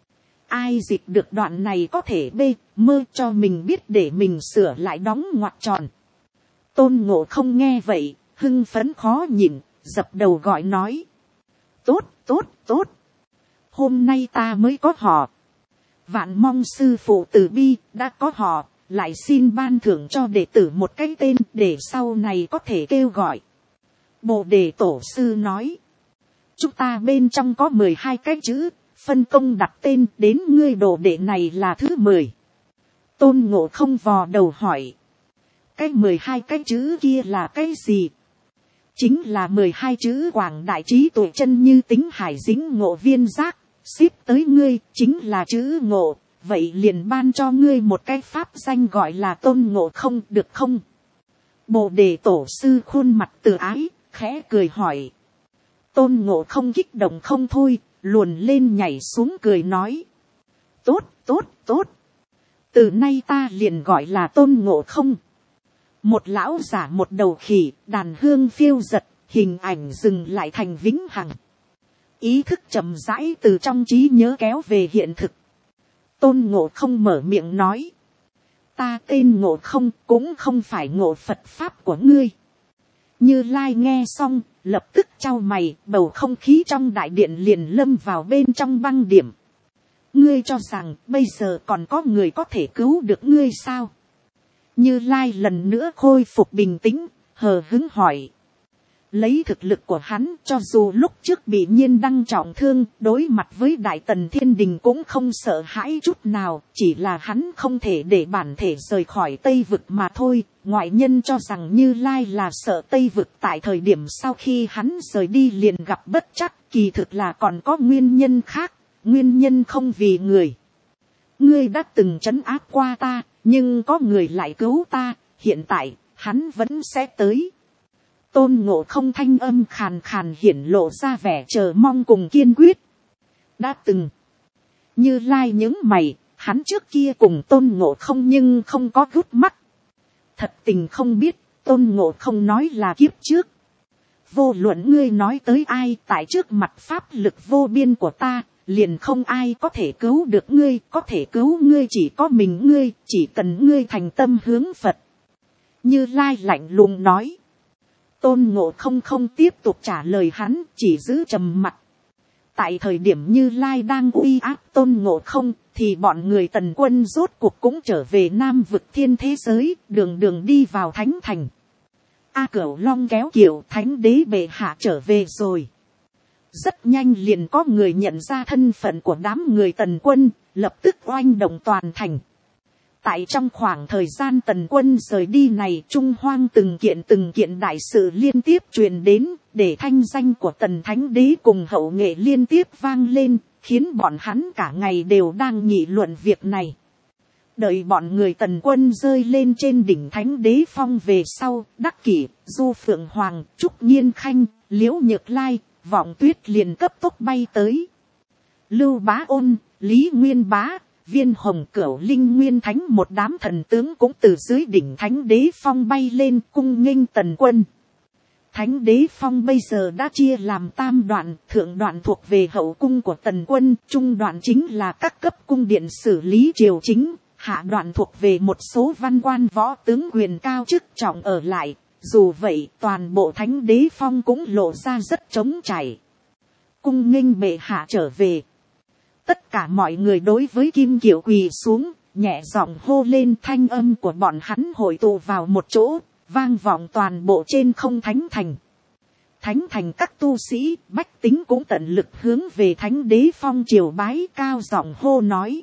Ai dịch được đoạn này có thể mơ cho mình biết để mình sửa lại đóng ngoặc tròn. Tôn Ngộ Không nghe vậy, hưng phấn khó nhịn, dập đầu gọi nói. Tốt, tốt, tốt. Hôm nay ta mới có họ. Vạn mong sư phụ từ bi đã có họ, lại xin ban thưởng cho đệ tử một cái tên để sau này có thể kêu gọi. Bồ Đề Tổ Sư nói. Chúng ta bên trong có 12 cái chữ, phân công đặt tên, đến ngươi đồ đệ này là thứ 10. Tôn Ngộ Không vò đầu hỏi. Cái 12 cái chữ kia là cái gì? Chính là 12 chữ quảng đại trí tuệ chân như tính hải dính ngộ viên giác, ship tới ngươi, chính là chữ ngộ, vậy liền ban cho ngươi một cái pháp danh gọi là Tôn Ngộ Không, được không? Bồ Đề Tổ Sư khuôn mặt từ ái, khẽ cười hỏi. Tôn Ngộ Không kích động không thôi, luồn lên nhảy xuống cười nói. Tốt, tốt, tốt. Từ nay ta liền gọi là Tôn Ngộ Không. Một lão giả một đầu khỉ, đàn hương phiêu giật, hình ảnh dừng lại thành vĩnh hằng. Ý thức chậm rãi từ trong trí nhớ kéo về hiện thực. Tôn Ngộ Không mở miệng nói. Ta tên Ngộ Không, cũng không phải ngộ Phật Pháp của ngươi. Như Lai nghe xong, lập tức chau mày, bầu không khí trong đại điện liền lâm vào bên trong băng điểm. Ngươi cho rằng bây giờ còn có người có thể cứu được ngươi sao? Như Lai lần nữa khôi phục bình tĩnh, hờ hứng hỏi. Lấy thực lực của hắn, cho dù lúc trước bị Nhiên Đăng trọng thương, đối mặt với Đại Tần Thiên Đình cũng không sợ hãi chút nào, chỉ là hắn không thể để bản thể rời khỏi Tây Vực mà thôi. Ngoại nhân cho rằng Như Lai là sợ Tây Vực, tại thời điểm sau khi hắn rời đi liền gặp bất trắc, kỳ thực là còn có nguyên nhân khác, nguyên nhân không vì người. Ngươi đã từng trấn áp qua ta, nhưng có người lại cứu ta, hiện tại, hắn vẫn sẽ tới. Tôn Ngộ Không thanh âm khàn khàn hiển lộ ra vẻ chờ mong cùng kiên quyết. Đã từng, Như Lai những mày, hắn trước kia cùng Tôn Ngộ Không nhưng không có gút mắt. Thật tình không biết, Tôn Ngộ Không nói là kiếp trước. Vô luận ngươi nói tới ai, tại trước mặt pháp lực vô biên của ta, liền không ai có thể cứu được ngươi, có thể cứu ngươi chỉ có mình ngươi, chỉ cần ngươi thành tâm hướng Phật. Như Lai lạnh lùng nói. Tôn Ngộ Không không tiếp tục trả lời hắn, chỉ giữ trầm mặc. Tại thời điểm Như Lai đang uy áp Tôn Ngộ Không, thì bọn người Tần Quân rốt cuộc cũng trở về Nam vực thiên thế giới, đường đường đi vào Thánh Thành. A Cửu Long kéo kiệu Thánh Đế bệ hạ trở về rồi. Rất nhanh liền có người nhận ra thân phận của đám người Tần Quân, lập tức oanh động toàn thành. Tại trong khoảng thời gian Tần Quân rời đi này, Trung Hoang từng kiện đại sự liên tiếp truyền đến, để thanh danh của Tần Thánh Đế cùng hậu nghệ liên tiếp vang lên, khiến bọn hắn cả ngày đều đang nghị luận việc này. Đợi bọn người Tần Quân rơi lên trên đỉnh Thánh Đế phong về sau, Đắc Kỷ, Du Phượng Hoàng, Trúc Nhiên Khanh, Liễu Nhược Lai, Vọng Tuyết liền cấp tốc bay tới. Lưu Bá Ôn, Lý Nguyên Bá, Viên Hồng Cửu Linh Nguyên Thánh một đám thần tướng cũng từ dưới đỉnh Thánh Đế phong bay lên cung nghênh Tần Quân. Thánh Đế phong bây giờ đã chia làm tam đoạn, thượng đoạn thuộc về hậu cung của Tần Quân, trung đoạn chính là các cấp cung điện xử lý triều chính, hạ đoạn thuộc về một số văn quan võ tướng quyền cao chức trọng ở lại. Dù vậy, toàn bộ Thánh Đế phong cũng lộ ra rất trống trải. Cung nghênh bệ hạ trở về. Tất cả mọi người đối với Kim Kiều quỳ xuống, nhẹ giọng hô lên, thanh âm của bọn hắn hội tụ vào một chỗ, vang vọng toàn bộ trên không Thánh Thành. Thánh Thành các tu sĩ, bách tính cũng tận lực hướng về Thánh Đế phong triều bái, cao giọng hô nói.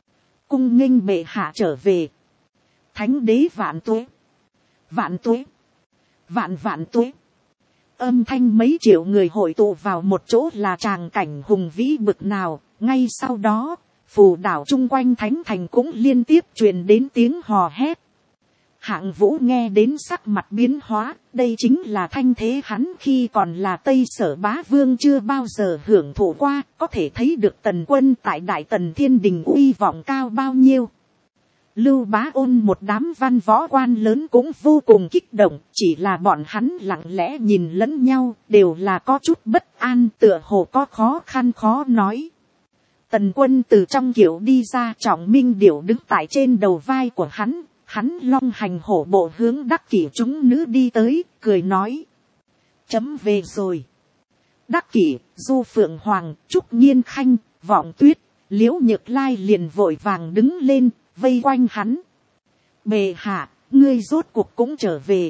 Cung nghênh bệ hạ trở về. Thánh Đế vạn tuế. Vạn tuế. Vạn vạn tuế. Âm thanh mấy triệu người hội tụ vào một chỗ là tràng cảnh hùng vĩ bực nào. Ngay sau đó, phù đảo chung quanh Thánh Thành cũng liên tiếp truyền đến tiếng hò hét. Hạng Vũ nghe đến sắc mặt biến hóa, đây chính là thanh thế hắn khi còn là Tây Sở Bá Vương chưa bao giờ hưởng thụ qua, có thể thấy được Tần Quân tại Đại Tần Thiên Đình uy vọng cao bao nhiêu. Lưu Bá Ôn một đám văn võ quan lớn cũng vô cùng kích động, chỉ là bọn hắn lặng lẽ nhìn lẫn nhau, đều là có chút bất an, tựa hồ có khó khăn khó nói. Tần Quân từ trong kiệu đi ra, Trọng Minh Điểu đứng tại trên đầu vai của hắn, hắn long hành hổ bộ hướng Đắc Kỷ chúng nữ đi tới, cười nói. Chấm về rồi. Đắc Kỷ, Du Phượng Hoàng, Trúc Nhiên Khanh, Vọng Tuyết, Liễu Nhược Lai liền vội vàng đứng lên, vây quanh hắn. Bệ hạ, ngươi rốt cuộc cũng trở về.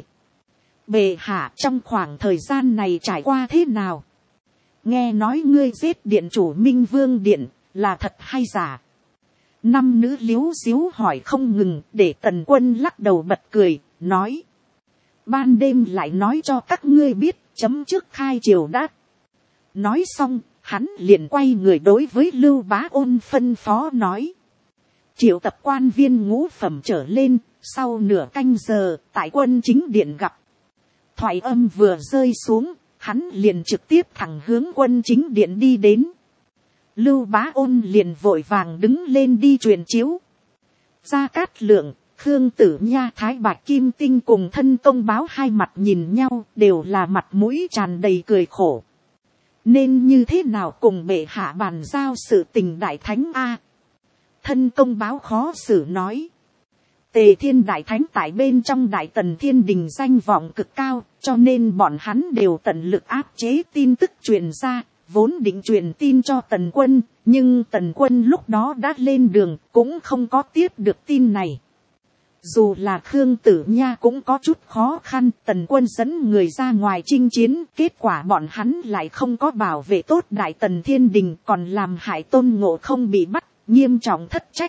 Bệ hạ, trong khoảng thời gian này trải qua thế nào? Nghe nói ngươi giết điện chủ Minh Vương Điện, là thật hay giả? Năm nữ liếu xíu hỏi không ngừng, để Tần Quân lắc đầu bật cười, nói. Ban đêm lại nói cho các ngươi biết, chấm trước khai triều đã. Nói xong, hắn liền quay người đối với Lưu Bá Ôn phân phó nói. Triệu tập quan viên ngũ phẩm trở lên, sau nửa canh giờ, tại quân chính điện gặp. Thoại âm vừa rơi xuống, hắn liền trực tiếp thẳng hướng quân chính điện đi đến. Lưu Bá Ôn liền vội vàng đứng lên đi truyền chiếu. Gia Cát Lượng, Khương Tử Nha, Thái Bạch Kim Tinh cùng Thân Công Báo hai mặt nhìn nhau, đều là mặt mũi tràn đầy cười khổ. Nên như thế nào cùng bệ hạ bàn giao sự tình đại thánh a? Thân Công Báo khó xử nói. Tề Thiên Đại Thánh tại bên trong Đại Tần Thiên Đình danh vọng cực cao, cho nên bọn hắn đều tận lực áp chế tin tức truyền ra. Vốn định truyền tin cho Tần Quân, nhưng Tần Quân lúc đó đã lên đường, cũng không có tiếp được tin này. Dù là Khương Tử Nha cũng có chút khó khăn, Tần Quân dẫn người ra ngoài chinh chiến, kết quả bọn hắn lại không có bảo vệ tốt Đại Tần Thiên Đình, còn làm hại Tôn Ngộ Không bị bắt, nghiêm trọng thất trách.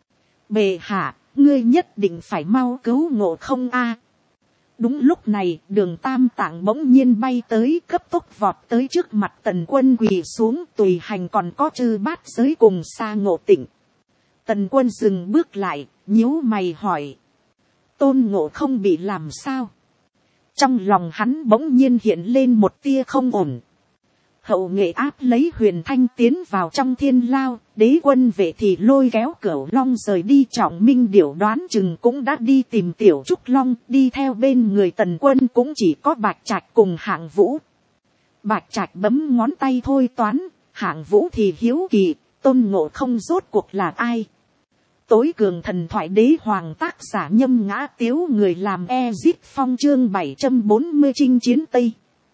Bệ hạ, ngươi nhất định phải mau cứu Ngộ Không a. Đúng lúc này, Đường Tam Tạng bỗng nhiên bay tới, cấp tốc vọt tới trước mặt Tần Quân quỳ xuống, tùy hành còn có Chư Bát Giới cùng Sa Ngộ Tịnh. Tần Quân dừng bước lại, nhíu mày hỏi. Tôn Ngộ Không bị làm sao? Trong lòng hắn bỗng nhiên hiện lên một tia không ổn. Hậu nghệ áp lấy Huyền Thanh tiến vào trong thiên lao, đế quân vệ thì lôi kéo Cửu Long rời đi. Trọng Minh Điểu đoán chừng cũng đã đi tìm Tiểu Trúc Long, đi theo bên người Tần Quân cũng chỉ có Bạch Trạch cùng Hạng Vũ. Bạch Trạch bấm ngón tay thôi toán, Hạng Vũ thì hiếu kỳ, Tôn Ngộ Không rốt cuộc là ai? Tối cường thần thoại đế hoàng, tác giả Nhâm Ngã Tiếu, người làm Ezip Phong, chương 740 chinh chiến Tây.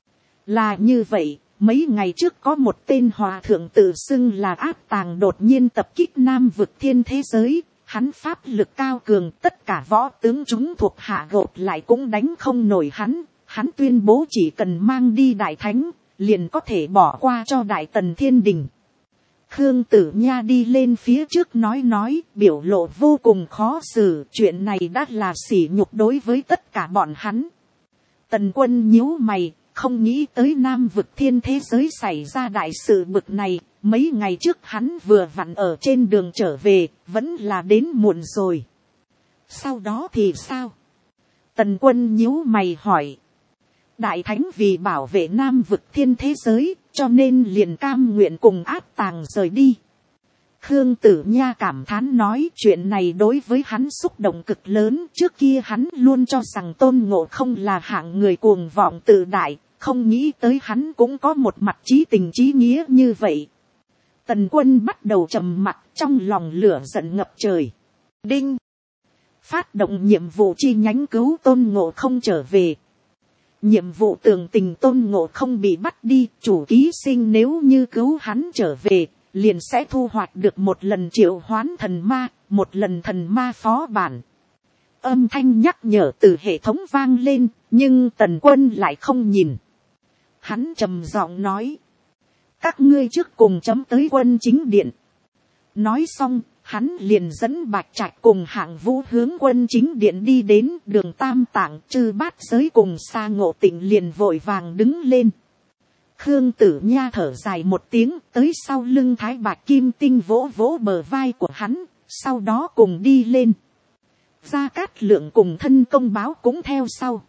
Là như vậy, mấy ngày trước có một tên hòa thượng tự xưng là Áp Tàng đột nhiên tập kích Nam vực thiên thế giới. Hắn pháp lực cao cường, tất cả võ tướng chúng thuộc hạ gộp lại cũng đánh không nổi hắn. Hắn tuyên bố chỉ cần mang đi Đại Thánh, liền có thể bỏ qua cho Đại Tần Thiên Đình. Khương Tử Nha đi lên phía trước nói, biểu lộ vô cùng khó xử, chuyện này đã là sỉ nhục đối với tất cả bọn hắn. Tần Quân nhíu mày, không nghĩ tới Nam vực thiên thế giới xảy ra đại sự bực này. Mấy ngày trước hắn vừa vặn ở trên đường trở về, vẫn là đến muộn rồi. Sau đó thì sao? Tần Quân nhíu mày hỏi. Đại Thánh vì bảo vệ Nam vực thiên thế giới, cho nên liền cam nguyện cùng Áp Tàng rời đi. Khương Tử Nha cảm thán nói, chuyện này đối với hắn xúc động cực lớn. Trước kia hắn luôn cho rằng Tôn Ngộ Không là hạng người cuồng vọng tự đại, không nghĩ tới hắn cũng có một mặt chí tình chí nghĩa như vậy. Tần Quân bắt đầu trầm mặc, trong lòng lửa giận ngập trời. Đinh! Phát động nhiệm vụ chi nhánh cứu Tôn Ngộ Không trở về. Nhiệm vụ tường tình Tôn Ngộ Không bị bắt đi, chủ ký sinh nếu như cứu hắn trở về, liền sẽ thu hoạch được một lần triệu hoán thần ma, một lần thần ma phó bản. Âm thanh nhắc nhở từ hệ thống vang lên, nhưng Tần Quân lại không nhìn. Hắn trầm giọng nói, các ngươi trước cùng chấm tới quân chính điện. Nói xong, hắn liền dẫn Bạch Trạch cùng Hạng Vũ hướng quân chính điện đi đến. Đường Tam Tạng, Chư Bát Giới cùng Sa Ngộ Tịnh liền vội vàng đứng lên. Khương Tử Nha thở dài một tiếng, tới sau lưng Thái Bạch Kim Tinh vỗ vỗ bờ vai của hắn, sau đó cùng đi lên. Gia Cát Lượng cùng Thân Công Báo cũng theo sau.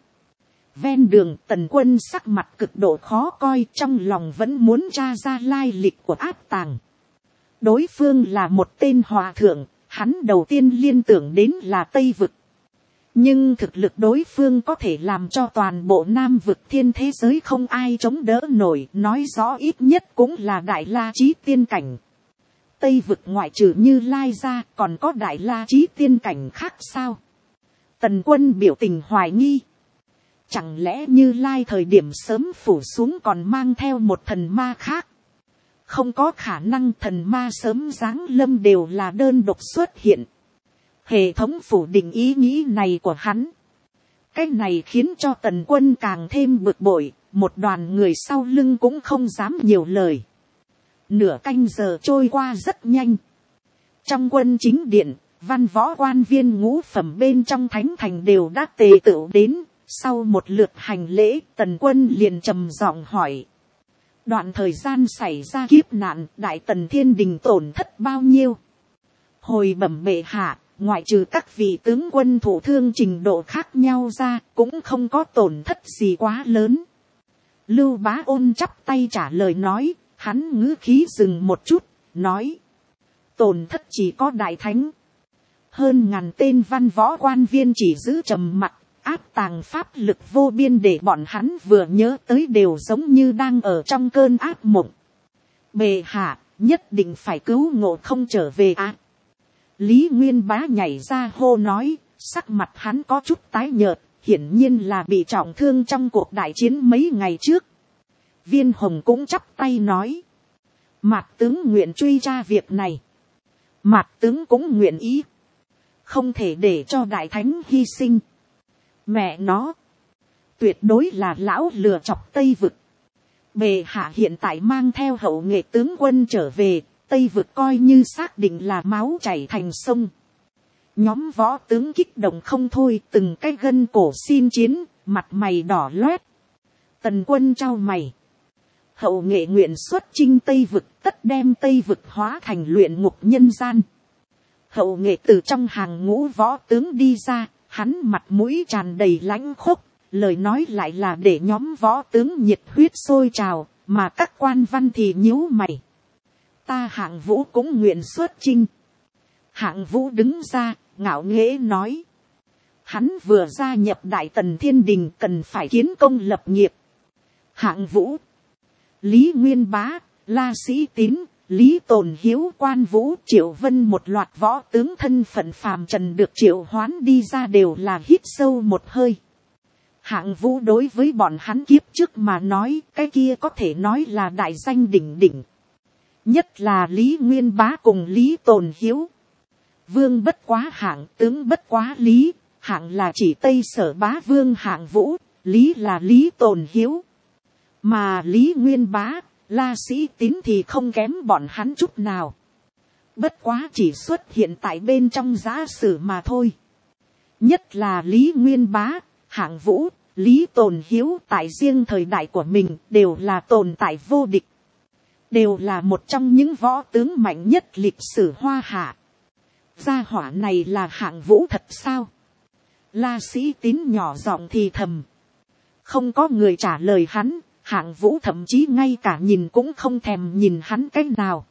Ven đường, Tần Quân sắc mặt cực độ khó coi, trong lòng vẫn muốn tra ra lai lịch của Áp Tàng. Đối phương là một tên hòa thượng, hắn đầu tiên liên tưởng đến là Tây vực. Nhưng thực lực đối phương có thể làm cho toàn bộ Nam vực thiên thế giới không ai chống đỡ nổi, nói rõ ít nhất cũng là Đại La Chí tiên cảnh. Tây vực ngoại trừ Như Lai ra, còn có Đại La Chí tiên cảnh khác sao? Tần Quân biểu tình hoài nghi. Chẳng lẽ Như Lai thời điểm sớm phủ xuống còn mang theo một thần ma khác? Không có khả năng, thần ma sớm giáng lâm đều là đơn độc xuất hiện. Hệ thống phủ định ý nghĩ này của hắn. Cái này khiến cho Tần Quân càng thêm bực bội, một đoàn người sau lưng cũng không dám nhiều lời. Nửa canh giờ trôi qua rất nhanh. Trong quân chính điện, văn võ quan viên ngũ phẩm bên trong thánh thành đều đã tề tựu đến. Sau một lượt hành lễ, Tần Quân liền trầm giọng hỏi. Đoạn thời gian xảy ra kiếp nạn, Đại Tần Thiên Đình tổn thất bao nhiêu? Hồi bẩm bệ hạ, ngoại trừ các vị tướng quân thụ thương trình độ khác nhau ra, cũng không có tổn thất gì quá lớn. Lưu Bá Ôn chắp tay trả lời nói, hắn ngữ khí dừng một chút, nói. Tổn thất chỉ có Đại Thánh. Hơn ngàn tên văn võ quan viên chỉ giữ trầm mặc. Áp Tàng pháp lực vô biên để bọn hắn vừa nhớ tới đều giống như đang ở trong cơn ác mộng. Bệ hạ, nhất định phải cứu Ngộ Không trở về à. Lý Nguyên Bá nhảy ra hô nói, sắc mặt hắn có chút tái nhợt, hiển nhiên là bị trọng thương trong cuộc đại chiến mấy ngày trước. Viên Hồng cũng chắp tay nói. Mạc tướng nguyện truy tra việc này. Mạc tướng cũng nguyện ý. Không thể để cho Đại Thánh hy sinh. Mẹ nó, tuyệt đối là lão lừa chọc Tây vực. Bệ hạ hiện tại mang theo hậu nghệ tướng quân trở về, Tây vực coi như xác định là máu chảy thành sông. Nhóm võ tướng kích động không thôi, từng cái gân cổ xin chiến, mặt mày đỏ loét. Tần Quân trao mày. Hậu nghệ nguyện xuất chinh Tây vực, tất đem Tây vực hóa thành luyện ngục nhân gian. Hậu nghệ từ trong hàng ngũ võ tướng đi ra. Hắn mặt mũi tràn đầy lãnh khốc, lời nói lại là để nhóm võ tướng nhiệt huyết sôi trào, mà các quan văn thì nhíu mày. Ta Hạng Vũ cũng nguyện xuất chinh. Hạng Vũ đứng ra, ngạo nghễ nói. Hắn vừa gia nhập Đại Tần Thiên Đình cần phải kiến công lập nghiệp. Hạng Vũ, Lý Nguyên Bá, La Sĩ Tín, Lý Tồn Hiếu, Quan Vũ, Triệu Vân một loạt võ tướng thân phận phàm trần được triệu hoán đi ra đều là hít sâu một hơi. Hạng Vũ đối với bọn hắn kiếp trước mà nói, cái kia có thể nói là đại danh đỉnh đỉnh. Nhất là Lý Nguyên Bá cùng Lý Tồn Hiếu. Vương bất quá Hạng, tướng bất quá Lý. Hạng là chỉ Tây Sở Bá Vương Hạng Vũ, Lý là Lý Tồn Hiếu. Mà Lý Nguyên Bá, La Sĩ Tín thì không kém bọn hắn chút nào. Bất quá chỉ xuất hiện tại bên trong giả sử mà thôi. Nhất là Lý Nguyên Bá, Hạng Vũ, Lý Tồn Hiếu tại riêng thời đại của mình đều là tồn tại vô địch. Đều là một trong những võ tướng mạnh nhất lịch sử Hoa Hạ. Gia hỏa này là Hạng Vũ thật sao? La Sĩ Tín nhỏ giọng thì thầm. Không có người trả lời hắn, Hạng Vũ thậm chí ngay cả nhìn cũng không thèm nhìn hắn cách nào.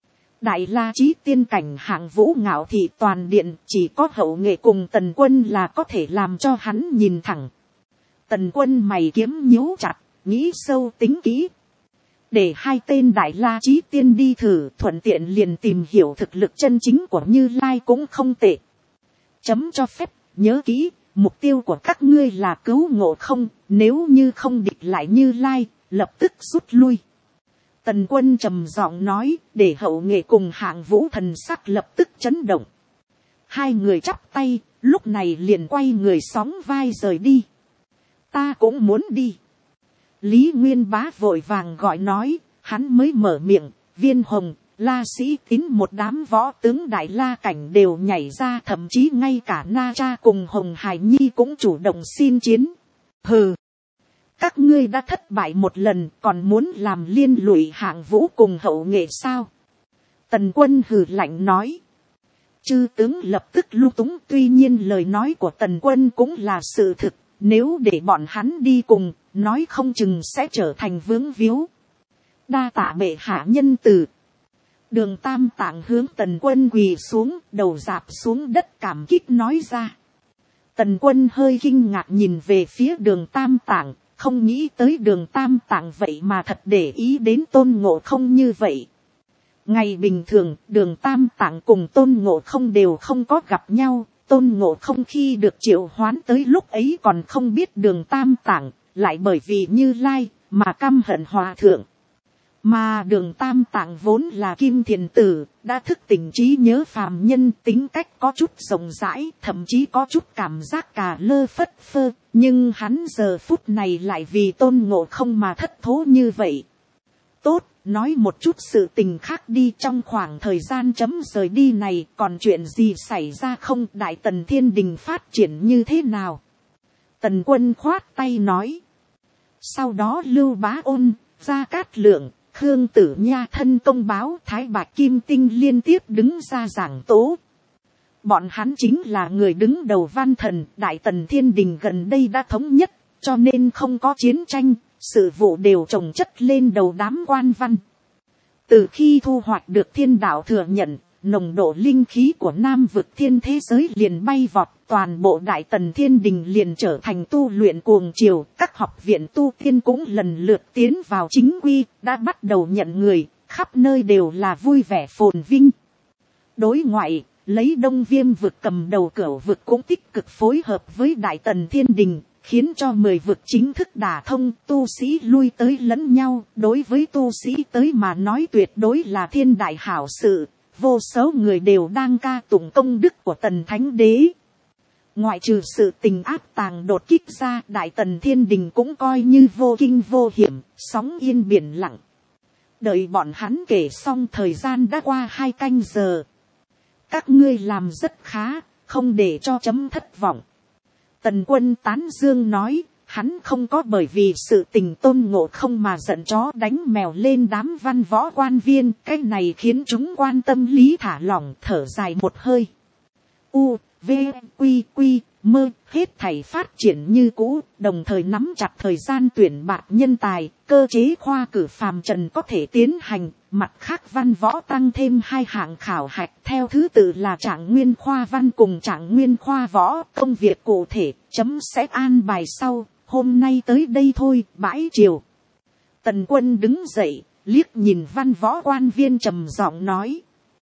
Đại La Chí tiên cảnh Hạng Vũ ngạo thị toàn điện, chỉ có Hậu Nghệ cùng Tần Quân là có thể làm cho hắn nhìn thẳng. Tần Quân mày kiếm nhíu chặt, nghĩ sâu tính kỹ. Để hai tên Đại La Chí tiên đi thử, thuận tiện liền tìm hiểu thực lực chân chính của Như Lai cũng không tệ. Chấm cho phép, nhớ kỹ, mục tiêu của các ngươi là cứu Ngộ Không, nếu như không địch lại Như Lai, lập tức rút lui. Tần Quân trầm giọng nói, để Hậu Nghệ cùng Hạng Vũ thần sắc lập tức chấn động. Hai người chắp tay, lúc này liền quay người sóng vai rời đi. Ta cũng muốn đi. Lý Nguyên Bá vội vàng gọi nói, hắn mới mở miệng, Viên Hồng, La Sĩ Tín một đám võ tướng Đại La cảnh đều nhảy ra, thậm chí ngay cả Na Cha cùng Hồng Hải Nhi cũng chủ động xin chiến. Hừ, các ngươi đã thất bại một lần, còn muốn làm liên lụy Hạng Vũ cùng Hậu Nghệ sao? Tần Quân hừ lạnh nói. Chư tướng lập tức lung túng, tuy nhiên lời nói của Tần Quân cũng là sự thực, nếu để bọn hắn đi cùng, nói không chừng sẽ trở thành vướng víu. Đa tạ bệ hạ nhân từ. Đường Tam Tạng hướng Tần Quân quỳ xuống, đầu rạp xuống đất cảm kích nói ra. Tần Quân hơi kinh ngạc nhìn về phía Đường Tam Tạng, không nghĩ tới Đường Tam Tạng vậy mà thật để ý đến Tôn Ngộ Không như vậy. Ngày bình thường, Đường Tam Tạng cùng Tôn Ngộ Không đều không có gặp nhau. Tôn Ngộ Không khi được triệu hoán tới lúc ấy còn không biết Đường Tam Tạng, lại bởi vì Như Lai mà căm hận Hòa Thượng. Mà Đường Tam Tạng vốn là Kim Thiền Tử, đã thức tỉnh trí nhớ phàm nhân, tính cách có chút rộng rãi, thậm chí có chút cảm giác cà lơ phất phơ, nhưng hắn giờ phút này lại vì Tôn Ngộ Không mà thất thố như vậy. Tốt, nói một chút sự tình khác đi, trong khoảng thời gian chấm rời đi này còn chuyện gì xảy ra không, Đại Tần Thiên Đình phát triển như thế nào? Tần Quân khoát tay nói. Sau đó Lưu Bá Ôn, Gia Cát Lượng, Khương Tử Nha thân công báo, Thái Bạch Kim Tinh liên tiếp đứng ra giảng tố. Bọn hắn chính là người đứng đầu văn thần, Đại Tần Thiên Đình gần đây đã thống nhất, cho nên không có chiến tranh, sự vụ đều chồng chất lên đầu đám quan văn. Từ khi thu hoạch được thiên đạo thừa nhận, nồng độ linh khí của Nam vực thiên thế giới liền bay vọt, toàn bộ Đại Tần Thiên Đình liền trở thành tu luyện cuồng triều, các học viện tu tiên cũng lần lượt tiến vào chính quy, đã bắt đầu nhận người, khắp nơi đều là vui vẻ phồn vinh. Đối ngoại, lấy Đông Viêm vực cầm đầu Cửu vực cũng tích cực phối hợp với Đại Tần Thiên Đình, khiến cho 10 vực chính thức đả thông, tu sĩ lui tới lẫn nhau, đối với tu sĩ tới mà nói tuyệt đối là thiên đại hảo sự, vô số người đều đang ca tụng công đức của Tần Thánh Đế. Ngoại trừ sự tình áp tàng đột kích ra, Đại Tần Thiên Đình cũng coi như vô kinh vô hiểm, sóng yên biển lặng. Đợi bọn hắn kể xong thời gian đã qua 2 canh giờ. Các ngươi làm rất khá, không để cho chấm thất vọng. Tần Quân tán dương nói, hắn không có bởi vì sự tình Tôn Ngộ Không mà giận chó đánh mèo lên đám văn võ quan viên, cái này khiến chúng quan tâm lý thả lỏng, thở dài một hơi. U, V, Quy, mơ, hết thảy phát triển như cũ, đồng thời nắm chặt thời gian tuyển bạt nhân tài, cơ chế khoa cử phàm trần có thể tiến hành. Mặt khác văn võ tăng thêm 2 hạng khảo hạch, theo thứ tự là trạng nguyên khoa văn cùng trạng nguyên khoa võ. Công việc cụ thể chấm sẽ an bài sau, hôm nay tới đây thôi. Bãi triều, Tần Quân đứng dậy, liếc nhìn văn võ quan viên trầm giọng nói: